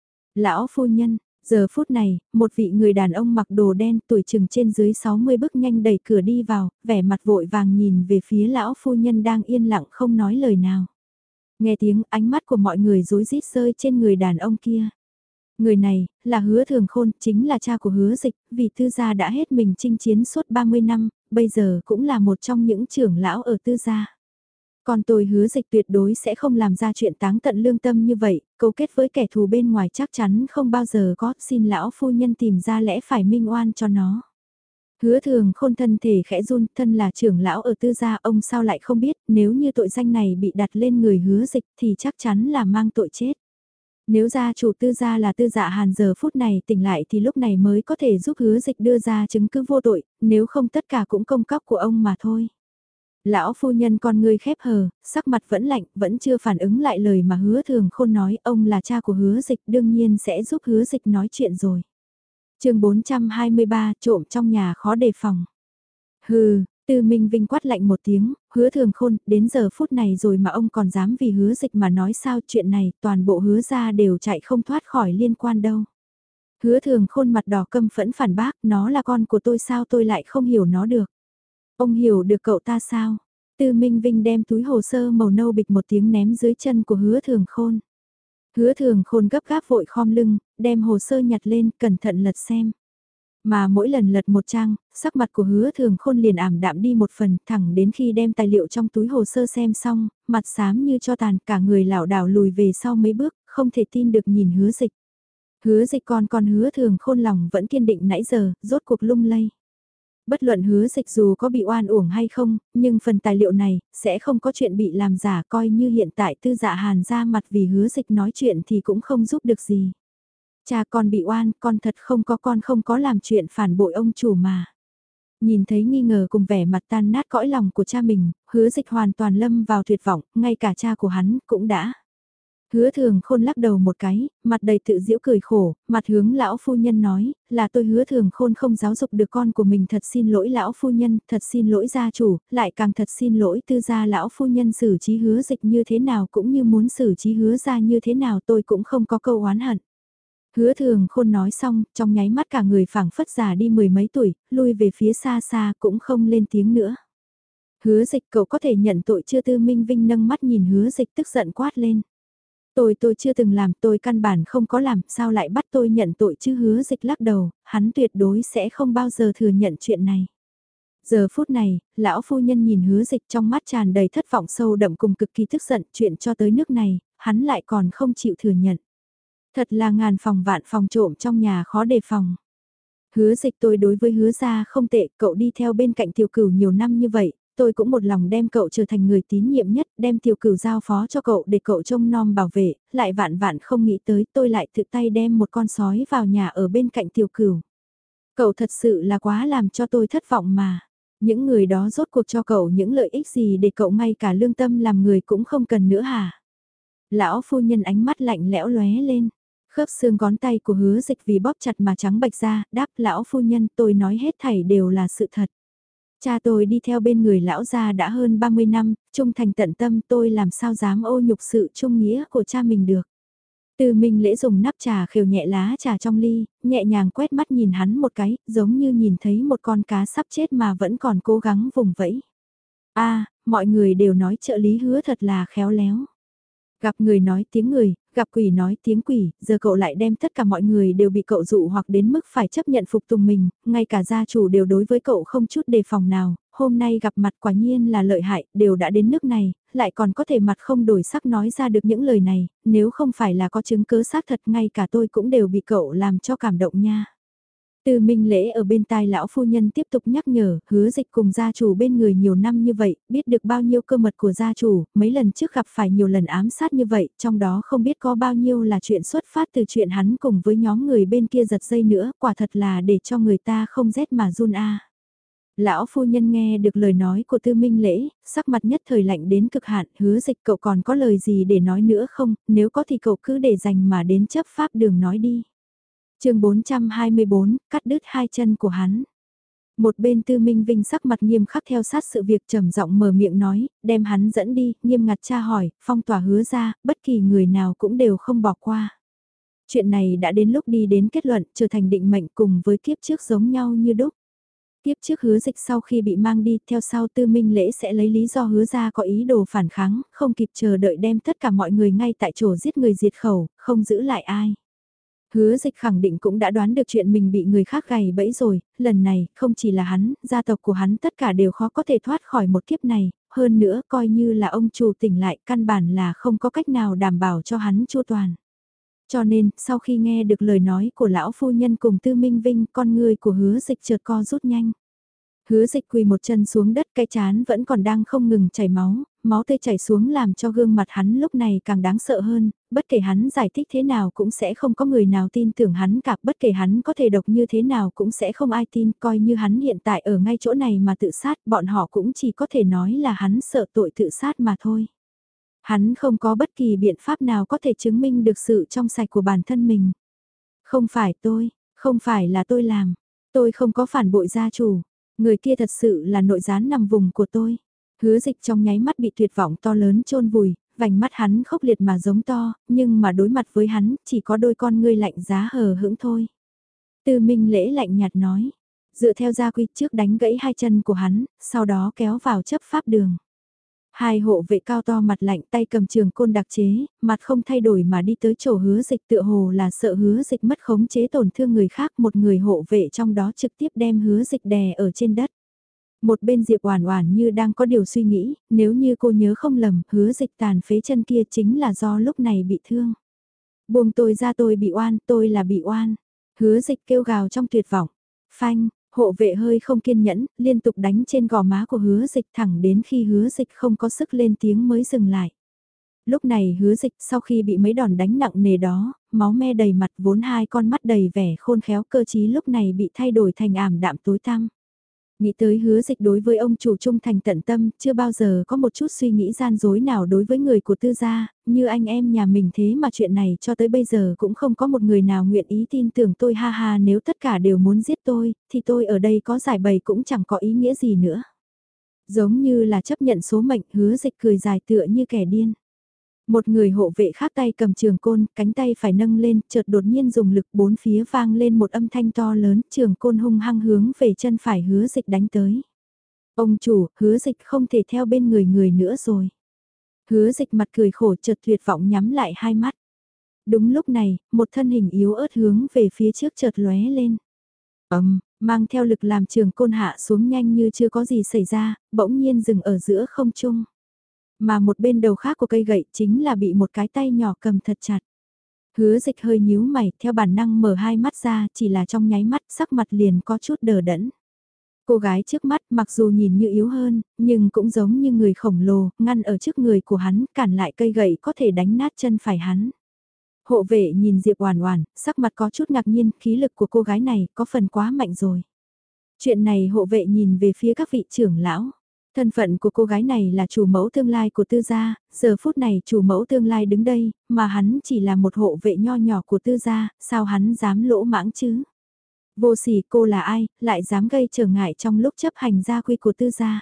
Lão phu nhân, giờ phút này, một vị người đàn ông mặc đồ đen tuổi chừng trên dưới sáu mươi bước nhanh đẩy cửa đi vào, vẻ mặt vội vàng nhìn về phía lão phu nhân đang yên lặng không nói lời nào. Nghe tiếng ánh mắt của mọi người rối rít rơi trên người đàn ông kia. Người này, là Hứa Thường Khôn, chính là cha của Hứa Dịch, vì Tư gia đã hết mình chinh chiến suốt ba mươi năm, bây giờ cũng là một trong những trưởng lão ở Tư gia. Còn tôi Hứa Dịch tuyệt đối sẽ không làm ra chuyện táng tận lương tâm như vậy, cấu kết với kẻ thù bên ngoài chắc chắn không bao giờ có, xin lão phu nhân tìm ra lẽ phải minh oan cho nó. Hứa Thường Khôn thân thể khẽ run, thân là trưởng lão ở Tư gia, ông sao lại không biết, nếu như tội danh này bị đặt lên người Hứa Dịch thì chắc chắn là mang tội chết. Nếu gia chủ Tư gia là Tư Dạ Hàn giờ phút này tỉnh lại thì lúc này mới có thể giúp Hứa Dịch đưa ra chứng cứ vô tội, nếu không tất cả cũng công cóc của ông mà thôi. Lão phu nhân con ngươi khép hờ, sắc mặt vẫn lạnh, vẫn chưa phản ứng lại lời mà Hứa Thường Khôn nói, ông là cha của Hứa Dịch đương nhiên sẽ giúp Hứa Dịch nói chuyện rồi. Chương bốn trăm hai mươi ba, trộm trong nhà khó đề phòng. Hừ, Tư Minh Vinh quát lạnh một tiếng, Hứa Thường Khôn, đến giờ phút này rồi mà ông còn dám vì Hứa Dịch mà nói sao, chuyện này toàn bộ Hứa gia đều chạy không thoát khỏi liên quan đâu. Hứa Thường Khôn mặt đỏ căm phẫn phản bác, nó là con của tôi sao tôi lại không hiểu nó được. Ông hiểu được cậu ta sao? Tư Minh Vinh đem túi hồ sơ màu nâu bịch một tiếng ném dưới chân của Hứa Thường Khôn. Hứa Thường Khôn gấp gáp vội khom lưng, đem hồ sơ nhặt lên, cẩn thận lật xem. Mà mỗi lần lật một trang, sắc mặt của Hứa Thường Khôn liền ảm đạm đi một phần, thẳng đến khi đem tài liệu trong túi hồ sơ xem xong, mặt xám như cho tàn, cả người lảo đảo lùi về sau mấy bước, không thể tin được nhìn Hứa Dịch. Hứa Dịch con con Hứa Thường Khôn lòng vẫn kiên định nãy giờ, rốt cuộc lung lay. Bất luận Hứa Dịch dù có bị oan uổng hay không, nhưng phần tài liệu này, sẽ không có chuyện bị làm giả, coi như hiện tại Tư Dạ Hàn ra mặt vì Hứa Dịch nói chuyện thì cũng không giúp được gì. Cha con bị oan, con thật không có con không có làm chuyện phản bội ông chủ mà. Nhìn thấy nghi ngờ cùng vẻ mặt tan nát cõi lòng của cha mình, Hứa Dịch hoàn toàn lâm vào tuyệt vọng, ngay cả cha của hắn cũng đã. Hứa Thường Khôn lắc đầu một cái, mặt đầy tự giễu cười khổ, mặt hướng lão phu nhân nói, là tôi Hứa Thường Khôn không giáo dục được con của mình, thật xin lỗi lão phu nhân, thật xin lỗi gia chủ, lại càng thật xin lỗi Tư gia lão phu nhân, xử trí Hứa Dịch như thế nào cũng như muốn xử trí Hứa gia như thế nào tôi cũng không có câu oán hận. Hứa Thường Khôn nói xong, trong nháy mắt cả người phảng phất già đi mười mấy tuổi, lui về phía xa xa cũng không lên tiếng nữa. Hứa Dịch cậu có thể nhận tội chưa? Tư Minh Vinh nâng mắt nhìn Hứa Dịch tức giận quát lên. Tôi tôi chưa từng làm, tôi căn bản không có làm, sao lại bắt tôi nhận tội chứ? Hứa Dịch lắc đầu, hắn tuyệt đối sẽ không bao giờ thừa nhận chuyện này. Giờ phút này, lão phu nhân nhìn Hứa Dịch trong mắt tràn đầy thất vọng sâu đậm cùng cực kỳ tức giận, chuyện cho tới nước này, hắn lại còn không chịu thừa nhận. Thật là ngàn phòng vạn phòng trộm trong nhà khó đề phòng. Hứa Dịch tôi đối với Hứa gia không tệ, cậu đi theo bên cạnh Tiểu Cửu nhiều năm như vậy, tôi cũng một lòng đem cậu trở thành người tín nhiệm nhất, đem Tiểu Cửu giao phó cho cậu để cậu trông nom bảo vệ, lại vạn vạn không nghĩ tới tôi lại tự tay đem một con sói vào nhà ở bên cạnh Tiểu Cửu. Cậu thật sự là quá làm cho tôi thất vọng mà. Những người đó rốt cuộc cho cậu những lợi ích gì để cậu ngay cả lương tâm làm người cũng không cần nữa hả? Lão phu nhân ánh mắt lạnh lẽo lóe lên. Khớp xương ngón tay của Hứa Dịch vì bóp chặt mà trắng bệch ra, đáp lão phu nhân tôi nói hết thảy đều là sự thật. Cha tôi đi theo bên người lão gia đã hơn ba mươi năm, trung thành tận tâm, tôi làm sao dám ô nhục sự trung nghĩa của cha mình được. Từ Minh Lễ dùng nắp trà khều nhẹ lá trà trong ly, nhẹ nhàng quét mắt nhìn hắn một cái, giống như nhìn thấy một con cá sắp chết mà vẫn còn cố gắng vùng vẫy. A, mọi người đều nói trợ lý Hứa thật là khéo léo. Gặp người nói tiếng người, gặp quỷ nói tiếng quỷ, giờ cậu lại đem tất cả mọi người đều bị cậu dụ hoặc đến mức phải chấp nhận phục tùng mình, ngay cả gia chủ đều đối với cậu không chút đề phòng nào, hôm nay gặp mặt quả nhiên là lợi hại, đều đã đến nước này, lại còn có thể mặt không đổi sắc nói ra được những lời này, nếu không phải là có chứng cứ xác thật ngay cả tôi cũng đều bị cậu làm cho cảm động nha. Từ Minh Lễ ở bên tai lão phu nhân tiếp tục nhắc nhở, Hứa Dịch cùng gia chủ bên người nhiều năm như vậy, biết được bao nhiêu cơ mật của gia chủ, mấy lần trước gặp phải nhiều lần ám sát như vậy, trong đó không biết có bao nhiêu là chuyện xuất phát từ chuyện hắn cùng với nhóm người bên kia giật dây nữa, quả thật là để cho người ta không rét mà run a. Lão phu nhân nghe được lời nói của Tư Minh Lễ, sắc mặt nhất thời lạnh đến cực hạn, Hứa Dịch cậu còn có lời gì để nói nữa không, nếu có thì cậu cứ để dành mà đến chấp pháp đường nói đi. Chương bốn trăm hai mươi bốn, cắt đứt hai chân của hắn. Một bên Tư Minh Vinh sắc mặt nghiêm khắc theo sát sự việc, trầm giọng mở miệng nói, đem hắn dẫn đi, nghiêm ngặt tra hỏi, phong tỏa Hứa ra, bất kỳ người nào cũng đều không bỏ qua. Chuyện này đã đến lúc đi đến kết luận, trở thành định mệnh cùng với kiếp trước giống nhau như đúc. Kiếp trước Hứa Dịch sau khi bị mang đi, theo sau Tư Minh Lễ sẽ lấy lý do Hứa ra có ý đồ phản kháng, không kịp chờ đợi đem tất cả mọi người ngay tại chỗ giết người diệt khẩu, không giữ lại ai. Hứa Dịch khẳng định cũng đã đoán được chuyện mình bị người khác gài bẫy rồi, lần này không chỉ là hắn, gia tộc của hắn tất cả đều khó có thể thoát khỏi một kiếp này, hơn nữa coi như là ông chủ tỉnh lại căn bản là không có cách nào đảm bảo cho hắn chu toàn. Cho nên, sau khi nghe được lời nói của lão phu nhân cùng Tư Minh Vinh, con người của Hứa Dịch chợt co rút nhanh. Hứa Dịch quỳ một chân xuống đất, cái chán vẫn còn đang không ngừng chảy máu, máu tươi chảy xuống làm cho gương mặt hắn lúc này càng đáng sợ hơn, bất kể hắn giải thích thế nào cũng sẽ không có người nào tin tưởng hắn cả, bất kể hắn có thể độc như thế nào cũng sẽ không ai tin, coi như hắn hiện tại ở ngay chỗ này mà tự sát, bọn họ cũng chỉ có thể nói là hắn sợ tội tự sát mà thôi. Hắn không có bất kỳ biện pháp nào có thể chứng minh được sự trong sạch của bản thân mình. Không phải tôi, không phải là tôi làm, tôi không có phản bội gia chủ, người kia thật sự là nội gián nằm vùng của tôi. Hứa Dịch trong nháy mắt bị tuyệt vọng to lớn chôn vùi, vành mắt hắn khốc liệt mà giống to, nhưng mà đối mặt với hắn, chỉ có đôi con ngươi lạnh giá hờ hững thôi. Tư Minh Lễ lạnh nhạt nói, dựa theo gia quy trước đánh gãy hai chân của hắn, sau đó kéo vào chấp pháp đường. Hai hộ vệ cao to mặt lạnh tay cầm trường côn đặc chế, mặt không thay đổi mà đi tới chỗ Hứa Dịch, tựa hồ là sợ Hứa Dịch mất khống chế tổn thương người khác, một người hộ vệ trong đó trực tiếp đem Hứa Dịch đè ở trên đất. Một bên Diệp Oản Oản như đang có điều suy nghĩ, nếu như cô nhớ không lầm, Hứa Dịch tàn phế chân kia chính là do lúc này bị thương. Buông tôi ra, tôi bị oan, tôi là bị oan. Hứa Dịch kêu gào trong tuyệt vọng. Phanh, hộ vệ hơi không kiên nhẫn, liên tục đánh trên gò má của Hứa Dịch thẳng đến khi Hứa Dịch không có sức lên tiếng mới dừng lại. Lúc này Hứa Dịch sau khi bị mấy đòn đánh nặng nề đó, máu me đầy mặt, vốn hai con mắt đầy vẻ khôn khéo cơ trí lúc này bị thay đổi thành ảm đạm tối tăm. Nghĩ tới Hứa Dịch đối với ông chủ trung thành tận tâm, chưa bao giờ có một chút suy nghĩ gian dối nào đối với người của Tư gia, như anh em nhà mình, thế mà chuyện này cho tới bây giờ cũng không có một người nào nguyện ý tin tưởng tôi, ha ha, nếu tất cả đều muốn giết tôi, thì tôi ở đây có giải bày cũng chẳng có ý nghĩa gì nữa. Giống như là chấp nhận số mệnh, Hứa Dịch cười dài tựa như kẻ điên. Một người hộ vệ khác tay cầm trường côn, cánh tay phải nâng lên, chợt đột nhiên dùng lực, bốn phía vang lên một âm thanh to lớn, trường côn hung hăng hướng về chân phải Hứa Dịch đánh tới. Ông chủ, Hứa Dịch không thể theo bên người người nữa rồi. Hứa Dịch mặt cười khổ, chợt tuyệt vọng nhắm lại hai mắt. Đúng lúc này, một thân hình yếu ớt hướng về phía trước chợt lóe lên. Ầm, mang theo lực làm trường côn hạ xuống nhanh như chưa có gì xảy ra, bỗng nhiên dừng ở giữa không trung. Mà một bên đầu khác của cây gậy chính là bị một cái tay nhỏ cầm thật chặt. Hứa Dịch hơi nhíu mày, theo bản năng mở hai mắt ra, chỉ là trong nháy mắt sắc mặt liền có chút đờ đẫn. Cô gái trước mắt mặc dù nhìn như yếu hơn, nhưng cũng giống như người khổng lồ, ngăn ở trước người của hắn, cản lại cây gậy có thể đánh nát chân phải hắn. Hộ vệ nhìn Diệp Oản Oản, sắc mặt có chút ngạc nhiên, khí lực của cô gái này có phần quá mạnh rồi. Chuyện này hộ vệ nhìn về phía các vị trưởng lão. Thân phận của cô gái này là chủ mẫu tương lai của Tư gia, giờ phút này chủ mẫu tương lai đứng đây, mà hắn chỉ là một hộ vệ nho nhỏ của Tư gia, sao hắn dám lỗ mãng chứ? Vô sỉ, cô là ai, lại dám gây trở ngại trong lúc chấp hành gia quy của Tư gia?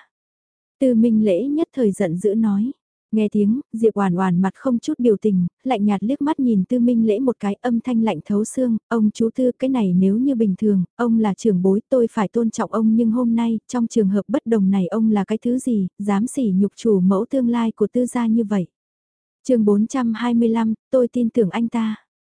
Tư Minh Lễ nhất thời giận dữ nói. Nghe tiếng, Diệp Oản Oản mặt không chút biểu tình, lạnh nhạt liếc mắt nhìn Tư Minh Lễ một cái, âm thanh lạnh thấu xương, ông chú Tư, cái này nếu như bình thường, ông là trưởng bối, tôi phải tôn trọng ông, nhưng hôm nay, trong trường hợp bất đồng này, ông là cái thứ gì, dám sỉ nhục chủ mẫu tương lai của Tư gia như vậy. Chương bốn trăm hai mươi lăm, tôi tin tưởng anh ta.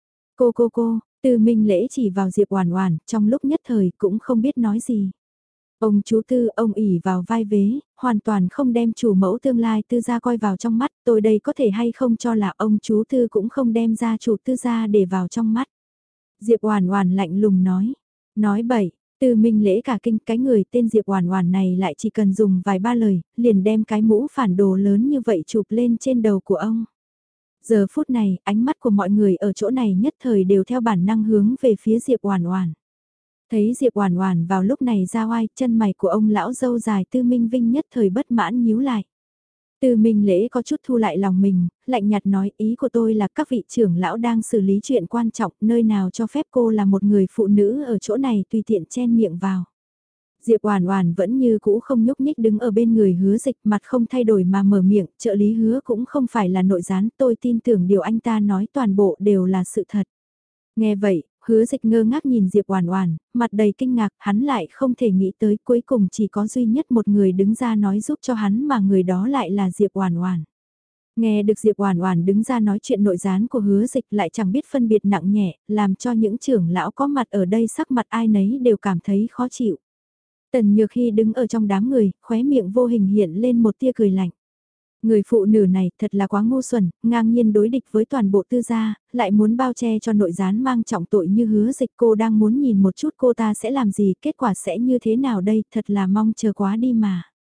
Cô cô cô, Tư Minh Lễ chỉ vào Diệp Oản Oản, trong lúc nhất thời cũng không biết nói gì. Ông chú Tư, ông ỉ vào vai vế, hoàn toàn không đem chủ mẫu tương lai Tư gia coi vào trong mắt, tôi đây có thể hay không cho là ông chú Tư cũng không đem gia chủ Tư gia để vào trong mắt. Diệp Oản Oản lạnh lùng nói, nói bậy, Tư Minh Lễ cả kinh, cái người tên Diệp Oản Oản này lại chỉ cần dùng vài ba lời, liền đem cái mũ phản đồ lớn như vậy chụp lên trên đầu của ông. Giờ phút này, ánh mắt của mọi người ở chỗ này nhất thời đều theo bản năng hướng về phía Diệp Oản Oản. Thấy Diệp Oản Oản vào lúc này ra oai, chân mày của ông lão râu dài Tư Minh Vinh nhất thời bất mãn nhíu lại. Tư Minh Lễ có chút thu lại lòng mình, lạnh nhạt nói, ý của tôi là các vị trưởng lão đang xử lý chuyện quan trọng, nơi nào cho phép cô là một người phụ nữ ở chỗ này tùy tiện chen miệng vào. Diệp Oản Oản vẫn như cũ không nhúc nhích đứng ở bên người Hứa Dịch, mặt không thay đổi mà mở miệng, trợ lý Hứa cũng không phải là nội gián, tôi tin tưởng điều anh ta nói toàn bộ đều là sự thật. Nghe vậy, Hứa Dịch ngơ ngác nhìn Diệp Oản Oản, mặt đầy kinh ngạc, hắn lại không thể nghĩ tới cuối cùng chỉ có duy nhất một người đứng ra nói giúp cho hắn mà người đó lại là Diệp Oản Oản. Nghe được Diệp Oản Oản đứng ra nói chuyện nội gián của Hứa Dịch lại chẳng biết phân biệt nặng nhẹ, làm cho những trưởng lão có mặt ở đây sắc mặt ai nấy đều cảm thấy khó chịu. Tần Nhược Hi đứng ở trong đám người, khóe miệng vô hình hiện lên một tia cười lạnh. Người phụ nữ này thật là quá ngu xuẩn, ngang nhiên đối địch với toàn bộ Tư gia, lại muốn bao che cho nội gián mang trọng tội như Hứa Dịch, cô đang muốn nhìn một chút cô ta sẽ làm gì, kết quả sẽ như thế nào đây, thật là mong chờ quá đi mà.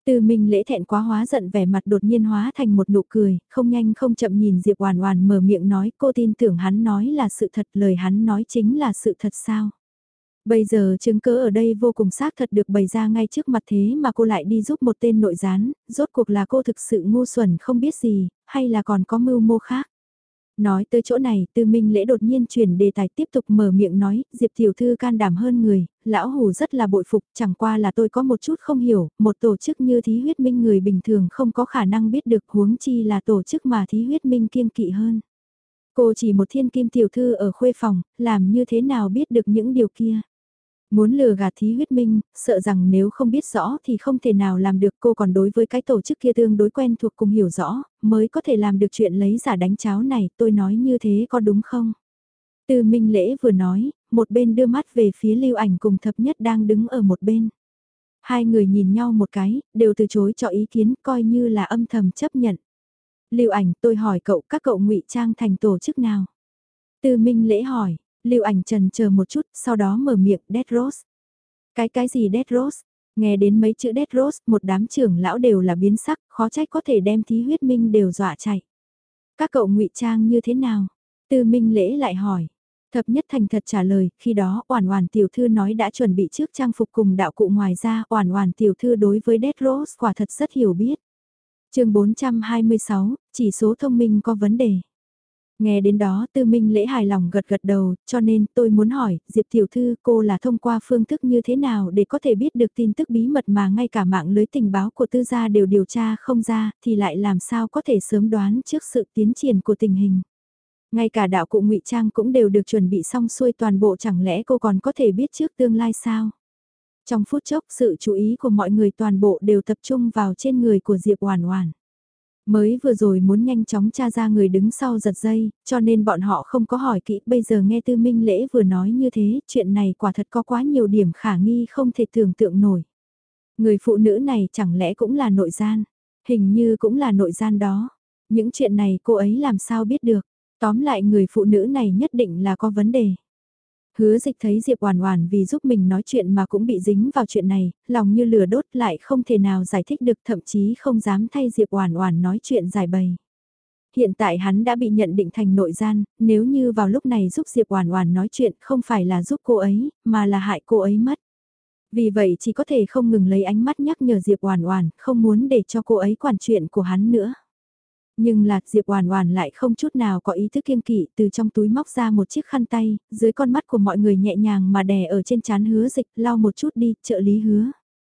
Tư Minh Lễ thẹn quá hóa giận, vẻ mặt đột nhiên hóa thành một nụ cười, không nhanh không chậm nhìn Diệp Oản Oản mở miệng nói, cô tin tưởng hắn nói là sự thật, lời hắn nói chính là sự thật sao? Bây giờ chứng cứ ở đây vô cùng xác thật được bày ra ngay trước mặt, thế mà cô lại đi giúp một tên nội gián, rốt cuộc là cô thực sự ngu xuẩn không biết gì, hay là còn có mưu mô khác? Nói tới chỗ này, Tư Minh Lễ đột nhiên chuyển đề tài, tiếp tục mở miệng nói, Diệp tiểu thư can đảm hơn người, lão hủ rất là bội phục, chẳng qua là tôi có một chút không hiểu, một tổ chức như Thí Huyết Minh người bình thường không có khả năng biết được, huống chi là tổ chức mà Thí Huyết Minh kiêng kỵ hơn. Cô chỉ một thiên kim tiểu thư ở khuê phòng, làm như thế nào biết được những điều kia? Muốn lừa gạt Thí Huyết Minh, sợ rằng nếu không biết rõ thì không thể nào làm được, cô còn đối với cái tổ chức kia tương đối quen thuộc cùng hiểu rõ, mới có thể làm được chuyện lấy giả đánh cháo này, tôi nói như thế có đúng không? Tư Minh Lễ vừa nói, một bên đưa mắt về phía Lưu Ảnh cùng Thập Nhất đang đứng ở một bên. Hai người nhìn nhau một cái, đều từ chối cho ý kiến, coi như là âm thầm chấp nhận. Lưu Ảnh, tôi hỏi cậu, các cậu ngụy trang thành tổ chức nào? Tư Minh Lễ hỏi. Lưu Ảnh trần chờ một chút, sau đó mở miệng, Death Rose. Cái cái gì Death Rose? Nghe đến mấy chữ Death Rose, một đám trưởng lão đều là biến sắc, khó trách có thể đem Thí Huyết Minh đều dọa chạy. Các cậu ngụy trang như thế nào? Tư Minh Lễ lại hỏi. Thập Nhất thành thật trả lời, khi đó Oản Oản tiểu thư nói đã chuẩn bị trước trang phục cùng đạo cụ, ngoài ra Oản Oản tiểu thư đối với Death Rose quả thật rất hiểu biết. Chương bốn trăm hai mươi sáu, chỉ số thông minh có vấn đề. Nghe đến đó Tư Minh Lễ hài lòng gật gật đầu, cho nên tôi muốn hỏi, Diệp tiểu thư cô là thông qua phương thức như thế nào để có thể biết được tin tức bí mật mà ngay cả mạng lưới tình báo của Tư gia đều điều tra không ra, thì lại làm sao có thể sớm đoán trước sự tiến triển của tình hình. Ngay cả đạo cụ ngụy trang cũng đều được chuẩn bị xong xuôi toàn bộ, chẳng lẽ cô còn có thể biết trước tương lai sao? Trong phút chốc sự chú ý của mọi người toàn bộ đều tập trung vào trên người của Diệp Oản Oản. Mới vừa rồi muốn nhanh chóng tra ra người đứng sau giật dây, cho nên bọn họ không có hỏi kỹ, bây giờ nghe Tư Minh Lễ vừa nói như thế, chuyện này quả thật có quá nhiều điểm khả nghi không thể tưởng tượng nổi. Người phụ nữ này chẳng lẽ cũng là nội gian? Hình như cũng là nội gian đó. Những chuyện này cô ấy làm sao biết được? Tóm lại người phụ nữ này nhất định là có vấn đề. Hứa Dịch thấy Diệp Oản Oản vì giúp mình nói chuyện mà cũng bị dính vào chuyện này, lòng như lửa đốt, lại không thể nào giải thích được, thậm chí không dám thay Diệp Oản Oản nói chuyện giải bày. Hiện tại hắn đã bị nhận định thành nội gian, nếu như vào lúc này giúp Diệp Oản Oản nói chuyện không phải là giúp cô ấy, mà là hại cô ấy mất. Vì vậy chỉ có thể không ngừng lấy ánh mắt nhắc nhở Diệp Oản Oản, không muốn để cho cô ấy quản chuyện của hắn nữa. Nhưng là Diệp Oản Oản lại không chút nào có ý thức kiêng kỵ, từ trong túi móc ra một chiếc khăn tay, dưới con mắt của mọi người nhẹ nhàng mà đè ở trên trán Hứa Dịch, lau một chút đi, trợ lý Hứa.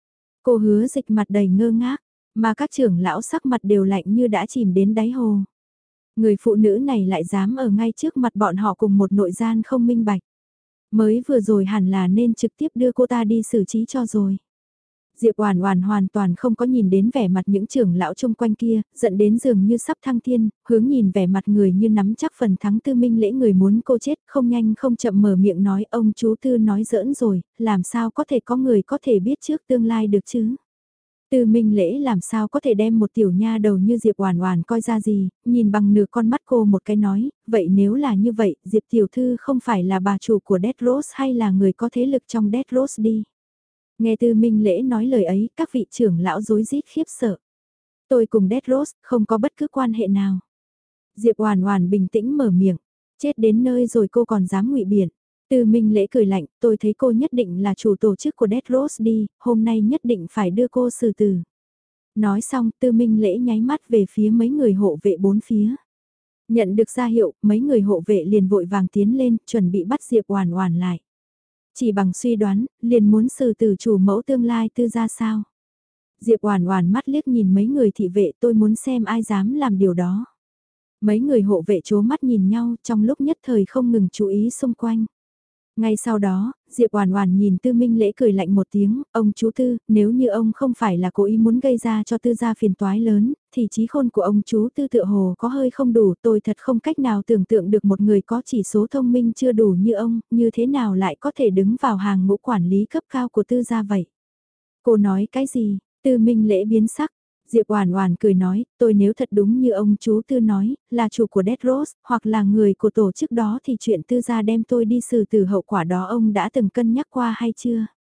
Cô Hứa Dịch mặt đầy ngơ ngác, mà các trưởng lão sắc mặt đều lạnh như đã chìm đến đáy hồ. Người phụ nữ này lại dám ở ngay trước mặt bọn họ cùng một nội gian không minh bạch. Mới vừa rồi hẳn là nên trực tiếp đưa cô ta đi xử trí cho rồi. Diệp Oản Oản hoàn toàn không có nhìn đến vẻ mặt những trưởng lão chung quanh kia, giận đến dường như sắp thăng thiên, hướng nhìn vẻ mặt người như nắm chắc phần thắng. Tư Minh Lễ người muốn cô chết, không nhanh không chậm mở miệng nói, ông chú Tư nói giỡn rồi, làm sao có thể có người có thể biết trước tương lai được chứ? Tư Minh Lễ làm sao có thể đem một tiểu nha đầu như Diệp Oản Oản coi ra gì, nhìn bằng nửa con mắt cô một cái nói, vậy nếu là như vậy, Diệp tiểu thư không phải là bà chủ của Death Rose hay là người có thế lực trong Death Rose đi? Nghe Tư Minh Lễ nói lời ấy, các vị trưởng lão rối rít khiếp sợ. Tôi cùng Death Rose không có bất cứ quan hệ nào. Diệp Oản Oản bình tĩnh mở miệng, chết đến nơi rồi cô còn dám ngụy biện. Tư Minh Lễ cười lạnh, tôi thấy cô nhất định là chủ tổ chức của Death Rose đi, hôm nay nhất định phải đưa cô xử tử. Nói xong, Tư Minh Lễ nháy mắt về phía mấy người hộ vệ bốn phía. Nhận được ra hiệu, mấy người hộ vệ liền vội vàng tiến lên, chuẩn bị bắt Diệp Oản Oản lại. Chỉ bằng suy đoán, liền muốn xử tử chủ mẫu tương lai Tư gia sao? Diệp Oản Oản mắt liếc nhìn mấy người thị vệ, tôi muốn xem ai dám làm điều đó. Mấy người hộ vệ chố mắt nhìn nhau, trong lúc nhất thời không ngừng chú ý xung quanh. Ngay sau đó, Diệp Oản Oản nhìn Tư Minh Lễ cười lạnh một tiếng, ông chú Tư, nếu như ông không phải là cố ý muốn gây ra cho Tư gia phiền toái lớn, thì trí khôn của ông chú Tư tựa hồ có hơi không đủ, tôi thật không cách nào tưởng tượng được một người có chỉ số thông minh chưa đủ như ông, như thế nào lại có thể đứng vào hàng ngũ quản lý cấp cao của Tư gia vậy. Cô nói cái gì? Tư Minh Lễ biến sắc. Diệp Oản Oản cười nói, tôi nếu thật đúng như ông chú Tư nói, là chủ của Death Rose, hoặc là người của tổ chức đó thì chuyện Tư gia đem tôi đi xử tử hậu quả đó ông đã từng cân nhắc qua hay chưa?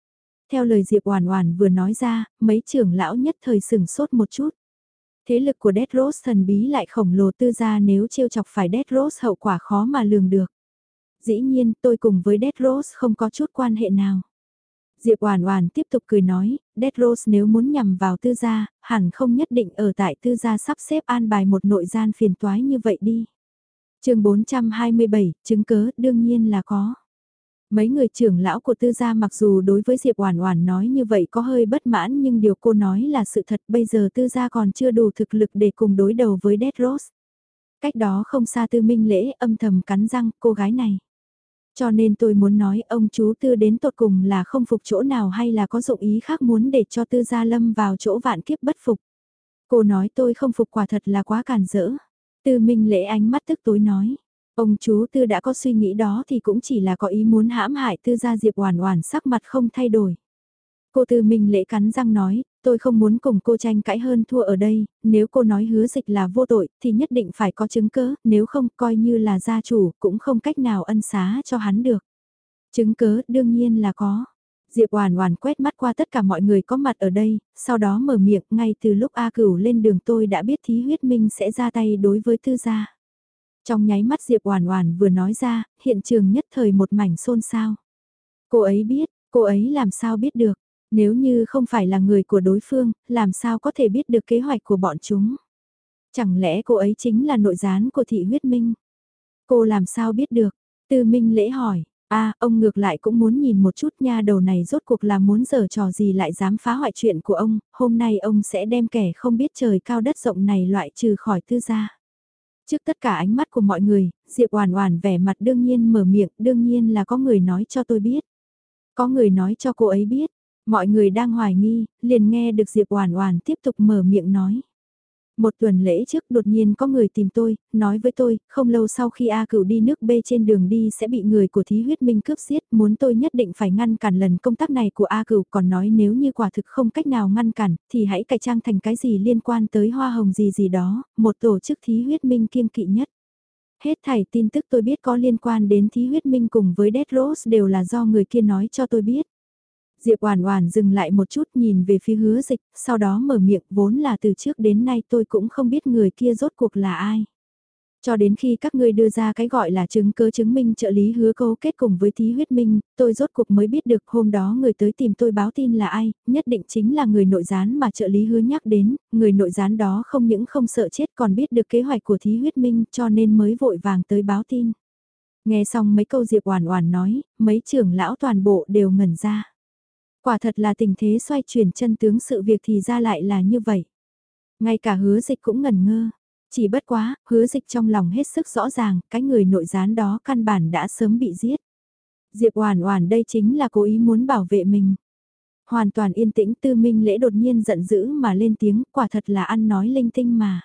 Theo lời Diệp Oản Oản vừa nói ra, mấy trưởng lão nhất thời sửng sốt một chút. Thế lực của Death Rose thần bí lại khổng lồ, Tư gia nếu trêu chọc phải Death Rose hậu quả khó mà lường được. Dĩ nhiên tôi cùng với Death Rose không có chút quan hệ nào. Diệp Oản Oản tiếp tục cười nói, Death Rose nếu muốn nhằm vào Tư gia, hẳn không nhất định ở tại Tư gia sắp xếp an bài một nội gian phiền toái như vậy đi. Chương bốn trăm hai mươi bảy, chứng cớ đương nhiên là có. Mấy người trưởng lão của Tư gia mặc dù đối với Diệp Oản Oản nói như vậy có hơi bất mãn, nhưng điều cô nói là sự thật, bây giờ Tư gia còn chưa đủ thực lực để cùng đối đầu với Death Rose. Cách đó không xa Tư Minh Lễ âm thầm cắn răng, cô gái này. Cho nên tôi muốn nói ông chú Tư đến tột cùng là không phục chỗ nào hay là có dụng ý khác muốn để cho Tư gia lâm vào chỗ vạn kiếp bất phục. Cô nói tôi không phục quả thật là quá càn rỡ. Tư Minh Lễ ánh mắt tức tối nói. Ông chú Tư đã có suy nghĩ đó thì cũng chỉ là có ý muốn hãm hại Tư gia. Diệp Oản Oản sắc mặt không thay đổi. Cô Tư Minh Lễ cắn răng nói, tôi không muốn cùng cô tranh cãi hơn thua ở đây, nếu cô nói Hứa Dịch là vô tội thì nhất định phải có chứng cớ, nếu không coi như là gia chủ cũng không cách nào ân xá cho hắn được. Chứng cớ đương nhiên là có. Diệp Oản Oản quét mắt qua tất cả mọi người có mặt ở đây, sau đó mở miệng, ngay từ lúc A Cửu lên đường tôi đã biết Thí Huyết Minh sẽ ra tay đối với Tư gia. Trong nháy mắt Diệp Oản Oản vừa nói ra, hiện trường nhất thời một mảnh xôn xao. Cô ấy biết, cô ấy làm sao biết được, nếu như không phải là người của đối phương, làm sao có thể biết được kế hoạch của bọn chúng. Chẳng lẽ cô ấy chính là nội gián của Thị Huyết Minh? Cô làm sao biết được? Tư Minh Lễ hỏi, a ông ngược lại cũng muốn nhìn một chút nha đầu này rốt cuộc là muốn giở trò gì lại dám phá hoại chuyện của ông, hôm nay ông sẽ đem kẻ không biết trời cao đất rộng này loại trừ khỏi Tư gia. Trước tất cả ánh mắt của mọi người, Diệp Oản Oản vẻ mặt đương nhiên mở miệng, đương nhiên là có người nói cho tôi biết. Có người nói cho cô ấy biết, mọi người đang hoài nghi, liền nghe được Diệp Oản Oản tiếp tục mở miệng nói. Một tuần lễ trước đột nhiên có người tìm tôi, nói với tôi, không lâu sau khi A Cửu đi nước B trên đường đi sẽ bị người của Thí Huyết Minh cướp giết, muốn tôi nhất định phải ngăn cản lần công tác này của A Cửu, còn nói nếu như quả thực không cách nào ngăn cản, thì hãy cải trang thành cái gì liên quan tới hoa hồng gì gì đó, một tổ chức Thí Huyết Minh kiêng kỵ nhất. Hết thảy tin tức tôi biết có liên quan đến Thí Huyết Minh cùng với Death Rose đều là do người kia nói cho tôi biết. Diệp Oản Oản dừng lại một chút nhìn về phía Hứa Dịch, sau đó mở miệng, vốn là từ trước đến nay tôi cũng không biết người kia rốt cuộc là ai. Cho đến khi các ngươi đưa ra cái gọi là chứng cứ chứng minh trợ lý Hứa cấu kết cùng với Thí Huyết Minh, tôi rốt cuộc mới biết được hôm đó người tới tìm tôi báo tin là ai, nhất định chính là người nội gián mà trợ lý Hứa nhắc đến, người nội gián đó không những không sợ chết còn biết được kế hoạch của Thí Huyết Minh cho nên mới vội vàng tới báo tin. Nghe xong mấy câu Diệp Oản Oản nói, mấy trưởng lão toàn bộ đều ngẩn ra. Quả thật là tình thế xoay chuyển chân tướng sự việc thì ra lại là như vậy. Ngay cả Hứa Dịch cũng ngẩn ngơ. Chỉ bất quá, Hứa Dịch trong lòng hết sức rõ ràng, cái người nội gián đó căn bản đã sớm bị giết. Diệp Oản Oản đây chính là cố ý muốn bảo vệ mình. Hoàn toàn yên tĩnh. Tư Minh Lễ đột nhiên giận dữ mà lên tiếng, quả thật là ăn nói linh tinh mà.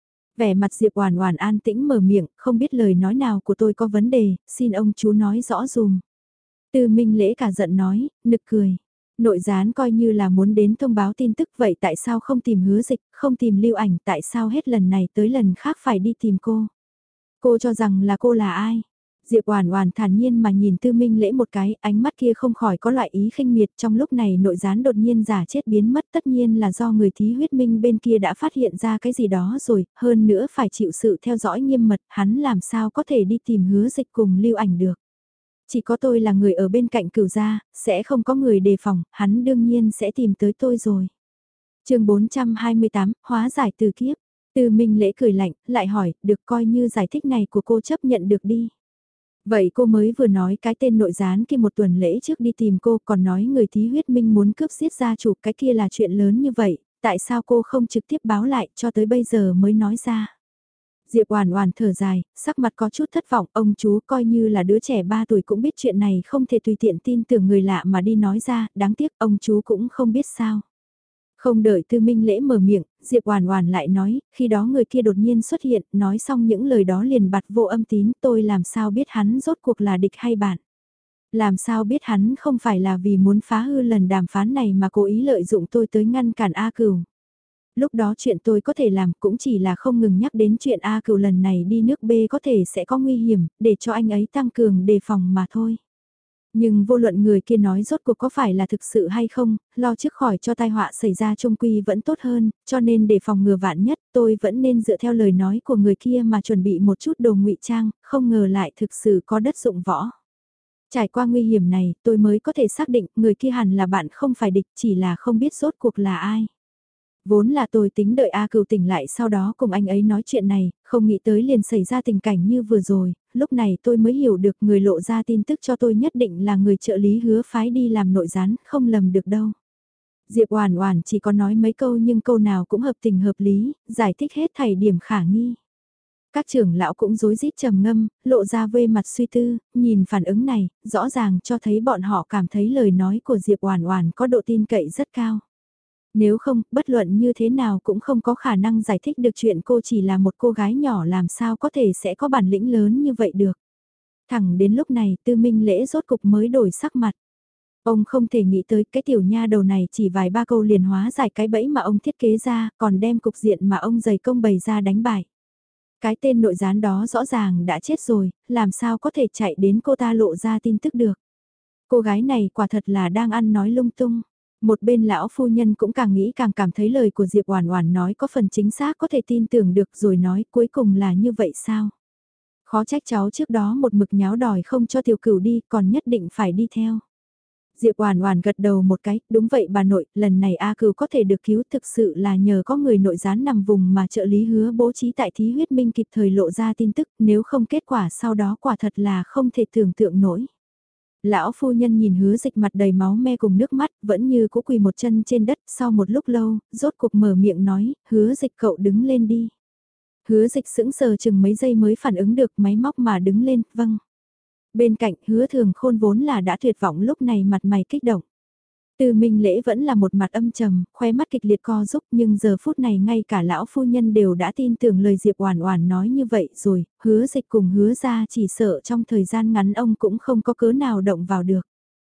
Vẻ mặt Diệp Oản Oản an tĩnh mở miệng, không biết lời nói nào của tôi có vấn đề, xin ông chú nói rõ dùm. Tư Minh Lễ cả giận nói, nực cười. Nội gián coi như là muốn đến thông báo tin tức, vậy tại sao không tìm Hứa Dịch, không tìm Lưu Ảnh, tại sao hết lần này tới lần khác phải đi tìm cô? Cô cho rằng là cô là ai? Diệp Oản Oản thản nhiên mà nhìn Tư Minh Lễ một cái, ánh mắt kia không khỏi có loại ý khinh miệt, trong lúc này nội gián đột nhiên giả chết biến mất, tất nhiên là do người Thí Huyết Minh bên kia đã phát hiện ra cái gì đó rồi, hơn nữa phải chịu sự theo dõi nghiêm mật, hắn làm sao có thể đi tìm Hứa Dịch cùng Lưu Ảnh được. Chỉ có tôi là người ở bên cạnh Cửu gia, sẽ không có người đề phòng, hắn đương nhiên sẽ tìm tới tôi rồi. Chương bốn trăm hai mươi tám, hóa giải từ kiếp. Tư Minh Lễ cười lạnh, lại hỏi, được coi như giải thích này của cô chấp nhận được đi. Vậy cô mới vừa nói cái tên nội gián kia một tuần lễ trước đi tìm cô, còn nói người Thí Huyết Minh muốn cướp giết gia chủ, cái kia là chuyện lớn như vậy, tại sao cô không trực tiếp báo lại cho tới bây giờ mới nói ra. Diệp Oản Oản thở dài, sắc mặt có chút thất vọng, ông chú coi như là đứa trẻ ba tuổi cũng biết chuyện này không thể tùy tiện tin tưởng người lạ mà đi nói ra, đáng tiếc ông chú cũng không biết sao. Không đợi Tư Minh Lễ mở miệng, Diệp Oản Oản lại nói, khi đó người kia đột nhiên xuất hiện, nói xong những lời đó liền bặt vô âm tín, tôi làm sao biết hắn rốt cuộc là địch hay bạn? Làm sao biết hắn không phải là vì muốn phá hư lần đàm phán này mà cố ý lợi dụng tôi tới ngăn cản A Cửu. Lúc đó chuyện tôi có thể làm cũng chỉ là không ngừng nhắc đến chuyện A Cửu lần này đi nước B có thể sẽ có nguy hiểm, để cho anh ấy tăng cường đề phòng mà thôi. Nhưng vô luận người kia nói rốt cuộc có phải là thực sự hay không, lo trước khỏi cho tai họa xảy ra trung quy vẫn tốt hơn, cho nên để phòng ngừa vạn nhất tôi vẫn nên dựa theo lời nói của người kia mà chuẩn bị một chút đồ ngụy trang, không ngờ lại thực sự có đất dụng võ. Trải qua nguy hiểm này tôi mới có thể xác định người kia hẳn là bạn không phải địch, chỉ là không biết rốt cuộc là ai. Vốn là tôi tính đợi A Cừu tỉnh lại sau đó cùng anh ấy nói chuyện này, không nghĩ tới liền xảy ra tình cảnh như vừa rồi, lúc này tôi mới hiểu được người lộ ra tin tức cho tôi nhất định là người trợ lý Hứa phái đi làm nội gián, không lầm được đâu. Diệp Oản Oản chỉ có nói mấy câu nhưng câu nào cũng hợp tình hợp lý, giải thích hết thảy điểm khả nghi. Các trưởng lão cũng rối rít trầm ngâm, lộ ra vê mặt suy tư, nhìn phản ứng này, rõ ràng cho thấy bọn họ cảm thấy lời nói của Diệp Oản Oản có độ tin cậy rất cao. Nếu không, bất luận như thế nào cũng không có khả năng giải thích được chuyện cô chỉ là một cô gái nhỏ làm sao có thể sẽ có bản lĩnh lớn như vậy được. Thẳng đến lúc này Tư Minh Lễ rốt cục mới đổi sắc mặt. Ông không thể nghĩ tới cái tiểu nha đầu này chỉ vài ba câu liền hóa giải cái bẫy mà ông thiết kế ra, còn đem cục diện mà ông dày công bày ra đánh bại. Cái tên nội gián đó rõ ràng đã chết rồi, làm sao có thể chạy đến cô ta lộ ra tin tức được. Cô gái này quả thật là đang ăn nói lung tung. Một bên lão phu nhân cũng càng nghĩ càng cảm thấy lời của Diệp Oản Oản nói có phần chính xác có thể tin tưởng được rồi nói cuối cùng là như vậy sao. Khó trách cháu trước đó một mực nháo đòi không cho tiểu cửu đi còn nhất định phải đi theo. Diệp Oản Oản gật đầu một cái, đúng vậy bà nội, lần này A Cừu có thể được cứu thực sự là nhờ có người nội gián nằm vùng mà trợ lý Hứa bố trí tại Thí Huyết Minh kịp thời lộ ra tin tức, nếu không kết quả sau đó quả thật là không thể tưởng tượng nổi. Lão phu nhân nhìn Hứa Dịch mặt đầy máu me cùng nước mắt, vẫn như cũ quỳ một chân trên đất, sau một lúc lâu, rốt cuộc mở miệng nói, Hứa Dịch cậu đứng lên đi. Hứa Dịch sững sờ chừng mấy giây mới phản ứng được máy móc mà đứng lên, vâng. Bên cạnh Hứa Thường Khôn vốn là đã tuyệt vọng lúc này mặt mày kích động. Tư Minh Lễ vẫn là một mặt âm trầm, khóe mắt kịch liệt co rúc nhưng giờ phút này ngay cả lão phu nhân đều đã tin tưởng lời Diệp Oản Oản nói như vậy rồi, Hứa Dịch cùng Hứa gia chỉ sợ trong thời gian ngắn ông cũng không có cớ nào động vào được.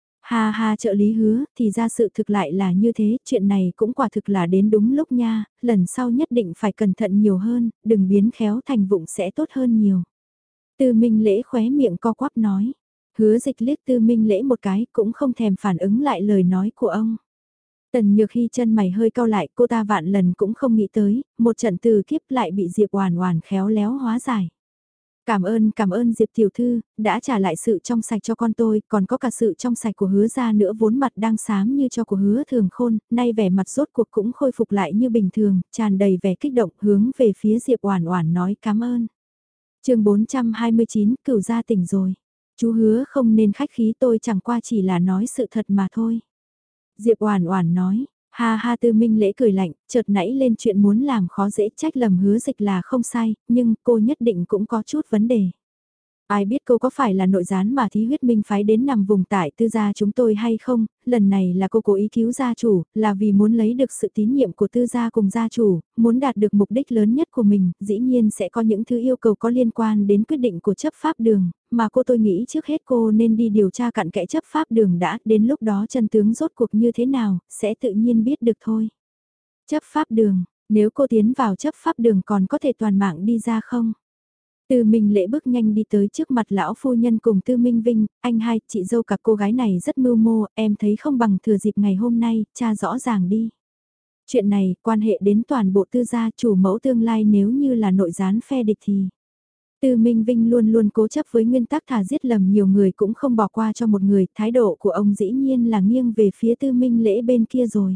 Ha ha trợ lý Hứa, thì ra sự thực lại là như thế, chuyện này cũng quả thực là đến đúng lúc nha, lần sau nhất định phải cẩn thận nhiều hơn, đừng biến khéo thành vụng sẽ tốt hơn nhiều. Tư Minh Lễ khóe miệng co quắp nói. Hứa Dịch liếc Tư Minh Lễ một cái cũng không thèm phản ứng lại lời nói của ông. Tần Nhược Hy chân mày hơi cau lại, cô ta vạn lần cũng không nghĩ tới, một trận từ kiếp lại bị Diệp Oản Oản khéo léo hóa giải. Cảm ơn, cảm ơn Diệp tiểu thư, đã trả lại sự trong sạch cho con tôi, còn có cả sự trong sạch của Hứa gia nữa, vốn mặt đang xám như cho của Hứa Thường Khôn, nay vẻ mặt rốt cuộc cũng khôi phục lại như bình thường, tràn đầy vẻ kích động, hướng về phía Diệp Oản Oản nói cảm ơn. Chương bốn trăm hai mươi chín, Cửu gia tỉnh rồi. Chú Hứa không nên khách khí, tôi chẳng qua chỉ là nói sự thật mà thôi. Diệp Oản Oản nói, ha ha. Tư Minh Lễ cười lạnh, chợt nảy lên chuyện muốn làm khó dễ, trách lầm Hứa Dịch là không sai, nhưng cô nhất định cũng có chút vấn đề. Ai biết cô có phải là nội gián mà Thí Huyết Minh phái đến nằm vùng tại Tư gia chúng tôi hay không, lần này là cô cố ý cứu gia chủ, là vì muốn lấy được sự tín nhiệm của Tư gia cùng gia chủ, muốn đạt được mục đích lớn nhất của mình, dĩ nhiên sẽ có những thứ yêu cầu có liên quan đến quyết định của chấp pháp đường, mà cô tôi nghĩ trước hết cô nên đi điều tra cặn kẽ chấp pháp đường đã, đến lúc đó chân tướng rốt cuộc như thế nào, sẽ tự nhiên biết được thôi. Chấp pháp đường, nếu cô tiến vào chấp pháp đường còn có thể toàn mạng đi ra không? Tư Minh Lễ bước nhanh đi tới trước mặt lão phu nhân cùng Tư Minh Vinh, anh hai, chị dâu cả cô gái này rất mưu mô, em thấy không bằng thừa dịp ngày hôm nay, cha rõ ràng đi. Chuyện này quan hệ đến toàn bộ Tư gia, chủ mẫu tương lai nếu như là nội gián phe địch thì. Tư Minh Vinh luôn luôn cố chấp với nguyên tắc thà giết lầm nhiều người cũng không bỏ qua cho một người, thái độ của ông dĩ nhiên là nghiêng về phía Tư Minh Lễ bên kia rồi.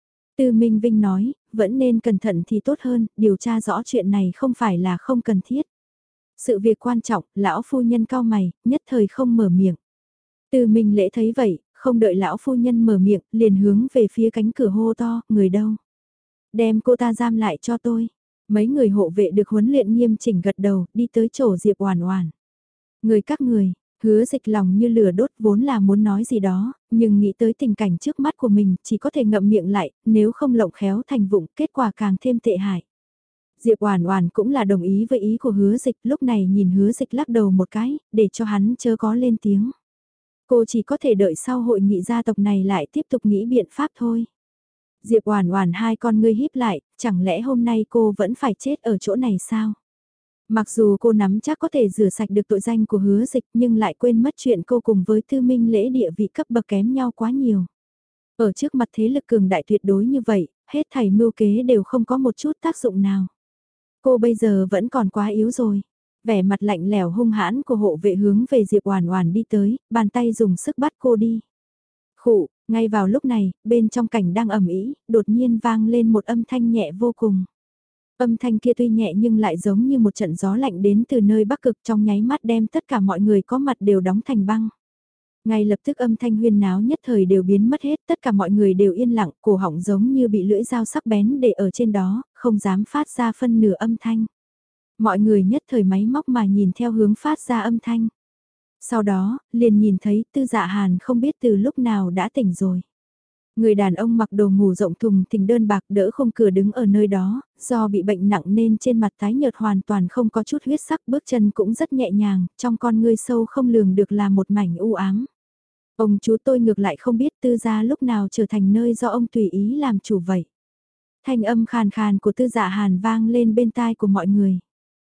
Tư Minh Vinh nói, vẫn nên cẩn thận thì tốt hơn, điều tra rõ chuyện này không phải là không cần thiết. Sự việc quan trọng, lão phu nhân cau mày, nhất thời không mở miệng. Tư Minh Lễ thấy vậy, không đợi lão phu nhân mở miệng, liền hướng về phía cánh cửa hô to, người đâu? Đem cô ta giam lại cho tôi. Mấy người hộ vệ được huấn luyện nghiêm chỉnh gật đầu, đi tới chỗ Diệp Oản Oản. Người các người, Hứa Dịch lòng như lửa đốt vốn là muốn nói gì đó, nhưng nghĩ tới tình cảnh trước mắt của mình, chỉ có thể ngậm miệng lại, nếu không lộng khéo thành vụng, kết quả càng thêm tệ hại. Diệp Oản Oản cũng là đồng ý với ý của Hứa Dịch, lúc này nhìn Hứa Dịch lắc đầu một cái, để cho hắn chớ có lên tiếng. Cô chỉ có thể đợi sau hội nghị gia tộc này lại tiếp tục nghĩ biện pháp thôi. Diệp Oản Oản hai con ngươi híp lại, chẳng lẽ hôm nay cô vẫn phải chết ở chỗ này sao? Mặc dù cô nắm chắc có thể rửa sạch được tội danh của Hứa Dịch nhưng lại quên mất chuyện cô cùng với Tư Minh Lễ địa vị cấp bậc kém nhau quá nhiều. Ở trước mặt thế lực cường đại tuyệt đối như vậy, hết thảy mưu kế đều không có một chút tác dụng nào. Cô bây giờ vẫn còn quá yếu rồi. Vẻ mặt lạnh lẽo hung hãn của hộ vệ hướng về Diệp Oản Oản đi tới, bàn tay dùng sức bắt cô đi. Khụ, ngay vào lúc này, bên trong cảnh đang ầm ĩ, đột nhiên vang lên một âm thanh nhẹ vô cùng. Âm thanh kia tuy nhẹ nhưng lại giống như một trận gió lạnh đến từ nơi Bắc Cực, trong nháy mắt đem tất cả mọi người có mặt đều đóng thành băng. Ngay lập tức âm thanh huyên náo nhất thời đều biến mất hết, tất cả mọi người đều yên lặng, cổ họng giống như bị lưỡi dao sắc bén để ở trên đó, không dám phát ra phân nửa âm thanh. Mọi người nhất thời máy móc mà nhìn theo hướng phát ra âm thanh. Sau đó, liền nhìn thấy Tư Dạ Hàn không biết từ lúc nào đã tỉnh rồi. Người đàn ông mặc đồ ngủ rộng thùng thình đơn bạc đỡ không cửa đứng ở nơi đó, do bị bệnh nặng nên trên mặt tái nhợt hoàn toàn không có chút huyết sắc, bước chân cũng rất nhẹ nhàng, trong con ngươi sâu không lường được là một mảnh u ám. Ông chú tôi ngược lại không biết Tư gia lúc nào trở thành nơi do ông tùy ý làm chủ vậy. Thanh âm khàn khàn của Tư Dạ Hàn vang lên bên tai của mọi người.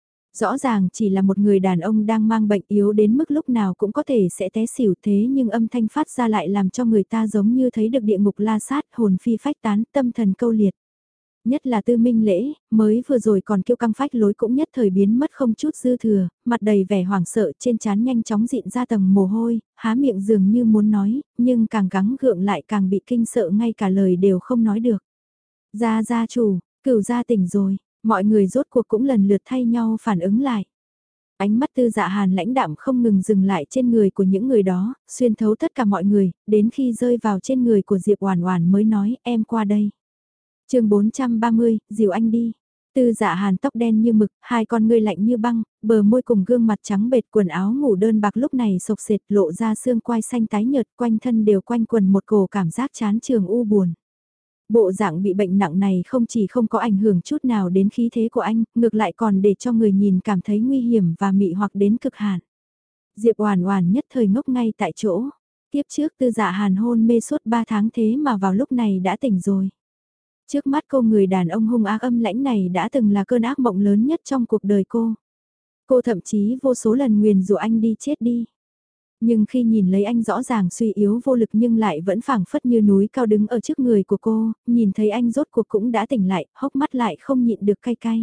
Rõ ràng chỉ là một người đàn ông đang mang bệnh yếu đến mức lúc nào cũng có thể sẽ té xỉu, thế nhưng âm thanh phát ra lại làm cho người ta giống như thấy được địa ngục la sát, hồn phi phách tán, tâm thần câu liệt. Nhất là Tư Minh Lễ, mới vừa rồi còn kiêu căng phách lối cũng nhất thời biến mất không chút dư thừa, mặt đầy vẻ hoảng sợ, trên trán nhanh chóng dịn ra tầng mồ hôi, há miệng dường như muốn nói, nhưng càng gắng gượng lại càng bị kinh sợ ngay cả lời đều không nói được. Gia gia chủ, Cửu gia tỉnh rồi. Mọi người rốt cuộc cũng lần lượt thay nhau phản ứng lại. Ánh mắt Tư Dạ Hàn lãnh đạm không ngừng dừng lại trên người của những người đó, xuyên thấu tất cả mọi người, đến khi rơi vào trên người của Diệp Oản Oản mới nói em qua đây. Chương bốn trăm ba mươi, dìu anh đi. Tư Dạ Hàn tóc đen như mực, hai con ngươi lạnh như băng, bờ môi cùng gương mặt trắng bệch, quần áo ngủ đơn bạc lúc này xộc xệch lộ ra xương quai xanh tái nhợt, quanh thân đều quanh quần một cổ cảm giác chán chường u buồn. Bộ dạng bị bệnh nặng này không chỉ không có ảnh hưởng chút nào đến khí thế của anh, ngược lại còn để cho người nhìn cảm thấy nguy hiểm và mị hoặc đến cực hạn. Diệp Oản Oản nhất thời ngốc ngay tại chỗ. Tiếp trước Tư Dạ Hàn hôn mê suốt ba tháng thế mà vào lúc này đã tỉnh rồi. Trước mắt cô, người đàn ông hung ác âm lãnh này đã từng là cơn ác mộng lớn nhất trong cuộc đời cô. Cô thậm chí vô số lần nguyền rủa anh đi chết đi. Nhưng khi nhìn lấy anh rõ ràng suy yếu vô lực nhưng lại vẫn phảng phất như núi cao đứng ở trước người của cô, nhìn thấy anh rốt cuộc cũng đã tỉnh lại, hốc mắt lại không nhịn được cay cay.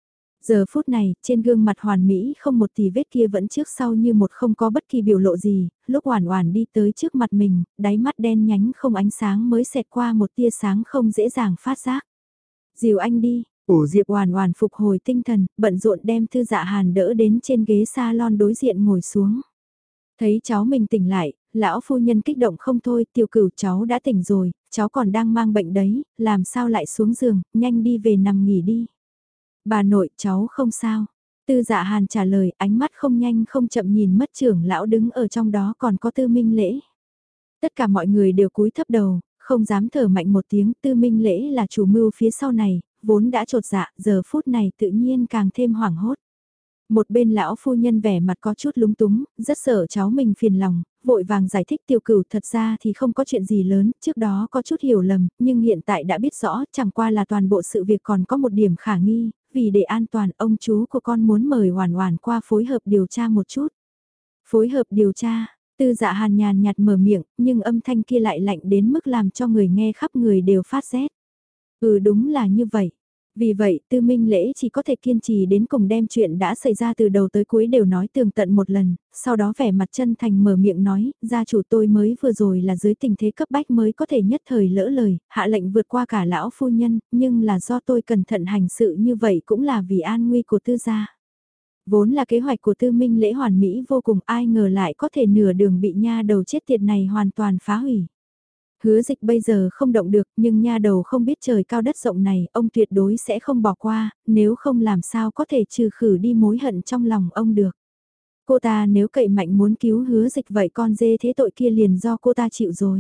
Giờ phút này, trên gương mặt hoàn mỹ không một tì vết kia vẫn trước sau như một không có bất kỳ biểu lộ gì, lúc Oản Oản đi tới trước mặt mình, đáy mắt đen nhánh không ánh sáng mới xẹt qua một tia sáng không dễ dàng phát giác. Dìu anh đi, ổ Diệp Oản Oản phục hồi tinh thần, bận rộn đem Tư Dạ Hàn đỡ đến trên ghế salon đối diện ngồi xuống. Thấy cháu mình tỉnh lại, lão phu nhân kích động không thôi, Tiểu Cửu cháu đã tỉnh rồi, cháu còn đang mang bệnh đấy, làm sao lại xuống giường, nhanh đi về nằm nghỉ đi. Bà nội cháu không sao. Tư Dạ Hàn trả lời, ánh mắt không nhanh không chậm nhìn mất trưởng lão đứng ở trong đó còn có Tư Minh Lễ. Tất cả mọi người đều cúi thấp đầu, không dám thở mạnh một tiếng. Tư Minh Lễ là chủ mưu phía sau này, vốn đã trột dạ, giờ phút này tự nhiên càng thêm hoảng hốt. Một bên lão phu nhân vẻ mặt có chút lúng túng, rất sợ cháu mình phiền lòng, vội vàng giải thích Tiểu Cửu thật ra thì không có chuyện gì lớn, trước đó có chút hiểu lầm, nhưng hiện tại đã biết rõ chẳng qua là toàn bộ sự việc còn có một điểm khả nghi, vì để an toàn ông chú của con muốn mời Oản Oản qua phối hợp điều tra một chút. Phối hợp điều tra, Tư Dạ Hàn nhàn nhạt mở miệng, nhưng âm thanh kia lại lạnh đến mức làm cho người nghe khắp người đều phát rét. Ừ đúng là như vậy. Vì vậy, Tư Minh Lễ chỉ có thể kiên trì đến cùng đem chuyện đã xảy ra từ đầu tới cuối đều nói tường tận một lần, sau đó vẻ mặt chân thành mở miệng nói, gia chủ tôi mới vừa rồi là dưới tình thế cấp bách mới có thể nhất thời lỡ lời, hạ lệnh vượt qua cả lão phu nhân, nhưng là do tôi cẩn thận hành sự như vậy cũng là vì an nguy của Tư gia. Vốn là kế hoạch của Tư Minh Lễ hoàn mỹ vô cùng, ai ngờ lại có thể nửa đường bị nha đầu chết tiệt này hoàn toàn phá hủy. Hứa Dịch bây giờ không động được, nhưng nha đầu không biết trời cao đất rộng này, ông tuyệt đối sẽ không bỏ qua, nếu không làm sao có thể trừ khử đi mối hận trong lòng ông được. Cô ta nếu cậy mạnh muốn cứu Hứa Dịch vậy con dê thế tội kia liền do cô ta chịu rồi.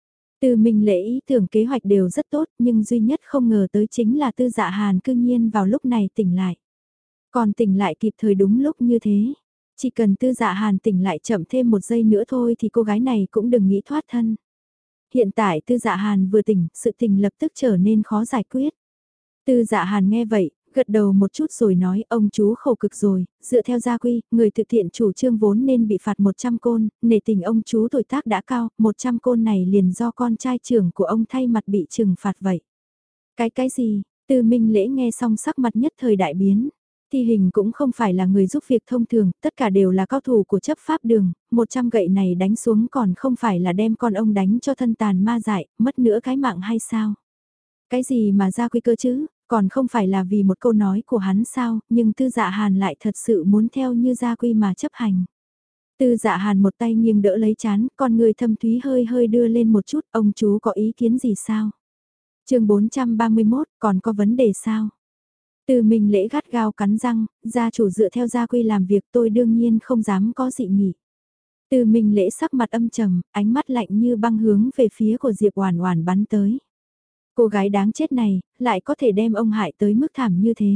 Tư Minh Lễ ý tưởng kế hoạch đều rất tốt, nhưng duy nhất không ngờ tới chính là Tư Dạ Hàn cư nhiên vào lúc này tỉnh lại. Còn tỉnh lại kịp thời đúng lúc như thế. Chỉ cần Tư Dạ Hàn tỉnh lại chậm thêm một giây nữa thôi thì cô gái này cũng đừng nghĩ thoát thân. Hiện tại Tư Dạ Hàn vừa tỉnh, sự tình lập tức trở nên khó giải quyết. Tư Dạ Hàn nghe vậy, Gật đầu một chút rồi nói ông chú khổ cực rồi, dựa theo gia quy, người thực hiện chủ trương vốn nên bị phạt một trăm côn, nể tình ông chú tuổi tác đã cao, một trăm côn này liền do con trai trưởng của ông thay mặt bị trừng phạt vậy. Cái cái gì, Tư Minh Lễ nghe xong sắc mặt nhất thời đại biến. Thi hình cũng không phải là người giúp việc thông thường, tất cả đều là cao thủ của chấp pháp đường, một trăm gậy này đánh xuống còn không phải là đem con ông đánh cho thân tàn ma dại, mất nữa cái mạng hay sao? Cái gì mà ra quy cơ chứ, còn không phải là vì một câu nói của hắn sao, nhưng Tư Dạ Hàn lại thật sự muốn theo như gia quy mà chấp hành. Tư Dạ Hàn một tay nghiêng đỡ lấy chán, con người thâm thúy hơi hơi đưa lên một chút, ông chú có ý kiến gì sao? Chương bốn trăm ba mươi mốt, còn có vấn đề sao? Từ Minh Lễ gắt gao cắn răng, gia chủ dựa theo gia quy làm việc tôi đương nhiên không dám có dị nghị. Từ Minh Lễ sắc mặt âm trầm, ánh mắt lạnh như băng hướng về phía của Diệp Oản Oản bắn tới. Cô gái đáng chết này, lại có thể đem ông hại tới mức thảm như thế.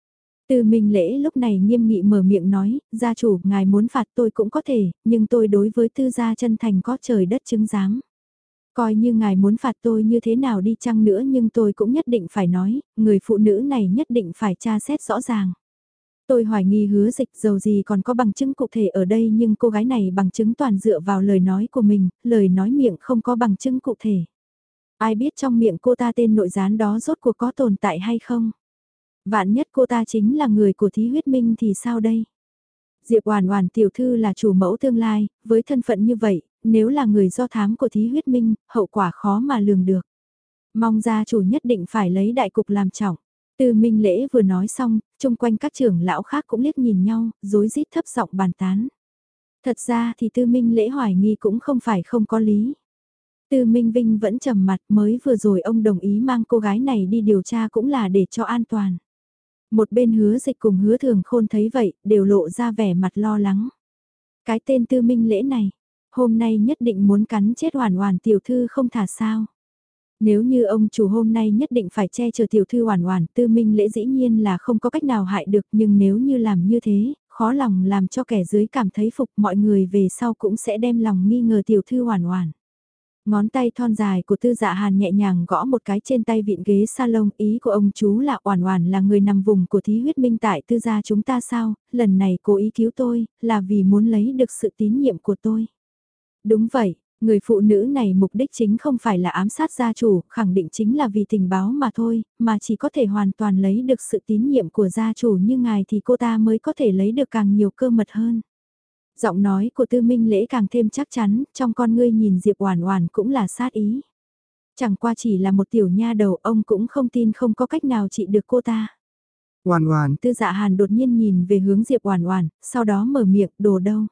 Từ Minh Lễ lúc này nghiêm nghị mở miệng nói, gia chủ, ngài muốn phạt tôi cũng có thể, nhưng tôi đối với Tư gia chân thành có trời đất chứng giám. Coi như ngài muốn phạt tôi như thế nào đi chăng nữa nhưng tôi cũng nhất định phải nói, người phụ nữ này nhất định phải tra xét rõ ràng. Tôi hoài nghi Hứa Dịch dầu gì còn có bằng chứng cụ thể ở đây nhưng cô gái này bằng chứng toàn dựa vào lời nói của mình, lời nói miệng không có bằng chứng cụ thể. Ai biết trong miệng cô ta tên nội gián đó rốt cuộc có tồn tại hay không? Vạn nhất cô ta chính là người của Thí Huyết Minh thì sao đây? Diệp Oản Oản tiểu thư là chủ mẫu tương lai, với thân phận như vậy, nếu là người do thám của Thí Huyết Minh, hậu quả khó mà lường được. Mong gia chủ nhất định phải lấy đại cục làm trọng. Từ Minh Lễ vừa nói xong, chung quanh các trưởng lão khác cũng liếc nhìn nhau, rối rít thấp giọng bàn tán. Thật ra thì Tư Minh Lễ hoài nghi cũng không phải không có lý. Tư Minh Vinh vẫn trầm mặt, mới vừa rồi ông đồng ý mang cô gái này đi điều tra cũng là để cho an toàn. Một bên Hứa Dịch cùng Hứa Thường Khôn thấy vậy, đều lộ ra vẻ mặt lo lắng. Cái tên Tư Minh Lễ này, hôm nay nhất định muốn cắn chết Oản Oản tiểu thư không thả sao. Nếu như ông chủ hôm nay nhất định phải che chở tiểu thư Oản Oản, Tư Minh Lễ dĩ nhiên là không có cách nào hại được, nhưng nếu như làm như thế, khó lòng làm cho kẻ dưới cảm thấy phục, mọi người về sau cũng sẽ đem lòng nghi ngờ tiểu thư Oản Oản. Ngón tay thon dài của Tư Dạ Hàn nhẹ nhàng gõ một cái trên tay vịn ghế salon, ý của ông chú là Oản Oản là người nằm vùng của Thí Huyết Minh tại Tư gia chúng ta sao, lần này cố ý cứu tôi, là vì muốn lấy được sự tín nhiệm của tôi. Đúng vậy, người phụ nữ này mục đích chính không phải là ám sát gia chủ, khẳng định chính là vì tình báo mà thôi, mà chỉ có thể hoàn toàn lấy được sự tín nhiệm của gia chủ như ngài thì cô ta mới có thể lấy được càng nhiều cơ mật hơn. Giọng nói của Tư Minh Lễ càng thêm chắc chắn, trong con ngươi nhìn Diệp Oản Oản cũng là sát ý. Chẳng qua chỉ là một tiểu nha đầu, ông cũng không tin không có cách nào trị được cô ta. Oản Oản, Tư Dạ Hàn đột nhiên nhìn về hướng Diệp Oản Oản, sau đó mở miệng, đồ đâu?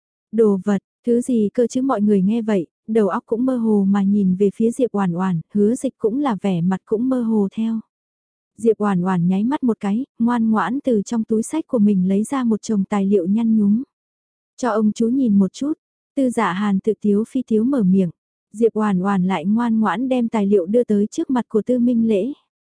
Đồ vật, thứ gì cơ chứ mọi người nghe vậy, đầu óc cũng mơ hồ mà nhìn về phía Diệp Oản Oản, Hứa Dịch cũng là vẻ mặt cũng mơ hồ theo. Diệp Oản Oản nháy mắt một cái, ngoan ngoãn từ trong túi xách của mình lấy ra một chồng tài liệu nhăn nhúm. Cho ông chú nhìn một chút, Tư Dạ Hàn tự tiếu phi tiếu mở miệng, Diệp Oản Oản lại ngoan ngoãn đem tài liệu đưa tới trước mặt của Tư Minh Lễ.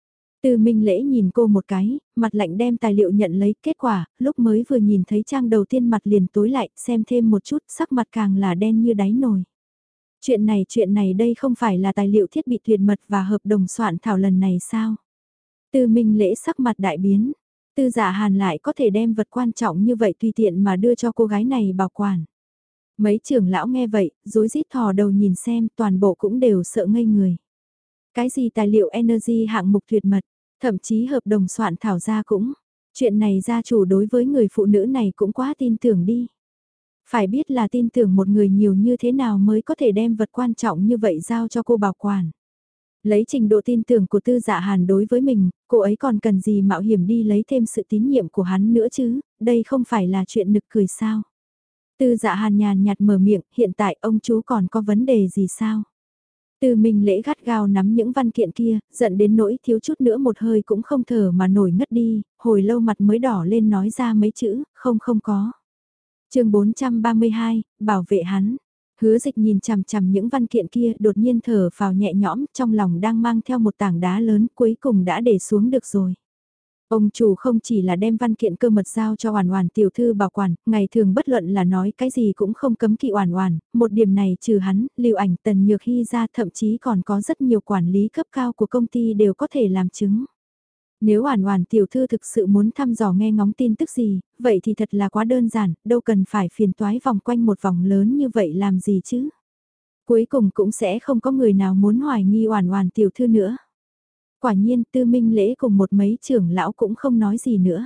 Tư Minh Lễ nhìn cô một cái, mặt lạnh đem tài liệu nhận lấy, kết quả, lúc mới vừa nhìn thấy trang đầu tiên mặt liền tối lại, xem thêm một chút, sắc mặt càng là đen như đáy nồi. Chuyện này chuyện này đây không phải là tài liệu thiết bị tuyệt mật và hợp đồng soạn thảo lần này sao? Tư Minh Lễ sắc mặt đại biến. Tư Dạ Hàn lại có thể đem vật quan trọng như vậy tùy tiện mà đưa cho cô gái này bảo quản. Mấy trưởng lão nghe vậy, rối rít thò đầu nhìn xem, toàn bộ cũng đều sợ ngây người. Cái gì tài liệu energy hạng mục tuyệt mật, thậm chí hợp đồng soạn thảo ra cũng. Chuyện này gia chủ đối với người phụ nữ này cũng quá tin tưởng đi. Phải biết là tin tưởng một người nhiều như thế nào mới có thể đem vật quan trọng như vậy giao cho cô bảo quản. Lấy trình độ tin tưởng của Tư Dạ Hàn đối với mình, cô ấy còn cần gì mạo hiểm đi lấy thêm sự tín nhiệm của hắn nữa chứ, đây không phải là chuyện nực cười sao. Tư Dạ Hàn nhàn nhạt mở miệng, hiện tại ông chú còn có vấn đề gì sao? Tư Minh Lễ gắt gao nắm những văn kiện kia, giận đến nỗi thiếu chút nữa một hơi cũng không thở mà nổi ngất đi, hồi lâu mặt mới đỏ lên nói ra mấy chữ, không không có. Chương bốn trăm ba mươi hai, bảo vệ hắn. Hứa Dịch nhìn chằm chằm những văn kiện kia, đột nhiên thở phào nhẹ nhõm, trong lòng đang mang theo một tảng đá lớn, cuối cùng đã để xuống được rồi. Ông chủ không chỉ là đem văn kiện cơ mật giao cho Oản Oản tiểu thư bảo quản, ngày thường bất luận là nói cái gì cũng không cấm kỵ Oản Oản, một điểm này trừ hắn, Lưu Ảnh, Tần Nhược Hy ra, thậm chí còn có rất nhiều quản lý cấp cao của công ty đều có thể làm chứng. Nếu Oản Oản tiểu thư thực sự muốn thăm dò nghe ngóng tin tức gì, vậy thì thật là quá đơn giản, đâu cần phải phiền toái vòng quanh một vòng lớn như vậy làm gì chứ. Cuối cùng cũng sẽ không có người nào muốn hoài nghi Oản Oản tiểu thư nữa. Quả nhiên Tư Minh Lễ cùng một mấy trưởng lão cũng không nói gì nữa.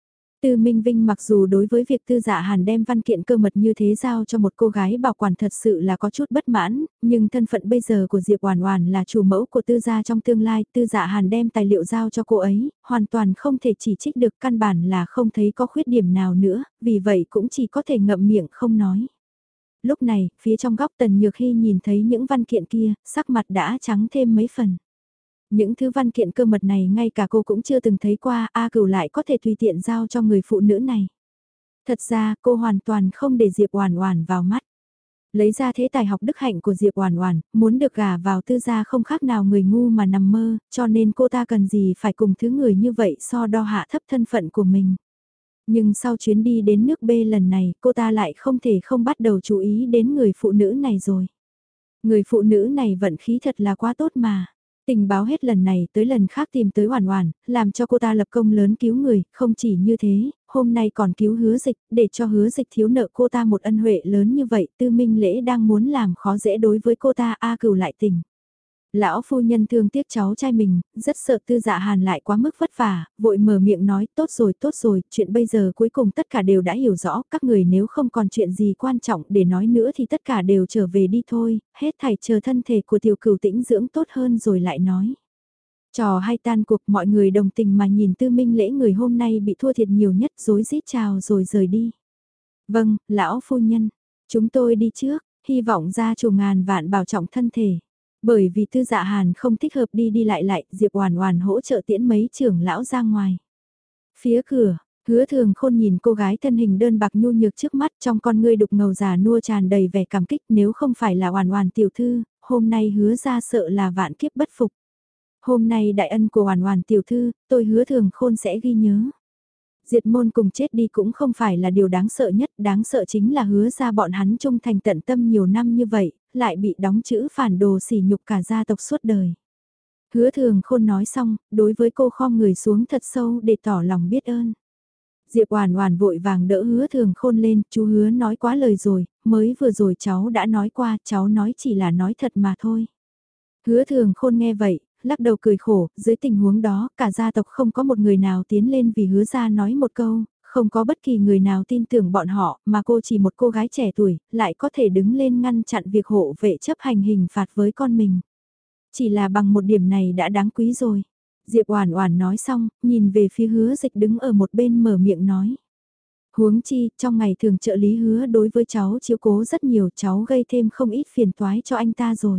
Tư Minh Vinh mặc dù đối với việc Tư Dạ Hàn đem văn kiện cơ mật như thế giao cho một cô gái bảo quản thật sự là có chút bất mãn, nhưng thân phận bây giờ của Diệp Oản Oản là chủ mẫu của Tư gia trong tương lai, Tư Dạ Hàn đem tài liệu giao cho cô ấy, hoàn toàn không thể chỉ trích được, căn bản là không thấy có khuyết điểm nào nữa, vì vậy cũng chỉ có thể ngậm miệng không nói. Lúc này, phía trong góc Tần Nhược Hy nhìn thấy những văn kiện kia, sắc mặt đã trắng thêm mấy phần. Những thứ văn kiện cơ mật này ngay cả cô cũng chưa từng thấy qua, A Cửu lại có thể tùy tiện giao cho người phụ nữ này. Thật ra cô hoàn toàn không để Diệp Oản Oản vào mắt. Lấy ra thế tài học đức hạnh của Diệp Oản Oản, muốn được gả vào Tư gia không khác nào người ngu mà nằm mơ, cho nên cô ta cần gì phải cùng thứ người như vậy so đo hạ thấp thân phận của mình. Nhưng sau chuyến đi đến nước B lần này, cô ta lại không thể không bắt đầu chú ý đến người phụ nữ này rồi. Người phụ nữ này vận khí thật là quá tốt mà. Tình báo hết lần này tới lần khác tìm tới Oản Oản, làm cho cô ta lập công lớn cứu người, không chỉ như thế, hôm nay còn cứu Hứa Dịch, để cho Hứa Dịch thiếu nợ cô ta một ân huệ lớn như vậy, Tư Minh Lễ đang muốn làm khó dễ đối với cô ta, A Cửu lại tỉnh. Lão phu nhân thương tiếc cháu trai mình, rất sợ Tư Dạ Hàn lại quá mức vất vả, vội mở miệng nói, tốt rồi, tốt rồi, chuyện bây giờ cuối cùng tất cả đều đã hiểu rõ, các người nếu không còn chuyện gì quan trọng để nói nữa thì tất cả đều trở về đi thôi, hết thảy chờ thân thể của tiểu cửu tĩnh dưỡng tốt hơn rồi lại nói. Trò hay tan cuộc, mọi người đồng tình mà nhìn Tư Minh Lễ người hôm nay bị thua thiệt nhiều nhất, rối rít chào rồi rời đi. Vâng, lão phu nhân, chúng tôi đi trước, hy vọng gia chủ ngàn vạn bảo trọng thân thể. Bởi vì Tư Dạ Hàn không thích hợp đi đi lại lại, Diệp Oản Oản hỗ trợ tiễn mấy trưởng lão ra ngoài. Phía cửa, Hứa Thường Khôn nhìn cô gái thân hình đơn bạc nhu nhược trước mắt, trong con ngươi đục ngầu già nua tràn đầy vẻ cảm kích, nếu không phải là Oản Oản tiểu thư, hôm nay Hứa gia sợ là vạn kiếp bất phục. Hôm nay đại ân của Oản Oản tiểu thư, tôi Hứa Thường Khôn sẽ ghi nhớ. Diệt môn cùng chết đi cũng không phải là điều đáng sợ nhất, đáng sợ chính là Hứa gia bọn hắn trung thành tận tâm nhiều năm như vậy, lại bị đóng chữ phản đồ sỉ nhục cả gia tộc suốt đời. Hứa Thường Khôn nói xong, đối với cô khom người xuống thật sâu để tỏ lòng biết ơn. Diệp Oản Oản vội vàng đỡ Hứa Thường Khôn lên, chú Hứa nói quá lời rồi, mới vừa rồi cháu đã nói qua, cháu nói chỉ là nói thật mà thôi. Hứa Thường Khôn nghe vậy, lắc đầu cười khổ, dưới tình huống đó, cả gia tộc không có một người nào tiến lên vì Hứa gia nói một câu, không có bất kỳ người nào tin tưởng bọn họ, mà cô chỉ một cô gái trẻ tuổi, lại có thể đứng lên ngăn chặn việc hộ vệ chấp hành hình phạt với con mình. Chỉ là bằng một điểm này đã đáng quý rồi. Diệp Oản Oản nói xong, nhìn về phía Hứa Dịch đứng ở một bên mở miệng nói. Huống chi, trong ngày thường trợ lý Hứa đối với cháu chiếu cố rất nhiều, cháu gây thêm không ít phiền toái cho anh ta rồi.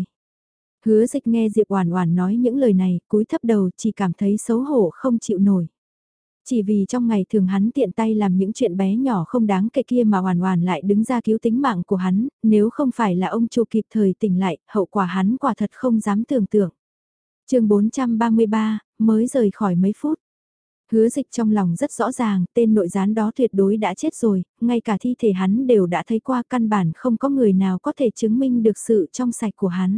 Hứa Dịch nghe Diệp Oản Oản nói những lời này, cúi thấp đầu, chỉ cảm thấy xấu hổ không chịu nổi. Chỉ vì trong ngày thường hắn tiện tay làm những chuyện bé nhỏ không đáng kể kia mà Oản Oản lại đứng ra cứu tính mạng của hắn, nếu không phải là ông chủ kịp thời tỉnh lại, hậu quả hắn quả thật không dám tưởng tượng. Chương bốn trăm ba mươi ba, mới rời khỏi mấy phút. Hứa Dịch trong lòng rất rõ ràng, tên nội gián đó tuyệt đối đã chết rồi, ngay cả thi thể hắn đều đã thấy qua, căn bản không có người nào có thể chứng minh được sự trong sạch của hắn.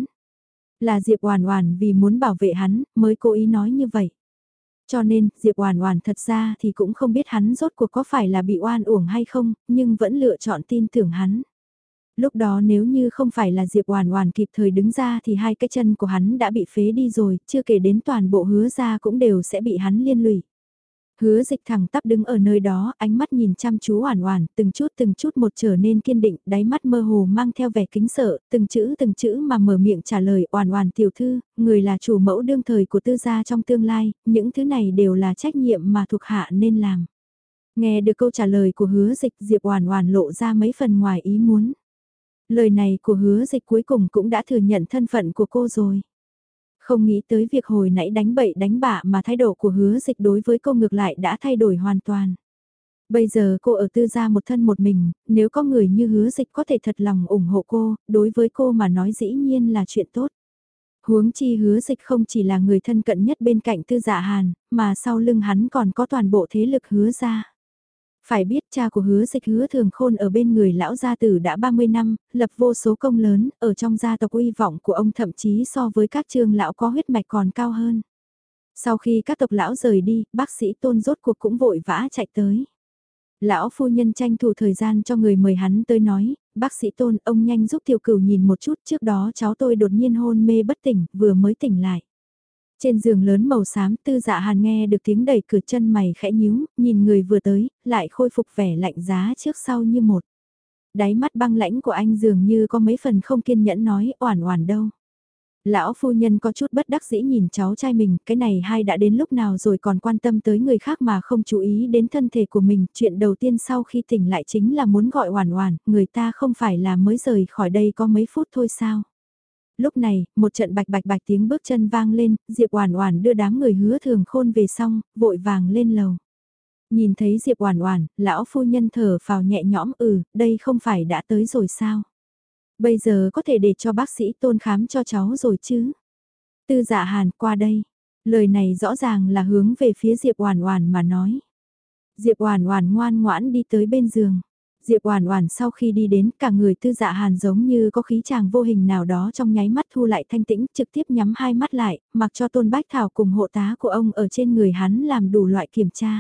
Là Diệp Oản Oản vì muốn bảo vệ hắn, mới cố ý nói như vậy. Cho nên, Diệp Oản Oản thật ra thì cũng không biết hắn rốt cuộc có phải là bị oan uổng hay không, nhưng vẫn lựa chọn tin tưởng hắn. Lúc đó nếu như không phải là Diệp Oản Oản kịp thời đứng ra thì hai cái chân của hắn đã bị phế đi rồi, chưa kể đến toàn bộ Hứa gia cũng đều sẽ bị hắn liên lụy. Hứa Dịch thẳng tắp đứng ở nơi đó, ánh mắt nhìn chăm chú Oản Oản, từng chút từng chút một trở nên kiên định, đáy mắt mơ hồ mang theo vẻ kính sợ, từng chữ từng chữ mà mở miệng trả lời, "Oản Oản tiểu thư, người là chủ mẫu đương thời của Tư gia trong tương lai, những thứ này đều là trách nhiệm mà thuộc hạ nên làm." Nghe được câu trả lời của Hứa Dịch, Diệp Oản Oản lộ ra mấy phần ngoài ý muốn. Lời này của Hứa Dịch cuối cùng cũng đã thừa nhận thân phận của cô rồi. Không nghĩ tới việc hồi nãy đánh bậy đánh bạ mà thái độ của Hứa Dịch đối với cô ngược lại đã thay đổi hoàn toàn. Bây giờ cô ở Tư gia một thân một mình, nếu có người như Hứa Dịch có thể thật lòng ủng hộ cô, đối với cô mà nói dĩ nhiên là chuyện tốt. Huống chi Hứa Dịch không chỉ là người thân cận nhất bên cạnh Tư Dạ Hàn, mà sau lưng hắn còn có toàn bộ thế lực Hứa gia. Phải biết cha của Hứa Dịch Hứa Thường Khôn ở bên người lão gia tử đã ba mươi năm, lập vô số công lớn, ở trong gia tộc uy vọng của ông thậm chí so với các trường lão có huyết mạch còn cao hơn. Sau khi các tộc lão rời đi, bác sĩ Tôn rốt cuộc cũng vội vã chạy tới. Lão phu nhân tranh thủ thời gian cho người mời hắn tới nói, bác sĩ Tôn, ông nhanh giúp tiểu cửu nhìn một chút, trước đó cháu tôi đột nhiên hôn mê bất tỉnh, vừa mới tỉnh lại. Trên giường lớn màu xám, Tư Dạ Hàn nghe được tiếng đẩy cửa, chân mày khẽ nhíu, nhìn người vừa tới, lại khôi phục vẻ lạnh giá trước sau như một. Đáy mắt băng lãnh của anh dường như có mấy phần không kiên nhẫn nói, oản oản đâu. Lão phu nhân có chút bất đắc dĩ nhìn cháu trai mình, cái này hai đã đến lúc nào rồi còn quan tâm tới người khác mà không chú ý đến thân thể của mình, chuyện đầu tiên sau khi tỉnh lại chính là muốn gọi oản oản, người ta không phải là mới rời khỏi đây có mấy phút thôi sao. Lúc này, một trận bạch bạch bạch tiếng bước chân vang lên, Diệp Oản Oản đưa đám người Hứa Thường Khôn về xong, vội vàng lên lầu. Nhìn thấy Diệp Oản Oản, lão phu nhân thở phào nhẹ nhõm, ừ, đây không phải đã tới rồi sao? Bây giờ có thể để cho bác sĩ Tôn khám cho cháu rồi chứ? Tư Dạ Hàn, qua đây. Lời này rõ ràng là hướng về phía Diệp Oản Oản mà nói. Diệp Oản Oản ngoan ngoãn đi tới bên giường. Diệp Oản Oản sau khi đi đến, cả người Tư Dạ Hàn giống như có khí chàng vô hình nào đó trong nháy mắt thu lại thanh tĩnh, trực tiếp nhắm hai mắt lại, mặc cho Tôn Bách Thảo cùng hộ tá của ông ở trên người hắn làm đủ loại kiểm tra.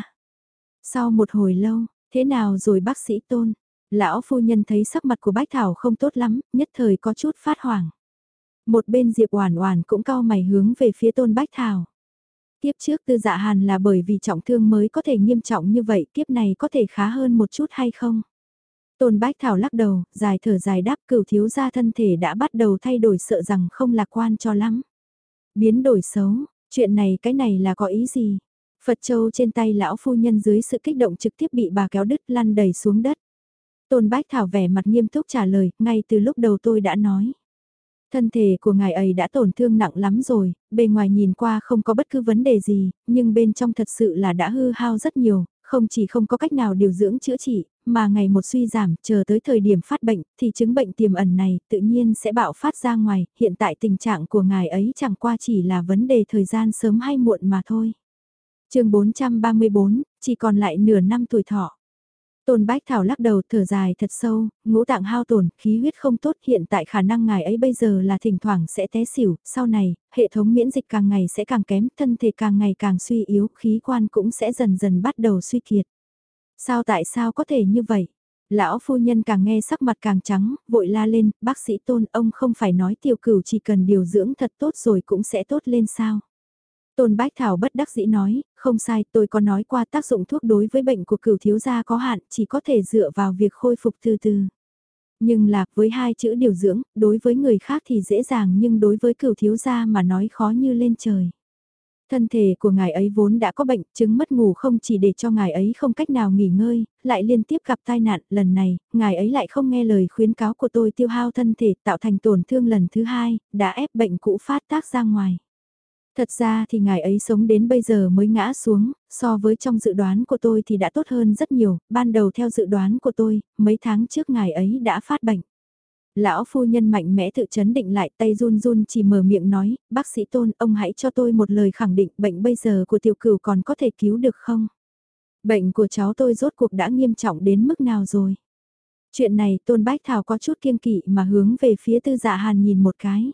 Sau một hồi lâu, thế nào rồi bác sĩ Tôn? Lão phu nhân thấy sắc mặt của Bách Thảo không tốt lắm, nhất thời có chút phát hoảng. Một bên Diệp Oản Oản cũng cau mày hướng về phía Tôn Bách Thảo. Kiếp trước Tư Dạ Hàn là bởi vì trọng thương mới có thể nghiêm trọng như vậy, kiếp này có thể khá hơn một chút hay không? Tôn Bách Thảo lắc đầu, dài thở dài đáp, Cửu thiếu gia thân thể đã bắt đầu thay đổi, sợ rằng không lạc quan cho lắm. Biến đổi xấu, chuyện này cái này là có ý gì? Phật châu trên tay lão phu nhân dưới sự kích động trực tiếp bị bà kéo đứt lăn đầy xuống đất. Tôn Bách Thảo vẻ mặt nghiêm túc trả lời, ngay từ lúc đầu tôi đã nói. Thân thể của ngài ấy đã tổn thương nặng lắm rồi, bề ngoài nhìn qua không có bất cứ vấn đề gì, nhưng bên trong thật sự là đã hư hao rất nhiều, không chỉ không có cách nào điều dưỡng chữa trị, mà ngày một suy giảm, chờ tới thời điểm phát bệnh, thì chứng bệnh tiềm ẩn này tự nhiên sẽ bạo phát ra ngoài, hiện tại tình trạng của ngài ấy chẳng qua chỉ là vấn đề thời gian sớm hay muộn mà thôi. Chương bốn trăm ba mươi bốn, chỉ còn lại nửa năm tuổi thọ. Tôn Bách Thảo lắc đầu thở dài thật sâu, ngũ tạng hao tổn, khí huyết không tốt, hiện tại khả năng ngài ấy bây giờ là thỉnh thoảng sẽ té xỉu, sau này, hệ thống miễn dịch càng ngày sẽ càng kém, thân thể càng ngày càng suy yếu, khí quan cũng sẽ dần dần bắt đầu suy kiệt. Sao tại sao có thể như vậy? Lão phu nhân càng nghe sắc mặt càng trắng, vội la lên, bác sĩ Tôn, ông không phải nói tiểu cửu chỉ cần điều dưỡng thật tốt rồi cũng sẽ tốt lên sao? Tôn Bách Thảo bất đắc dĩ nói, không sai, tôi có nói qua tác dụng thuốc đối với bệnh của cửu thiếu gia có hạn, chỉ có thể dựa vào việc khôi phục từ từ. Nhưng là, với hai chữ điều dưỡng, đối với người khác thì dễ dàng nhưng đối với cửu thiếu gia mà nói khó như lên trời. Thân thể của ngài ấy vốn đã có bệnh, chứng mất ngủ không chỉ để cho ngài ấy không cách nào nghỉ ngơi, lại liên tiếp gặp tai nạn, lần này, ngài ấy lại không nghe lời khuyến cáo của tôi tiêu hao thân thể tạo thành tổn thương lần thứ hai, đã ép bệnh cũ phát tác ra ngoài. Thật ra thì ngài ấy sống đến bây giờ mới ngã xuống, so với trong dự đoán của tôi thì đã tốt hơn rất nhiều, ban đầu theo dự đoán của tôi, mấy tháng trước ngài ấy đã phát bệnh. Lão phu nhân mạnh mẽ tự chấn định lại, tay run run chỉ mở miệng nói, bác sĩ Tôn, ông hãy cho tôi một lời khẳng định bệnh bây giờ của tiểu cửu còn có thể cứu được không? Bệnh của cháu tôi rốt cuộc đã nghiêm trọng đến mức nào rồi? Chuyện này Tôn Bách Thảo có chút kiêng kỵ mà hướng về phía Tư Dạ Hàn nhìn một cái.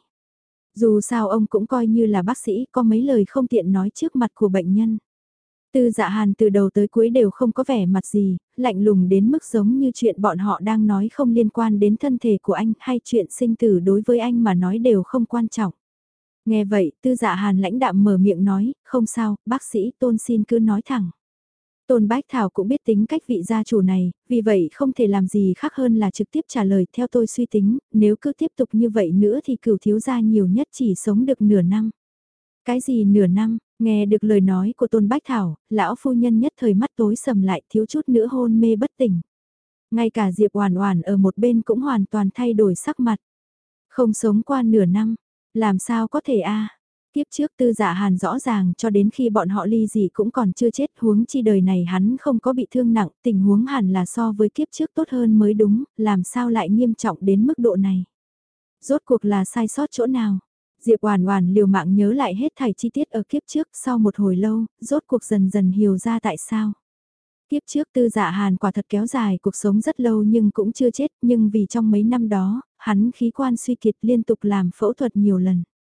Dù sao ông cũng coi như là bác sĩ, có mấy lời không tiện nói trước mặt của bệnh nhân. Tư Dạ Hàn từ đầu tới cuối đều không có vẻ mặt gì, lạnh lùng đến mức giống như chuyện bọn họ đang nói không liên quan đến thân thể của anh hay chuyện sinh tử đối với anh mà nói đều không quan trọng. Nghe vậy, Tư Dạ Hàn lãnh đạm mở miệng nói, không sao, bác sĩ Tôn xin cứ nói thẳng. Tôn Bách Thảo cũng biết tính cách vị gia chủ này, vì vậy không thể làm gì khác hơn là trực tiếp trả lời theo tôi suy tính, nếu cứ tiếp tục như vậy nữa thì cửu thiếu gia nhiều nhất chỉ sống được nửa năm. Cái gì nửa năm, nghe được lời nói của Tôn Bách Thảo, lão phu nhân nhất thời mắt tối sầm lại thiếu chút nữa hôn mê bất tỉnh. Ngay cả Diệp Oản Oản ở một bên cũng hoàn toàn thay đổi sắc mặt. Không sống qua nửa năm, làm sao có thể a? Kiếp trước Tư Dạ Hàn rõ ràng cho đến khi bọn họ ly dị cũng còn chưa chết, huống chi đời này hắn không có bị thương nặng, tình huống hẳn là so với kiếp trước tốt hơn mới đúng, làm sao lại nghiêm trọng đến mức độ này. Rốt cuộc là sai sót chỗ nào? Diệp Oản Oản liều mạng nhớ lại hết thảy chi tiết ở kiếp trước, sau một hồi lâu, rốt cuộc dần dần hiểu ra tại sao. Kiếp trước Tư Dạ Hàn quả thật kéo dài cuộc sống rất lâu nhưng cũng chưa chết, nhưng vì trong mấy năm đó, hắn khí quan suy kiệt liên tục làm phẫu thuật nhiều lần.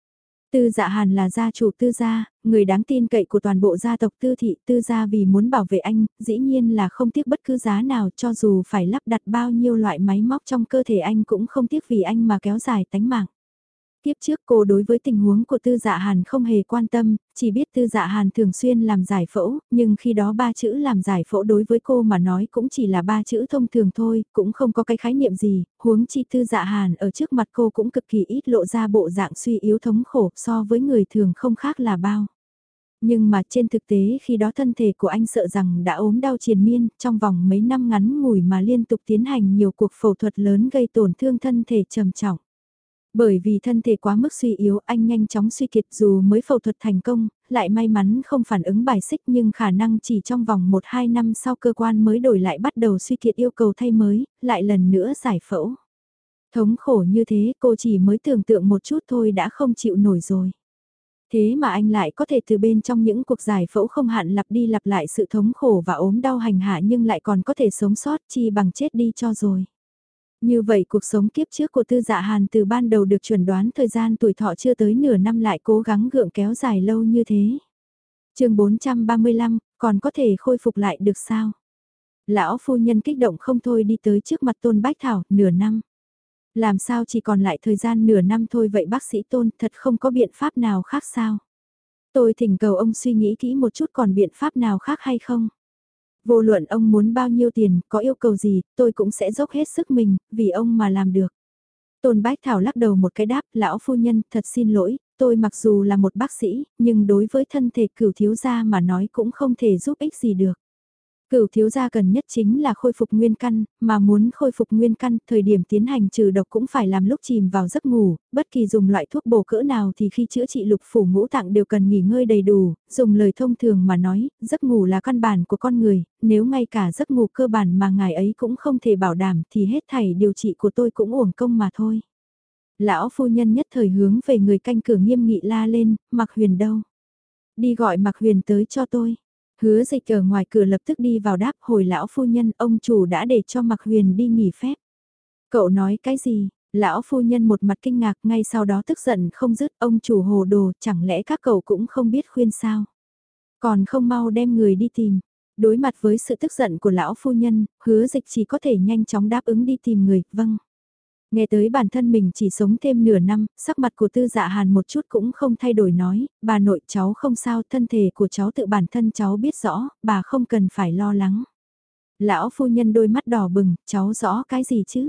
Tư Dạ Hàn là gia chủ Tư gia, người đáng tin cậy của toàn bộ gia tộc Tư thị. Tư gia vì muốn bảo vệ anh, dĩ nhiên là không tiếc bất cứ giá nào, cho dù phải lắp đặt bao nhiêu loại máy móc trong cơ thể anh cũng không tiếc vì anh mà kéo dài tánh mạng. Tiếp trước cô đối với tình huống của Tư Dạ Hàn không hề quan tâm, chỉ biết Tư Dạ Hàn thường xuyên làm giải phẫu, nhưng khi đó ba chữ làm giải phẫu đối với cô mà nói cũng chỉ là ba chữ thông thường thôi, cũng không có cái khái niệm gì, huống chi Tư Dạ Hàn ở trước mặt cô cũng cực kỳ ít lộ ra bộ dạng suy yếu thống khổ so với người thường không khác là bao. Nhưng mà trên thực tế khi đó thân thể của anh sợ rằng đã ốm đau triền miên, trong vòng mấy năm ngắn ngủi mà liên tục tiến hành nhiều cuộc phẫu thuật lớn gây tổn thương thân thể trầm trọng. Bởi vì thân thể quá mức suy yếu anh nhanh chóng suy kiệt dù mới phẫu thuật thành công, lại may mắn không phản ứng bài xích nhưng khả năng chỉ trong vòng một hai năm sau cơ quan mới đổi lại bắt đầu suy kiệt yêu cầu thay mới, lại lần nữa giải phẫu. Thống khổ như thế cô chỉ mới tưởng tượng một chút thôi đã không chịu nổi rồi. Thế mà anh lại có thể từ bên trong những cuộc giải phẫu không hạn lặp đi lặp lại sự thống khổ và ốm đau hành hạ nhưng lại còn có thể sống sót chi bằng chết đi cho rồi. Như vậy cuộc sống kiếp trước của Tư Dạ Hàn từ ban đầu được chuẩn đoán thời gian tuổi thọ chưa tới nửa năm lại cố gắng gượng kéo dài lâu như thế. chương bốn trăm ba mươi lăm, còn có thể khôi phục lại được sao? Lão phu nhân kích động không thôi đi tới trước mặt Tôn Bách Thảo, nửa năm. Làm sao chỉ còn lại thời gian nửa năm thôi vậy bác sĩ Tôn, thật không có biện pháp nào khác sao? Tôi thỉnh cầu ông suy nghĩ kỹ một chút còn biện pháp nào khác hay không? Vô luận ông muốn bao nhiêu tiền, có yêu cầu gì, tôi cũng sẽ dốc hết sức mình, vì ông mà làm được. Tôn Bách Thảo lắc đầu một cái đáp, lão phu nhân, thật xin lỗi, tôi mặc dù là một bác sĩ, nhưng đối với thân thể cửu thiếu gia mà nói cũng không thể giúp ích gì được. Cửu thiếu gia cần nhất chính là khôi phục nguyên căn, mà muốn khôi phục nguyên căn, thời điểm tiến hành trừ độc cũng phải làm lúc chìm vào giấc ngủ, bất kỳ dùng loại thuốc bổ cỡ nào thì khi chữa trị lục phủ ngũ tạng đều cần nghỉ ngơi đầy đủ, dùng lời thông thường mà nói, giấc ngủ là căn bản của con người, nếu ngay cả giấc ngủ cơ bản mà ngài ấy cũng không thể bảo đảm thì hết thảy điều trị của tôi cũng uổng công mà thôi. Lão phu nhân nhất thời hướng về người canh cửa nghiêm nghị la lên, Mạc Huyền đâu? Đi gọi Mạc Huyền tới cho tôi. Hứa Dịch ở ngoài cửa lập tức đi vào đáp hồi lão phu nhân, ông chủ đã để cho Mạc Huyền đi nghỉ phép. Cậu nói cái gì? Lão phu nhân một mặt kinh ngạc ngay sau đó tức giận không dứt, ông chủ hồ đồ, chẳng lẽ các cậu cũng không biết khuyên sao? Còn không mau đem người đi tìm. Đối mặt với sự tức giận của lão phu nhân, Hứa Dịch chỉ có thể nhanh chóng đáp ứng đi tìm người, vâng. Nghe tới bản thân mình chỉ sống thêm nửa năm, sắc mặt của Tư Dạ Hàn một chút cũng không thay đổi nói, bà nội cháu không sao, thân thể của cháu tự bản thân cháu biết rõ, bà không cần phải lo lắng. Lão phu nhân đôi mắt đỏ bừng, cháu rõ cái gì chứ?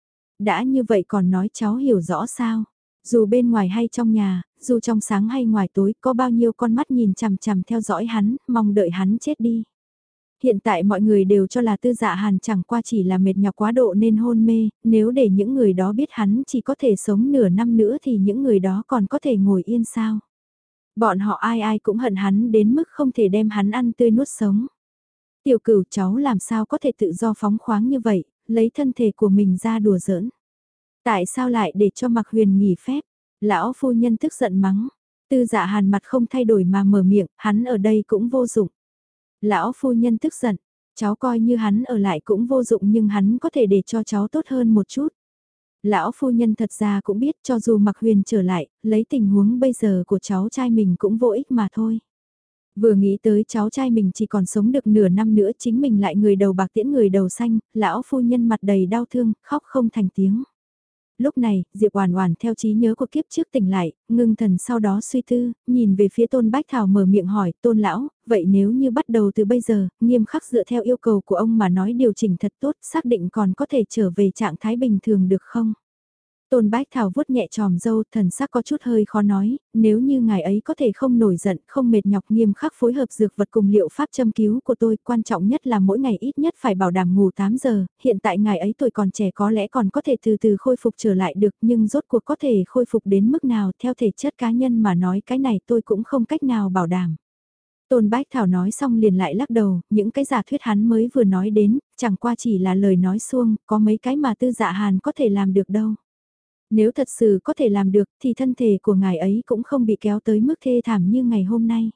Đã như vậy còn nói cháu hiểu rõ sao? Dù bên ngoài hay trong nhà, dù trong sáng hay ngoài tối, có bao nhiêu con mắt nhìn chằm chằm theo dõi hắn, mong đợi hắn chết đi. Hiện tại mọi người đều cho là Tư Dạ Hàn chẳng qua chỉ là mệt nhọc quá độ nên hôn mê, nếu để những người đó biết hắn chỉ có thể sống nửa năm nữa thì những người đó còn có thể ngồi yên sao. Bọn họ ai ai cũng hận hắn đến mức không thể đem hắn ăn tươi nuốt sống. Tiểu Cửu cháu làm sao có thể tự do phóng khoáng như vậy, lấy thân thể của mình ra đùa giỡn. Tại sao lại để cho Mạc Huyền nghỉ phép? Lão phu nhân tức giận mắng. Tư Dạ Hàn mặt không thay đổi mà mở miệng, hắn ở đây cũng vô dụng. Lão phu nhân tức giận, cháu coi như hắn ở lại cũng vô dụng nhưng hắn có thể để cho cháu tốt hơn một chút. Lão phu nhân thật ra cũng biết cho dù Mạc Huyền trở lại, lấy tình huống bây giờ của cháu trai mình cũng vô ích mà thôi. Vừa nghĩ tới cháu trai mình chỉ còn sống được nửa năm nữa chính mình lại người đầu bạc tiễn người đầu xanh, lão phu nhân mặt đầy đau thương, khóc không thành tiếng. Lúc này, Diệp Oản Oản theo trí nhớ của kiếp trước tỉnh lại, ngưng thần sau đó suy tư, nhìn về phía Tôn Bách Thảo mở miệng hỏi, Tôn lão, vậy nếu như bắt đầu từ bây giờ, nghiêm khắc dựa theo yêu cầu của ông mà nói điều chỉnh thật tốt, xác định còn có thể trở về trạng thái bình thường được không? Tôn Bách Thảo vuốt nhẹ tròm râu, thần sắc có chút hơi khó nói, nếu như ngài ấy có thể không nổi giận, không mệt nhọc nghiêm khắc phối hợp dược vật cùng liệu pháp châm cứu của tôi, quan trọng nhất là mỗi ngày ít nhất phải bảo đảm ngủ tám giờ, hiện tại ngài ấy tuổi còn trẻ có lẽ còn có thể từ từ khôi phục trở lại được, nhưng rốt cuộc có thể khôi phục đến mức nào theo thể chất cá nhân mà nói cái này tôi cũng không cách nào bảo đảm. Tôn Bách Thảo nói xong liền lại lắc đầu, những cái giả thuyết hắn mới vừa nói đến, chẳng qua chỉ là lời nói suông, có mấy cái mà Tư Dạ Hàn có thể làm được đâu. Nếu thật sự có thể làm được thì thân thể của ngài ấy cũng không bị kéo tới mức thê thảm như ngày hôm nay.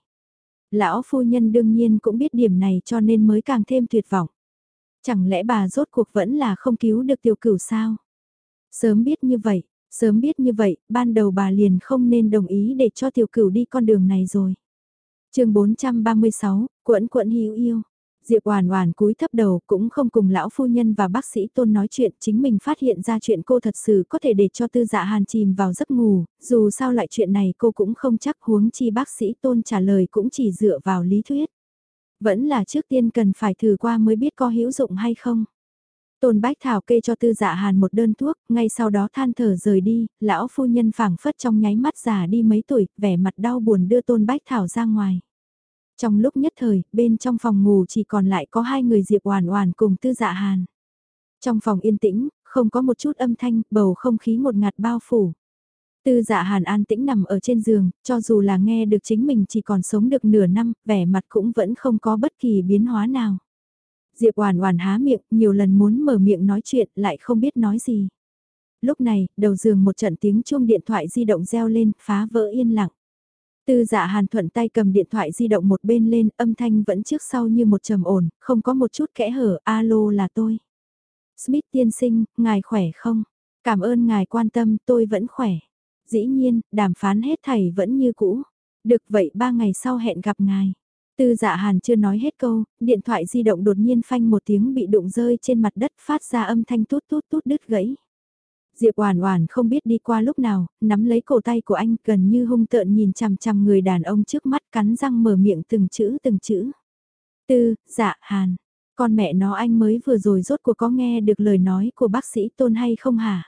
Lão phu nhân đương nhiên cũng biết điểm này cho nên mới càng thêm tuyệt vọng. Chẳng lẽ bà rốt cuộc vẫn là không cứu được Tiểu Cửu sao? Sớm biết như vậy, Sớm biết như vậy, ban đầu bà liền không nên đồng ý để cho tiểu cửu đi con đường này rồi. chương bốn trăm ba mươi sáu, Quẫn Quẫn hữu yêu. Diệp Oản Oản cúi thấp đầu, cũng không cùng lão phu nhân và bác sĩ Tôn nói chuyện, chính mình phát hiện ra chuyện cô thật sự có thể để cho Tư Dạ Hàn chìm vào giấc ngủ, dù sao loại chuyện này cô cũng không chắc, huống chi bác sĩ Tôn trả lời cũng chỉ dựa vào lý thuyết. Vẫn là trước tiên cần phải thử qua mới biết có hữu dụng hay không. Tôn Bách Thảo kê cho Tư Dạ Hàn một đơn thuốc, ngay sau đó than thở rời đi, lão phu nhân phảng phất trong nháy mắt già đi mấy tuổi, vẻ mặt đau buồn đưa Tôn Bách Thảo ra ngoài. Trong lúc nhất thời, bên trong phòng ngủ chỉ còn lại có hai người Diệp Oản Oản cùng Tư Dạ Hàn. Trong phòng yên tĩnh, không có một chút âm thanh, bầu không khí ngột ngạt bao phủ. Tư Dạ Hàn an tĩnh nằm ở trên giường, cho dù là nghe được chính mình chỉ còn sống được nửa năm, vẻ mặt cũng vẫn không có bất kỳ biến hóa nào. Diệp Oản Oản há miệng, nhiều lần muốn mở miệng nói chuyện, lại không biết nói gì. Lúc này, đầu giường một trận tiếng chuông điện thoại di động reo lên, phá vỡ yên lặng. Tư Dạ Hàn thuận tay cầm điện thoại di động một bên lên, âm thanh vẫn trước sau như một trầm ổn, không có một chút kẽ hở, alo là tôi. Smith tiên sinh, ngài khỏe không? Cảm ơn ngài quan tâm, tôi vẫn khỏe. Dĩ nhiên, đàm phán hết thảy vẫn như cũ. Được vậy ba ngày sau hẹn gặp ngài. Tư Dạ Hàn chưa nói hết câu, điện thoại di động đột nhiên phanh một tiếng bị đụng rơi trên mặt đất, phát ra âm thanh tút tút tút đứt gãy. Diệp Oản Oản không biết đi qua lúc nào, nắm lấy cổ tay của anh, gần như hung tợn nhìn chằm chằm người đàn ông trước mắt, cắn răng mở miệng từng chữ từng chữ. Tư, Dạ Hàn, con mẹ nó anh mới vừa rồi rốt cuộc có nghe được lời nói của bác sĩ Tôn hay không hả?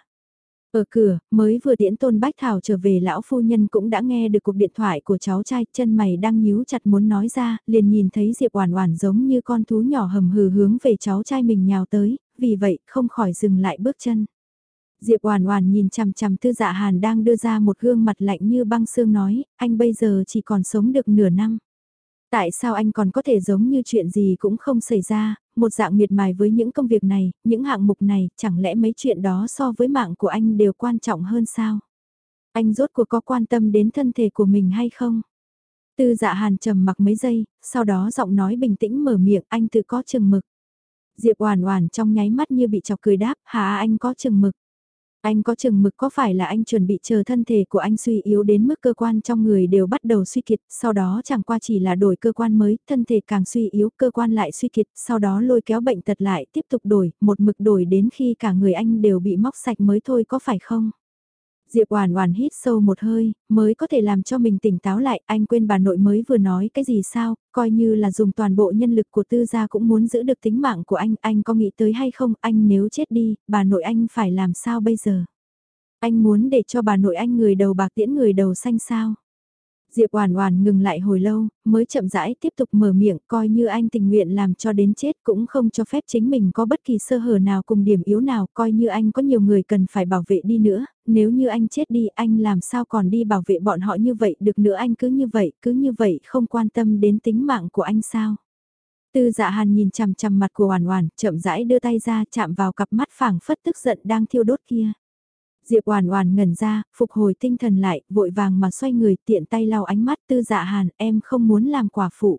Ở cửa, mới vừa tiễn Tôn Bách Thảo trở về, lão phu nhân cũng đã nghe được cuộc điện thoại của cháu trai, chân mày đang nhíu chặt muốn nói ra, liền nhìn thấy Diệp Oản Oản giống như con thú nhỏ hầm hừ hướng về cháu trai mình nhào tới, vì vậy không khỏi dừng lại bước chân. Diệp Oản Oản nhìn chằm chằm Tư Dạ Hàn đang đưa ra một gương mặt lạnh như băng xương nói, anh bây giờ chỉ còn sống được nửa năm. Tại sao anh còn có thể giống như chuyện gì cũng không xảy ra, một dạng miệt mài với những công việc này, những hạng mục này, chẳng lẽ mấy chuyện đó so với mạng của anh đều quan trọng hơn sao? Anh rốt cuộc có quan tâm đến thân thể của mình hay không? Tư Dạ Hàn trầm mặc mấy giây, sau đó giọng nói bình tĩnh mở miệng, anh tự có chừng mực. Diệp Oản Oản trong nháy mắt như bị chọc cười đáp, hả anh có chừng mực? Anh có chừng mực có phải là anh chuẩn bị chờ thân thể của anh suy yếu đến mức cơ quan trong người đều bắt đầu suy kiệt, sau đó chẳng qua chỉ là đổi cơ quan mới, thân thể càng suy yếu, cơ quan lại suy kiệt, sau đó lôi kéo bệnh tật lại tiếp tục đổi, một mực đổi đến khi cả người anh đều bị móc sạch mới thôi có phải không? Diệp Oản Oản hít sâu một hơi, mới có thể làm cho mình tỉnh táo lại, anh quên bà nội mới vừa nói cái gì sao, coi như là dùng toàn bộ nhân lực của Tư gia cũng muốn giữ được tính mạng của anh, anh có nghĩ tới hay không, anh nếu chết đi, bà nội anh phải làm sao bây giờ? Anh muốn để cho bà nội anh người đầu bạc tiễn người đầu xanh sao? Diệp Oản Oản ngừng lại hồi lâu, mới chậm rãi tiếp tục mở miệng, coi như anh tình nguyện làm cho đến chết cũng không cho phép chính mình có bất kỳ sơ hở nào cùng điểm yếu nào, coi như anh có nhiều người cần phải bảo vệ đi nữa, nếu như anh chết đi, anh làm sao còn đi bảo vệ bọn họ như vậy được nữa, anh cứ như vậy, cứ như vậy không quan tâm đến tính mạng của anh sao? Tư Dạ Hàn nhìn chằm chằm mặt của Oản Oản, chậm rãi đưa tay ra chạm vào cặp mắt phảng phất tức giận đang thiêu đốt kia. Diệp Oản Oản ngẩn ra, phục hồi tinh thần lại, vội vàng mà xoay người, tiện tay lau ánh mắt. Tư Dạ Hàn, em không muốn làm quả phụ.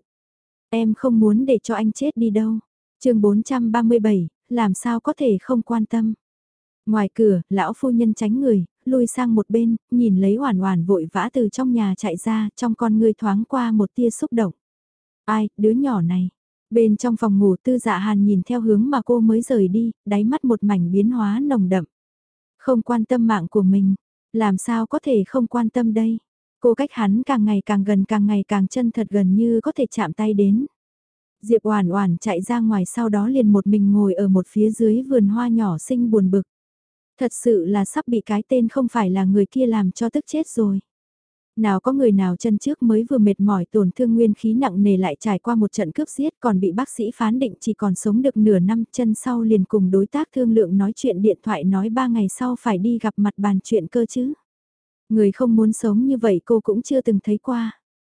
Em không muốn để cho anh chết đi đâu. Chương bốn trăm ba mươi bảy, làm sao có thể không quan tâm. Ngoài cửa, lão phu nhân tránh người, lui sang một bên, nhìn lấy Oản Oản vội vã từ trong nhà chạy ra, trong con ngươi thoáng qua một tia xúc động. Ai, đứa nhỏ này. Bên trong phòng ngủ, Tư Dạ Hàn nhìn theo hướng mà cô mới rời đi, đáy mắt một mảnh biến hóa nồng đậm. Không quan tâm mạng của mình, làm sao có thể không quan tâm đây? Cô cách hắn càng ngày càng gần, càng ngày càng chân thật, gần như có thể chạm tay đến. Diệp Oản Oản chạy ra ngoài, sau đó liền một mình ngồi ở một phía dưới vườn hoa nhỏ xinh buồn bực. Thật sự là sắp bị cái tên không phải là người kia làm cho tức chết rồi. Nào có người nào chân trước mới vừa mệt mỏi tổn thương nguyên khí nặng nề lại trải qua một trận cướp giết, còn bị bác sĩ phán định chỉ còn sống được nửa năm, chân sau liền cùng đối tác thương lượng nói chuyện điện thoại, nói ba ngày sau phải đi gặp mặt bàn chuyện cơ chứ. Người không muốn sống như vậy cô cũng chưa từng thấy qua.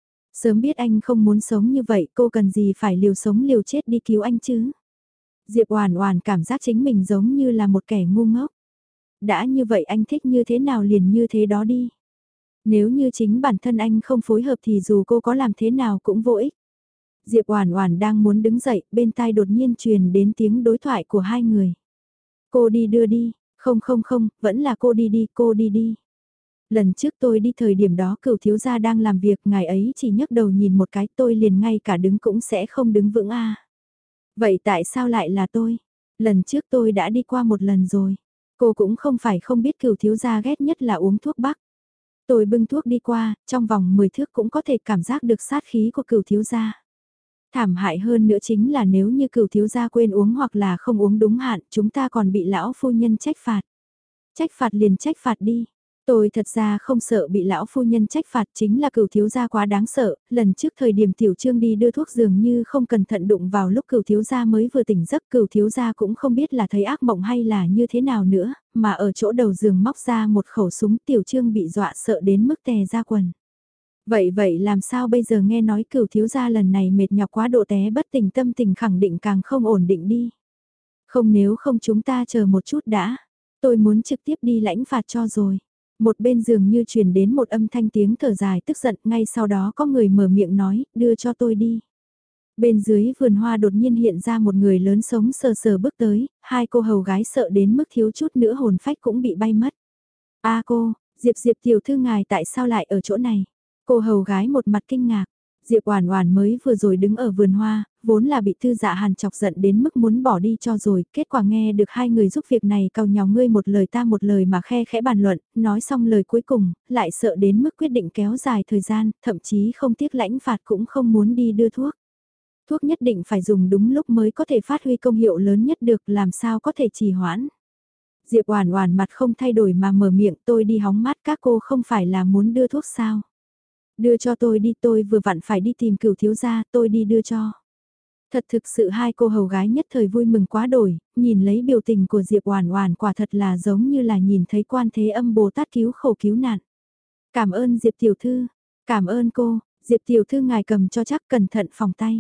Sớm biết anh không muốn sống như vậy, cô cần gì phải liều sống liều chết đi cứu anh chứ. Diệp Oản Oản cảm giác chính mình giống như là một kẻ ngu ngốc. Đã như vậy anh thích như thế nào liền như thế đó đi. Nếu như chính bản thân anh không phối hợp thì dù cô có làm thế nào cũng vô ích. Diệp Oản Oản đang muốn đứng dậy, bên tai đột nhiên truyền đến tiếng đối thoại của hai người. Cô đi đưa đi, Không không không, vẫn là cô đi đi, cô đi đi. Lần trước tôi đi thời điểm đó cửu thiếu gia đang làm việc, ngài ấy chỉ nhấc đầu nhìn một cái, tôi liền ngay cả đứng cũng sẽ không đứng vững a. Vậy tại sao lại là tôi? Lần trước tôi đã đi qua một lần rồi. Cô cũng không phải không biết cửu thiếu gia ghét nhất là uống thuốc bắc. Tôi bưng thuốc đi qua, trong vòng mười thước cũng có thể cảm giác được sát khí của cửu thiếu gia. Thảm hại hơn nữa chính là nếu như cửu thiếu gia quên uống hoặc là không uống đúng hạn, chúng ta còn bị lão phu nhân trách phạt. Trách phạt liền trách phạt đi. Tôi thật ra không sợ bị lão phu nhân trách phạt, chính là cửu thiếu gia quá đáng sợ, lần trước thời điểm tiểu trương đi đưa thuốc dường như không cẩn thận đụng vào lúc cửu thiếu gia mới vừa tỉnh giấc, cửu thiếu gia cũng không biết là thấy ác mộng hay là như thế nào nữa, mà ở chỗ đầu giường móc ra một khẩu súng, tiểu trương bị dọa sợ đến mức tè ra quần. Vậy vậy làm sao bây giờ, nghe nói cửu thiếu gia lần này mệt nhọc quá độ té bất tỉnh, tâm tình khẳng định càng không ổn định đi. Không, nếu không chúng ta chờ một chút đã, tôi muốn trực tiếp đi lãnh phạt cho rồi. Một bên giường như truyền đến một âm thanh tiếng thở dài tức giận, ngay sau đó có người mở miệng nói, đưa cho tôi đi. Bên dưới vườn hoa đột nhiên hiện ra một người lớn sống sờ sờ bước tới, hai cô hầu gái sợ đến mức thiếu chút nữa hồn phách cũng bị bay mất. A cô, Diệp Diệp tiểu thư ngài tại sao lại ở chỗ này? Cô hầu gái một mặt kinh ngạc. Diệp Oản Oản mới vừa rồi đứng ở vườn hoa, vốn là bị Tư Dạ Hàn chọc giận đến mức muốn bỏ đi cho rồi, kết quả nghe được hai người giúp việc này càu nhàu ngươi một lời ta một lời mà khe khẽ bàn luận, nói xong lời cuối cùng, lại sợ đến mức quyết định kéo dài thời gian, thậm chí không tiếc lãnh phạt cũng không muốn đi đưa thuốc. Thuốc nhất định phải dùng đúng lúc mới có thể phát huy công hiệu lớn nhất được, làm sao có thể trì hoãn. Diệp Oản Oản mặt không thay đổi mà mở miệng, tôi đi hóng mát, các cô không phải là muốn đưa thuốc sao? Đưa cho tôi đi, tôi vừa vặn phải đi tìm cửu thiếu gia, tôi đi đưa cho. Thật thực sự hai cô hầu gái nhất thời vui mừng quá đổi, nhìn lấy biểu tình của Diệp Oản Oản quả thật là giống như là nhìn thấy Quan Thế Âm Bồ Tát cứu khổ cứu nạn. Cảm ơn Diệp tiểu thư, cảm ơn cô, Diệp tiểu thư ngài cầm cho chắc, cẩn thận phòng tay.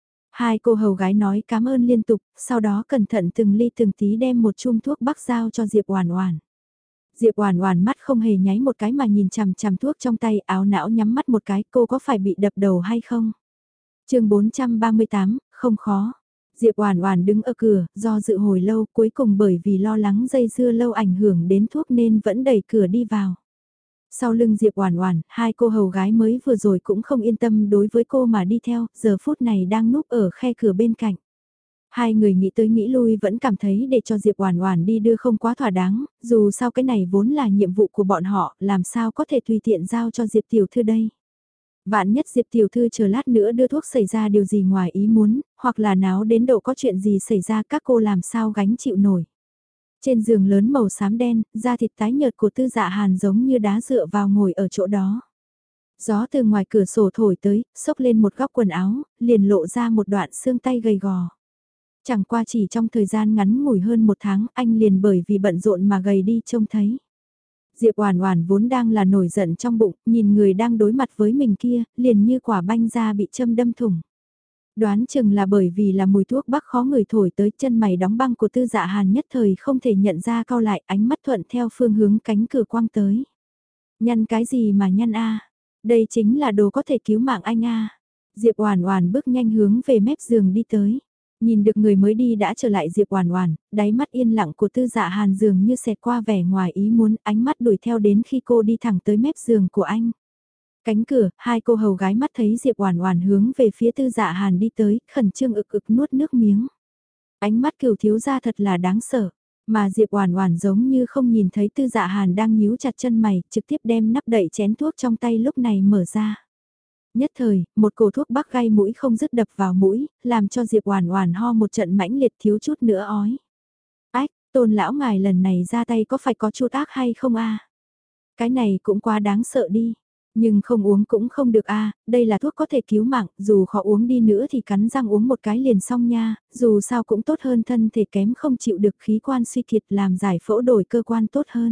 Hai cô hầu gái nói cảm ơn liên tục, sau đó cẩn thận từng ly từng tí đem một chum thuốc bắc giao cho Diệp Oản Oản. Diệp Oản Oản mắt không hề nháy một cái mà nhìn chằm chằm thuốc trong tay, áo não nhắm mắt một cái, cô có phải bị đập đầu hay không? Chương bốn trăm ba mươi tám, không khó. Diệp Oản Oản đứng ở cửa, do dự hồi lâu, cuối cùng bởi vì lo lắng dây dưa lâu ảnh hưởng đến thuốc nên vẫn đẩy cửa đi vào. Sau lưng Diệp Oản Oản, hai cô hầu gái mới vừa rồi cũng không yên tâm đối với cô mà đi theo, giờ phút này đang núp ở khe cửa bên cạnh. Hai người nghĩ tới nghĩ lui vẫn cảm thấy để cho Diệp Oản Oản đi đưa không quá thỏa đáng, dù sao cái này vốn là nhiệm vụ của bọn họ, làm sao có thể tùy tiện giao cho Diệp tiểu thư đây. Vạn nhất Diệp tiểu thư chờ lát nữa đưa thuốc xảy ra điều gì ngoài ý muốn, hoặc là náo đến độ có chuyện gì xảy ra, các cô làm sao gánh chịu nổi. Trên giường lớn màu xám đen, da thịt tái nhợt của Tư Dạ Hàn giống như đá dựa vào ngồi ở chỗ đó. Gió từ ngoài cửa sổ thổi tới, xốc lên một góc quần áo, liền lộ ra một đoạn xương tay gầy gò. Chẳng qua chỉ trong thời gian ngắn ngủi hơn một tháng, anh liền bởi vì bận rộn mà gầy đi trông thấy. Diệp Oản Oản vốn đang là nổi giận trong bụng, nhìn người đang đối mặt với mình kia, liền như quả banh da bị châm đâm thủng. Đoán chừng là bởi vì là mùi thuốc bắc khó người thổi tới, chân mày đóng băng của Tư Dạ Hàn nhất thời không thể nhận ra, cau lại, ánh mắt thuận theo phương hướng cánh cửa quang tới. Nhăn cái gì mà nhăn a? Đây chính là đồ có thể cứu mạng anh a. Diệp Oản Oản bước nhanh hướng về mép giường đi tới. Nhìn được người mới đi đã trở lại Diệp Oản Oản, đáy mắt yên lặng của Tư Dạ Hàn dường như xẹt qua vẻ ngoài ý muốn, ánh mắt đuổi theo đến khi cô đi thẳng tới mép giường của anh. Cánh cửa, hai cô hầu gái mắt thấy Diệp Oản Oản hướng về phía Tư Dạ Hàn đi tới, khẩn trương ực ực nuốt nước miếng. Ánh mắt Cửu thiếu gia thật là đáng sợ, mà Diệp Oản Oản giống như không nhìn thấy Tư Dạ Hàn đang nhíu chặt chân mày, trực tiếp đem nắp đậy chén thuốc trong tay lúc này mở ra. Nhất thời, một cổ thuốc bắc gai mũi không dứt đập vào mũi, làm cho Diệp Oản Oản ho một trận mãnh liệt, thiếu chút nữa ói. Ách, Tôn lão ngài lần này ra tay có phải có chút ác hay không a? Cái này cũng quá đáng sợ đi. Nhưng không uống cũng không được a, đây là thuốc có thể cứu mạng, dù khó uống đi nữa thì cắn răng uống một cái liền xong nha, dù sao cũng tốt hơn thân thể kém không chịu được khí quan suy kiệt, làm giải phẫu đổi cơ quan tốt hơn.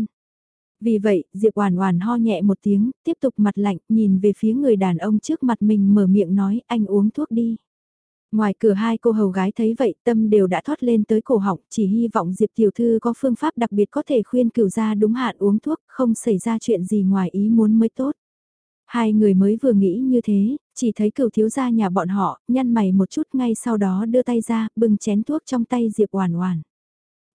Vì vậy, Diệp Oản Oản ho nhẹ một tiếng, tiếp tục mặt lạnh, nhìn về phía người đàn ông trước mặt mình mở miệng nói, anh uống thuốc đi. Ngoài cửa hai cô hầu gái thấy vậy, tâm đều đã thoát lên tới cổ họng, chỉ hy vọng Diệp tiểu thư có phương pháp đặc biệt có thể khuyên Cửu gia đúng hạn uống thuốc, không xảy ra chuyện gì ngoài ý muốn mới tốt. Hai người mới vừa nghĩ như thế, chỉ thấy Cửu thiếu gia nhà bọn họ, nhăn mày một chút ngay sau đó đưa tay ra, bưng chén thuốc trong tay Diệp Oản Oản.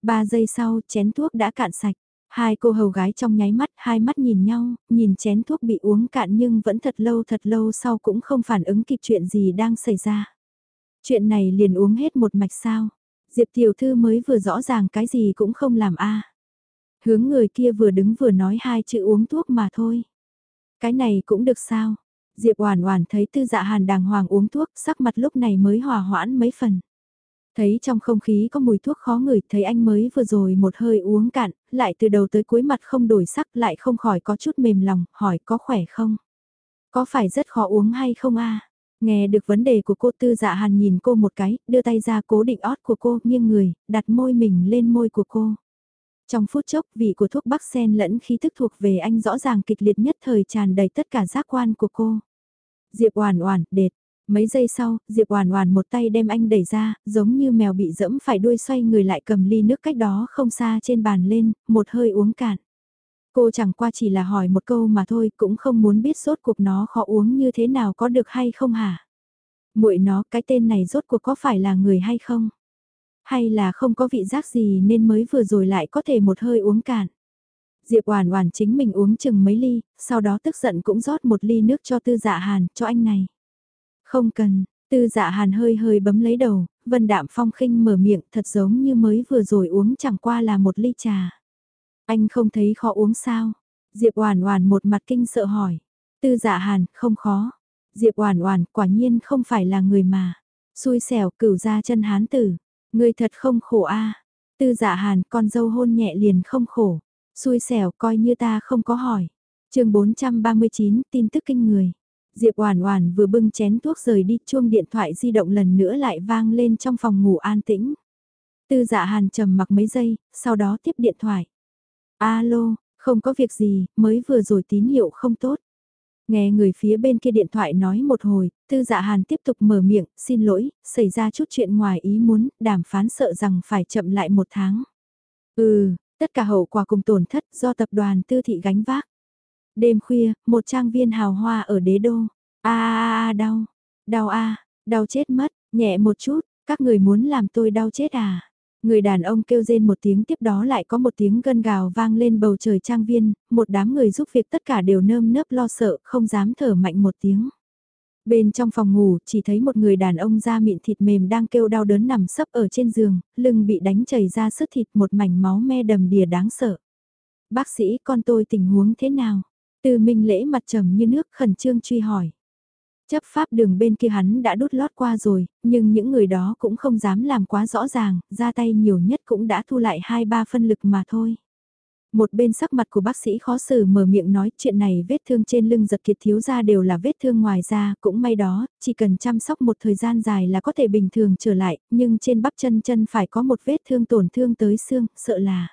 Ba giây sau, chén thuốc đã cạn sạch. Hai cô hầu gái trong nháy mắt, hai mắt nhìn nhau, nhìn chén thuốc bị uống cạn nhưng vẫn thật lâu thật lâu sau cũng không phản ứng kịp chuyện gì đang xảy ra. Chuyện này liền uống hết một mạch sao? Diệp tiểu thư mới vừa rõ ràng cái gì cũng không làm a. Hướng người kia vừa đứng vừa nói hai chữ uống thuốc mà thôi. Cái này cũng được sao? Diệp Oản Oản thấy Tư Dạ Hàn đàng hoàng uống thuốc, sắc mặt lúc này mới hòa hoãn mấy phần. Thấy trong không khí có mùi thuốc khó ngửi, thấy anh mới vừa rồi một hơi uống cạn, lại từ đầu tới cuối mặt không đổi sắc, lại không khỏi có chút mềm lòng, hỏi có khỏe không? Có phải rất khó uống hay không a? Nghe được vấn đề của cô, Tư Dạ Hàn nhìn cô một cái, đưa tay ra cố định ót của cô, nghiêng người, đặt môi mình lên môi của cô. Trong phút chốc, vị của thuốc bắc sen lẫn khí thức thuộc về anh rõ ràng kịch liệt nhất thời tràn đầy tất cả giác quan của cô. Diệp Oản Oản, đệt. Mấy giây sau, Diệp Oản Oản một tay đem anh đẩy ra, giống như mèo bị dẫm phải đuôi xoay người lại cầm ly nước cách đó không xa trên bàn lên, một hơi uống cạn. Cô chẳng qua chỉ là hỏi một câu mà thôi, cũng không muốn biết rốt cuộc nó khó uống như thế nào có được hay không hả? Muội nó, cái tên này rốt cuộc có phải là người hay không? Hay là không có vị giác gì nên mới vừa rồi lại có thể một hơi uống cạn? Diệp Oản Oản chính mình uống chừng mấy ly, sau đó tức giận cũng rót một ly nước cho Tư Dạ Hàn, cho anh này. Không cần, Tư Dạ Hàn hơi hơi bấm lấy đầu, Vân Đạm Phong khinh mở miệng thật giống như mới vừa rồi uống chẳng qua là một ly trà. Anh không thấy khó uống sao? Diệp Oản Oản một mặt kinh sợ hỏi. Tư Dạ Hàn, không khó. Diệp Oản Oản, quả nhiên không phải là người mà. Xui xẻo, cửu gia chân hán tử. Ngươi thật không khổ a. Tư Dạ Hàn, con dâu hôn nhẹ liền không khổ. Xui xẻo, coi như ta không có hỏi. Chương bốn trăm ba mươi chín, tin tức kinh người. Diệp Oản Oản vừa bưng chén thuốc rời đi, chuông điện thoại di động lần nữa lại vang lên trong phòng ngủ an tĩnh. Tư Dạ Hàn trầm mặc mấy giây, sau đó tiếp điện thoại. Alo, không có việc gì, mới vừa rồi tín hiệu không tốt. Nghe người phía bên kia điện thoại nói một hồi, Tư Dạ Hàn tiếp tục mở miệng, xin lỗi, xảy ra chút chuyện ngoài ý muốn, đàm phán sợ rằng phải chậm lại một tháng. Ừ, tất cả hậu quả cùng tổn thất do tập đoàn Tư Thị gánh vác. Đêm khuya, một trang viên hào hoa ở đế đô. A a a đau, đau a, đau chết mất, nhẹ một chút, các người muốn làm tôi đau chết à? Người đàn ông kêu rên một tiếng tiếp đó lại có một tiếng gân gào vang lên bầu trời trang viên, một đám người giúp việc tất cả đều nơm nớp lo sợ, không dám thở mạnh một tiếng. Bên trong phòng ngủ, chỉ thấy một người đàn ông da mịn thịt mềm đang kêu đau đớn nằm sấp ở trên giường, lưng bị đánh chảy ra sứt thịt một mảnh máu me đầm đìa đáng sợ. Bác sĩ, con tôi tình huống thế nào? Từ Minh Lễ mặt trầm như nước khẩn trương truy hỏi. Chấp pháp đường bên kia hắn đã đút lót qua rồi, nhưng những người đó cũng không dám làm quá rõ ràng, ra tay nhiều nhất cũng đã thu lại hai ba phân lực mà thôi. Một bên sắc mặt của bác sĩ khó xử mở miệng nói chuyện này vết thương trên lưng Giật Kiệt thiếu gia đều là vết thương ngoài da, cũng may đó, chỉ cần chăm sóc một thời gian dài là có thể bình thường trở lại, nhưng trên bắp chân chân phải có một vết thương tổn thương tới xương, sợ là...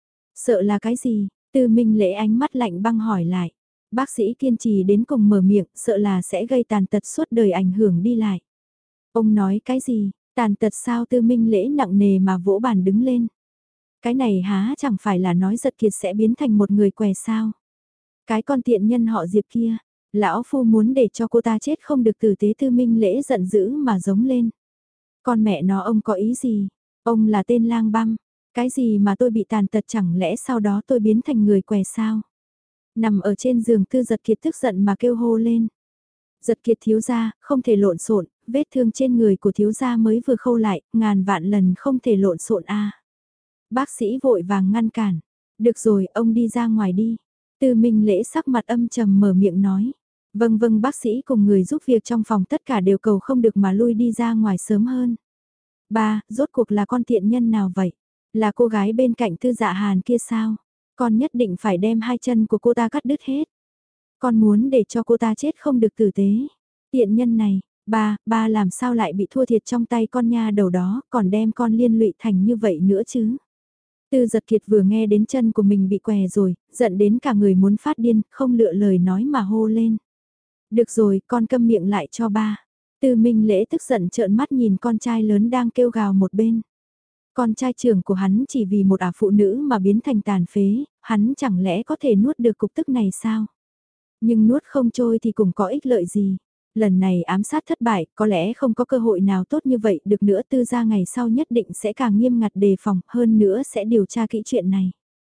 Sợ là cái gì? Tư Minh Lễ ánh mắt lạnh băng hỏi lại. Bác sĩ kiên trì đến cùng mở miệng, sợ là sẽ gây tàn tật suốt đời ảnh hưởng đi lại. Ông nói cái gì? Tàn tật sao? Tư Minh Lễ nặng nề mà vỗ bàn đứng lên. Cái này há chẳng phải là nói Giật Kiệt sẽ biến thành một người què sao? Cái con tiện nhân họ Diệp kia, lão phu muốn để cho cô ta chết không được tử tế. Tư Minh Lễ giận dữ mà giống lên. Con mẹ nó ông có ý gì? Ông là tên lang băm. Cái gì mà tôi bị tàn tật chẳng lẽ sau đó tôi biến thành người què sao? Nằm ở trên giường Tư Giật Kiệt tức giận mà kêu hô lên. Giật Kiệt thiếu gia, không thể lộn xộn, vết thương trên người của thiếu gia mới vừa khâu lại, ngàn vạn lần không thể lộn xộn a. Bác sĩ vội vàng ngăn cản. Được rồi, ông đi ra ngoài đi. Tư Minh Lễ sắc mặt âm trầm mở miệng nói. Vâng vâng, bác sĩ cùng người giúp việc trong phòng tất cả đều cầu không được mà lui đi ra ngoài sớm hơn. Ba, rốt cuộc là con tiện nhân nào vậy? Là cô gái bên cạnh Tư Dạ Hàn kia sao? Con nhất định phải đem hai chân của cô ta cắt đứt hết. Con muốn để cho cô ta chết không được tử tế. Tiện nhân này, ba, ba làm sao lại bị thua thiệt trong tay con nha đầu đó, còn đem con liên lụy thành như vậy nữa chứ? Tư Giật Kiệt vừa nghe đến chân của mình bị què rồi, giận đến cả người muốn phát điên, không lựa lời nói mà hô lên. Được rồi, con câm miệng lại cho ba. Tư Minh Lễ tức giận trợn mắt nhìn con trai lớn đang kêu gào một bên. Con trai trưởng của hắn chỉ vì một ả phụ nữ mà biến thành tàn phế, hắn chẳng lẽ có thể nuốt được cục tức này sao? Nhưng nuốt không trôi thì cũng có ích lợi gì? Lần này ám sát thất bại, có lẽ không có cơ hội nào tốt như vậy được nữa, tư gia ngày sau nhất định sẽ càng nghiêm ngặt đề phòng, hơn nữa sẽ điều tra kỹ chuyện này.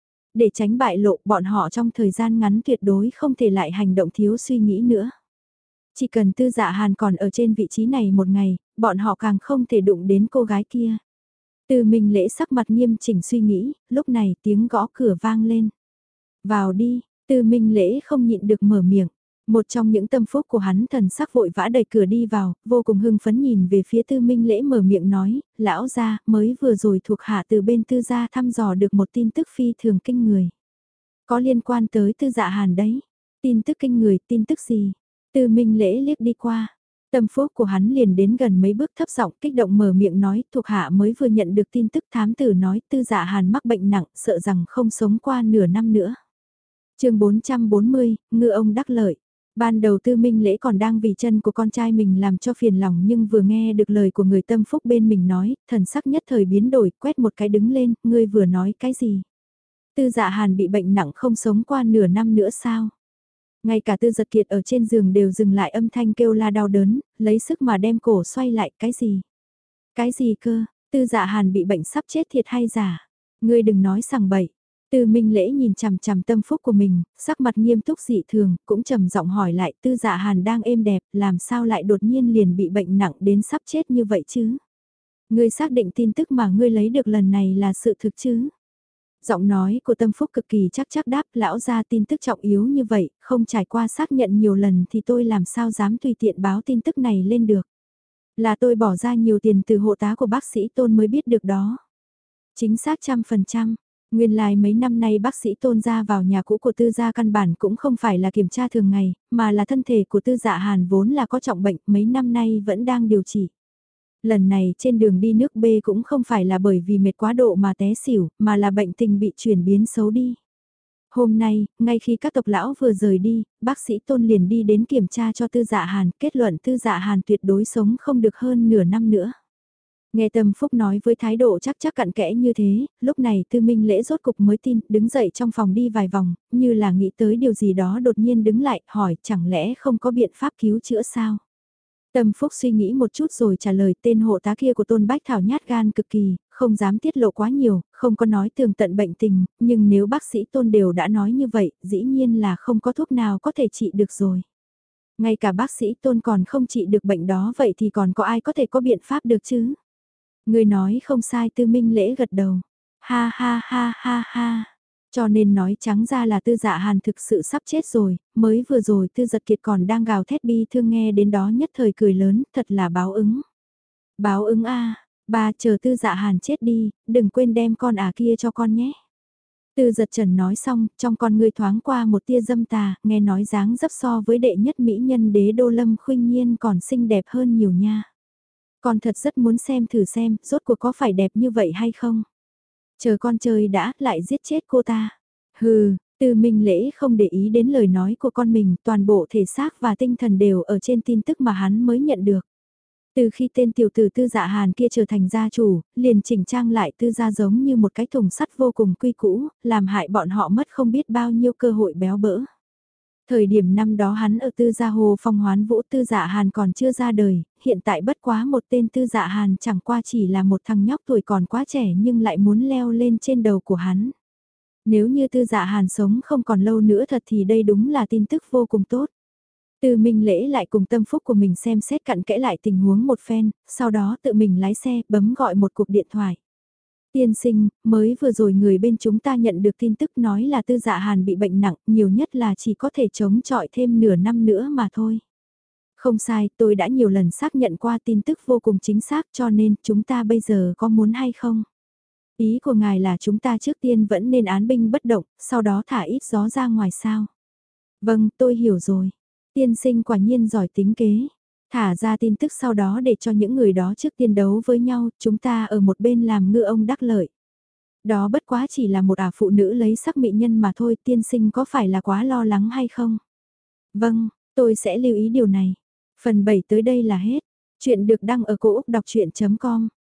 Để tránh bại lộ, bọn họ trong thời gian ngắn tuyệt đối không thể lại hành động thiếu suy nghĩ nữa. Chỉ cần tư dạ hàn còn ở trên vị trí này một ngày, bọn họ càng không thể đụng đến cô gái kia. Từ Minh Lễ sắc mặt nghiêm chỉnh suy nghĩ, lúc này tiếng gõ cửa vang lên. Vào đi, Từ Minh Lễ không nhịn được mở miệng. Một trong những tâm phúc của hắn thần sắc vội vã đẩy cửa đi vào, vô cùng hưng phấn nhìn về phía Tư Minh Lễ mở miệng nói, lão gia mới vừa rồi thuộc hạ từ bên tư gia thăm dò được một tin tức phi thường kinh người. Có liên quan tới tư dạ hàn đấy. Tin tức kinh người, tin tức gì? Tư Minh Lễ liếc đi qua. Tâm phúc của hắn liền đến gần mấy bước thấp giọng kích động mở miệng nói, thuộc hạ mới vừa nhận được tin tức, thám tử nói tư dạ hàn mắc bệnh nặng, sợ rằng không sống qua nửa năm nữa. chương bốn trăm bốn mươi, ngư ông đắc lợi. Ban đầu Tư Minh Lễ còn đang vì chân của con trai mình làm cho phiền lòng, nhưng vừa nghe được lời của người tâm phúc bên mình nói, thần sắc nhất thời biến đổi, quét một cái đứng lên, ngươi vừa nói cái gì? Tư dạ hàn bị bệnh nặng không sống qua nửa năm nữa sao? Ngay cả Tư Giật Kiệt ở trên giường đều dừng lại âm thanh kêu la đau đớn, lấy sức mà đem cổ xoay lại, cái gì? Cái gì cơ? Tư dạ hàn bị bệnh sắp chết thiệt hay giả? Ngươi đừng nói sằng bậy. Tư Minh Lễ nhìn chằm chằm tâm phúc của mình, sắc mặt nghiêm túc dị thường, cũng trầm giọng hỏi lại, tư dạ hàn đang êm đẹp, làm sao lại đột nhiên liền bị bệnh nặng đến sắp chết như vậy chứ? Ngươi xác định tin tức mà ngươi lấy được lần này là sự thực chứ? Giọng nói của tâm phúc cực kỳ chắc chắc đáp, lão ra tin tức trọng yếu như vậy, không trải qua xác nhận nhiều lần thì tôi làm sao dám tùy tiện báo tin tức này lên được. Là tôi bỏ ra nhiều tiền từ hộ tá của bác sĩ Tôn mới biết được đó. Chính xác trăm phần trăm. Nguyên lai like mấy năm nay bác sĩ Tôn ra vào nhà cũ của tư gia căn bản cũng không phải là kiểm tra thường ngày, mà là thân thể của tư dạ hàn vốn là có trọng bệnh, mấy năm nay vẫn đang điều trị. Lần này trên đường đi nước B cũng không phải là bởi vì mệt quá độ mà té xỉu, mà là bệnh tình bị chuyển biến xấu đi. Hôm nay, ngay khi các tộc lão vừa rời đi, bác sĩ Tôn liền đi đến kiểm tra cho tư dạ hàn, kết luận tư dạ hàn tuyệt đối sống không được hơn nửa năm nữa. Nghe Tâm Phúc nói với thái độ chắc chắc cặn kẽ như thế, lúc này Tư Minh Lễ rốt cục mới tin, đứng dậy trong phòng đi vài vòng, như là nghĩ tới điều gì đó đột nhiên đứng lại, hỏi chẳng lẽ không có biện pháp cứu chữa sao? Tâm Phúc suy nghĩ một chút rồi trả lời, tên hộ tá kia của Tôn Bách Thảo nhát gan cực kỳ, không dám tiết lộ quá nhiều, không có nói tường tận bệnh tình, nhưng nếu bác sĩ Tôn đều đã nói như vậy, dĩ nhiên là không có thuốc nào có thể trị được rồi. Ngay cả bác sĩ Tôn còn không trị được bệnh đó, vậy thì còn có ai có thể có biện pháp được chứ? Người nói không sai, Tư Minh Lễ gật đầu. Ha ha ha ha ha. Cho nên nói trắng ra là tư dạ hàn thực sự sắp chết rồi, mới vừa rồi tư giật kiệt còn đang gào thét bi thương, nghe đến đó nhất thời cười lớn, thật là báo ứng. Báo ứng a, ba chờ tư dạ hàn chết đi, đừng quên đem con ả kia cho con nhé. Tư giật trần nói xong, trong con người thoáng qua một tia dâm tà, nghe nói dáng dấp so với đệ nhất mỹ nhân đế đô Lâm Khuynh Nhiên còn xinh đẹp hơn nhiều nha. Con thật rất muốn xem thử xem, rốt cuộc có phải đẹp như vậy hay không? Chờ con chơi đã, lại giết chết cô ta. Hừ, Tư Minh Lễ không để ý đến lời nói của con mình, toàn bộ thể xác và tinh thần đều ở trên tin tức mà hắn mới nhận được. Từ khi tên tiểu tử tư dạ hàn kia trở thành gia chủ, liền chỉnh trang lại tư gia giống như một cái thùng sắt vô cùng quy cũ, làm hại bọn họ mất không biết bao nhiêu cơ hội béo bỡ. Thời điểm năm đó hắn ở tư gia hồ phong hoán vũ, tư dạ hàn còn chưa ra đời, hiện tại bất quá một tên tư dạ hàn chẳng qua chỉ là một thằng nhóc tuổi còn quá trẻ nhưng lại muốn leo lên trên đầu của hắn. Nếu như tư dạ hàn sống không còn lâu nữa thật thì đây đúng là tin tức vô cùng tốt. Tư Minh Lễ lại cùng tâm phúc của mình xem xét cặn kẽ lại tình huống một phen, sau đó tự mình lái xe bấm gọi một cuộc điện thoại. Tiên sinh, mới vừa rồi người bên chúng ta nhận được tin tức nói là tư dạ hàn bị bệnh nặng, nhiều nhất là chỉ có thể chống chọi thêm nửa năm nữa mà thôi. Không sai, tôi đã nhiều lần xác nhận qua tin tức vô cùng chính xác, cho nên chúng ta bây giờ có muốn hay không? Ý của ngài là chúng ta trước tiên vẫn nên án binh bất động, sau đó thả ít gió ra ngoài sao? Vâng, tôi hiểu rồi. Tiên sinh quả nhiên giỏi tính kế. Thả ra tin tức sau đó để cho những người đó trước tiên đấu với nhau, chúng ta ở một bên làm ngư ông đắc lợi. Đó bất quá chỉ là một ả phụ nữ lấy sắc mỹ nhân mà thôi, tiên sinh có phải là quá lo lắng hay không? Vâng, tôi sẽ lưu ý điều này. Phần bảy tới đây là hết. Chuyện được đăng ở cổ Úc đọc chuyện chấm com